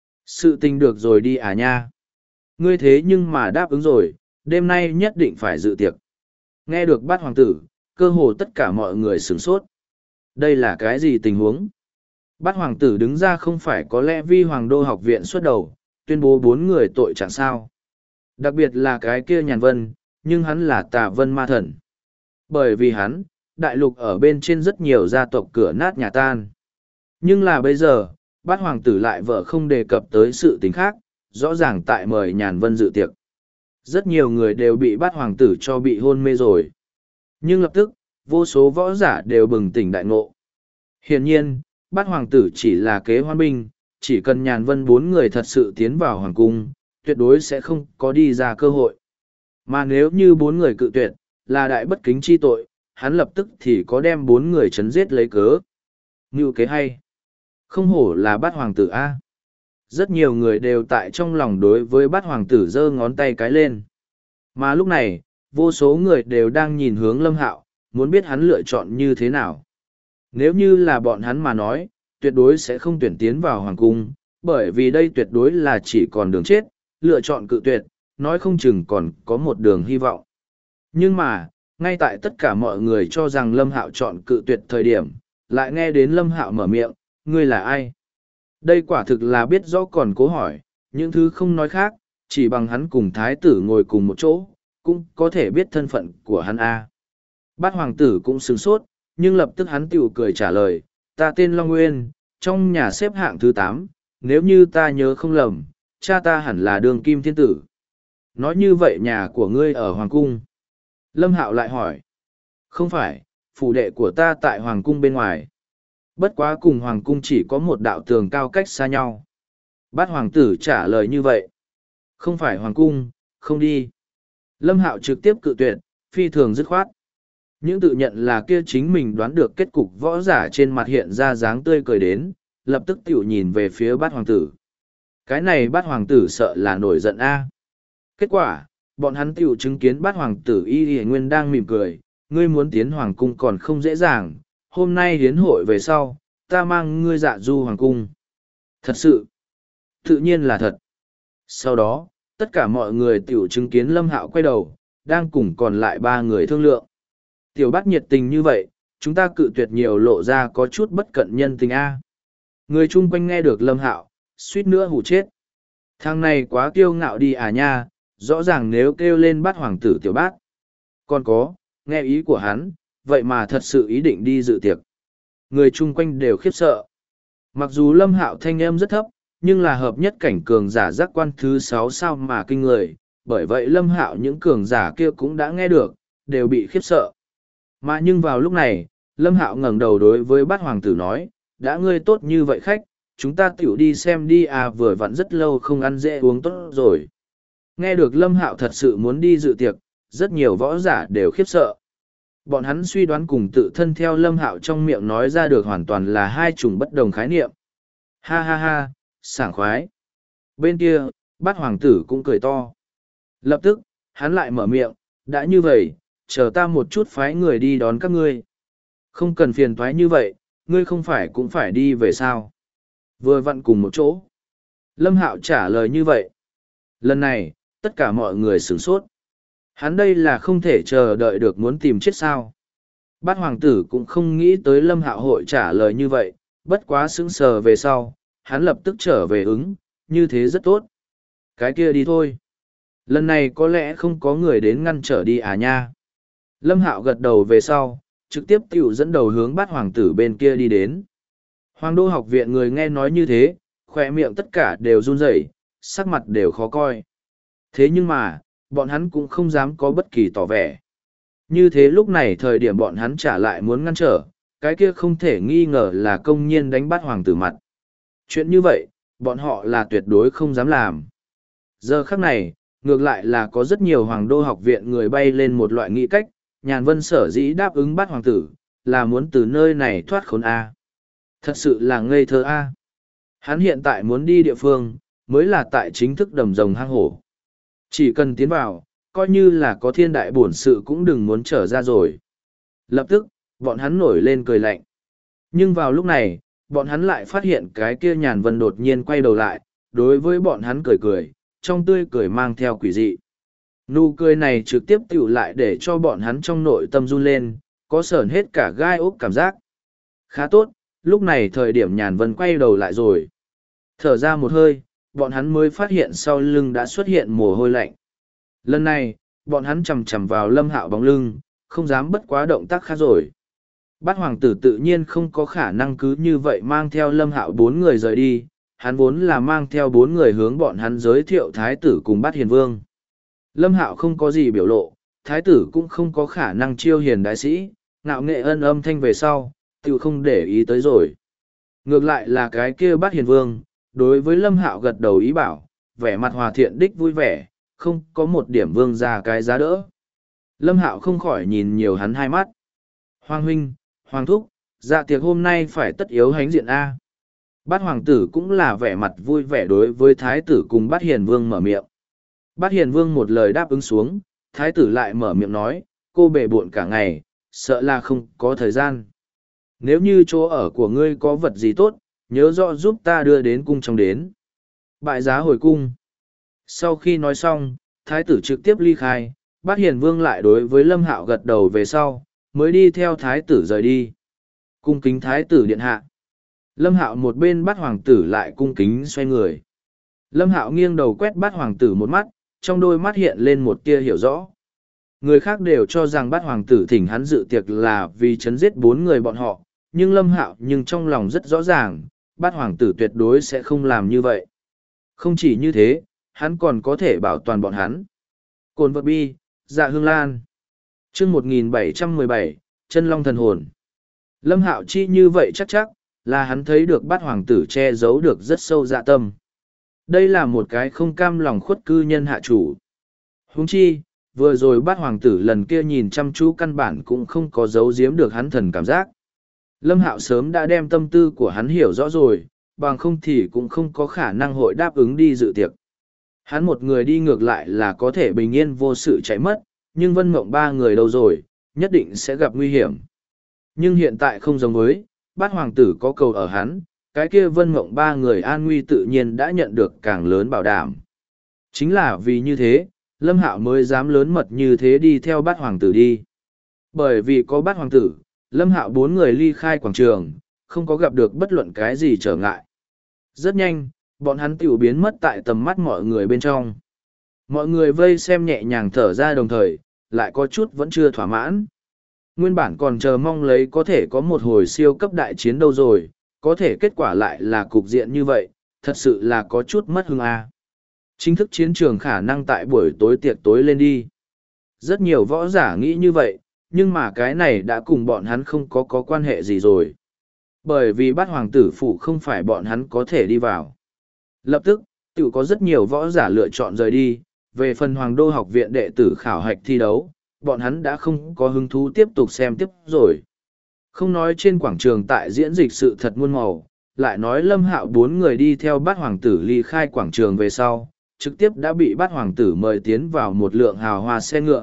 Sự tình được rồi đi à nha. Ngươi thế nhưng mà đáp ứng rồi, đêm nay nhất định phải dự tiệc. Nghe được bát hoàng tử, cơ hồ tất cả mọi người sửng sốt. Đây là cái gì tình huống? Bát hoàng tử đứng ra không phải có lẽ vi hoàng đô học viện xuất đầu, tuyên bố 4 người tội chẳng sao. Đặc biệt là cái kia Nhàn Vân, nhưng hắn là Tà Vân ma thần. Bởi vì hắn, đại lục ở bên trên rất nhiều gia tộc cửa nát nhà tan. Nhưng là bây giờ, bát hoàng tử lại vợ không đề cập tới sự tình khác, rõ ràng tại mời Nhàn Vân dự tiệc. Rất nhiều người đều bị bát hoàng tử cho bị hôn mê rồi. Nhưng lập tức, vô số võ giả đều bừng tỉnh đại ngộ. Hiển nhiên, bát hoàng tử chỉ là kế hoan binh, chỉ cần Nhàn Vân 4 người thật sự tiến vào hoàng cung, tuyệt đối sẽ không có đi ra cơ hội. Mà nếu như 4 người cự tuyệt, là đại bất kính chi tội, hắn lập tức thì có đem 4 người chấn giết lấy cớ. Ngưu kế hay. Không hổ là bát hoàng tử A. Rất nhiều người đều tại trong lòng đối với bát hoàng tử giơ ngón tay cái lên. Mà lúc này, vô số người đều đang nhìn hướng Lâm Hạo, muốn biết hắn lựa chọn như thế nào. Nếu như là bọn hắn mà nói, tuyệt đối sẽ không tuyển tiến vào hoàng cung, bởi vì đây tuyệt đối là chỉ còn đường chết, lựa chọn cự tuyệt, nói không chừng còn có một đường hy vọng. Nhưng mà, ngay tại tất cả mọi người cho rằng Lâm Hạo chọn cự tuyệt thời điểm, lại nghe đến Lâm Hạo mở miệng, ngươi là ai? Đây quả thực là biết rõ còn cố hỏi, những thứ không nói khác, chỉ bằng hắn cùng thái tử ngồi cùng một chỗ, cũng có thể biết thân phận của hắn A. Bát hoàng tử cũng sửng sốt, nhưng lập tức hắn tiểu cười trả lời, ta tên Long Nguyên, trong nhà xếp hạng thứ 8, nếu như ta nhớ không lầm, cha ta hẳn là đường kim thiên tử. Nói như vậy nhà của ngươi ở hoàng cung. Lâm Hạo lại hỏi, không phải, phủ đệ của ta tại hoàng cung bên ngoài. Bất quá cùng hoàng cung chỉ có một đạo tường cao cách xa nhau. Bát hoàng tử trả lời như vậy. Không phải hoàng cung, không đi. Lâm Hạo trực tiếp cự tuyệt, phi thường dứt khoát. Những tự nhận là kia chính mình đoán được kết cục võ giả trên mặt hiện ra dáng tươi cười đến, lập tức tiểu nhìn về phía bát hoàng tử. Cái này bát hoàng tử sợ là nổi giận a. Kết quả, bọn hắn tiểu chứng kiến bát hoàng tử Y Nguyên đang mỉm cười, ngươi muốn tiến hoàng cung còn không dễ dàng, hôm nay hiến hội về sau, ta mang ngươi dạ du hoàng cung. Thật sự, tự nhiên là thật. Sau đó, tất cả mọi người tiểu chứng kiến Lâm Hạo quay đầu, đang cùng còn lại 3 người thương lượng. Tiểu bát nhiệt tình như vậy, chúng ta cự tuyệt nhiều lộ ra có chút bất cận nhân tình a. Người chung quanh nghe được Lâm Hạo, suýt nữa hù chết. Thằng này quá kiêu ngạo đi à nha, rõ ràng nếu kêu lên bát hoàng tử tiểu bát. Còn có, nghe ý của hắn, vậy mà thật sự ý định đi dự tiệc. Người chung quanh đều khiếp sợ. Mặc dù Lâm Hạo thanh âm rất thấp, nhưng là hợp nhất cảnh cường giả giác quan thứ 6 sao mà kinh người, bởi vậy Lâm Hạo những cường giả kia cũng đã nghe được, đều bị khiếp sợ. Mà nhưng vào lúc này, Lâm Hạo ngẩng đầu đối với bát hoàng tử nói, đã ngươi tốt như vậy khách, chúng ta tiểu đi xem đi à, vừa vặn rất lâu không ăn dễ uống tốt rồi. Nghe được Lâm Hạo thật sự muốn đi dự tiệc, rất nhiều võ giả đều khiếp sợ. Bọn hắn suy đoán cùng tự thân theo Lâm Hạo trong miệng nói ra được hoàn toàn là hai chủng bất đồng khái niệm. Ha ha ha, sảng khoái. Bên kia, bát hoàng tử cũng cười to. Lập tức, hắn lại mở miệng, đã như vậy, chờ ta một chút phái người đi đón các ngươi. Không cần phiền toái như vậy, ngươi không phải cũng phải đi về sao. Vừa vặn cùng một chỗ. Lâm Hạo trả lời như vậy. Lần này, tất cả mọi người sửng sốt. Hắn đây là không thể chờ đợi được muốn tìm chết sao. Bát hoàng tử cũng không nghĩ tới Lâm Hạo hội trả lời như vậy, bất quá sững sờ về sau, hắn lập tức trở về ứng, như thế rất tốt. Cái kia đi thôi. Lần này có lẽ không có người đến ngăn trở đi à nha. Lâm Hạo gật đầu về sau, trực tiếp tiểu dẫn đầu hướng bát hoàng tử bên kia đi đến. Hoàng đô học viện người nghe nói như thế, khỏe miệng tất cả đều run rẩy, sắc mặt đều khó coi. Thế nhưng mà, bọn hắn cũng không dám có bất kỳ tỏ vẻ. Như thế lúc này thời điểm bọn hắn trả lại muốn ngăn trở, cái kia không thể nghi ngờ là công nhiên đánh bát hoàng tử mặt. Chuyện như vậy, bọn họ là tuyệt đối không dám làm. Giờ khắc này, ngược lại là có rất nhiều hoàng đô học viện người bay lên một loại nghĩ cách, Nhàn Vân sở dĩ đáp ứng bát hoàng tử, là muốn từ nơi này thoát khốn A. Thật sự là ngây thơ A. Hắn hiện tại muốn đi địa phương, mới là tại chính thức đầm rồng hang hổ. Chỉ cần tiến vào, coi như là có thiên đại bổn sự cũng đừng muốn trở ra rồi. Lập tức, bọn hắn nổi lên cười lạnh. Nhưng vào lúc này, bọn hắn lại phát hiện cái kia Nhàn Vân đột nhiên quay đầu lại, đối với bọn hắn cười cười, trong tươi cười mang theo quỷ dị. Nụ cười này trực tiếp tựu lại để cho bọn hắn trong nội tâm run lên, có sởn hết cả gai ốc cảm giác. Khá tốt, lúc này thời điểm Nhàn Vân quay đầu lại rồi. Thở ra một hơi, bọn hắn mới phát hiện sau lưng đã xuất hiện mồ hôi lạnh. Lần này, bọn hắn chằm chằm vào Lâm Hạo bóng lưng, không dám bất quá động tác khác rồi. Bát hoàng tử tự nhiên không có khả năng cứ như vậy mang theo Lâm Hạo 4 người rời đi, hắn vốn là mang theo 4 người hướng bọn hắn giới thiệu thái tử cùng Bát Hiền Vương. Lâm Hạo không có gì biểu lộ, thái tử cũng không có khả năng chiêu hiền đại sĩ, ngạo nghệ ân âm thanh về sau, tự không để ý tới rồi. Ngược lại là cái kia Bát Hiền Vương, đối với Lâm Hạo gật đầu ý bảo, vẻ mặt hòa thiện đích vui vẻ, không có một điểm vương ra cái giá đỡ. Lâm Hạo không khỏi nhìn nhiều hắn hai mắt. Hoàng huynh, Hoàng thúc, dạ tiệc hôm nay phải tất yếu hánh diện A. Bát hoàng tử cũng là vẻ mặt vui vẻ đối với thái tử cùng Bát Hiền Vương mở miệng. Bát Hiền Vương một lời đáp ứng xuống, thái tử lại mở miệng nói, cô bề bộn cả ngày, sợ là không có thời gian. Nếu như chỗ ở của ngươi có vật gì tốt, nhớ rõ giúp ta đưa đến cung trong đến. Bại giá hồi cung. Sau khi nói xong, thái tử trực tiếp ly khai, Bát Hiền Vương lại đối với Lâm Hạo gật đầu về sau, mới đi theo thái tử rời đi. Cung kính thái tử điện hạ. Lâm Hạo một bên Bát hoàng tử lại cung kính xoay người. Lâm Hạo nghiêng đầu quét Bát hoàng tử một mắt, trong đôi mắt hiện lên một tia hiểu rõ. Người khác đều cho rằng Bát hoàng tử thỉnh hắn dự tiệc là vì chấn giết 4 người bọn họ, nhưng Lâm Hạo nhưng trong lòng rất rõ ràng, Bát hoàng tử tuyệt đối sẽ không làm như vậy. Không chỉ như thế, hắn còn có thể bảo toàn bọn hắn. Cồn vật bi, dạ hương lan. Chương 1717, chân long thần hồn. Lâm Hạo chi như vậy chắc là hắn thấy được Bát hoàng tử che giấu được rất sâu dạ tâm. Đây là một cái không cam lòng khuất cư nhân hạ chủ. Huống chi, vừa rồi Bát hoàng tử lần kia nhìn chăm chú căn bản cũng không có giấu giếm được hắn thần cảm giác. Lâm Hạo sớm đã đem tâm tư của hắn hiểu rõ rồi, bằng không thì cũng không có khả năng hội đáp ứng đi dự tiệc. Hắn một người đi ngược lại là có thể bình yên vô sự chạy mất, nhưng Vân Mộng 3 người đâu rồi, nhất định sẽ gặp nguy hiểm. Nhưng hiện tại không giống với, Bát hoàng tử có cầu ở hắn, cái kia Vân Mộng 3 người an nguy tự nhiên đã nhận được càng lớn bảo đảm. Chính là vì như thế, Lâm Hạo mới dám lớn mật như thế đi theo Bát hoàng tử đi. Bởi vì có Bát hoàng tử, Lâm Hạo 4 người ly khai quảng trường, không có gặp được bất luận cái gì trở ngại. Rất nhanh, bọn hắn tiểu biến mất tại tầm mắt mọi người bên trong. Mọi người vây xem nhẹ nhàng thở ra đồng thời, lại có chút vẫn chưa thỏa mãn. Nguyên bản còn chờ mong lấy có thể có một hồi siêu cấp đại chiến đâu rồi, có thể kết quả lại là cục diện như vậy, thật sự là có chút mất hứng a. Chính thức chiến trường khả năng tại buổi tối tiệc tối lên đi. Rất nhiều võ giả nghĩ như vậy, nhưng mà cái này đã cùng bọn hắn không có quan hệ gì rồi. Bởi vì Bát hoàng tử phủ không phải bọn hắn có thể đi vào. Lập tức, tự có rất nhiều võ giả lựa chọn rời đi, về phần Hoàng đô học viện đệ tử khảo hạch thi đấu, bọn hắn đã không có hứng thú tiếp tục xem tiếp rồi. Không nói trên quảng trường tại diễn dịch sự thật muôn màu, lại nói Lâm Hạo 4 người đi theo Bát hoàng tử ly khai quảng trường về sau, trực tiếp đã bị Bát hoàng tử mời tiến vào một lượng hào hoa xe ngựa.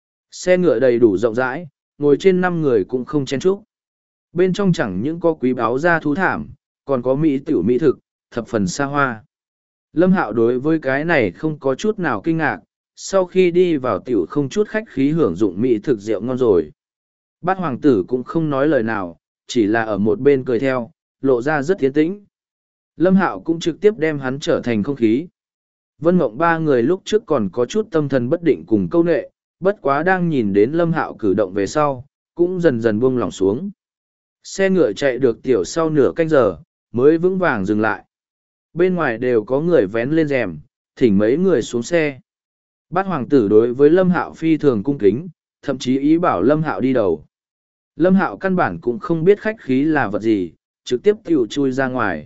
Xe ngựa đầy đủ rộng rãi, ngồi trên 5 người cũng không chen chúc. Bên trong chẳng những có quý báu gia thú thảm, còn có mỹ tiểu mỹ thực, thập phần xa hoa. Lâm Hạo đối với cái này không có chút nào kinh ngạc, sau khi đi vào tiểu không chút khách khí hưởng dụng mỹ thực rượu ngon rồi. Bát hoàng tử cũng không nói lời nào, chỉ là ở một bên cười theo, lộ ra rất tiến tĩnh. Lâm Hạo cũng trực tiếp đem hắn trở thành không khí. Vân Mộng 3 người lúc trước còn có chút tâm thần bất định cùng câu nệ, bất quá đang nhìn đến Lâm Hạo cử động về sau, cũng dần dần buông lỏng xuống. Xe ngựa chạy được tiểu sau nửa canh giờ, mới vững vàng dừng lại. Bên ngoài đều có người vén lên rèm, thỉnh mấy người xuống xe. Bát hoàng tử đối với Lâm Hạo phi thường cung kính, thậm chí ý bảo Lâm Hạo đi đầu. Lâm Hạo căn bản cũng không biết khách khí là vật gì, trực tiếp tiểu chui ra ngoài.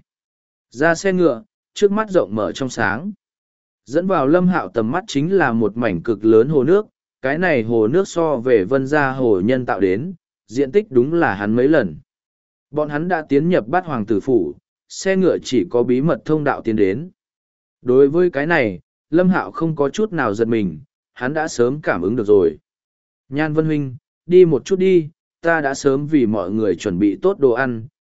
Ra xe ngựa, trước mắt rộng mở trong sáng. Dẫn vào Lâm Hạo tầm mắt chính là một mảnh cực lớn hồ nước, cái này hồ nước so về Vân Gia hồ nhân tạo đến, diện tích đúng là hắn mấy lần. Bọn hắn đã tiến nhập Bát hoàng tử phủ, xe ngựa chỉ có bí mật thông đạo tiến đến. Đối với cái này, Lâm Hạo không có chút nào giật mình, hắn đã sớm cảm ứng được rồi. Nhan Vân Huynh, đi một chút đi, ta đã sớm vì mọi người chuẩn bị tốt đồ ăn,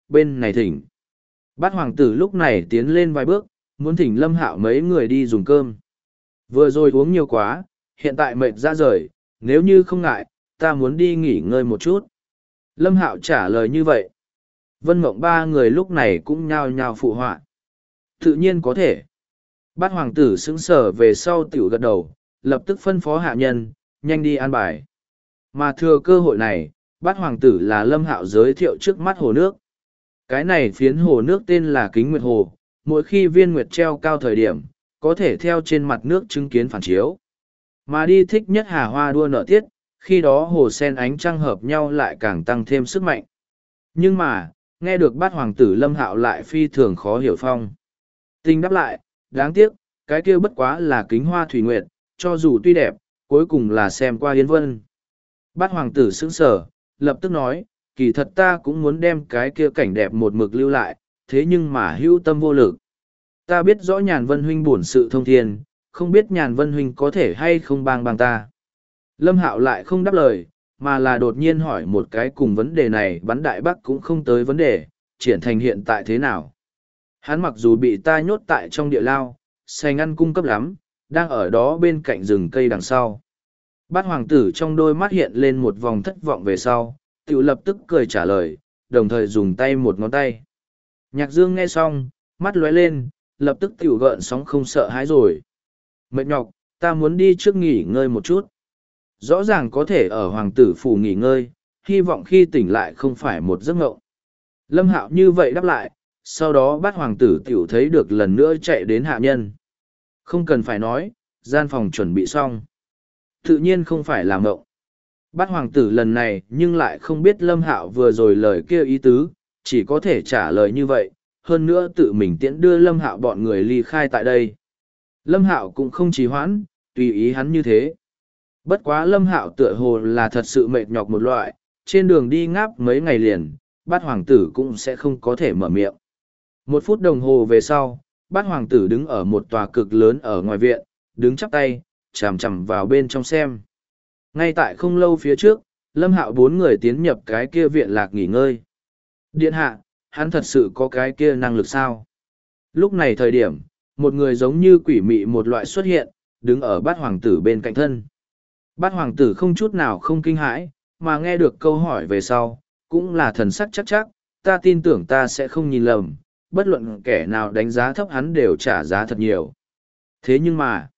bên này thỉnh. Bát hoàng tử lúc này tiến lên vài bước, muốn thỉnh Lâm Hạo mấy người đi dùng cơm. Vừa rồi uống nhiều quá, hiện tại mệt ra rời, nếu như không ngại, ta muốn đi nghỉ ngơi một chút. Lâm Hạo trả lời như vậy. Vân Mộng ba người lúc này cũng nhao nhao phụ họa. Tự nhiên có thể. Bát hoàng tử sững sờ về sau tiểu gật đầu, lập tức phân phó hạ nhân, nhanh đi an bài. Mà thừa cơ hội này, bát hoàng tử là Lâm Hạo giới thiệu trước mắt hồ nước. Cái này phiến hồ nước tên là Kính Nguyệt Hồ, mỗi khi viên nguyệt treo cao thời điểm, có thể theo trên mặt nước chứng kiến phản chiếu. Mà đi thích nhất hà hoa đua nở tiết, khi đó hồ sen ánh trăng hợp nhau lại càng tăng thêm sức mạnh. Nhưng mà, nghe được bát hoàng tử Lâm Hạo lại phi thường khó hiểu phong. Tình đáp lại, đáng tiếc, cái kia bất quá là kính hoa thủy nguyệt, cho dù tuy đẹp, cuối cùng là xem qua yến vân. Bát hoàng tử sững sờ, lập tức nói, kỳ thật ta cũng muốn đem cái kia cảnh đẹp một mực lưu lại, thế nhưng mà hữu tâm vô lực. Ta biết rõ Nhàn Vân huynh bổn sự thông thiên, không biết Nhàn Vân huynh có thể hay không bang ta. Lâm Hạo lại không đáp lời, mà là đột nhiên hỏi một cái cùng vấn đề này bắn đại bắc cũng không tới vấn đề, triển thành hiện tại thế nào. Hắn mặc dù bị ta nhốt tại trong địa lao, sành ăn cung cấp lắm, đang ở đó bên cạnh rừng cây đằng sau. Bát hoàng tử trong đôi mắt hiện lên một vòng thất vọng về sau, tự lập tức cười trả lời, đồng thời dùng tay một ngón tay. Nhạc Dương nghe xong, mắt lóe lên, lập tức tiểu gợn sóng không sợ hãi rồi. Mệt nhọc, ta muốn đi trước nghỉ ngơi một chút. Rõ ràng có thể ở hoàng tử phủ nghỉ ngơi, hy vọng khi tỉnh lại không phải một giấc mộng. Lâm Hạo như vậy đáp lại, sau đó bát hoàng tử tiểu thấy được lần nữa chạy đến hạ nhân. Không cần phải nói, gian phòng chuẩn bị xong. Tự nhiên không phải là mộng. Bát hoàng tử lần này nhưng lại không biết Lâm Hạo vừa rồi lời kia ý tứ, chỉ có thể trả lời như vậy, hơn nữa tự mình tiễn đưa Lâm Hạo bọn người ly khai tại đây. Lâm Hạo cũng không trì hoãn, tùy ý hắn như thế. Bất quá Lâm Hạo tựa hồ là thật sự mệt nhọc một loại, trên đường đi ngáp mấy ngày liền, bát hoàng tử cũng sẽ không có thể mở miệng. 1 phút đồng hồ về sau, bát hoàng tử đứng ở một tòa cực lớn ở ngoài viện, đứng chắp tay, chằm chằm vào bên trong xem. Ngay tại không lâu phía trước, Lâm Hạo 4 người tiến nhập cái kia viện lạc nghỉ ngơi. Điện hạ, hắn thật sự có cái kia năng lực sao? Lúc này thời điểm, một người giống như quỷ mị một loại xuất hiện, đứng ở bát hoàng tử bên cạnh thân. Bát hoàng tử không chút nào không kinh hãi, mà nghe được câu hỏi về sau, cũng là thần sắc chắc chắc, ta tin tưởng ta sẽ không nhìn lầm, bất luận kẻ nào đánh giá thấp hắn đều trả giá thật nhiều. Thế nhưng mà,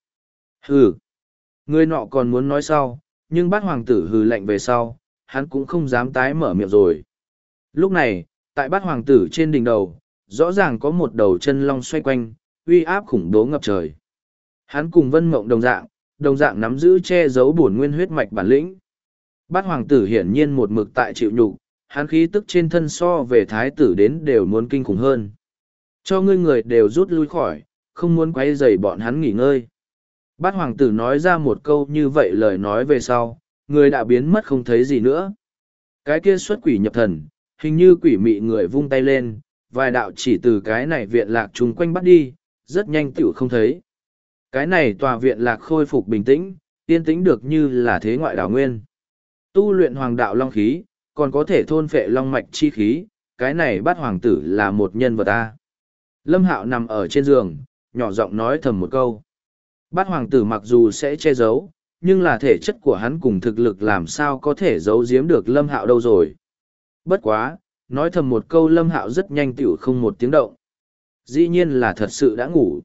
người nọ còn muốn nói sau, nhưng bát hoàng tử hừ lạnh về sau, hắn cũng không dám tái mở miệng rồi. Lúc này, tại bát hoàng tử trên đỉnh đầu, rõ ràng có một đầu chân long xoay quanh, uy áp khủng bố ngập trời. Hắn cùng Vân Mộng đồng dạng nắm giữ che giấu bổn nguyên huyết mạch bản lĩnh. Bát hoàng tử hiển nhiên một mực tại chịu nhục, hắn khí tức trên thân so về thái tử đến đều muốn kinh khủng hơn. Cho ngươi người đều rút lui khỏi, không muốn quấy rầy bọn hắn nghỉ ngơi. Bát hoàng tử nói ra một câu như vậy lời nói về sau, người đã biến mất không thấy gì nữa. Cái kia xuất quỷ nhập thần, hình như quỷ mị người vung tay lên, vài đạo chỉ từ cái này viện lạc chung quanh bắt đi, rất nhanh tiểu không thấy. Cái này tòa viện lạc khôi phục bình tĩnh, yên tĩnh được như là thế ngoại đảo nguyên. Tu luyện hoàng đạo long khí, còn có thể thôn phệ long mạch chi khí, cái này bát hoàng tử là một nhân vật ta. Lâm Hạo nằm ở trên giường, nhỏ giọng nói thầm một câu. Bát hoàng tử mặc dù sẽ che giấu, nhưng là thể chất của hắn cùng thực lực làm sao có thể giấu giếm được Lâm Hạo đâu rồi. Bất quá, nói thầm một câu Lâm Hạo rất nhanh tiểu không một tiếng động. Dĩ nhiên là thật sự đã ngủ.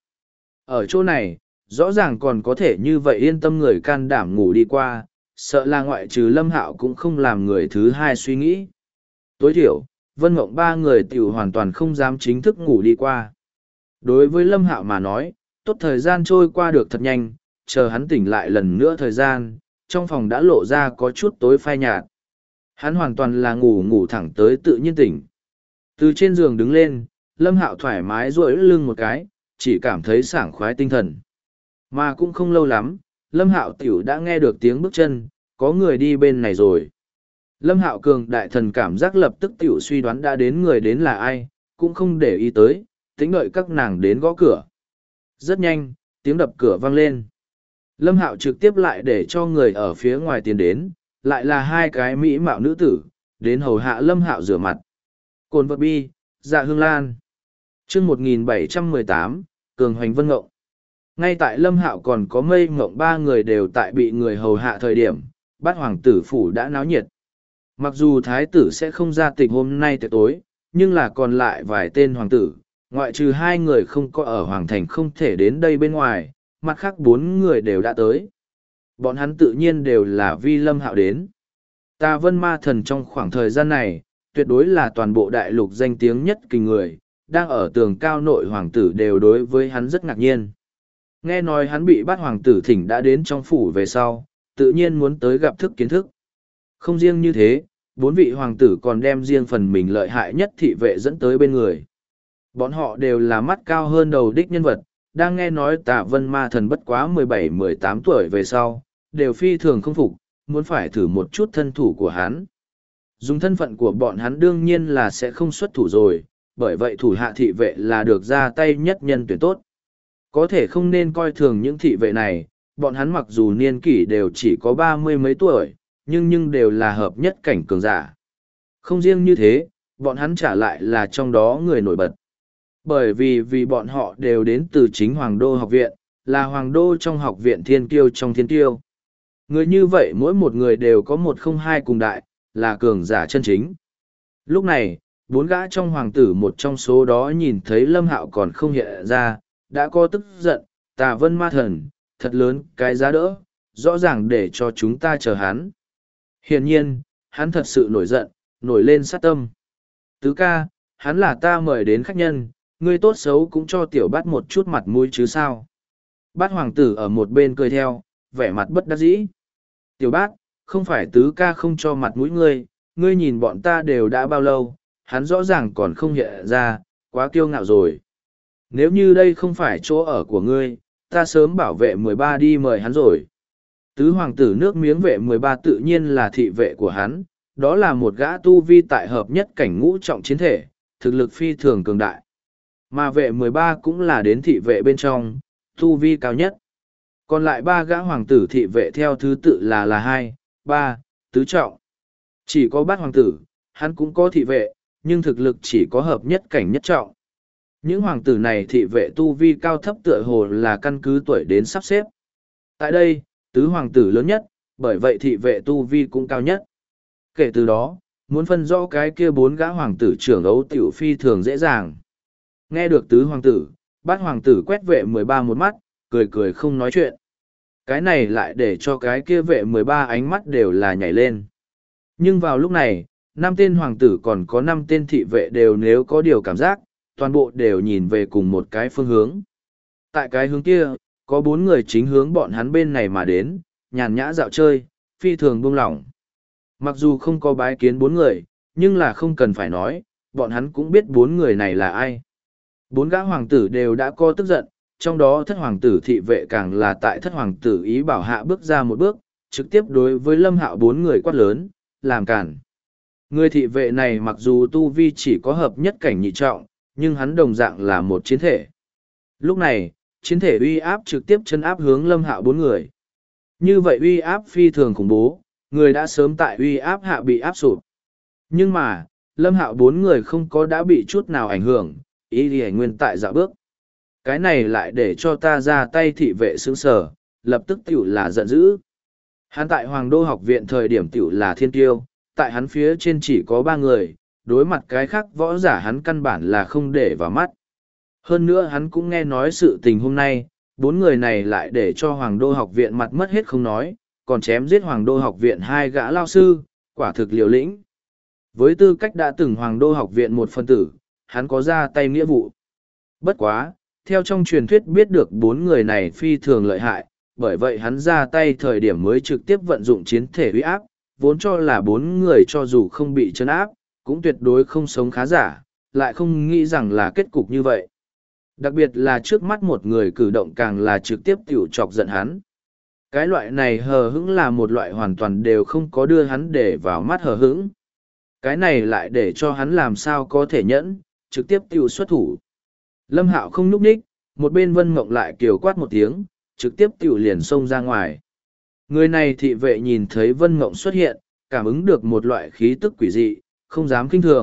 Ở chỗ này, rõ ràng còn có thể như vậy yên tâm người can đảm ngủ đi qua, sợ là ngoại trừ Lâm Hạo cũng không làm người thứ hai suy nghĩ. Tối thiểu, Vân Mộng 3 người tiểu hoàn toàn không dám chính thức ngủ đi qua. Đối với Lâm Hạo mà nói, tốt thời gian trôi qua được thật nhanh, chờ hắn tỉnh lại lần nữa thời gian, trong phòng đã lộ ra có chút tối phai nhạt. Hắn hoàn toàn là ngủ thẳng tới tự nhiên tỉnh. Từ trên giường đứng lên, Lâm Hạo thoải mái duỗi lưng một cái, chỉ cảm thấy sảng khoái tinh thần. Mà cũng không lâu lắm, Lâm Hạo tiểu đã nghe được tiếng bước chân, có người đi bên này rồi. Lâm Hạo cường đại thần cảm giác lập tức tiểu suy đoán đã đến người đến là ai, cũng không để ý tới, tính đợi các nàng đến gõ cửa. Rất nhanh, tiếng đập cửa vang lên. Lâm Hạo trực tiếp lại để cho người ở phía ngoài tiến đến, lại là 2 cái mỹ mạo nữ tử, đến hầu hạ Lâm Hạo rửa mặt. Cồn vật bi, dạ hương lan. Chương 1718, Cường Hoành Vân Ngộng. Ngay tại Lâm Hạo còn có Mây Ngộng ba người đều tại bị người hầu hạ thời điểm, Bát Hoàng tử phủ đã náo nhiệt. Mặc dù thái tử sẽ không ra tịch hôm nay tiệc tối, nhưng là còn lại vài tên hoàng tử, ngoại trừ hai người không có ở Hoàng thành không thể đến đây bên ngoài, mặt khác bốn người đều đã tới. Bọn hắn tự nhiên đều là vi Lâm Hạo đến. Tà Vân Ma Thần trong khoảng thời gian này, tuyệt đối là toàn bộ đại lục danh tiếng nhất kinh người, đang ở tường cao nội hoàng tử đều đối với hắn rất ngạc nhiên. Nghe nói hắn bị bắt hoàng tử thỉnh đã đến trong phủ về sau, tự nhiên muốn tới gặp thức kiến thức. Không riêng như thế, bốn vị hoàng tử còn đem riêng phần mình lợi hại nhất thị vệ dẫn tới bên người. Bọn họ đều là mắt cao hơn đầu đích nhân vật, đang nghe nói Tà Vân Ma Thần bất quá 17-18 tuổi về sau, đều phi thường không phục, muốn phải thử một chút thân thủ của hắn. Dùng thân phận của bọn hắn đương nhiên là sẽ không xuất thủ rồi, bởi vậy thủ hạ thị vệ là được ra tay nhất nhân tuyển tốt. Có thể không nên coi thường những thị vệ này, bọn hắn mặc dù niên kỷ đều chỉ có 30 mấy tuổi, nhưng đều là hợp nhất cảnh cường giả. Không riêng như thế, bọn hắn trả lại là trong đó người nổi bật. Bởi vì bọn họ đều đến từ chính Hoàng đô học viện, là Hoàng đô trong học viện thiên kiêu trong thiên kiêu. Người như vậy mỗi một người đều có 102 cùng đại, là cường giả chân chính. Lúc này, bốn gã trong hoàng tử một trong số đó nhìn thấy Lâm Hạo còn không hiện ra, đã có tức giận, Tà Vân Ma Thần, thật lớn cái giá đỡ, rõ ràng để cho chúng ta chờ hắn. Hiển nhiên, hắn thật sự nổi giận, nổi lên sát tâm. Tứ ca, hắn là ta mời đến khách nhân, ngươi tốt xấu cũng cho tiểu bát một chút mặt mũi chứ sao. Bát hoàng tử ở một bên cười theo, vẻ mặt bất đắc dĩ. Tiểu bát, không phải tứ ca không cho mặt mũi ngươi, ngươi nhìn bọn ta đều đã bao lâu, hắn rõ ràng còn không hiện ra, quá kiêu ngạo rồi. Nếu như đây không phải chỗ ở của ngươi, ta sớm bảo vệ 13 đi mời hắn rồi. Tứ hoàng tử nước miếng vệ 13 tự nhiên là thị vệ của hắn, đó là một gã tu vi tại hợp nhất cảnh ngũ trọng chiến thể, thực lực phi thường cường đại. Mà vệ 13 cũng là đến thị vệ bên trong, tu vi cao nhất. Còn lại ba gã hoàng tử thị vệ theo thứ tự là 2, 3, tứ trọng. Chỉ có Bát hoàng tử, hắn cũng có thị vệ, nhưng thực lực chỉ có hợp nhất cảnh nhất trọng. Những hoàng tử này thị vệ tu vi cao thấp tựa hồ là căn cứ tuổi đến sắp xếp. Tại đây, tứ hoàng tử lớn nhất, bởi vậy thị vệ tu vi cũng cao nhất. Kể từ đó, muốn phân rõ cái kia bốn gã hoàng tử trưởng ấu tiểu phi thường dễ dàng. Nghe được tứ hoàng tử, Bát hoàng tử quét vệ 13 một mắt, cười cười không nói chuyện. Cái này lại để cho cái kia vệ 13 ánh mắt đều là nhảy lên. Nhưng vào lúc này, 5 tên hoàng tử còn có 5 tên thị vệ đều nếu có điều cảm giác, toàn bộ đều nhìn về cùng một cái phương hướng. Tại cái hướng kia, có 4 người chính hướng bọn hắn bên này mà đến, nhàn nhã dạo chơi, phi thường buông lỏng. Mặc dù không có bái kiến 4 người, nhưng là không cần phải nói, bọn hắn cũng biết 4 người này là ai. 4 gã hoàng tử đều đã có tức giận, trong đó thất hoàng tử thị vệ càng là tại thất hoàng tử ý bảo hạ bước ra một bước, trực tiếp đối với Lâm Hạo 4 người quát lớn, làm cản. Người thị vệ này mặc dù tu vi chỉ có hợp nhất cảnh nhị trọng, nhưng hắn đồng dạng là một chiến thể. Lúc này, chiến thể uy áp trực tiếp chân áp hướng Lâm Hạo 4 người. Như vậy uy áp phi thường khủng bố, người đã sớm tại uy áp hạ bị áp sụp. Nhưng mà, Lâm Hạo 4 người không có đã bị chút nào ảnh hưởng, ý đi nguyên tại dạo bước. Cái này lại để cho ta ra tay thị vệ sướng sở, lập tức tiểu là giận dữ. Hắn tại Hoàng đô học viện thời điểm tiểu là thiên tiêu, tại hắn phía trên chỉ có 3 người, đối mặt cái khác võ giả hắn căn bản là không để vào mắt. Hơn nữa hắn cũng nghe nói sự tình hôm nay, 4 người này lại để cho Hoàng đô học viện mặt mất hết không nói, còn chém giết Hoàng đô học viện 2 gã lao sư, quả thực liều lĩnh. Với tư cách đã từng Hoàng đô học viện một phân tử, hắn có ra tay nghĩa vụ. Bất quá, theo trong truyền thuyết biết được 4 người này phi thường lợi hại, bởi vậy hắn ra tay thời điểm mới trực tiếp vận dụng chiến thể uy áp, vốn cho là 4 người cho dù không bị trấn áp, cũng tuyệt đối không sống khá giả, lại không nghĩ rằng là kết cục như vậy. Đặc biệt là trước mắt một người cử động càng là trực tiếp tiểu chọc giận hắn. Cái loại này hờ hững là một loại hoàn toàn đều không có đưa hắn để vào mắt hờ hững. Cái này lại để cho hắn làm sao có thể nhẫn, trực tiếp tiểu xuất thủ. Lâm Hạo không nhúc nhích, một bên Vân Mộng lại kiều quát một tiếng, trực tiếp tiểu liền xông ra ngoài. Người này thị vệ nhìn thấy Vân Mộng xuất hiện, cảm ứng được một loại khí tức quỷ dị, không dám kinh thường,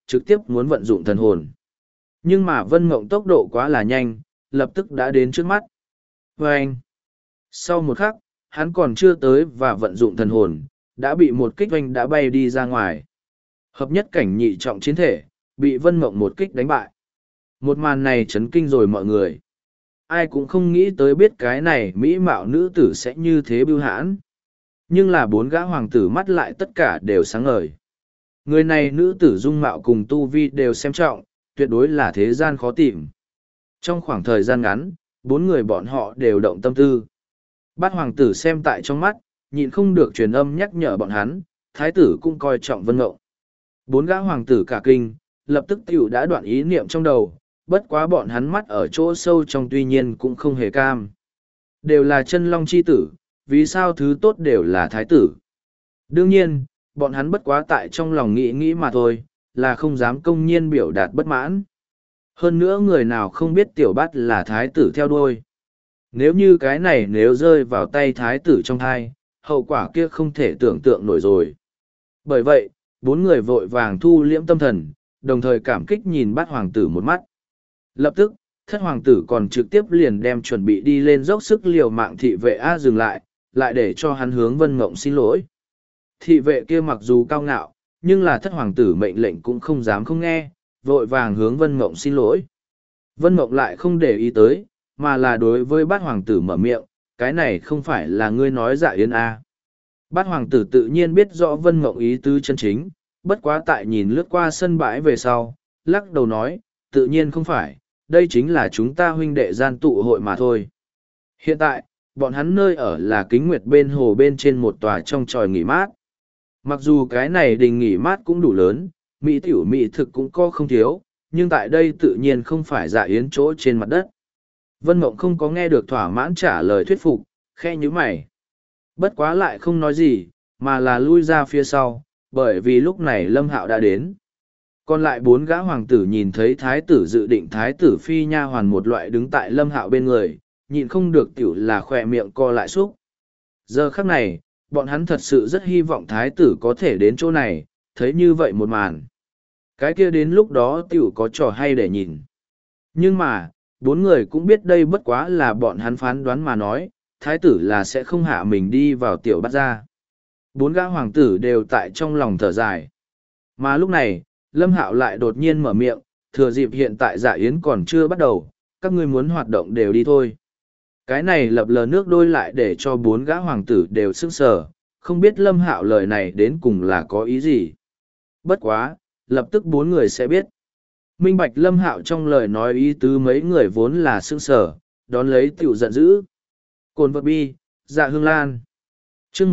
trực tiếp muốn vận dụng thần hồn. Nhưng mà Vân Mộng tốc độ quá là nhanh, lập tức đã đến trước mắt. Và anh, sau một khắc, hắn còn chưa tới và vận dụng thần hồn, đã bị một kích oanh đã bay đi ra ngoài. Hợp nhất cảnh nhị trọng chiến thể, bị Vân Mộng một kích đánh bại. Một màn này chấn kinh rồi mọi người. Ai cũng không nghĩ tới biết cái này mỹ mạo nữ tử sẽ như thế bưu hãn. Nhưng là bốn gã hoàng tử mắt lại tất cả đều sáng ngời. Người này nữ tử dung mạo cùng tu vi đều xem trọng, tuyệt đối là thế gian khó tìm. Trong khoảng thời gian ngắn, bốn người bọn họ đều động tâm tư. Bát hoàng tử xem tại trong mắt, nhịn không được truyền âm nhắc nhở bọn hắn, thái tử cũng coi trọng Vân Mộng. Bốn gã hoàng tử cả kinh, lập tức tiểu đã đoạn ý niệm trong đầu, bất quá bọn hắn mắt ở chỗ sâu trong tuy nhiên cũng không hề cam. Đều là chân long chi tử, vì sao thứ tốt đều là thái tử. Đương nhiên, bọn hắn bất quá tại trong lòng nghĩ nghĩ mà thôi, là không dám công nhiên biểu đạt bất mãn. Hơn nữa người nào không biết tiểu bát là thái tử theo đuôi. Nếu như cái này nếu rơi vào tay thái tử trong thai, hậu quả kia không thể tưởng tượng nổi rồi. Bởi vậy, bốn người vội vàng thu liễm tâm thần, đồng thời cảm kích nhìn bát hoàng tử một mắt. Lập tức, thất hoàng tử còn trực tiếp liền đem chuẩn bị đi lên dốc sức liều mạng thị vệ A dừng lại để cho hắn hướng Vân Mộng xin lỗi. Thị vệ kia mặc dù cao ngạo, nhưng là thất hoàng tử mệnh lệnh cũng không dám không nghe, vội vàng hướng Vân Mộng xin lỗi. Vân Mộng lại không để ý tới, mà là đối với bát hoàng tử mở miệng, cái này không phải là ngươi nói dạ yến A. Bát hoàng tử tự nhiên biết rõ Vân Mộng ý tứ chân chính, bất quá tại nhìn lướt qua sân bãi về sau, lắc đầu nói, tự nhiên không phải, đây chính là chúng ta huynh đệ gian tụ hội mà thôi. Hiện tại, bọn hắn nơi ở là Kính Nguyệt bên hồ bên trên một tòa trong tròi nghỉ mát. Mặc dù cái này đình nghỉ mát cũng đủ lớn, mỹ tiểu mỹ thực cũng có không thiếu, nhưng tại đây tự nhiên không phải dạ yến chỗ trên mặt đất. Vân Mộng không có nghe được thỏa mãn trả lời thuyết phục, khe như mày. Bất quá lại không nói gì, mà là lui ra phía sau, bởi vì lúc này Lâm Hạo đã đến. Còn lại bốn gã hoàng tử nhìn thấy thái tử dự định thái tử phi nha hoàn một loại đứng tại Lâm Hạo bên người, nhịn không được tiểu là khỏe miệng co lại xúc. Giờ khắc này, bọn hắn thật sự rất hy vọng thái tử có thể đến chỗ này, thấy như vậy một màn. Cái kia đến lúc đó tiểu có trò hay để nhìn. Nhưng mà, bốn người cũng biết đây bất quá là bọn hắn phán đoán mà nói, thái tử là sẽ không hạ mình đi vào tiểu bát gia. Bốn gã hoàng tử đều tại trong lòng thở dài. Mà lúc này, Lâm Hạo lại đột nhiên mở miệng, thừa dịp hiện tại dạ yến còn chưa bắt đầu, các ngươi muốn hoạt động đều đi thôi. Cái này lập lờ nước đôi lại để cho bốn gã hoàng tử đều sững sờ, không biết Lâm Hạo lời này đến cùng là có ý gì. Bất quá, lập tức bốn người sẽ biết. Minh bạch Lâm Hạo trong lời nói ý tứ mấy người vốn là sững sờ, đón lấy tiểu giận dữ. Cồn vật bi, dạ hương lan. Chương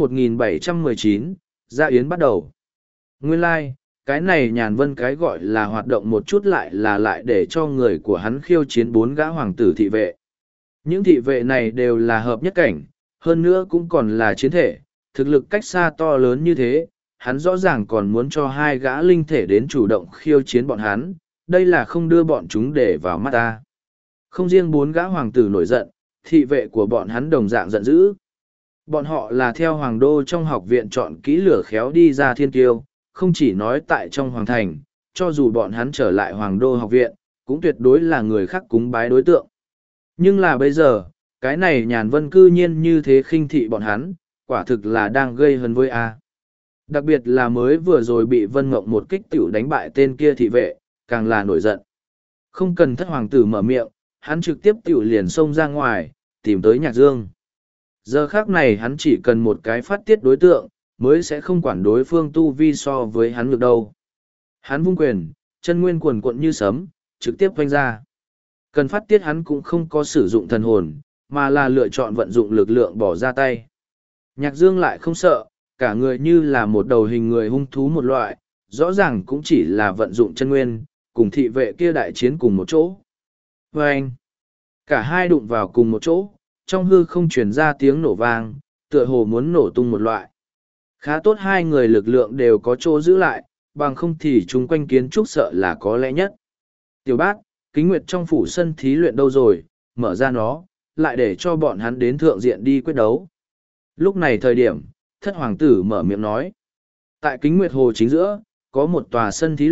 1719, dạ yến bắt đầu. Nguyên lai, like, cái này nhàn vân cái gọi là hoạt động một chút lại để cho người của hắn khiêu chiến bốn gã hoàng tử thị vệ. Những thị vệ này đều là hợp nhất cảnh, hơn nữa cũng còn là chiến thể, thực lực cách xa to lớn như thế, hắn rõ ràng còn muốn cho hai gã linh thể đến chủ động khiêu chiến bọn hắn, đây là không đưa bọn chúng để vào mắt ta. Không riêng bốn gã hoàng tử nổi giận, thị vệ của bọn hắn đồng dạng giận dữ. Bọn họ là theo hoàng đô trong học viện chọn kỹ lửa khéo đi ra thiên kiêu, không chỉ nói tại trong hoàng thành, cho dù bọn hắn trở lại hoàng đô học viện, cũng tuyệt đối là người khác cúng bái đối tượng. Nhưng là bây giờ, cái này nhàn vân cư nhiên như thế khinh thị bọn hắn, quả thực là đang gây hấn với A. Đặc biệt là mới vừa rồi bị Vân Mộng một kích tiểu đánh bại tên kia thị vệ, càng là nổi giận. Không cần thất hoàng tử mở miệng, hắn trực tiếp tiểu liền xông ra ngoài, tìm tới Nhạc Dương. Giờ khác này hắn chỉ cần một cái phát tiết đối tượng, mới sẽ không quản đối phương tu vi so với hắn được đâu. Hắn vung quyền, chân nguyên cuồn cuộn như sấm, trực tiếp vanh ra. Cần phát tiết hắn cũng không có sử dụng thần hồn, mà là lựa chọn vận dụng lực lượng bỏ ra tay. Nhạc Dương lại không sợ, cả người như là một đầu hình người hung thú một loại, rõ ràng cũng chỉ là vận dụng chân nguyên, cùng thị vệ kia đại chiến cùng một chỗ. Và anh, cả hai đụng vào cùng một chỗ, trong hư không truyền ra tiếng nổ vang, tựa hồ muốn nổ tung một loại. Khá tốt hai người lực lượng đều có chỗ giữ lại, bằng không thì chung quanh kiến trúc sợ là có lẽ nhất. Tiểu bát, Kính Nguyệt trong phủ sân thí luyện đâu rồi, mở ra nó, lại để cho bọn hắn đến thượng diện đi quyết đấu. Lúc này thời điểm, thất hoàng tử mở miệng nói. Tại Kính Nguyệt hồ chính giữa, có một tòa sân thí luyện,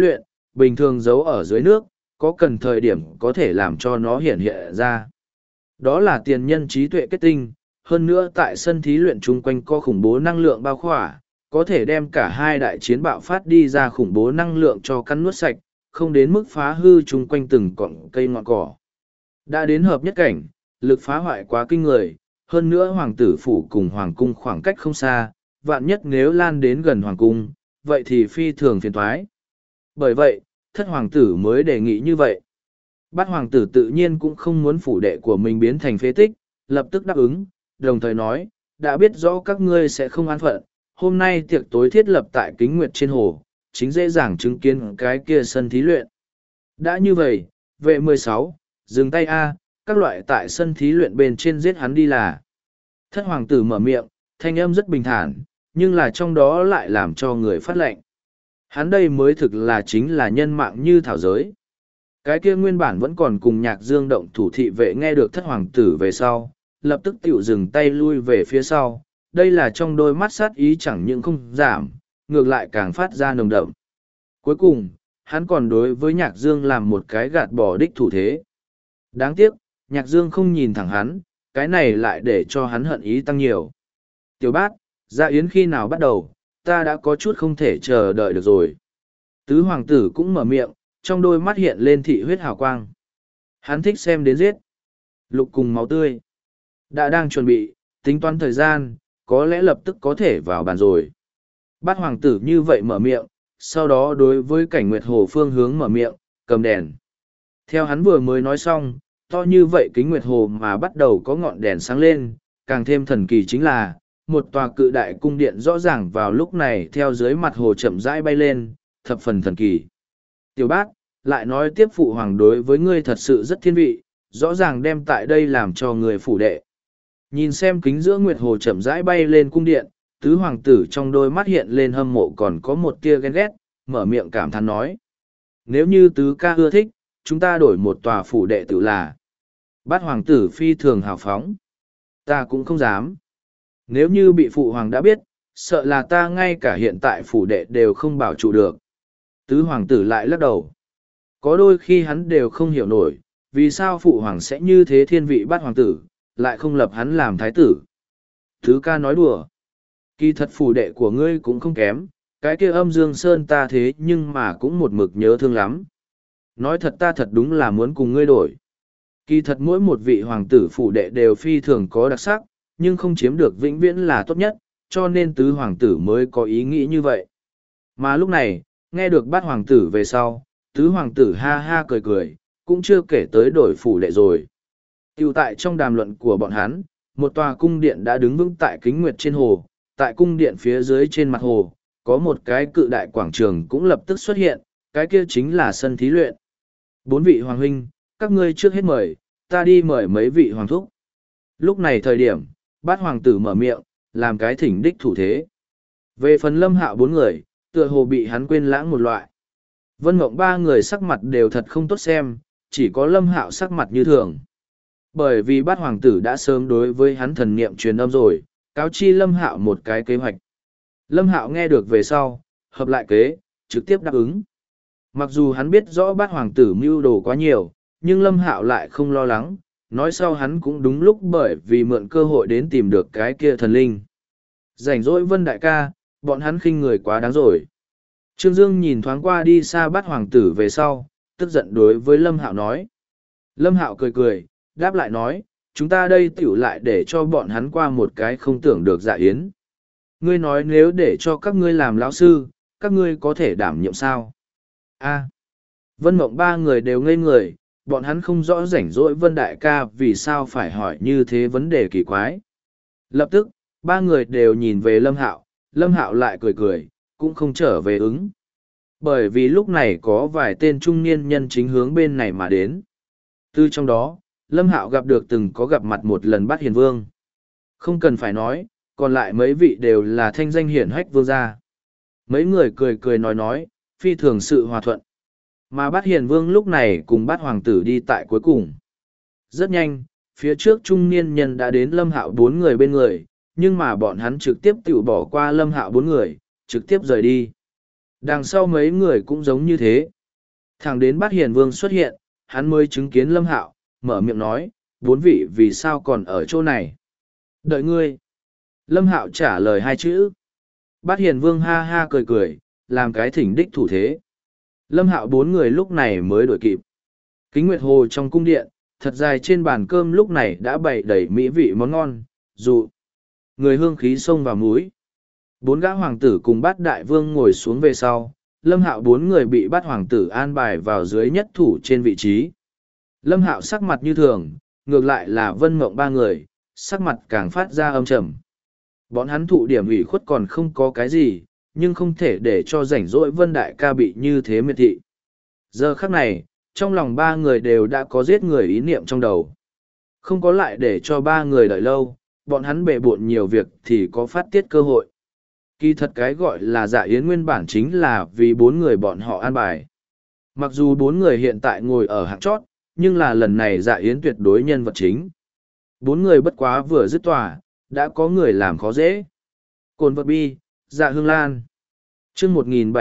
bình thường giấu ở dưới nước, có cần thời điểm có thể làm cho nó hiện hiện ra. Đó là tiền nhân trí tuệ kết tinh, hơn nữa tại sân thí luyện chung quanh có khủng bố năng lượng bao khỏa, có thể đem cả hai đại chiến bạo phát đi ra khủng bố năng lượng cho cắn nuốt sạch, không đến mức phá hư chung quanh từng cọng cây ngọn cỏ. Đã đến hợp nhất cảnh, lực phá hoại quá kinh người, hơn nữa hoàng tử phủ cùng hoàng cung khoảng cách không xa, vạn nhất nếu lan đến gần hoàng cung, vậy thì phi thường phiền thoái. Bởi vậy, thất hoàng tử mới đề nghị như vậy. Bát hoàng tử tự nhiên cũng không muốn phủ đệ của mình biến thành phế tích, lập tức đáp ứng, đồng thời nói, đã biết rõ các ngươi sẽ không an phận, hôm nay tiệc tối thiết lập tại Kính Nguyệt trên hồ, chính dễ dàng chứng kiến cái kia sân thí luyện. Đã như vậy, vệ 16, dừng tay A, các loại tại sân thí luyện bên trên giết hắn đi là. Thất hoàng tử mở miệng, thanh âm rất bình thản, nhưng là trong đó lại làm cho người phát lệnh. Hắn đây mới thực là chính là nhân mạng như thảo giới. Cái kia nguyên bản vẫn còn cùng Nhạc Dương động thủ thị vệ nghe được thất hoàng tử về sau, lập tức tiểu dừng tay lui về phía sau. Đây là trong đôi mắt sát ý chẳng những không giảm, ngược lại càng phát ra nồng đậm. Cuối cùng, hắn còn đối với Nhạc Dương làm một cái gạt bỏ đích thủ thế. Đáng tiếc, Nhạc Dương không nhìn thẳng hắn, cái này lại để cho hắn hận ý tăng nhiều. Tiểu bát, dạ yến khi nào bắt đầu, ta đã có chút không thể chờ đợi được rồi. Tứ hoàng tử cũng mở miệng, trong đôi mắt hiện lên thị huyết hào quang. Hắn thích xem đến giết. Lục cùng máu tươi. Đã đang chuẩn bị, tính toán thời gian, có lẽ lập tức có thể vào bàn rồi. Bát hoàng tử như vậy mở miệng, sau đó đối với cảnh nguyệt hồ phương hướng mở miệng, cầm đèn. Theo hắn vừa mới nói xong, to như vậy kính nguyệt hồ mà bắt đầu có ngọn đèn sáng lên, càng thêm thần kỳ chính là, một tòa cự đại cung điện rõ ràng vào lúc này theo dưới mặt hồ chậm rãi bay lên, thập phần thần kỳ. Tiểu bát, lại nói tiếp phụ hoàng đối với ngươi thật sự rất thiên vị, rõ ràng đem tại đây làm cho người phủ đệ. Nhìn xem kính giữa nguyệt hồ chậm rãi bay lên cung điện, tứ hoàng tử trong đôi mắt hiện lên hâm mộ còn có một tia ghen ghét, mở miệng cảm thán nói. Nếu như tứ ca ưa thích, chúng ta đổi một tòa phủ đệ tự là. Bát hoàng tử phi thường hào phóng. Ta cũng không dám. Nếu như bị phụ hoàng đã biết, sợ là ta ngay cả hiện tại phủ đệ đều không bảo trụ được. Tứ hoàng tử lại lắc đầu. Có đôi khi hắn đều không hiểu nổi, vì sao phụ hoàng sẽ như thế thiên vị bát hoàng tử, lại không lập hắn làm thái tử. Tứ ca nói đùa. Kỳ thật phủ đệ của ngươi cũng không kém, cái kia âm dương sơn ta thế nhưng mà cũng một mực nhớ thương lắm. Nói thật ta thật đúng là muốn cùng ngươi đổi. Kỳ thật mỗi một vị hoàng tử phủ đệ đều phi thường có đặc sắc, nhưng không chiếm được vĩnh viễn là tốt nhất, cho nên tứ hoàng tử mới có ý nghĩ như vậy. Mà lúc này, nghe được bát hoàng tử về sau, tứ hoàng tử ha ha cười cười, cũng chưa kể tới đổi phủ đệ rồi. Tiểu tại trong đàm luận của bọn hắn, một tòa cung điện đã đứng vững tại kính nguyệt trên hồ, tại cung điện phía dưới trên mặt hồ, có một cái cự đại quảng trường cũng lập tức xuất hiện, cái kia chính là sân thí luyện. 4 vị hoàng huynh, các ngươi trước hết mời, ta đi mời mấy vị hoàng thúc. Lúc này thời điểm, bát hoàng tử mở miệng, làm cái thỉnh đích thủ thế. Về phần Lâm Hạo 4 người, tựa hồ bị hắn quên lãng một loại. Vân Mộng 3 người sắc mặt đều thật không tốt xem, chỉ có Lâm Hạo sắc mặt như thường. Bởi vì bát hoàng tử đã sớm đối với hắn thần niệm truyền âm rồi, cáo chi Lâm Hạo một cái kế hoạch. Lâm Hạo nghe được về sau, hợp lại kế, trực tiếp đáp ứng. Mặc dù hắn biết rõ bát hoàng tử mưu đồ quá nhiều, nhưng Lâm Hạo lại không lo lắng, nói sau hắn cũng đúng lúc bởi vì mượn cơ hội đến tìm được cái kia thần linh. Rảnh rỗi Vân đại ca, bọn hắn khinh người quá đáng rồi. Trương Dương nhìn thoáng qua đi xa bát hoàng tử về sau, tức giận đối với Lâm Hạo nói. Lâm Hạo cười cười, đáp lại nói, chúng ta đây tiểu lại để cho bọn hắn qua một cái không tưởng được dạ yến. Ngươi nói nếu để cho các ngươi làm lão sư, các ngươi có thể đảm nhiệm sao? A. Vân Mộng 3 người đều ngây người, bọn hắn không rõ rảnh rỗi Vân đại ca vì sao phải hỏi như thế vấn đề kỳ quái. Lập tức, 3 người đều nhìn về Lâm Hạo lại cười cười, cũng không trở về ứng. Bởi vì lúc này có vài tên trung niên nhân chính hướng bên này mà đến. Từ trong đó, Lâm Hạo gặp được từng có gặp mặt một lần Bát Hiền Vương. Không cần phải nói, còn lại mấy vị đều là thanh danh hiển hách vương gia. Mấy người cười cười nói, phi thường sự hòa thuận. Mà Bát Hiền Vương lúc này cùng Bát Hoàng tử đi tại cuối cùng. Rất nhanh, phía trước trung niên nhân đã đến Lâm Hạo 4 người bên người, nhưng mà bọn hắn trực tiếp tự bỏ qua Lâm Hạo 4 người, trực tiếp rời đi. Đằng sau mấy người cũng giống như thế. Thẳng đến Bát Hiền Vương xuất hiện, hắn mới chứng kiến Lâm Hạo, mở miệng nói, bốn vị vì sao còn ở chỗ này? Đợi ngươi. Lâm Hạo trả lời hai chữ. Bát Hiền Vương ha ha cười cười, làm cái thỉnh đích thủ thế. Lâm Hạo bốn người lúc này mới đuổi kịp. Kính Nguyệt Hồ trong cung điện, thật dài trên bàn cơm lúc này đã bày đầy mỹ vị món ngon, dụ. Người hương khí xông vào mũi. Bốn gã hoàng tử cùng Bát Đại Vương ngồi xuống về sau, Lâm Hạo bốn người bị Bát hoàng tử an bài vào dưới nhất thủ trên vị trí. Lâm Hạo sắc mặt như thường, ngược lại là Vân Mộng ba người, sắc mặt càng phát ra âm trầm. Bọn hắn thụ điểm ủy khuất còn không có cái gì, nhưng không thể để cho rảnh rỗi Vân Đại ca bị như thế miệt thị. Giờ khắc này, trong lòng ba người đều đã có giết người ý niệm trong đầu. Không có lại để cho ba người đợi lâu, bọn hắn bề bộn nhiều việc thì có phát tiết cơ hội. Kỳ thật cái gọi là Dạ Yến nguyên bản chính là vì bốn người bọn họ an bài. Mặc dù bốn người hiện tại ngồi ở hạng chót, nhưng là lần này Dạ Yến tuyệt đối nhân vật chính. Bốn người bất quá vừa dứt tòa, đã có người làm khó dễ. Cồn vật bi, Dạ Hương Lan. chương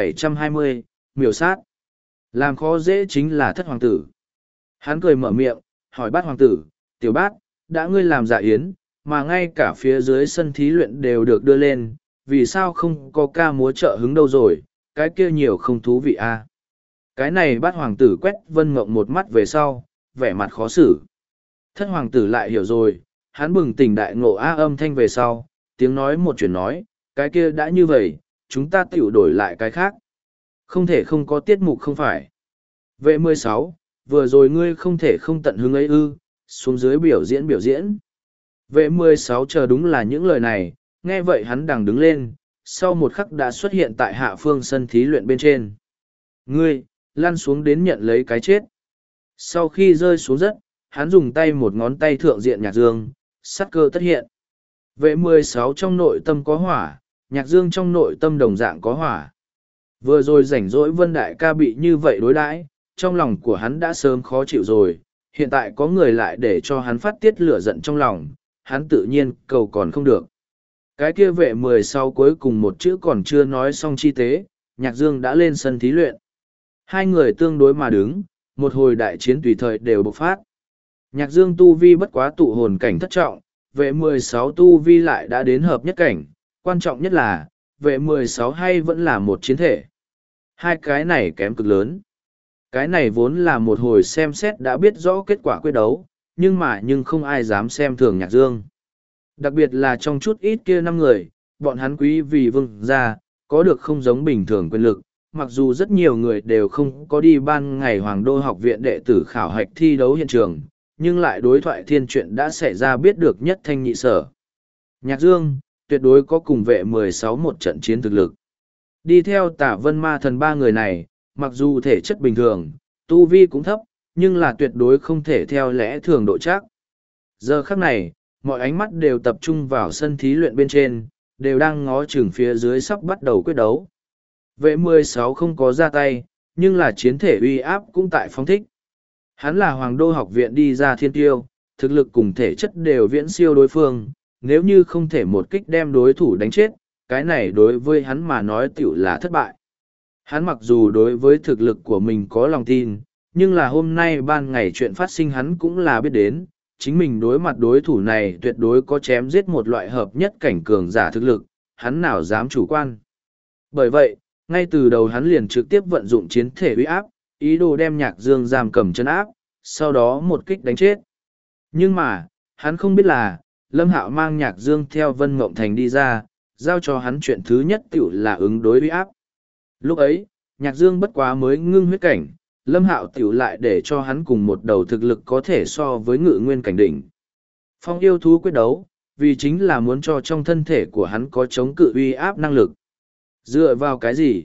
1720, miểu sát. Làm khó dễ chính là Thất hoàng tử. Hắn cười mở miệng, hỏi Bát hoàng tử, tiểu Bát, đã ngươi làm Dạ Yến, mà ngay cả phía dưới sân thí luyện đều được đưa lên, vì sao không có ca múa trợ hứng đâu rồi, cái kia nhiều không thú vị a. Cái này Bát hoàng tử quét Vân Mộng một mắt về sau, vẻ mặt khó xử. Thất hoàng tử lại hiểu rồi, hắn bừng tỉnh đại ngộ âm thanh về sau, tiếng nói một chuyện nói, cái kia đã như vậy, chúng ta tiểu đổi lại cái khác. Không thể không có tiết mục không phải. Vệ 16, vừa rồi ngươi không thể không tận hứng ấy ư, xuống dưới biểu diễn biểu diễn. Vệ 16 chờ đúng là những lời này, nghe vậy hắn đằng đứng lên, sau một khắc đã xuất hiện tại hạ phương sân thí luyện bên trên. Ngươi, lăn xuống đến nhận lấy cái chết. Sau khi rơi xuống đất, hắn dùng tay một ngón tay thượng diện Nhạc Dương, sát cơ tất hiện. Vệ 16 trong nội tâm có hỏa, Nhạc Dương trong nội tâm đồng dạng có hỏa. Vừa rồi rảnh rỗi Vân Đại ca bị như vậy đối đãi, trong lòng của hắn đã sớm khó chịu rồi, hiện tại có người lại để cho hắn phát tiết lửa giận trong lòng, hắn tự nhiên cầu còn không được. Cái kia vệ 16 cuối cùng một chữ còn chưa nói xong chi tế, Nhạc Dương đã lên sân thí luyện. Hai người tương đối mà đứng, một hồi đại chiến tùy thời đều bộc phát. Nhạc Dương tu vi bất quá tụ hồn cảnh thất trọng, vệ 16 tu vi lại đã đến hợp nhất cảnh, quan trọng nhất là, vệ 16 hay vẫn là một chiến thể. Hai cái này kém cực lớn. Cái này vốn là một hồi xem xét đã biết rõ kết quả quyết đấu, nhưng không ai dám xem thường Nhạc Dương. Đặc biệt là trong chút ít kia năm người, bọn hắn quý vì vương gia, có được không giống bình thường quyền lực, mặc dù rất nhiều người đều không có đi ban ngày Hoàng Đô học viện đệ tử khảo hạch thi đấu hiện trường, nhưng lại đối thoại thiên chuyện đã xảy ra biết được nhất thanh nhị sở. Nhạc Dương, tuyệt đối có cùng vệ 16 một trận chiến thực lực. Đi theo Tả Vân Ma Thần ba người này, mặc dù thể chất bình thường, tu vi cũng thấp, nhưng là tuyệt đối không thể theo lẽ thường độ chắc. Giờ khắc này, mọi ánh mắt đều tập trung vào sân thí luyện bên trên, đều đang ngó chừng phía dưới sắp bắt đầu quyết đấu. Vệ 16 không có ra tay, nhưng là chiến thể uy áp cũng tại phóng thích. Hắn là Hoàng Đô học viện đi ra thiên tiêu, thực lực cùng thể chất đều viễn siêu đối phương, nếu như không thể một kích đem đối thủ đánh chết, cái này đối với hắn mà nói tiểu là thất bại. Hắn mặc dù đối với thực lực của mình có lòng tin, nhưng là hôm nay ban ngày chuyện phát sinh hắn cũng là biết đến, chính mình đối mặt đối thủ này tuyệt đối có chém giết một loại hợp nhất cảnh cường giả thực lực, hắn nào dám chủ quan. Bởi vậy, ngay từ đầu hắn liền trực tiếp vận dụng chiến thể uy áp, ý đồ đem Nhạc Dương giam cầm chân áp, sau đó một kích đánh chết. Nhưng mà, hắn không biết là, Lâm Hạo mang Nhạc Dương theo Vân Mộng Thành đi ra, giao cho hắn chuyện thứ nhất tiểu là ứng đối uy áp. Lúc ấy, Nhạc Dương bất quá mới ngưng huyết cảnh, Lâm Hạo tiểu lại để cho hắn cùng một đầu thực lực có thể so với ngự nguyên cảnh đỉnh. Phong yêu thú quyết đấu, vì chính là muốn cho trong thân thể của hắn có chống cự uy áp năng lực. Dựa vào cái gì?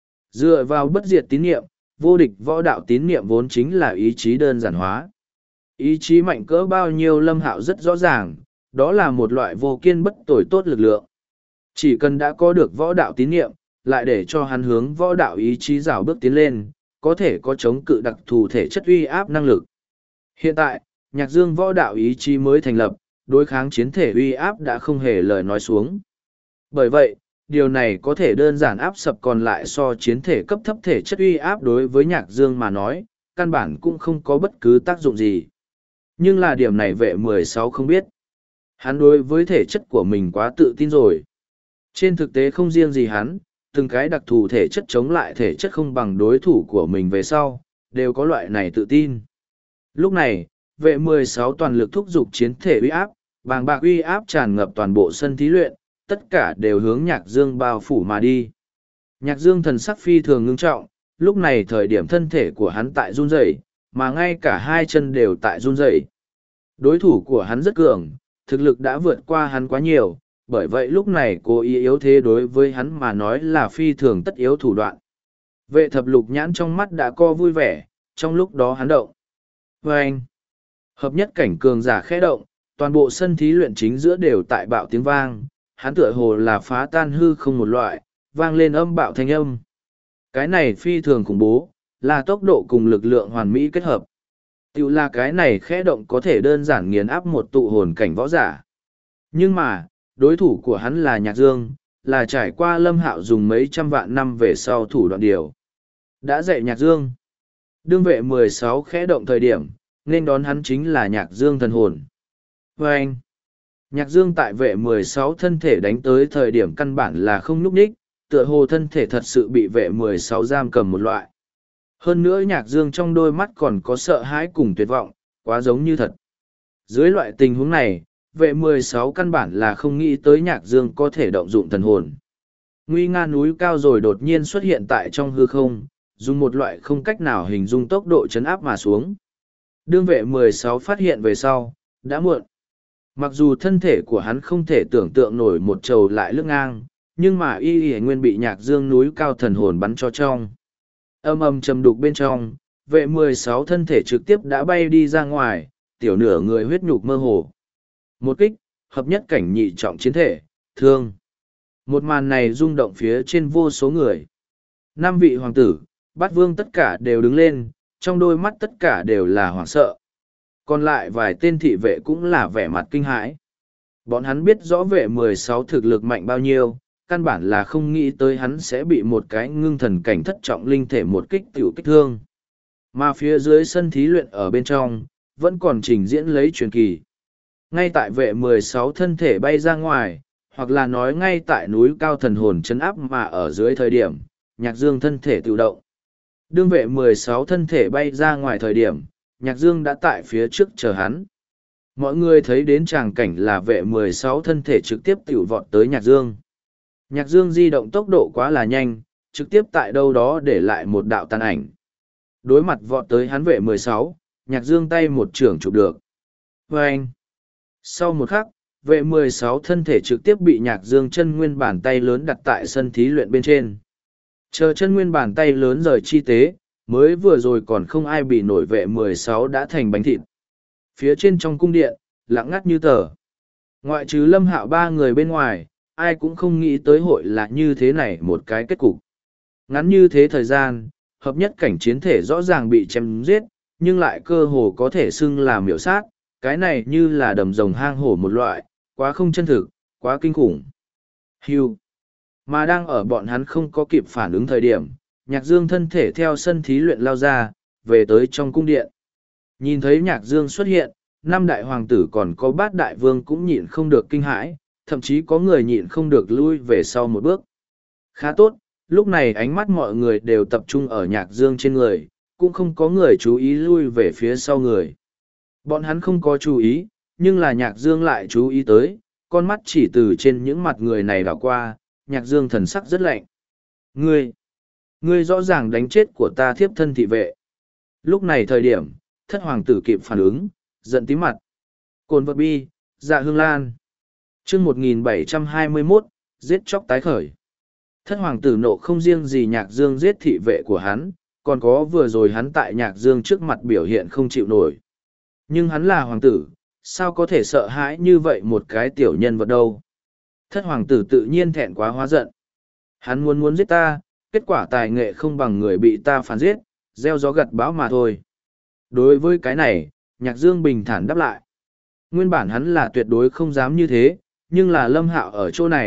Dựa vào bất diệt tín niệm, vô địch võ đạo tín niệm vốn chính là ý chí đơn giản hóa. Ý chí mạnh cỡ bao nhiêu Lâm Hạo rất rõ ràng, đó là một loại vô kiên bất tồi tốt lực lượng. Chỉ cần đã có được võ đạo tín niệm, lại để cho hắn hướng võ đạo ý chí rào bước tiến lên, có thể có chống cự đặc thù thể chất uy áp năng lực. Hiện tại, Nhạc Dương võ đạo ý chí mới thành lập, đối kháng chiến thể uy áp đã không hề lời nói xuống. Bởi vậy, điều này có thể đơn giản áp sập còn lại so chiến thể cấp thấp thể chất uy áp đối với Nhạc Dương mà nói, căn bản cũng không có bất cứ tác dụng gì. Nhưng là điểm này vệ 16 không biết. Hắn đối với thể chất của mình quá tự tin rồi. Trên thực tế không riêng gì hắn, từng cái đặc thù thể chất chống lại thể chất không bằng đối thủ của mình về sau, đều có loại này tự tin. Lúc này, vệ 16 toàn lực thúc giục chiến thể uy áp, bàng bạc uy áp tràn ngập toàn bộ sân thí luyện, tất cả đều hướng Nhạc Dương bao phủ mà đi. Nhạc Dương thần sắc phi thường ngưng trọng, lúc này thời điểm thân thể của hắn tại run rẩy, mà ngay cả hai chân đều tại run rẩy. Đối thủ của hắn rất cường, thực lực đã vượt qua hắn quá nhiều, bởi vậy lúc này cố ý yếu thế đối với hắn mà nói là phi thường tất yếu thủ đoạn. Vệ thập lục nhãn trong mắt đã co vui vẻ, trong lúc đó hắn động. Và anh, hợp nhất cảnh cường giả khẽ động, toàn bộ sân thí luyện chính giữa đều tại bạo tiếng vang, hắn tựa hồ là phá tan hư không một loại, vang lên âm bạo thanh âm. Cái này phi thường khủng bố, là tốc độ cùng lực lượng hoàn mỹ kết hợp. Tiểu là cái này khẽ động có thể đơn giản nghiền áp một tụ hồn cảnh võ giả. Nhưng mà, đối thủ của hắn là Nhạc Dương, là trải qua Lâm Hạo dùng mấy trăm vạn năm về sau thủ đoạn điều. Đã dạy Nhạc Dương. Đương vệ 16 khẽ động thời điểm, nên đón hắn chính là Nhạc Dương thần hồn. Và anh, Nhạc Dương tại vệ 16 thân thể đánh tới thời điểm căn bản là không nhúc nhích, tựa hồ thân thể thật sự bị vệ 16 giam cầm một loại. Hơn nữa Nhạc Dương trong đôi mắt còn có sợ hãi cùng tuyệt vọng, quá giống như thật. Dưới loại tình huống này, vệ 16 căn bản là không nghĩ tới Nhạc Dương có thể động dụng thần hồn. Nguy nga núi cao rồi đột nhiên xuất hiện tại trong hư không, dùng một loại không cách nào hình dung tốc độ chấn áp mà xuống. Đương vệ 16 phát hiện về sau, đã muộn. Mặc dù thân thể của hắn không thể tưởng tượng nổi một trầu lại lướt ngang, nhưng mà y nguyên bị Nhạc Dương núi cao thần hồn bắn cho trong. Âm âm trầm đục bên trong, vệ 16 thân thể trực tiếp đã bay đi ra ngoài, tiểu nửa người huyết nhục mơ hồ. Một kích, hợp nhất cảnh nhị trọng chiến thể, thương. Một màn này rung động phía trên vô số người. 5 vị hoàng tử, bát vương tất cả đều đứng lên, trong đôi mắt tất cả đều là hoảng sợ. Còn lại vài tên thị vệ cũng là vẻ mặt kinh hãi. Bọn hắn biết rõ vệ 16 thực lực mạnh bao nhiêu, căn bản là không nghĩ tới hắn sẽ bị một cái ngưng thần cảnh thất trọng linh thể một kích tiểu kích thương. Mà phía dưới sân thí luyện ở bên trong, vẫn còn trình diễn lấy truyền kỳ. Ngay tại vệ 16 thân thể bay ra ngoài, hoặc là nói ngay tại núi cao thần hồn chấn áp mà ở dưới thời điểm, Nhạc Dương thân thể tự động. Đương vệ 16 thân thể bay ra ngoài thời điểm, Nhạc Dương đã tại phía trước chờ hắn. Mọi người thấy đến tràng cảnh là vệ 16 thân thể trực tiếp tiểu vọt tới Nhạc Dương. Nhạc Dương di động tốc độ quá là nhanh, trực tiếp tại đâu đó để lại một đạo tàn ảnh. Đối mặt vọt tới hắn vệ 16, Nhạc Dương tay một trưởng chụp được. Và anh, sau một khắc, vệ 16 thân thể trực tiếp bị Nhạc Dương chân nguyên bàn tay lớn đặt tại sân thí luyện bên trên. Chờ chân nguyên bàn tay lớn rời chi tế, mới vừa rồi còn không ai bị nổi vệ 16 đã thành bánh thịt. Phía trên trong cung điện, lặng ngắt như tờ. Ngoại trừ Lâm Hạo 3 người bên ngoài, ai cũng không nghĩ tới hội là như thế này một cái kết cục. Ngắn như thế thời gian, hợp nhất cảnh chiến thể rõ ràng bị chém giết, nhưng lại cơ hồ có thể xưng là miểu sát, cái này như là đầm rồng hang hổ một loại, quá không chân thực, quá kinh khủng. Hưu. Mà đang ở bọn hắn không có kịp phản ứng thời điểm, Nhạc Dương thân thể theo sân thí luyện lao ra, về tới trong cung điện. Nhìn thấy Nhạc Dương xuất hiện, 5 đại hoàng tử còn có 8 đại vương cũng nhịn không được kinh hãi, thậm chí có người nhịn không được lui về sau một bước. Khá tốt, lúc này ánh mắt mọi người đều tập trung ở Nhạc Dương trên người, cũng không có người chú ý lui về phía sau người. Bọn hắn không có chú ý, nhưng là Nhạc Dương lại chú ý tới, con mắt chỉ từ trên những mặt người này đảo qua, Nhạc Dương thần sắc rất lạnh. Ngươi rõ ràng đánh chết của ta thiếp thân thị vệ. Lúc này thời điểm, thất hoàng tử kịp phản ứng, giận tím mặt. Cồn vật bi, dạ hương lan. chương 1721, giết chóc tái khởi. Thất hoàng tử nộ không riêng gì Nhạc Dương giết thị vệ của hắn, còn có vừa rồi hắn tại Nhạc Dương trước mặt biểu hiện không chịu nổi. Nhưng hắn là hoàng tử, sao có thể sợ hãi như vậy một cái tiểu nhân vật đâu. Thất hoàng tử tự nhiên thẹn quá hóa giận. Hắn muốn giết ta, kết quả tài nghệ không bằng người bị ta phản giết, gieo gió gặt bão mà thôi. Đối với cái này, Nhạc Dương bình thản đáp lại. Nguyên bản hắn là tuyệt đối không dám như thế, nhưng là Lâm Hạo ở chỗ này,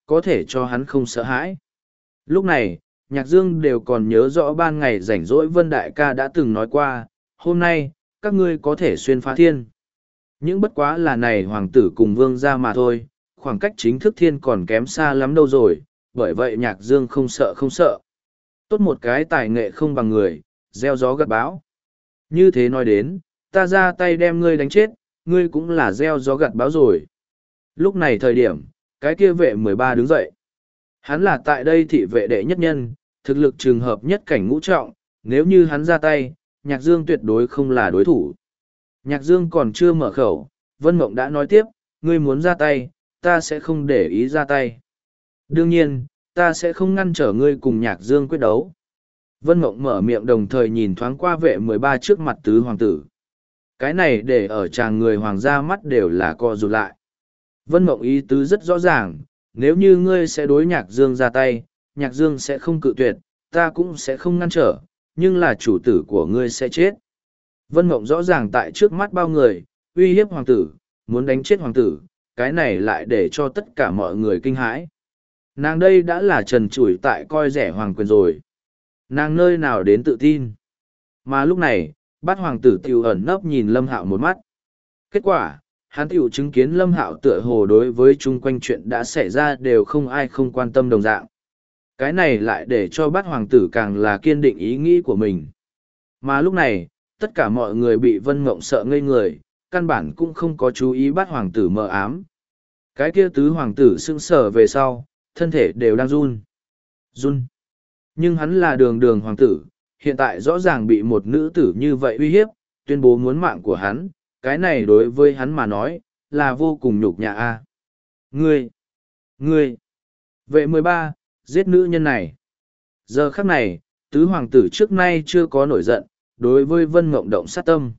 có thể cho hắn không sợ hãi. Lúc này, Nhạc Dương đều còn nhớ rõ ban ngày rảnh rỗi Vân Đại ca đã từng nói qua, hôm nay, các ngươi có thể xuyên phá thiên. Những bất quá là này hoàng tử cùng vương gia mà thôi, khoảng cách chính thức thiên còn kém xa lắm đâu rồi, bởi vậy Nhạc Dương không sợ không sợ. Tốt một cái tài nghệ không bằng người, gieo gió gặt bão. Như thế nói đến, ta ra tay đem ngươi đánh chết, ngươi cũng là gieo gió gặt bão rồi. Lúc này thời điểm, cái kia vệ 13 đứng dậy. Hắn là tại đây thị vệ đệ nhất nhân, thực lực trường hợp nhất cảnh ngũ trọng, nếu như hắn ra tay, Nhạc Dương tuyệt đối không là đối thủ. Nhạc Dương còn chưa mở khẩu, Vân Mộng đã nói tiếp, ngươi muốn ra tay, ta sẽ không để ý ra tay. Đương nhiên, ta sẽ không ngăn trở ngươi cùng Nhạc Dương quyết đấu. Vân Mộng mở miệng đồng thời nhìn thoáng qua vệ 13 trước mặt tứ hoàng tử. Cái này để ở chàng người hoàng gia mắt đều là co rụt lại. Vân Mộng ý tứ rất rõ ràng, nếu như ngươi sẽ đối Nhạc Dương ra tay, Nhạc Dương sẽ không cự tuyệt, ta cũng sẽ không ngăn trở, nhưng là chủ tử của ngươi sẽ chết. Vân Mộng rõ ràng tại trước mắt bao người, uy hiếp hoàng tử, muốn đánh chết hoàng tử, cái này lại để cho tất cả mọi người kinh hãi. Nàng đây đã là trần trụi tại coi rẻ hoàng quyền rồi. Nàng nơi nào đến tự tin. Mà lúc này, bát hoàng tử tiểu ẩn nấp nhìn Lâm Hạo một mắt. Kết quả, hắn tiểu chứng kiến Lâm Hạo tựa hồ đối với chung quanh chuyện đã xảy ra đều không ai không quan tâm đồng dạng. Cái này lại để cho bát hoàng tử càng là kiên định ý nghĩ của mình. Mà lúc này, tất cả mọi người bị Vân Mộng sợ ngây người, căn bản cũng không có chú ý bát hoàng tử mờ ám. Cái kia tứ hoàng tử sững sờ về sau, thân thể đều đang run. Run. Nhưng hắn là đường đường hoàng tử, hiện tại rõ ràng bị một nữ tử như vậy uy hiếp, tuyên bố muốn mạng của hắn, cái này đối với hắn mà nói, là vô cùng nhục nhã a. Ngươi, vệ 13, giết nữ nhân này. Giờ khắc này, tứ hoàng tử trước nay chưa có nổi giận, đối với Vân Mộng động sát tâm.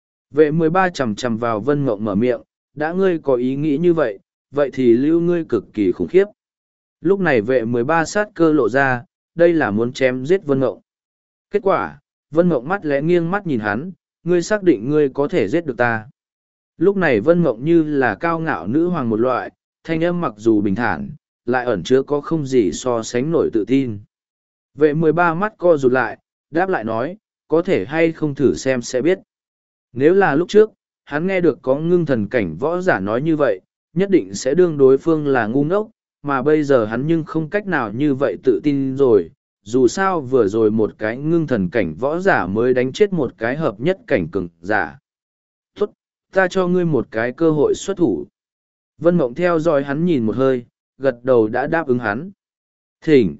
Vệ 13 chầm chầm vào Vân Mộng mở miệng, đã ngươi có ý nghĩ như vậy, vậy thì lưu ngươi cực kỳ khủng khiếp. Lúc này vệ 13 sát cơ lộ ra, đây là muốn chém giết Vân Mộng. Kết quả, Vân Mộng mắt lẽ nghiêng mắt nhìn hắn, ngươi xác định ngươi có thể giết được ta. Lúc này Vân Mộng như là cao ngạo nữ hoàng một loại, thanh âm mặc dù bình thản, lại ẩn chứa có không gì so sánh nổi tự tin. Vệ 13 mắt co rụt lại, đáp lại nói, có thể hay không thử xem sẽ biết. Nếu là lúc trước, hắn nghe được có ngưng thần cảnh võ giả nói như vậy, nhất định sẽ đương đối phương là ngu ngốc, mà bây giờ hắn nhưng không cách nào như vậy tự tin rồi. Dù sao vừa rồi một cái ngưng thần cảnh võ giả mới đánh chết một cái hợp nhất cảnh cường giả. Tốt, ta cho ngươi một cái cơ hội xuất thủ. Vân Mộng theo dõi hắn nhìn một hơi, gật đầu đã đáp ứng hắn. Thỉnh.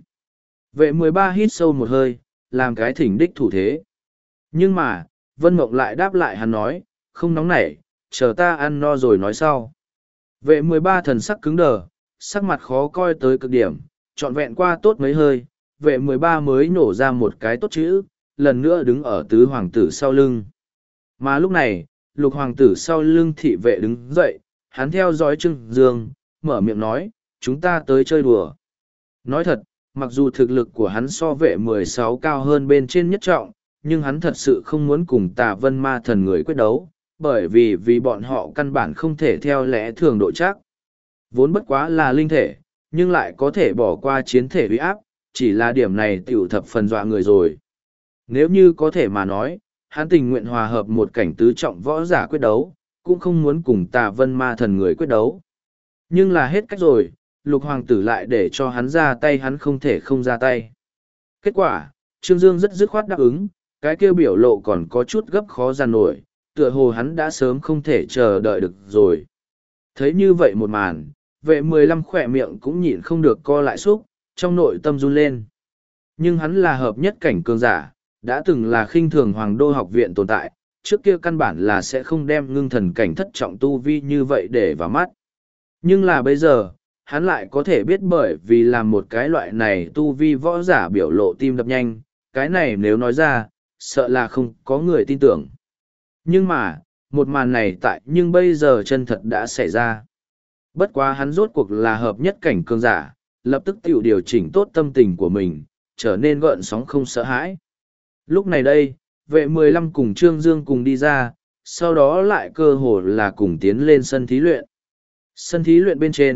Vệ 13 hít sâu một hơi, làm cái thỉnh đích thủ thế. Nhưng mà, Vân Mộng lại đáp lại hắn nói, không nóng nảy, chờ ta ăn no rồi nói sau. Vệ 13 thần sắc cứng đờ, sắc mặt khó coi tới cực điểm, trọn vẹn qua tốt mấy hơi, vệ 13 mới nổ ra một cái tốt chữ, lần nữa đứng ở tứ hoàng tử sau lưng. Mà lúc này, lục hoàng tử sau lưng thị vệ đứng dậy, hắn theo dõi Trương Dương, mở miệng nói, chúng ta tới chơi đùa. Nói thật, mặc dù thực lực của hắn so vệ 16 cao hơn bên trên nhất trọng, nhưng hắn thật sự không muốn cùng Tà Vân Ma Thần người quyết đấu, bởi vì bọn họ căn bản không thể theo lẽ thường độ chắc. Vốn bất quá là linh thể, nhưng lại có thể bỏ qua chiến thể uy áp, chỉ là điểm này tiểu thập phần dọa người rồi. Nếu như có thể mà nói, hắn tình nguyện hòa hợp một cảnh tứ trọng võ giả quyết đấu, cũng không muốn cùng Tà Vân Ma Thần người quyết đấu. Nhưng là hết cách rồi, lục hoàng tử lại để cho hắn ra tay, hắn không thể không ra tay. Kết quả, Trương Dương rất dứt khoát đáp ứng, cái kêu biểu lộ còn có chút gấp khó giàn nổi, tựa hồ hắn đã sớm không thể chờ đợi được rồi. Thấy như vậy một màn, vệ 15 khỏe miệng cũng nhịn không được co lại xúc, trong nội tâm run lên. Nhưng hắn là hợp nhất cảnh cường giả, đã từng là khinh thường hoàng đô học viện tồn tại, trước kia căn bản là sẽ không đem ngưng thần cảnh thất trọng tu vi như vậy để vào mắt. Nhưng là bây giờ, hắn lại có thể biết bởi vì làm một cái loại này tu vi võ giả biểu lộ tim đập nhanh, cái này nếu nói ra, sợ là không có người tin tưởng. Nhưng mà, một màn này nhưng bây giờ chân thật đã xảy ra. Bất quá hắn rốt cuộc là hợp nhất cảnh cường giả, lập tức tự điều chỉnh tốt tâm tình của mình, trở nên gợn sóng không sợ hãi. Lúc này đây, vệ 15 cùng Trương Dương cùng đi ra, sau đó lại cơ hồ là cùng tiến lên sân thí luyện. Sân thí luyện bên trên,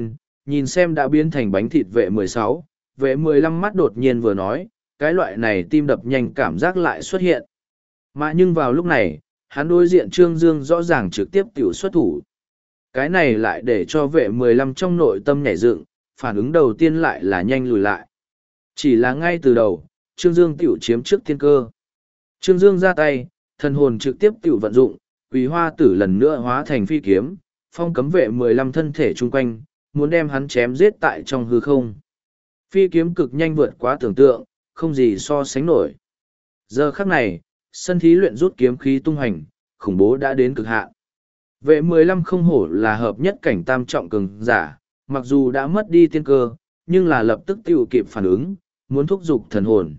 nhìn xem đã biến thành bánh thịt vệ 16, vệ 15 mắt đột nhiên vừa nói, cái loại này tim đập nhanh cảm giác lại xuất hiện. Mà nhưng vào lúc này, hắn đối diện Trương Dương rõ ràng trực tiếp tiểu xuất thủ. Cái này lại để cho vệ 15 trong nội tâm nhảy dựng, phản ứng đầu tiên lại là nhanh lùi lại. Chỉ là ngay từ đầu, Trương Dương tiểu chiếm trước thiên cơ. Trương Dương ra tay, thần hồn trực tiếp tiểu vận dụng, Quý Hoa Tử lần nữa hóa thành phi kiếm, phong cấm vệ 15 thân thể chung quanh, muốn đem hắn chém giết tại trong hư không. Phi kiếm cực nhanh vượt quá tưởng tượng, không gì so sánh nổi. Giờ khắc này, sân thí luyện rút kiếm khí tung hành, khủng bố đã đến cực hạn. Vệ 15 không hổ là hợp nhất cảnh tam trọng cường giả, mặc dù đã mất đi tiên cơ, nhưng là lập tức tiêu kịp phản ứng, muốn thúc giục thần hồn.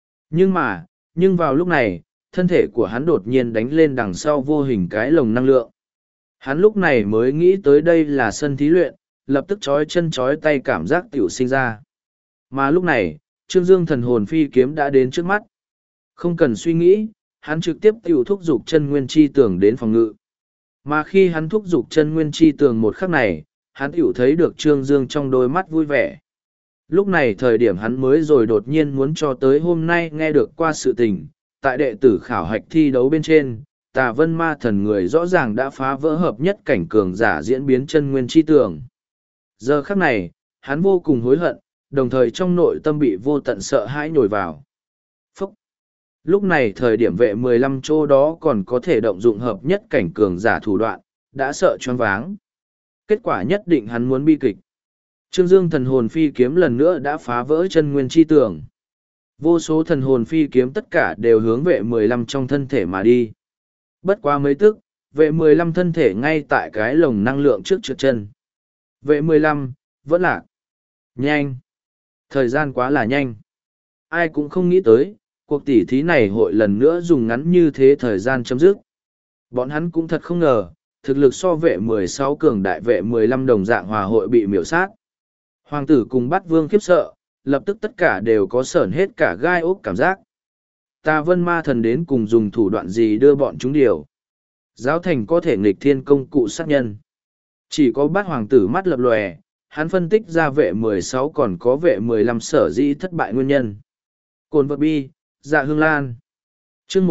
Nhưng vào lúc này, thân thể của hắn đột nhiên đánh lên đằng sau vô hình cái lồng năng lượng. Hắn lúc này mới nghĩ tới đây là sân thí luyện, lập tức chói chân chói tay cảm giác tiểu sinh ra. Mà lúc này, Trương Dương thần hồn phi kiếm đã đến trước mắt. Không cần suy nghĩ, hắn trực tiếp tiểu thúc giục chân nguyên chi tường đến phòng ngự. Mà khi hắn thúc giục chân nguyên chi tường một khắc này, hắn tiểu thấy được Trương Dương trong đôi mắt vui vẻ. Lúc này thời điểm hắn mới rồi đột nhiên muốn cho tới hôm nay nghe được qua sự tình, tại đệ tử khảo hạch thi đấu bên trên, Tà Vân Ma Thần người rõ ràng đã phá vỡ hợp nhất cảnh cường giả diễn biến chân nguyên chi tường. Giờ khắc này, hắn vô cùng hối hận, đồng thời trong nội tâm bị vô tận sợ hãi nhồi vào. Phúc! Lúc này thời điểm vệ 15 chỗ đó còn có thể động dụng hợp nhất cảnh cường giả thủ đoạn, đã sợ choáng váng. Kết quả nhất định hắn muốn bi kịch. Trương Dương thần hồn phi kiếm lần nữa đã phá vỡ chân nguyên chi tường. Vô số thần hồn phi kiếm tất cả đều hướng vệ 15 trong thân thể mà đi. Bất quá mấy tức, vệ 15 thân thể ngay tại cái lồng năng lượng trước trượt chân. Vệ 15, vẫn lạc. Nhanh. Thời gian quá là nhanh. Ai cũng không nghĩ tới, cuộc tỉ thí này hội lần nữa dùng ngắn như thế thời gian chấm dứt. Bọn hắn cũng thật không ngờ, thực lực so vệ 16 cường đại vệ 15 đồng dạng hòa hội bị miểu sát. Hoàng tử cùng Bát Vương khiếp sợ, lập tức tất cả đều có sởn hết cả gai ốc cảm giác. Tà Vân Ma Thần đến cùng dùng thủ đoạn gì đưa bọn chúng điều. Giáo thành có thể nghịch thiên công cụ sát nhân. Chỉ có Bát Hoàng tử mắt lập lòe, hắn phân tích ra vệ 16 còn có vệ 15 sở dĩ thất bại nguyên nhân. Cồn vật bi, Dạ Hương Lan. Chương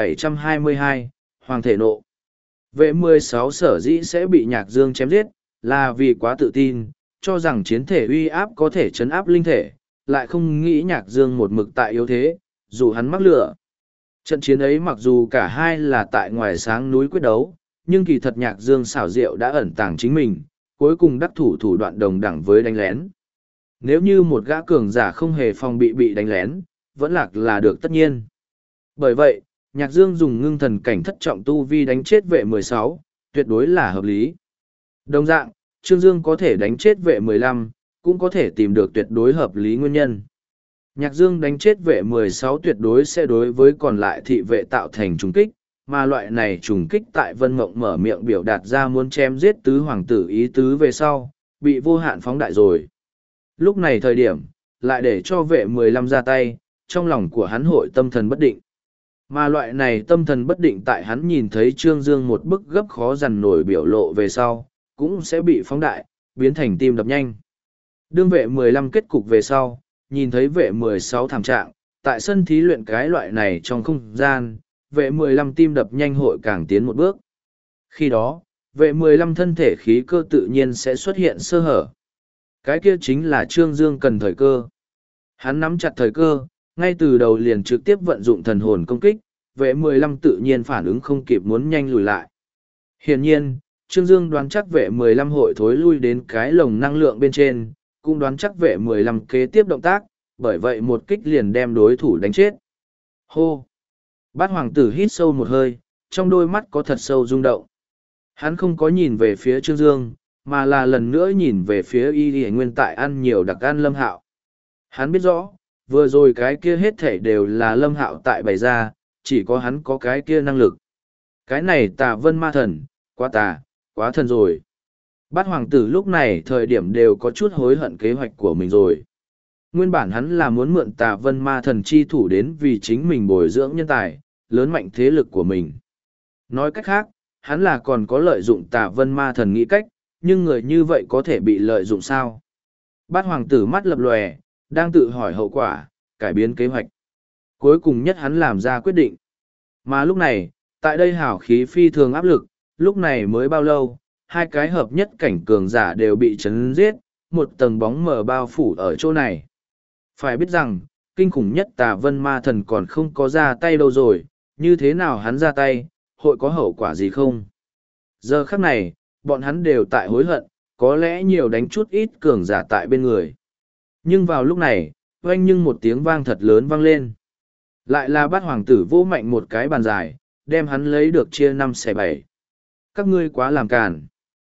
1722, Hoàng thể nộ. Vệ 16 sở dĩ sẽ bị Nhạc Dương chém giết, là vì quá tự tin, cho rằng chiến thể uy áp có thể chấn áp linh thể, lại không nghĩ Nhạc Dương một mực tại yếu thế, dù hắn mắc lửa. Trận chiến ấy mặc dù cả hai là tại ngoài sáng núi quyết đấu, nhưng kỳ thật Nhạc Dương xảo diệu đã ẩn tàng chính mình, cuối cùng đắc thủ thủ đoạn đồng đẳng với đánh lén. Nếu như một gã cường giả không hề phòng bị đánh lén, vẫn lạc là được tất nhiên. Bởi vậy, Nhạc Dương dùng ngưng thần cảnh thất trọng tu vi đánh chết vệ 16, tuyệt đối là hợp lý. Đồng dạng, Trương Dương có thể đánh chết vệ 15, cũng có thể tìm được tuyệt đối hợp lý nguyên nhân. Nhạc Dương đánh chết vệ 16 tuyệt đối sẽ đối với còn lại thị vệ tạo thành trùng kích, mà loại này trùng kích tại Vân Mộng mở miệng biểu đạt ra muốn chém giết tứ hoàng tử ý tứ về sau, bị vô hạn phóng đại rồi. Lúc này thời điểm, lại để cho vệ 15 ra tay, trong lòng của hắn hội tâm thần bất định. Mà loại này tâm thần bất định tại hắn nhìn thấy Trương Dương một bức gấp khó dằn nổi biểu lộ về sau, cũng sẽ bị phóng đại, biến thành tim đập nhanh. Đương vệ 15 kết cục về sau, nhìn thấy vệ 16 thảm trạng, tại sân thí luyện cái loại này trong không gian, vệ 15 tim đập nhanh hội càng tiến một bước. Khi đó, vệ 15 thân thể khí cơ tự nhiên sẽ xuất hiện sơ hở. Cái kia chính là Trương Dương cần thời cơ. Hắn nắm chặt thời cơ, ngay từ đầu liền trực tiếp vận dụng thần hồn công kích, vệ 15 tự nhiên phản ứng không kịp muốn nhanh lùi lại. Hiển nhiên, Trương Dương đoán chắc vệ 15 hội thối lui đến cái lồng năng lượng bên trên, cũng đoán chắc vệ 15 kế tiếp động tác, bởi vậy một kích liền đem đối thủ đánh chết. Hô! Bát hoàng tử hít sâu một hơi, trong đôi mắt có thật sâu rung động. Hắn không có nhìn về phía Trương Dương, mà là lần nữa nhìn về phía y nguyên tại ăn nhiều đặc ăn Lâm Hạo. Hắn biết rõ, vừa rồi cái kia hết thể đều là Lâm Hạo tại bày ra, chỉ có hắn có cái kia năng lực. Cái này Tà Vân Ma Thần, quá tà, quá thần rồi. Bát hoàng tử lúc này thời điểm đều có chút hối hận kế hoạch của mình rồi. Nguyên bản hắn là muốn mượn Tà Vân Ma Thần chi thủ đến vì chính mình bồi dưỡng nhân tài, lớn mạnh thế lực của mình. Nói cách khác, hắn là còn có lợi dụng Tà Vân Ma Thần nghĩ cách, nhưng người như vậy có thể bị lợi dụng sao? Bát hoàng tử mắt lập lòe, đang tự hỏi hậu quả, cải biến kế hoạch. Cuối cùng nhất hắn làm ra quyết định. Mà lúc này, tại đây hào khí phi thường áp lực, lúc này mới bao lâu, hai cái hợp nhất cảnh cường giả đều bị chấn giết, một tầng bóng mờ bao phủ ở chỗ này. Phải biết rằng, kinh khủng nhất Tà Vân Ma Thần còn không có ra tay đâu rồi, như thế nào hắn ra tay, hội có hậu quả gì không? Giờ khắc này, bọn hắn đều tại hối hận, có lẽ nhiều đánh chút ít cường giả tại bên người. Nhưng vào lúc này, oanh nhưng một tiếng vang thật lớn vang lên. Lại là Bát hoàng tử vô mạnh một cái bàn dài, đem hắn lấy được chia 5/7. Các ngươi quá làm càn.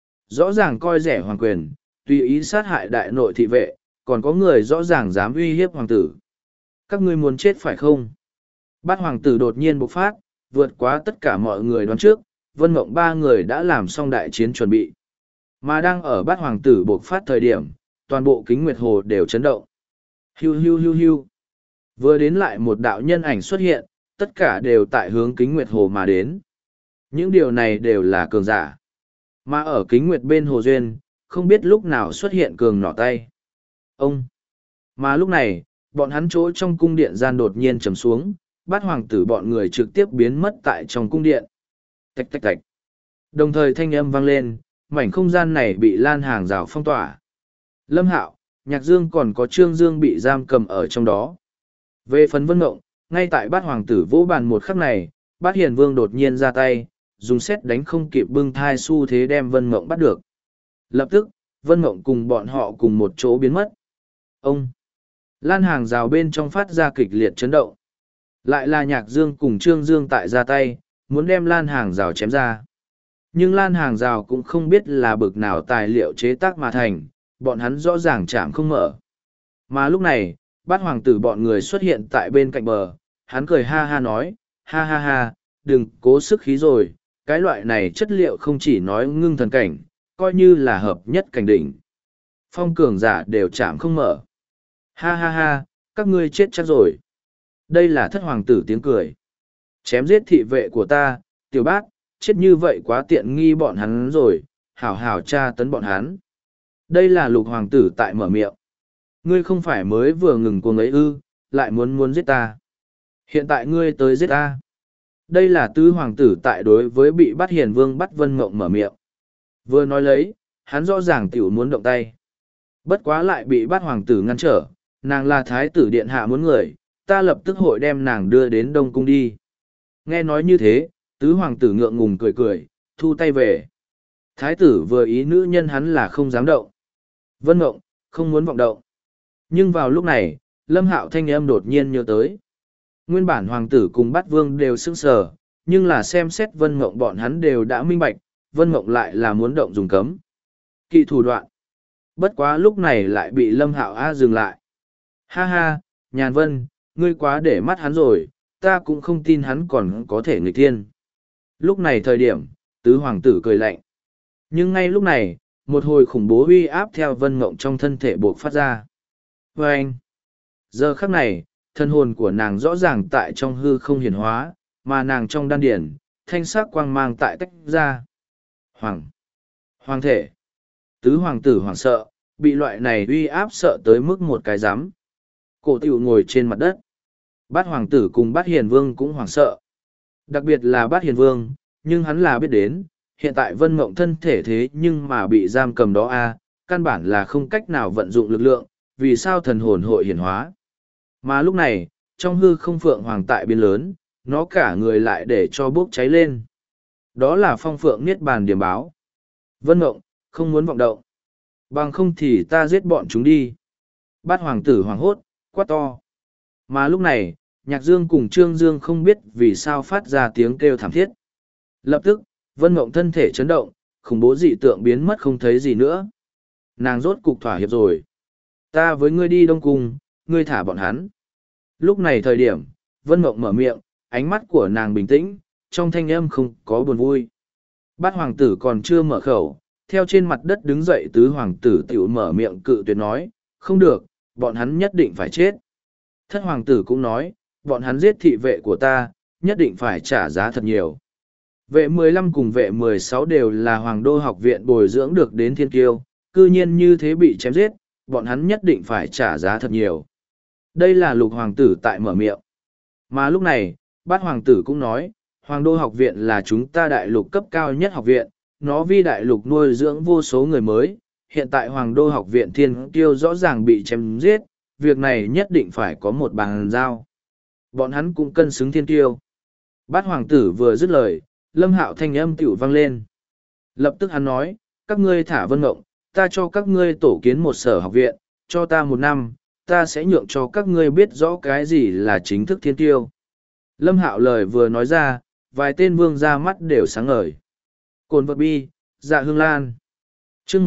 Rõ ràng coi rẻ hoàng quyền, tùy ý sát hại đại nội thị vệ, còn có người rõ ràng dám uy hiếp hoàng tử. Các ngươi muốn chết phải không? Bát hoàng tử đột nhiên bộc phát, vượt quá tất cả mọi người đoán trước, Vân Mộng ba người đã làm xong đại chiến chuẩn bị. Mà đang ở Bát hoàng tử bộc phát thời điểm, toàn bộ Kính Nguyệt Hồ đều chấn động. Hiu hiu hiu hiu. Vừa đến lại một đạo nhân ảnh xuất hiện, tất cả đều tại hướng Kính Nguyệt Hồ mà đến. Những điều này đều là cường giả. Mà ở Kính Nguyệt bên Hồ Duyên, không biết lúc nào xuất hiện cường nỏ tay. Ông! Mà lúc này, bọn hắn chỗ trong cung điện gian đột nhiên trầm xuống, Bát hoàng tử bọn người trực tiếp biến mất tại trong cung điện. Tạch tạch tạch. Đồng thời thanh âm vang lên, mảnh không gian này bị lan hàng rào phong tỏa. Lâm Hạo, Nhạc Dương còn có Trương Dương bị giam cầm ở trong đó. Về phần Vân Mộng, ngay tại Bát hoàng tử vỗ bàn một khắc này, Bát Hiền Vương đột nhiên ra tay, dùng sét đánh không kịp bưng thai xu thế đem Vân Mộng bắt được. Lập tức, Vân Mộng cùng bọn họ cùng một chỗ biến mất. Ông! Lan hàng rào bên trong phát ra kịch liệt chấn động. Lại là Nhạc Dương cùng Trương Dương tại ra tay, muốn đem lan hàng rào chém ra. Nhưng lan hàng rào cũng không biết là bực nào tài liệu chế tác mà thành, bọn hắn rõ ràng chạm không mở. Mà lúc này, Bát hoàng tử bọn người xuất hiện tại bên cạnh bờ, hắn cười ha ha nói, ha ha ha, đừng cố sức khí rồi, cái loại này chất liệu không chỉ nói ngưng thần cảnh, coi như là hợp nhất cảnh đỉnh. Phong cường giả đều chạm không mở. Ha ha ha, các ngươi chết chắc rồi. Đây là Thất hoàng tử tiếng cười. Chém giết thị vệ của ta, Tiểu Bát, chết như vậy quá tiện nghi bọn hắn rồi, hảo hảo tra tấn bọn hắn. Đây là Lục hoàng tử tại mở miệng. Ngươi không phải mới vừa ngừng cuồng ấy ư, lại muốn giết ta. Hiện tại ngươi tới giết ta. Đây là Tứ hoàng tử tại đối với bị Bát Hiền Vương bắt Vân Mộng mở miệng. Vừa nói lấy, hắn rõ ràng tiểu muốn động tay. Bất quá lại bị Bát hoàng tử ngăn trở, nàng là thái tử điện hạ muốn người, ta lập tức hội đem nàng đưa đến Đông Cung đi. Nghe nói như thế, Tứ hoàng tử ngượng ngùng cười cười, thu tay về. Thái tử vừa ý nữ nhân hắn là không dám động. Vân Mộng, không muốn vọng động. Nhưng vào lúc này, Lâm Hạo thanh âm đột nhiên nhớ tới. Nguyên bản hoàng tử cùng Bát vương đều sững sờ, nhưng là xem xét Vân Mộng bọn hắn đều đã minh bạch, Vân Mộng lại là muốn động dùng cấm. Kỵ thủ đoạn. Bất quá lúc này lại bị Lâm Hạo dừng lại. Ha ha, Nhàn Vân, ngươi quá để mắt hắn rồi, ta cũng không tin hắn còn có thể nghịch thiên. Lúc này thời điểm, Tứ hoàng tử cười lạnh. Nhưng ngay lúc này, một hồi khủng bố uy áp theo Vân Mộng trong thân thể buộc phát ra. Và anh, giờ khắc này, thân hồn của nàng rõ ràng tại trong hư không hiển hóa, mà nàng trong đan điển, thanh sắc quang mang tại tách ra. Hoàng thể. Tứ hoàng tử hoảng sợ, bị loại này uy áp sợ tới mức một cái rắm. Cổ tiểu ngồi trên mặt đất. Bát hoàng tử cùng Bát Hiền Vương cũng hoảng sợ. Đặc biệt là Bát Hiền Vương, nhưng hắn là biết đến, hiện tại Vân Mộng thân thể thế nhưng mà bị giam cầm đó căn bản là không cách nào vận dụng lực lượng, vì sao thần hồn hội hiển hóa. Mà lúc này, trong hư không phượng hoàng tại biên lớn, nó cả người lại để cho bốc cháy lên. Đó là phong phượng niết bàn điểm báo. Vân Mộng, không muốn vọng động. Bằng không thì ta giết bọn chúng đi. Bát hoàng tử hoảng hốt, quát to. Mà lúc này, Nhạc Dương cùng Trương Dương không biết vì sao phát ra tiếng kêu thảm thiết. Lập tức, Vân Mộng thân thể chấn động, khủng bố dị tượng biến mất không thấy gì nữa. Nàng rốt cục thỏa hiệp rồi. Ta với ngươi đi Đông Cung, ngươi thả bọn hắn. Lúc này thời điểm, Vân Mộng mở miệng, ánh mắt của nàng bình tĩnh, trong thanh âm không có buồn vui. Bát hoàng tử còn chưa mở khẩu, theo trên mặt đất đứng dậy Tứ hoàng tử tiểu mở miệng cự tuyệt nói, không được, bọn hắn nhất định phải chết. Thất hoàng tử cũng nói, bọn hắn giết thị vệ của ta, nhất định phải trả giá thật nhiều. Vệ 15 cùng vệ 16 đều là hoàng đô học viện bồi dưỡng được đến thiên kiêu, cư nhiên như thế bị chém giết, bọn hắn nhất định phải trả giá thật nhiều. Đây là lục hoàng tử tại mở miệng. Mà lúc này, bát hoàng tử cũng nói, hoàng đô học viện là chúng ta đại lục cấp cao nhất học viện, nó vi đại lục nuôi dưỡng vô số người mới. Hiện tại hoàng đô học viện thiên kiêu rõ ràng bị chém giết, việc này nhất định phải có một bàn giao. Bọn hắn cũng cân xứng thiên kiêu. Bát hoàng tử vừa dứt lời, Lâm Hạo thanh âm tiểu vang lên. Lập tức hắn nói, các ngươi thả Vân Mộng, ta cho các ngươi tổ kiến một sở học viện, cho ta 1 năm, ta sẽ nhượng cho các ngươi biết rõ cái gì là chính thức thiên tiêu. Lâm Hạo lời vừa nói ra, vài tên vương ra mắt đều sáng ngời. Cồn vật bi, dạ hương lan. chương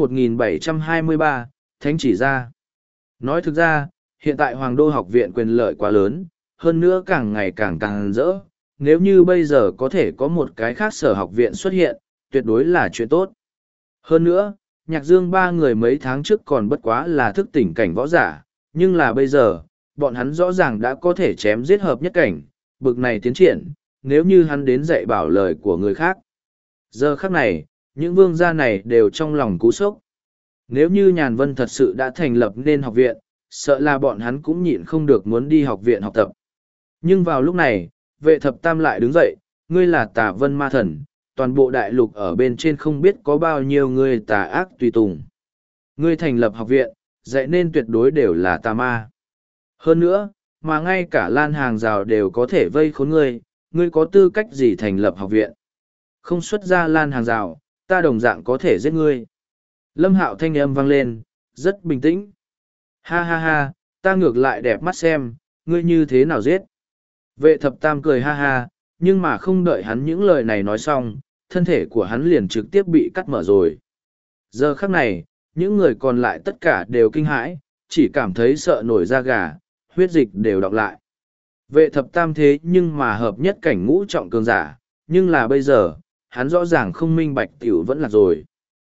1723, Thánh chỉ ra. Nói thực ra, hiện tại Hoàng đô học viện quyền lợi quá lớn, hơn nữa càng ngày càng rỡ. Nếu như bây giờ có thể có một cái khác sở học viện xuất hiện, tuyệt đối là chuyện tốt. Hơn nữa, Nhạc Dương 3 người mấy tháng trước còn bất quá là thức tỉnh cảnh võ giả, nhưng là bây giờ, bọn hắn rõ ràng đã có thể chém giết hợp nhất cảnh, bực này tiến triển, nếu như hắn đến dạy bảo lời của người khác. Giờ khắc này, những vương gia này đều trong lòng cú sốc. Nếu như Nhàn Vân thật sự đã thành lập nên học viện, sợ là bọn hắn cũng nhịn không được muốn đi học viện học tập. Nhưng vào lúc này, vệ thập tam lại đứng dậy, ngươi là Tà Vân Ma Thần, toàn bộ đại lục ở bên trên không biết có bao nhiêu người tà ác tùy tùng. Ngươi thành lập học viện, dạy nên tuyệt đối đều là tà ma. Hơn nữa, mà ngay cả lan hàng rào đều có thể vây khốn ngươi có tư cách gì thành lập học viện? Không xuất ra lan hàng rào, ta đồng dạng có thể giết ngươi. Lâm Hạo thanh âm vang lên, rất bình tĩnh. Ha ha ha, ta ngược lại đẹp mắt xem, ngươi như thế nào giết? Vệ thập tam cười ha ha, nhưng mà không đợi hắn những lời này nói xong, thân thể của hắn liền trực tiếp bị cắt mở rồi. Giờ khắc này, những người còn lại tất cả đều kinh hãi, chỉ cảm thấy sợ nổi da gà, huyết dịch đều đọng lại. Vệ thập tam thế nhưng mà hợp nhất cảnh ngũ trọng cường giả, nhưng là bây giờ, hắn rõ ràng không minh bạch tiểu vẫn là rồi.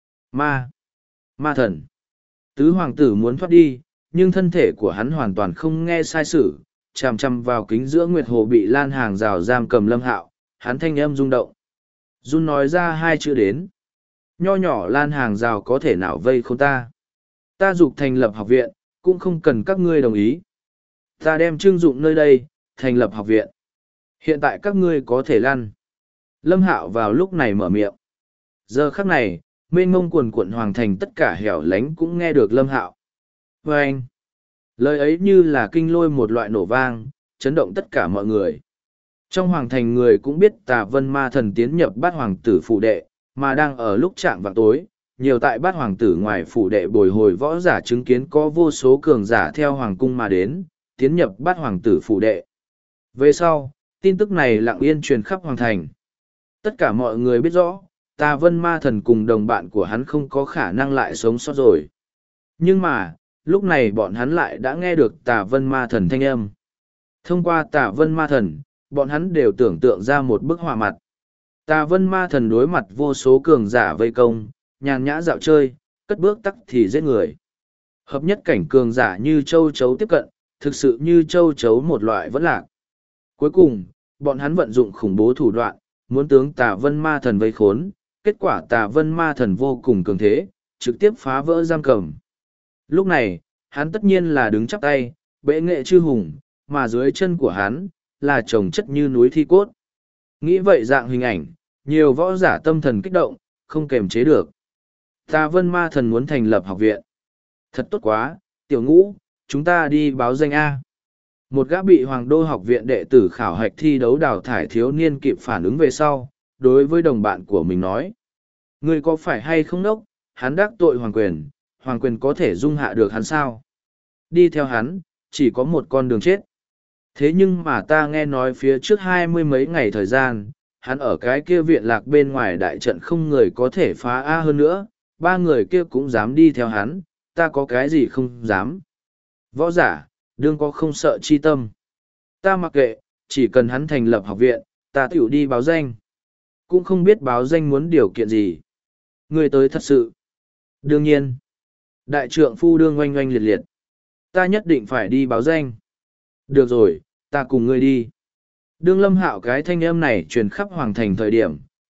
Ma thần. Tứ hoàng tử muốn thoát đi, nhưng thân thể của hắn hoàn toàn không nghe sai sử, chằm chằm vào kính giữa Nguyệt Hồ bị lan hàng rào giam cầm Lâm Hạo, hắn thanh âm rung động. Run nói ra 2 chữ đến. Nho nhỏ lan hàng rào có thể nào vây không ta? Ta dục thành lập học viện, cũng không cần các ngươi đồng ý. Ta đem trưng dụng nơi đây, thành lập học viện. Hiện tại các ngươi có thể lăn. Lâm Hạo vào lúc này mở miệng. Giờ khắc này, mênh mông quần quận hoàng thành tất cả hẻo lánh cũng nghe được Lâm Hạo. Và anh, lời ấy như là kinh lôi một loại nổ vang, chấn động tất cả mọi người. Trong hoàng thành người cũng biết Tà Vân Ma Thần tiến nhập bát hoàng tử phủ đệ, mà đang ở lúc chạm vào tối, nhiều tại bát hoàng tử ngoài phủ đệ bồi hồi võ giả chứng kiến có vô số cường giả theo hoàng cung mà đến, tiến nhập bát hoàng tử phủ đệ. Về sau, tin tức này lặng yên truyền khắp hoàng thành. Tất cả mọi người biết rõ, Tà Vân Ma Thần cùng đồng bạn của hắn không có khả năng lại sống sót rồi. Nhưng mà, lúc này bọn hắn lại đã nghe được Tà Vân Ma Thần thanh âm. Thông qua Tà Vân Ma Thần, bọn hắn đều tưởng tượng ra một bức họa mặt. Tà Vân Ma Thần đối mặt vô số cường giả vây công, nhàn nhã dạo chơi, cất bước tắc thì giết người. Hợp nhất cảnh cường giả như châu chấu tiếp cận, thực sự như châu chấu một loại vẫn lạc. Cuối cùng, bọn hắn vận dụng khủng bố thủ đoạn, muốn tướng Tà Vân Ma Thần vây khốn, kết quả Tà Vân Ma Thần vô cùng cường thế, trực tiếp phá vỡ giam cầm. Lúc này, hắn tất nhiên là đứng chắp tay, bệ nghệ chư hùng, mà dưới chân của hắn, là chồng chất như núi thi cốt. Nghĩ vậy dạng hình ảnh, nhiều võ giả tâm thần kích động, không kềm chế được. Tà Vân Ma Thần muốn thành lập học viện. Thật tốt quá, tiểu ngũ, chúng ta đi báo danh A. Một gã bị Hoàng đô học viện đệ tử khảo hạch thi đấu đào thải thiếu niên kịp phản ứng về sau, đối với đồng bạn của mình nói. Ngươi có phải hay không đốc, hắn đắc tội Hoàng quyền có thể dung hạ được hắn sao? Đi theo hắn, chỉ có một con đường chết. Thế nhưng mà ta nghe nói phía trước 20 mấy ngày thời gian, hắn ở cái kia viện lạc bên ngoài đại trận không người có thể phá A hơn nữa, 3 người kia cũng dám đi theo hắn, ta có cái gì không dám. Võ giả, đương có không sợ chi tâm. Ta mặc kệ, chỉ cần hắn thành lập học viện, ta tiểu đi báo danh. Cũng không biết báo danh muốn điều kiện gì. Người tới thật sự. Đương nhiên. Đại trượng phu đương oanh oanh liệt liệt. Ta nhất định phải đi báo danh. Được rồi, ta cùng ngươi đi. Đương Lâm Hạo cái thanh âm này truyền khắp hoàng thành thời điểm,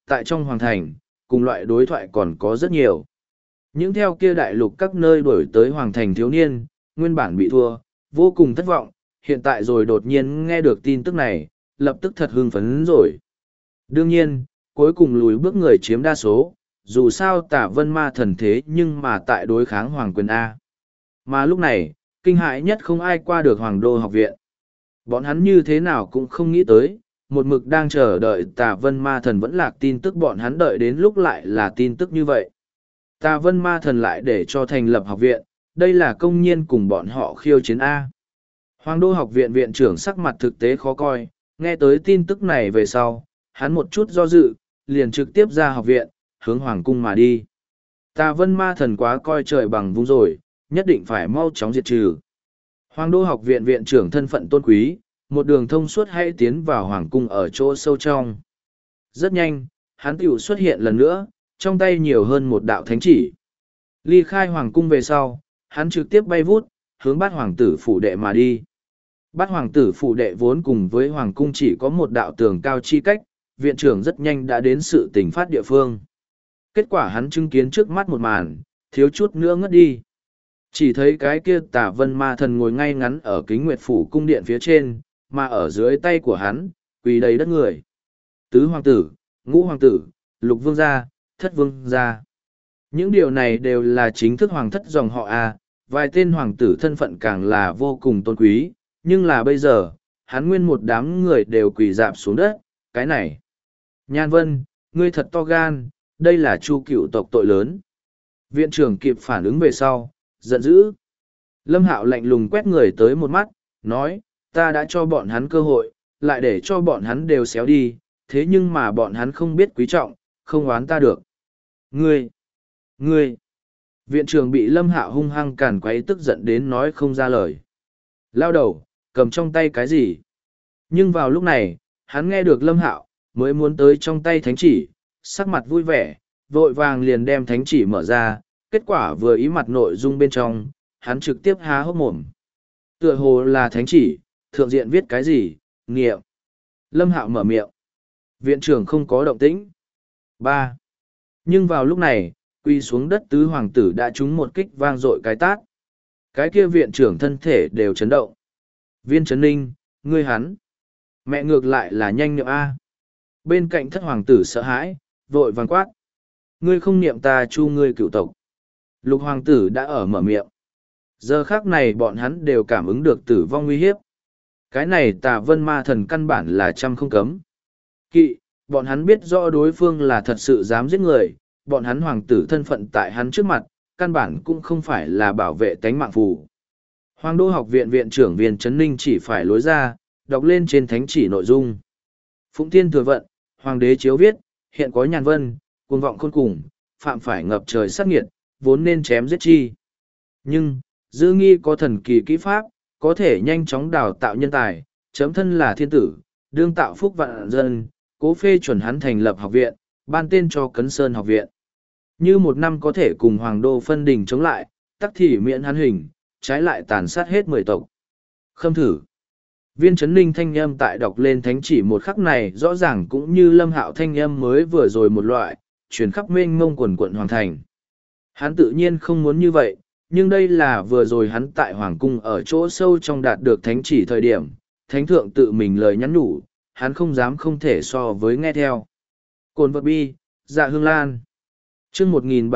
tại trong hoàng thành, cùng loại đối thoại còn có rất nhiều. Những theo kia đại lục các nơi đổi tới hoàng thành thiếu niên, nguyên bản bị thua, vô cùng thất vọng, hiện tại rồi đột nhiên nghe được tin tức này, lập tức thật hưng phấn rồi. Đương nhiên, cuối cùng lùi bước người chiếm đa số, dù sao Tả Vân Ma thần thế nhưng mà tại đối kháng hoàng quyền A. Mà lúc này, kinh hãi nhất không ai qua được hoàng đô học viện. Bọn hắn như thế nào cũng không nghĩ tới, một mực đang chờ đợi Tả Vân Ma thần vẫn lạc tin tức, bọn hắn đợi đến lúc lại là tin tức như vậy. Tả Vân Ma thần lại để cho thành lập học viện, đây là công nhiên cùng bọn họ khiêu chiến A. Hoàng đô học viện viện trưởng sắc mặt thực tế khó coi, nghe tới tin tức này về sau, hắn một chút do dự, liền trực tiếp ra học viện, hướng hoàng cung mà đi. Tà Vân Ma thần quá coi trời bằng vung rồi, nhất định phải mau chóng diệt trừ. Hoàng đô học viện viện trưởng thân phận tôn quý, một đường thông suốt hãy tiến vào hoàng cung ở chỗ sâu trong. Rất nhanh, hắn tiểu xuất hiện lần nữa, trong tay nhiều hơn một đạo thánh chỉ. Ly khai hoàng cung về sau, hắn trực tiếp bay vút, hướng bát hoàng tử phủ đệ mà đi. Bát hoàng tử phủ đệ vốn cùng với hoàng cung chỉ có một đạo tường cao chi cách, viện trưởng rất nhanh đã đến sự tình phát địa phương. Kết quả hắn chứng kiến trước mắt một màn, thiếu chút nữa ngất đi. Chỉ thấy cái kia Tả Vân Ma thần ngồi ngay ngắn ở kính nguyệt phủ cung điện phía trên, mà ở dưới tay của hắn, quỳ đầy đất người. Tứ hoàng tử, ngũ hoàng tử, lục vương gia, thất vương gia. Những điều này đều là chính thức hoàng thất dòng họ A, vài tên hoàng tử thân phận càng là vô cùng tôn quý, nhưng là bây giờ, hắn nguyên một đám người đều quỳ dạp xuống đất, cái này. Nhan Vân, ngươi thật to gan, đây là Chu cựu tộc tội lớn. Viện trưởng kịp phản ứng về sau, giận dữ. Lâm Hạo lạnh lùng quét người tới một mắt, nói, ta đã cho bọn hắn cơ hội, lại để cho bọn hắn đều xéo đi, thế nhưng mà bọn hắn không biết quý trọng, không oán ta được. Ngươi! Viện trưởng bị Lâm Hạo hung hăng càn quấy tức giận đến nói không ra lời. Lao đầu, cầm trong tay cái gì? Nhưng vào lúc này, hắn nghe được Lâm Hạo, mới muốn tới trong tay thánh chỉ, sắc mặt vui vẻ, vội vàng liền đem thánh chỉ mở ra, kết quả vừa ý mặt nội dung bên trong, hắn trực tiếp há hốc mồm. Tựa hồ là thánh chỉ, thượng diện viết cái gì, nghiệm. Lâm Hạo mở miệng. Viện trưởng không có động tĩnh. 3. Nhưng vào lúc này, quy xuống đất tứ hoàng tử đã trúng một kích vang dội cái tát. Cái kia viện trưởng thân thể đều chấn động. Viên Trấn Ninh, ngươi hắn. Mẹ ngược lại là nhanh niệm A. Bên cạnh thất hoàng tử sợ hãi, vội vàng quát. Ngươi không niệm ta chu ngươi cựu tộc. Lục hoàng tử đã ở mở miệng. Giờ khác này bọn hắn đều cảm ứng được tử vong nguy hiếp. Cái này Tả Vân Ma thần căn bản là trăm không cấm. Kỵ, bọn hắn biết rõ đối phương là thật sự dám giết người, bọn hắn hoàng tử thân phận tại hắn trước mặt, căn bản cũng không phải là bảo vệ tánh mạng phù. Hoàng đô học viện viện trưởng Viên Trấn Ninh chỉ phải lối ra, đọc lên trên thánh chỉ nội dung. Phụng Thiên thừa vận, hoàng đế chiếu viết, hiện có Nhàn Vân, cuồng vọng khôn cùng, phạm phải ngập trời sát nghiệt, vốn nên chém giết chi. Nhưng, dư nghi có thần kỳ kỹ pháp, có thể nhanh chóng đào tạo nhân tài, chấm thân là thiên tử, đương tạo phúc vạn dân, cố phê chuẩn hắn thành lập học viện, ban tên cho Cấn Sơn học viện. Như một năm có thể cùng hoàng đô phân đình chống lại, tắc thì miễn hắn hình, trái lại tàn sát hết 10 tộc. Khâm thử. Viên Trấn Ninh thanh âm tại đọc lên thánh chỉ một khắc này rõ ràng cũng như Lâm Hạo thanh âm mới vừa rồi một loại, chuyển khắp mênh mông quần quận hoàng thành. Hắn tự nhiên không muốn như vậy, nhưng đây là vừa rồi hắn tại hoàng cung ở chỗ sâu trong đạt được thánh chỉ thời điểm, thánh thượng tự mình lời nhắn nhủ, hắn không dám không thể so với nghe theo. Cồn vật bi, dạ hương lan. Chương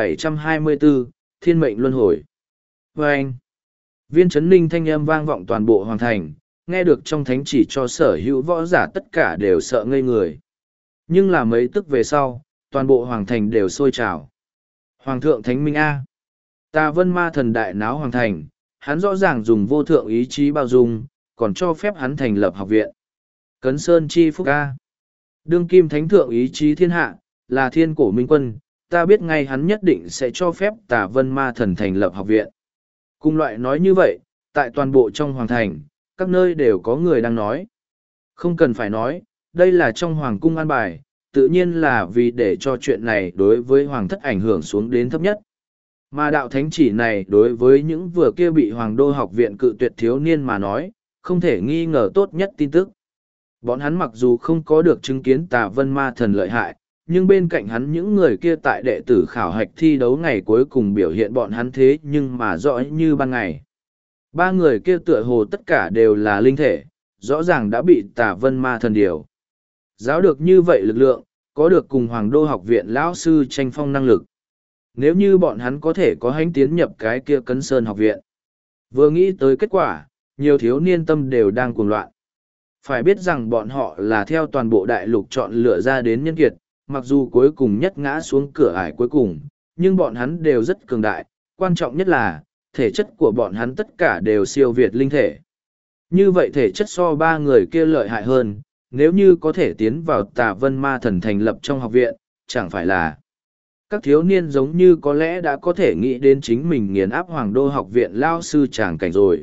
1724, Thiên mệnh luân hồi. Và anh, Viên Trấn Ninh thanh âm vang vọng toàn bộ hoàng thành, nghe được trong thánh chỉ cho sở hữu võ giả tất cả đều sợ ngây người. Nhưng là mấy tức về sau, toàn bộ hoàng thành đều sôi trào. Hoàng thượng Thánh Minh A. Tà Vân Ma thần đại náo hoàng thành, hắn rõ ràng dùng vô thượng ý chí bao dung, còn cho phép hắn thành lập học viện. Cấn Sơn Chi Phúc A. Đương kim thánh thượng ý chí thiên hạ, là thiên cổ minh quân, ta biết ngay hắn nhất định sẽ cho phép Tà Vân Ma thần thành lập học viện. Cùng loại nói như vậy, tại toàn bộ trong hoàng thành, các nơi đều có người đang nói. Không cần phải nói, đây là trong hoàng cung an bài, tự nhiên là vì để cho chuyện này đối với hoàng thất ảnh hưởng xuống đến thấp nhất. Mà đạo thánh chỉ này đối với những vừa kia bị hoàng đô học viện cự tuyệt thiếu niên mà nói, không thể nghi ngờ tốt nhất tin tức. Bọn hắn mặc dù không có được chứng kiến Tà Vân Ma thần lợi hại, nhưng bên cạnh hắn những người kia tại đệ tử khảo hạch thi đấu ngày cuối cùng biểu hiện bọn hắn thế nhưng mà rõ như ban ngày. Ba người kia tựa hồ tất cả đều là linh thể, rõ ràng đã bị Tà Vân Ma Thần điều. Giáo được như vậy lực lượng, có được cùng Hoàng Đô học viện lão sư tranh phong năng lực. Nếu như bọn hắn có thể có hánh tiến nhập cái kia Cấn Sơn học viện. Vừa nghĩ tới kết quả, nhiều thiếu niên tâm đều đang cuồng loạn. Phải biết rằng bọn họ là theo toàn bộ đại lục chọn lựa ra đến nhân kiệt, mặc dù cuối cùng nhất ngã xuống cửa ải cuối cùng, nhưng bọn hắn đều rất cường đại, quan trọng nhất là, thể chất của bọn hắn tất cả đều siêu việt linh thể. Như vậy thể chất so ba người kia lợi hại hơn, nếu như có thể tiến vào Tà Vân Ma Thần thành lập trong học viện, chẳng phải là các thiếu niên giống như có lẽ đã có thể nghĩ đến chính mình nghiền áp Hoàng Đô học viện lao sư tràng cảnh rồi.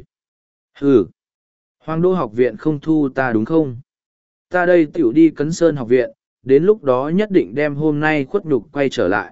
Ừ, Hoàng Đô học viện không thu ta đúng không? Ta đây tiểu đi Cấn Sơn học viện, đến lúc đó nhất định đem hôm nay khuất nhục quay trở lại.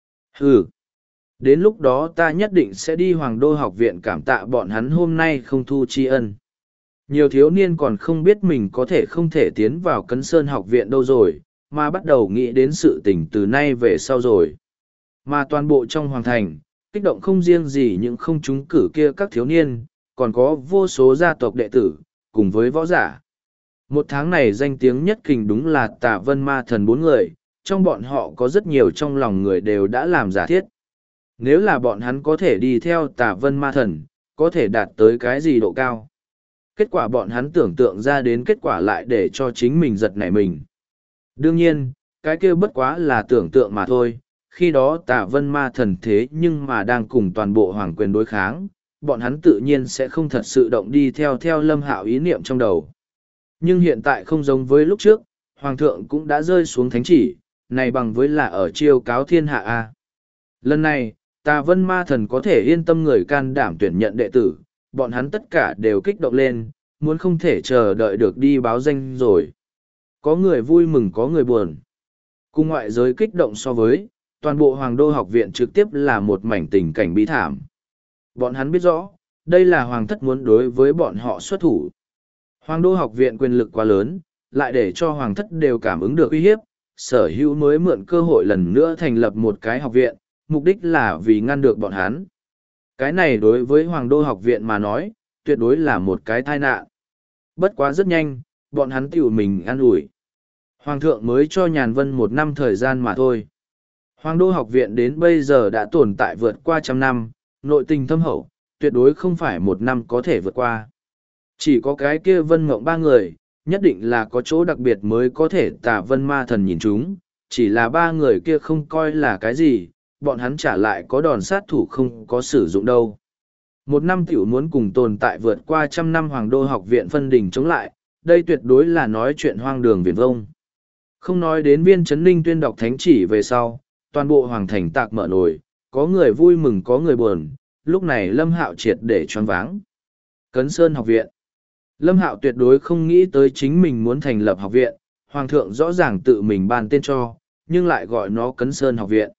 Ừ, đến lúc đó ta nhất định sẽ đi Hoàng Đô học viện cảm tạ bọn hắn hôm nay không thu tri ân. Nhiều thiếu niên còn không biết mình có thể không thể tiến vào Cấn Sơn học viện đâu rồi, mà bắt đầu nghĩ đến sự tình từ nay về sau rồi. Mà toàn bộ trong hoàng thành, kích động không riêng gì những không trúng cử kia các thiếu niên, còn có vô số gia tộc đệ tử, cùng với võ giả. Một tháng này danh tiếng nhất kình đúng là Tà Vân Ma Thần 4 người, trong bọn họ có rất nhiều trong lòng người đều đã làm giả thiết. Nếu là bọn hắn có thể đi theo Tà Vân Ma Thần, có thể đạt tới cái gì độ cao. Kết quả bọn hắn tưởng tượng ra đến kết quả lại để cho chính mình giật nảy mình. Đương nhiên, cái kia bất quá là tưởng tượng mà thôi, khi đó Tà Vân Ma Thần thế nhưng mà đang cùng toàn bộ hoàng quyền đối kháng, bọn hắn tự nhiên sẽ không thật sự động đi theo Lâm Hạo ý niệm trong đầu. Nhưng hiện tại không giống với lúc trước, hoàng thượng cũng đã rơi xuống thánh chỉ, này bằng với là ở chiêu cáo thiên hạ a. Lần này, Tà Vân Ma Thần có thể yên tâm người can đảm tuyển nhận đệ tử, bọn hắn tất cả đều kích động lên, muốn không thể chờ đợi được đi báo danh rồi. Có người vui mừng có người buồn. Cùng ngoại giới kích động so với, toàn bộ Hoàng Đô học viện trực tiếp là một mảnh tình cảnh bi thảm. Bọn hắn biết rõ, đây là Hoàng thất muốn đối với bọn họ xuất thủ. Hoàng Đô học viện quyền lực quá lớn, lại để cho Hoàng thất đều cảm ứng được uy hiếp, sở hữu mới mượn cơ hội lần nữa thành lập một cái học viện, mục đích là vì ngăn được bọn hắn. Cái này đối với Hoàng Đô học viện mà nói, tuyệt đối là một cái tai nạn. Bất quá rất nhanh, bọn hắn tiểu mình an ủi. Hoàng thượng mới cho Nhàn Vân 1 năm thời gian mà thôi. Hoàng Đô học viện đến bây giờ đã tồn tại vượt qua 100 năm, nội tình thâm hậu, tuyệt đối không phải 1 năm có thể vượt qua. Chỉ có cái kia Vân Mộng 3 người, nhất định là có chỗ đặc biệt mới có thể Tà Vân Ma Thần nhìn chúng, chỉ là 3 người kia không coi là cái gì, bọn hắn trả lại có đòn sát thủ không có sử dụng đâu. 1 năm tiểu muốn cùng tồn tại vượt qua 100 năm Hoàng Đô học viện phân đỉnh chống lại, đây tuyệt đối là nói chuyện hoang đường viển vông. Không nói đến Viên Chấn Ninh tuyên đọc thánh chỉ về sau, toàn bộ hoàng thành tạc mở nổi, có người vui mừng có người buồn, lúc này Lâm Hạo triệt để choáng váng. Cấn Sơn học viện. Lâm Hạo tuyệt đối không nghĩ tới chính mình muốn thành lập học viện, hoàng thượng rõ ràng tự mình ban tên cho, nhưng lại gọi nó Cấn Sơn học viện.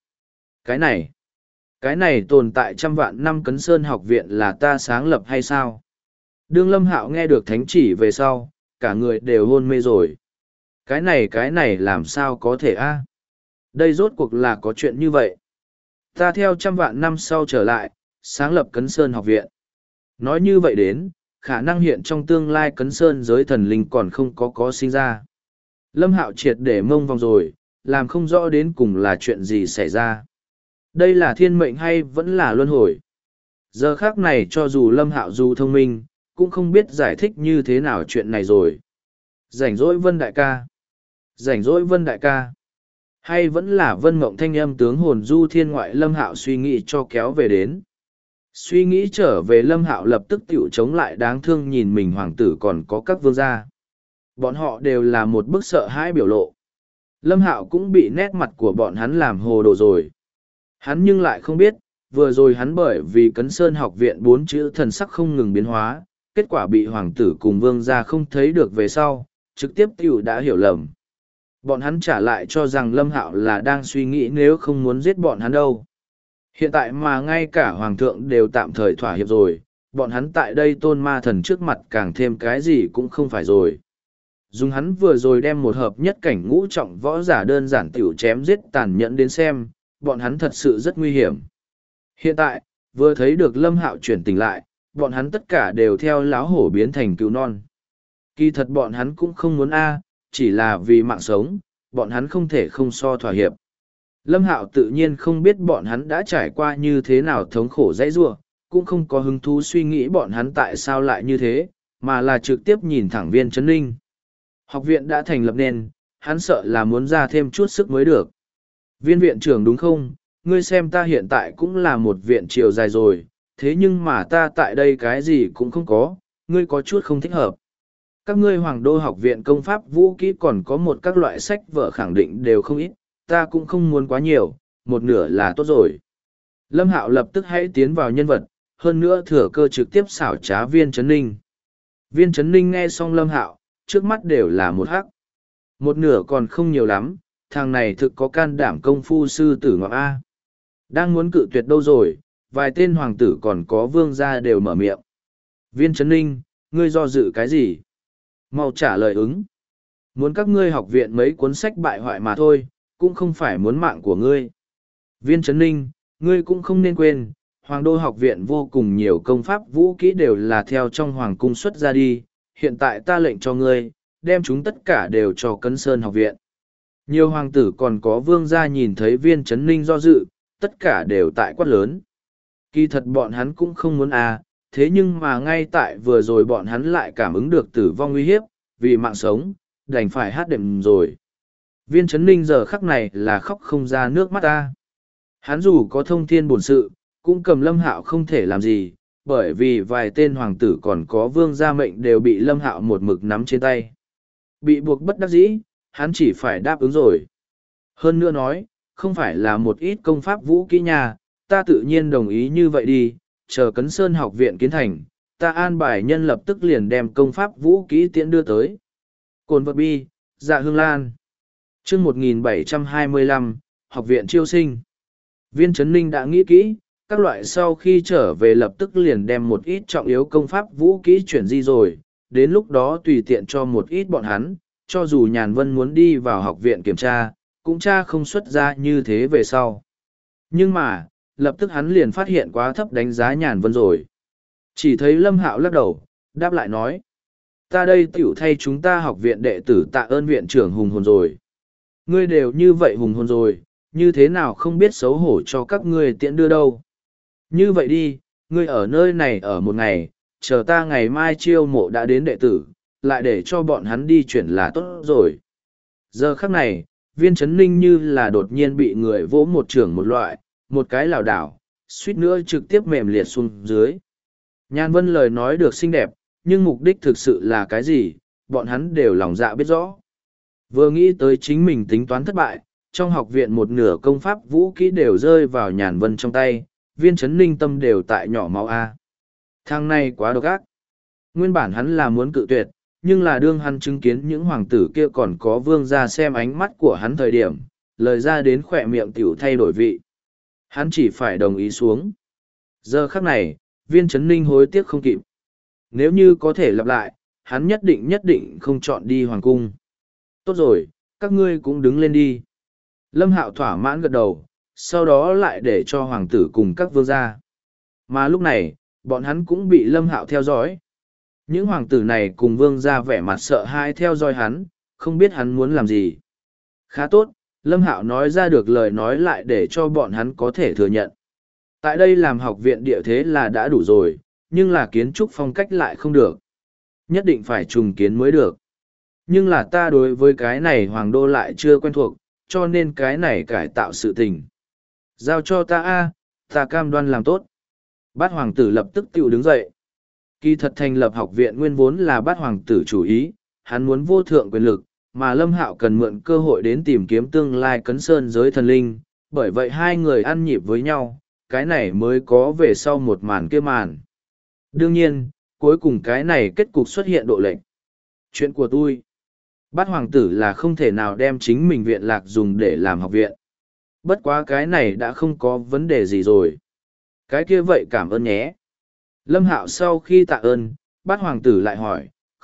Cái này tồn tại 100 vạn năm Cấn Sơn học viện là ta sáng lập hay sao? Đương Lâm Hạo nghe được thánh chỉ về sau, cả người đều hôn mê rồi. Cái này làm sao có thể a? Đây rốt cuộc là có chuyện như vậy. Ta theo 100 vạn năm sau trở lại, sáng lập Cấn Sơn học viện. Nói như vậy đến, khả năng hiện trong tương lai Cấn Sơn giới thần linh còn không có sinh ra. Lâm Hạo triệt để mông vòng rồi, làm không rõ đến cùng là chuyện gì xảy ra. Đây là thiên mệnh hay vẫn là luân hồi? Giờ khác này cho dù Lâm Hạo dù thông minh, cũng không biết giải thích như thế nào chuyện này rồi. Rảnh rỗi Vân đại ca. Rảnh rỗi Vân đại ca. Hay vẫn là Vân Mộng thanh âm tướng hồn du thiên ngoại Lâm Hạo suy nghĩ cho kéo về đến. Suy nghĩ trở về Lâm Hạo lập tức tiểu chống lại đáng thương nhìn mình hoàng tử còn có các vương gia. Bọn họ đều là một bức sợ hãi biểu lộ. Lâm Hạo cũng bị nét mặt của bọn hắn làm hồ đồ rồi. Hắn nhưng lại không biết, vừa rồi hắn bởi vì Cấn Sơn học viện 4 chữ thần sắc không ngừng biến hóa, kết quả bị hoàng tử cùng vương gia không thấy được về sau, trực tiếp tiểu đã hiểu lầm. Bọn hắn trả lại cho rằng Lâm Hạo là đang suy nghĩ nếu không muốn giết bọn hắn đâu. Hiện tại mà ngay cả hoàng thượng đều tạm thời thỏa hiệp rồi, bọn hắn tại đây tôn ma thần trước mặt càng thêm cái gì cũng không phải rồi. Dùng hắn vừa rồi đem một hợp nhất cảnh ngũ trọng võ giả đơn giản tiểu chém giết tàn nhẫn đến xem, bọn hắn thật sự rất nguy hiểm. Hiện tại, vừa thấy được Lâm Hạo chuyển tỉnh lại, bọn hắn tất cả đều theo láo hổ biến thành cứu non. Kỳ thật bọn hắn cũng không muốn chỉ là vì mạng sống, bọn hắn không thể không so thỏa hiệp. Lâm Hạo tự nhiên không biết bọn hắn đã trải qua như thế nào thống khổ dãy rua, cũng không có hứng thú suy nghĩ bọn hắn tại sao lại như thế, mà là trực tiếp nhìn thẳng Viên Chấn Ninh. Học viện đã thành lập nên, hắn sợ là muốn ra thêm chút sức mới được. Viên viện trưởng đúng không? Ngươi xem ta hiện tại cũng là một viện triều dài rồi, thế nhưng mà ta tại đây cái gì cũng không có, ngươi có chút không thích hợp. Các ngươi Hoàng Đô học viện công pháp vũ kỹ còn có một các loại sách vở khẳng định đều không ít, ta cũng không muốn quá nhiều, một nửa là tốt rồi. Lâm Hạo lập tức hãy tiến vào nhân vật, hơn nữa thừa cơ trực tiếp xảo trá Viên Chấn Ninh. Viên Chấn Ninh nghe xong Lâm Hạo, trước mắt đều là một hắc. Một nửa còn không nhiều lắm, thằng này thực có can đảm công phu sư tử ngọc A. Đang muốn cự tuyệt đâu rồi, vài tên hoàng tử còn có vương gia đều mở miệng. Viên Chấn Ninh, ngươi do dự cái gì? Mau trả lời ứng. Muốn các ngươi học viện mấy cuốn sách bại hoại mà thôi, cũng không phải muốn mạng của ngươi. Viên Chấn Ninh, ngươi cũng không nên quên, Hoàng Đô học viện vô cùng nhiều công pháp vũ kỹ đều là theo trong Hoàng cung xuất ra đi, hiện tại ta lệnh cho ngươi, đem chúng tất cả đều cho Cấn Sơn học viện. Nhiều hoàng tử còn có vương gia nhìn thấy Viên Chấn Ninh do dự, tất cả đều tại quát lớn. Kỳ thật bọn hắn cũng không muốn thế nhưng mà ngay tại vừa rồi bọn hắn lại cảm ứng được tử vong uy hiếp, vì mạng sống, đành phải hát đệm rồi. Viên Chấn Ninh giờ khắc này là khóc không ra nước mắt ta. Hắn dù có thông thiên bổn sự, cũng cầm Lâm Hạo không thể làm gì, bởi vì vài tên hoàng tử còn có vương gia mệnh đều bị Lâm Hạo một mực nắm trên tay. Bị buộc bất đắc dĩ, hắn chỉ phải đáp ứng rồi. Hơn nữa nói, không phải là một ít công pháp vũ kỹ nhà, ta tự nhiên đồng ý như vậy đi, chờ Cấn Sơn học viện kiến thành, ta an bài nhân lập tức liền đem công pháp vũ kỹ tiễn đưa tới. Cồn vật bi, Dạ Hương Lan. Chương 1725, học viện chiêu sinh. Viên Chấn Ninh đã nghĩ kỹ, các loại sau khi trở về lập tức liền đem một ít trọng yếu công pháp vũ kỹ chuyển di rồi, đến lúc đó tùy tiện cho một ít bọn hắn, cho dù Nhàn Vân muốn đi vào học viện kiểm tra, cũng tra không xuất ra như thế về sau. Nhưng mà, lập tức hắn liền phát hiện quá thấp đánh giá Nhàn Vân rồi. Chỉ thấy Lâm Hạo lắc đầu, đáp lại nói. Ta đây tiểu thay chúng ta học viện đệ tử tạ ơn viện trưởng hùng hồn rồi. Ngươi đều như vậy hùng hồn rồi, như thế nào không biết xấu hổ cho các ngươi tiễn đưa đâu. Như vậy đi, ngươi ở nơi này ở một ngày, chờ ta ngày mai chiêu mộ đã đến đệ tử, lại để cho bọn hắn đi chuyển là tốt rồi. Giờ khắc này, Viên Chấn Ninh như là đột nhiên bị người vỗ một trường một loại, một cái lảo đảo, suýt nữa trực tiếp mềm liệt xuống dưới. Nhan Vân lời nói được xinh đẹp, nhưng mục đích thực sự là cái gì, bọn hắn đều lòng dạ biết rõ. Vừa nghĩ tới chính mình tính toán thất bại, trong học viện một nửa công pháp vũ kỹ đều rơi vào Nhàn Vân trong tay, Viên Chấn Ninh tâm đều tại nhỏ máu Thằng này quá độc ác. Nguyên bản hắn là muốn cự tuyệt, nhưng là đương hắn chứng kiến những hoàng tử kia còn có vương gia xem ánh mắt của hắn thời điểm, lời ra đến khỏe miệng tiểu thay đổi vị. Hắn chỉ phải đồng ý xuống. Giờ khắc này, Viên Chấn Ninh hối tiếc không kịp. Nếu như có thể lặp lại, hắn nhất định không chọn đi hoàng cung. Tốt rồi, các ngươi cũng đứng lên đi. Lâm Hạo thỏa mãn gật đầu, sau đó lại để cho hoàng tử cùng các vương gia. Mà lúc này, bọn hắn cũng bị Lâm Hạo theo dõi. Những hoàng tử này cùng vương gia vẻ mặt sợ hãi theo dõi hắn, không biết hắn muốn làm gì. Khá tốt, Lâm Hạo nói ra được lời nói lại để cho bọn hắn có thể thừa nhận. Tại đây làm học viện địa thế là đã đủ rồi, nhưng là kiến trúc phong cách lại không được. Nhất định phải trùng kiến mới được. Nhưng là ta đối với cái này hoàng đô lại chưa quen thuộc, cho nên cái này cải tạo sự tình. Giao cho ta ta cam đoan làm tốt. Bát hoàng tử lập tức tự đứng dậy. Kỳ thật thành lập học viện nguyên vốn là bát hoàng tử chủ ý, hắn muốn vô thượng quyền lực, mà Lâm Hạo cần mượn cơ hội đến tìm kiếm tương lai Cấn Sơn giới thần linh, bởi vậy hai người ăn nhịp với nhau, cái này mới có về sau một màn kia màn. Đương nhiên, cuối cùng cái này kết cục xuất hiện độ lệch. Chuyện của tôi. Bát hoàng tử là không thể nào đem chính mình viện lạc dùng để làm học viện. Bất quá cái này đã không có vấn đề gì rồi. Cái kia vậy cảm ơn nhé. Lâm Hạo sau khi tạ ơn, bát hoàng tử lại hỏi,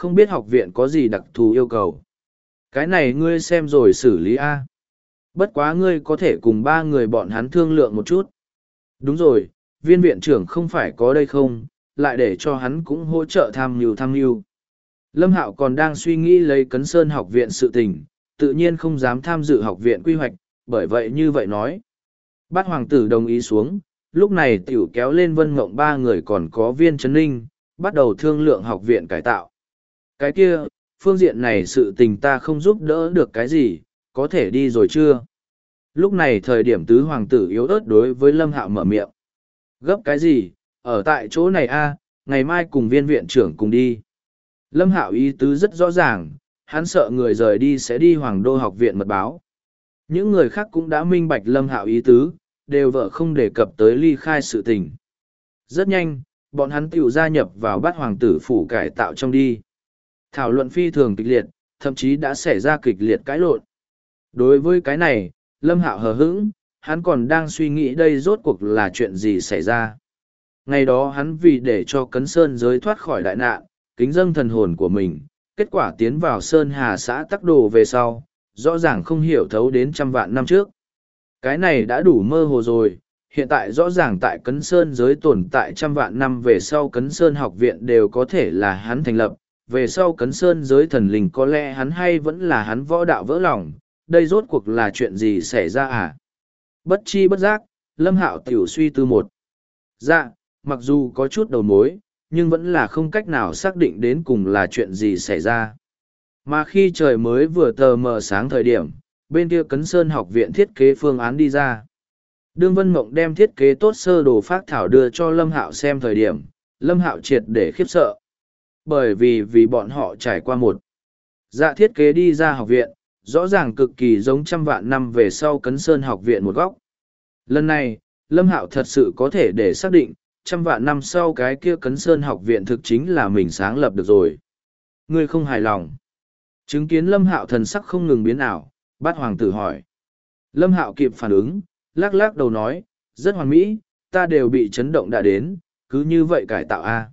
không biết học viện có gì đặc thù yêu cầu. Cái này ngươi xem rồi xử lý A. Bất quá ngươi có thể cùng ba người bọn hắn thương lượng một chút. Đúng rồi, viên viện trưởng không phải có đây không, lại để cho hắn cũng hỗ trợ tham mưu. Lâm Hạo còn đang suy nghĩ lấy Cấn Sơn học viện sự tình, tự nhiên không dám tham dự học viện quy hoạch, bởi vậy như vậy nói. Bát hoàng tử đồng ý xuống, lúc này tiểu kéo lên Vân Mộng ba người còn có Viên Trấn Ninh, bắt đầu thương lượng học viện cải tạo. Cái kia, phương diện này sự tình ta không giúp đỡ được cái gì, có thể đi rồi chưa? Lúc này thời điểm tứ hoàng tử yếu ớt đối với Lâm Hạo mở miệng. Gấp cái gì, ở tại chỗ này a, ngày mai cùng viên viện trưởng cùng đi. Lâm Hạo ý tứ rất rõ ràng, hắn sợ người rời đi sẽ đi Hoàng Đô học viện mật báo. Những người khác cũng đã minh bạch Lâm Hạo ý tứ, đều vợ không đề cập tới ly khai sự tình. Rất nhanh, bọn hắn tiểu gia nhập vào Bát hoàng tử phủ cải tạo trong đi. Thảo luận phi thường kịch liệt, thậm chí đã xảy ra kịch liệt cãi lộn. Đối với cái này, Lâm Hạo hờ hững, hắn còn đang suy nghĩ đây rốt cuộc là chuyện gì xảy ra. Ngày đó hắn vì để cho Cấn Sơn giới thoát khỏi đại nạn, kính dâng thần hồn của mình, kết quả tiến vào Sơn Hà xã Tắc Đồ về sau, rõ ràng không hiểu thấu đến trăm vạn năm trước. Cái này đã đủ mơ hồ rồi, hiện tại rõ ràng tại Cấn Sơn giới tồn tại trăm vạn năm về sau Cấn Sơn học viện đều có thể là hắn thành lập, về sau Cấn Sơn giới thần linh có lẽ hắn hay vẫn là hắn võ đạo vỡ lòng, đây rốt cuộc là chuyện gì xảy ra à? Bất chi bất giác, Lâm Hạo tiểu suy tư một. Dạ, mặc dù có chút đầu mối, nhưng vẫn là không cách nào xác định đến cùng là chuyện gì xảy ra. Mà khi trời mới vừa tờ mờ sáng thời điểm, bên kia Cấn Sơn học viện thiết kế phương án đi ra. Đương Vân Mộng đem thiết kế tốt sơ đồ phác thảo đưa cho Lâm Hạo xem thời điểm, Lâm Hạo triệt để khiếp sợ. Bởi vì bọn họ trải qua một dạ thiết kế đi ra học viện, rõ ràng cực kỳ giống trăm vạn năm về sau Cấn Sơn học viện một góc. Lần này, Lâm Hạo thật sự có thể để xác định, trăm vạn năm sau cái kia Cấn Sơn học viện thực chính là mình sáng lập được rồi. Ngươi không hài lòng. Chứng kiến Lâm Hạo thần sắc không ngừng biến ảo, Bát hoàng tử hỏi. Lâm Hạo kịp phản ứng, lắc lắc đầu nói, rất hoàn mỹ, ta đều bị chấn động đã đến, cứ như vậy cải tạo a.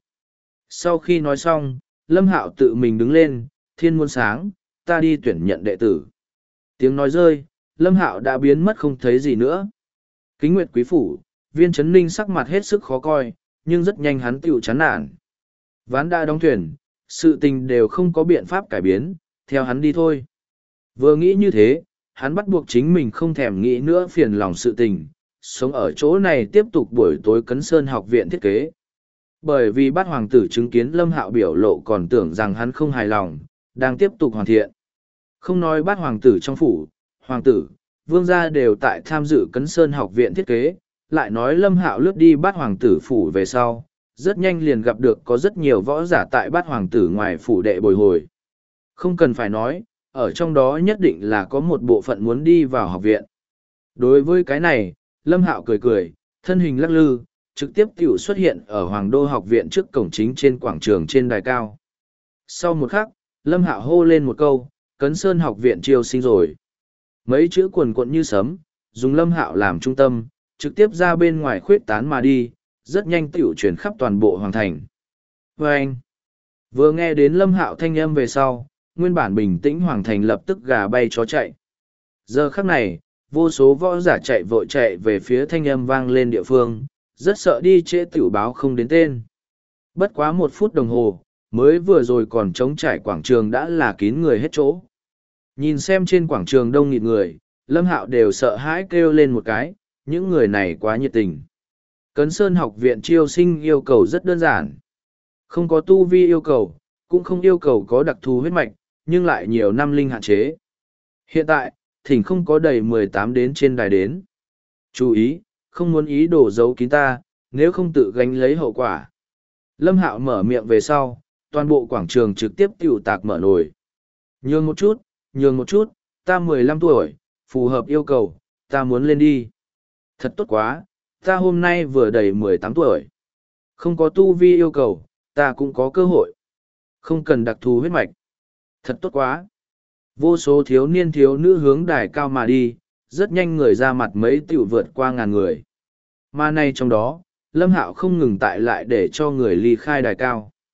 Sau khi nói xong, Lâm Hạo tự mình đứng lên, thiên muôn sáng, ta đi tuyển nhận đệ tử. Tiếng nói rơi, Lâm Hạo đã biến mất không thấy gì nữa. Kính Nguyệt quý phủ, Viên Trấn Ninh sắc mặt hết sức khó coi, nhưng rất nhanh hắn tựu chán nản. Ván đã đóng thuyền, sự tình đều không có biện pháp cải biến, theo hắn đi thôi. Vừa nghĩ như thế, hắn bắt buộc chính mình không thèm nghĩ nữa phiền lòng sự tình, sống ở chỗ này tiếp tục buổi tối Cấn Sơn học viện thiết kế. Bởi vì Bát hoàng tử chứng kiến Lâm Hạo biểu lộ còn tưởng rằng hắn không hài lòng, đang tiếp tục hoàn thiện. Không nói Bát hoàng tử trong phủ, hoàng tử, vương gia đều tại tham dự Cấn Sơn học viện thiết kế, lại nói Lâm Hạo lướt đi Bát hoàng tử phủ về sau, rất nhanh liền gặp được có rất nhiều võ giả tại Bát hoàng tử ngoài phủ đệ bồi hồi. Không cần phải nói, ở trong đó nhất định là có một bộ phận muốn đi vào học viện. Đối với cái này, Lâm Hạo cười cười, thân hình lắc lư, trực tiếp tiểu xuất hiện ở Hoàng Đô học viện trước cổng chính trên quảng trường trên đài cao. Sau một khắc, Lâm Hạo hô lên một câu, Cấn Sơn học viện chiêu sinh rồi. Mấy chữ quần quận như sấm, dùng Lâm Hạo làm trung tâm, trực tiếp ra bên ngoài khuyết tán mà đi, rất nhanh tiểu chuyển khắp toàn bộ hoàng thành. Vâng! Vừa nghe đến Lâm Hạo thanh âm về sau, nguyên bản bình tĩnh hoàng thành lập tức gà bay chó chạy. Giờ khắc này, vô số võ giả chạy vội chạy về phía thanh âm vang lên địa phương, rất sợ đi trễ tiểu báo không đến tên. Bất quá 1 phút đồng hồ, mới vừa rồi còn trống trải quảng trường đã là kín người hết chỗ. Nhìn xem trên quảng trường đông nghịt người, Lâm Hạo đều sợ hãi kêu lên một cái, những người này quá nhiệt tình. Cấn Sơn học viện chiêu sinh yêu cầu rất đơn giản. Không có tu vi yêu cầu, cũng không yêu cầu có đặc thù huyết mạch, nhưng lại nhiều năm linh hạn chế. Hiện tại, thỉnh không có đầy 18 đến trên đài đến. Chú ý, không muốn ý đồ giấu kín ta, nếu không tự gánh lấy hậu quả. Lâm Hạo mở miệng về sau, toàn bộ quảng trường trực tiếp tiểu tạc mở nồi. Nhường một chút, ta 15 tuổi, phù hợp yêu cầu, ta muốn lên đi. Thật tốt quá, ta hôm nay vừa đầy 18 tuổi. Không có tu vi yêu cầu, ta cũng có cơ hội. Không cần đặc thù huyết mạch. Thật tốt quá. Vô số thiếu niên thiếu nữ hướng đài cao mà đi, rất nhanh người ra mặt mấy tiểu vượt qua ngàn người. Mà nay trong đó, Lâm Hạo không ngừng tại lại để cho người ly khai đài cao.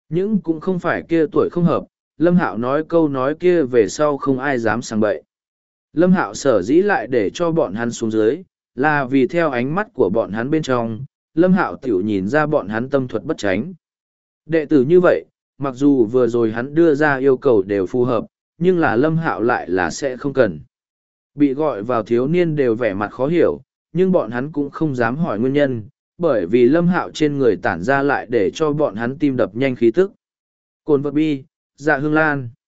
Nhưng cũng không phải kia tuổi không hợp, Lâm Hạo nói câu nói kia về sau không ai dám sang bậy. Lâm Hạo sở dĩ lại để cho bọn hắn xuống dưới, là vì theo ánh mắt của bọn hắn bên trong, Lâm Hạo tiểu nhìn ra bọn hắn tâm thuật bất tránh. Đệ tử như vậy, mặc dù vừa rồi hắn đưa ra yêu cầu đều phù hợp, nhưng là Lâm Hạo lại là sẽ không cần. Bị gọi vào thiếu niên đều vẻ mặt khó hiểu, nhưng bọn hắn cũng không dám hỏi nguyên nhân, bởi vì Lâm Hạo trên người tản ra lại để cho bọn hắn tim đập nhanh khí tức. Cồn vật bi, dạ hương lan.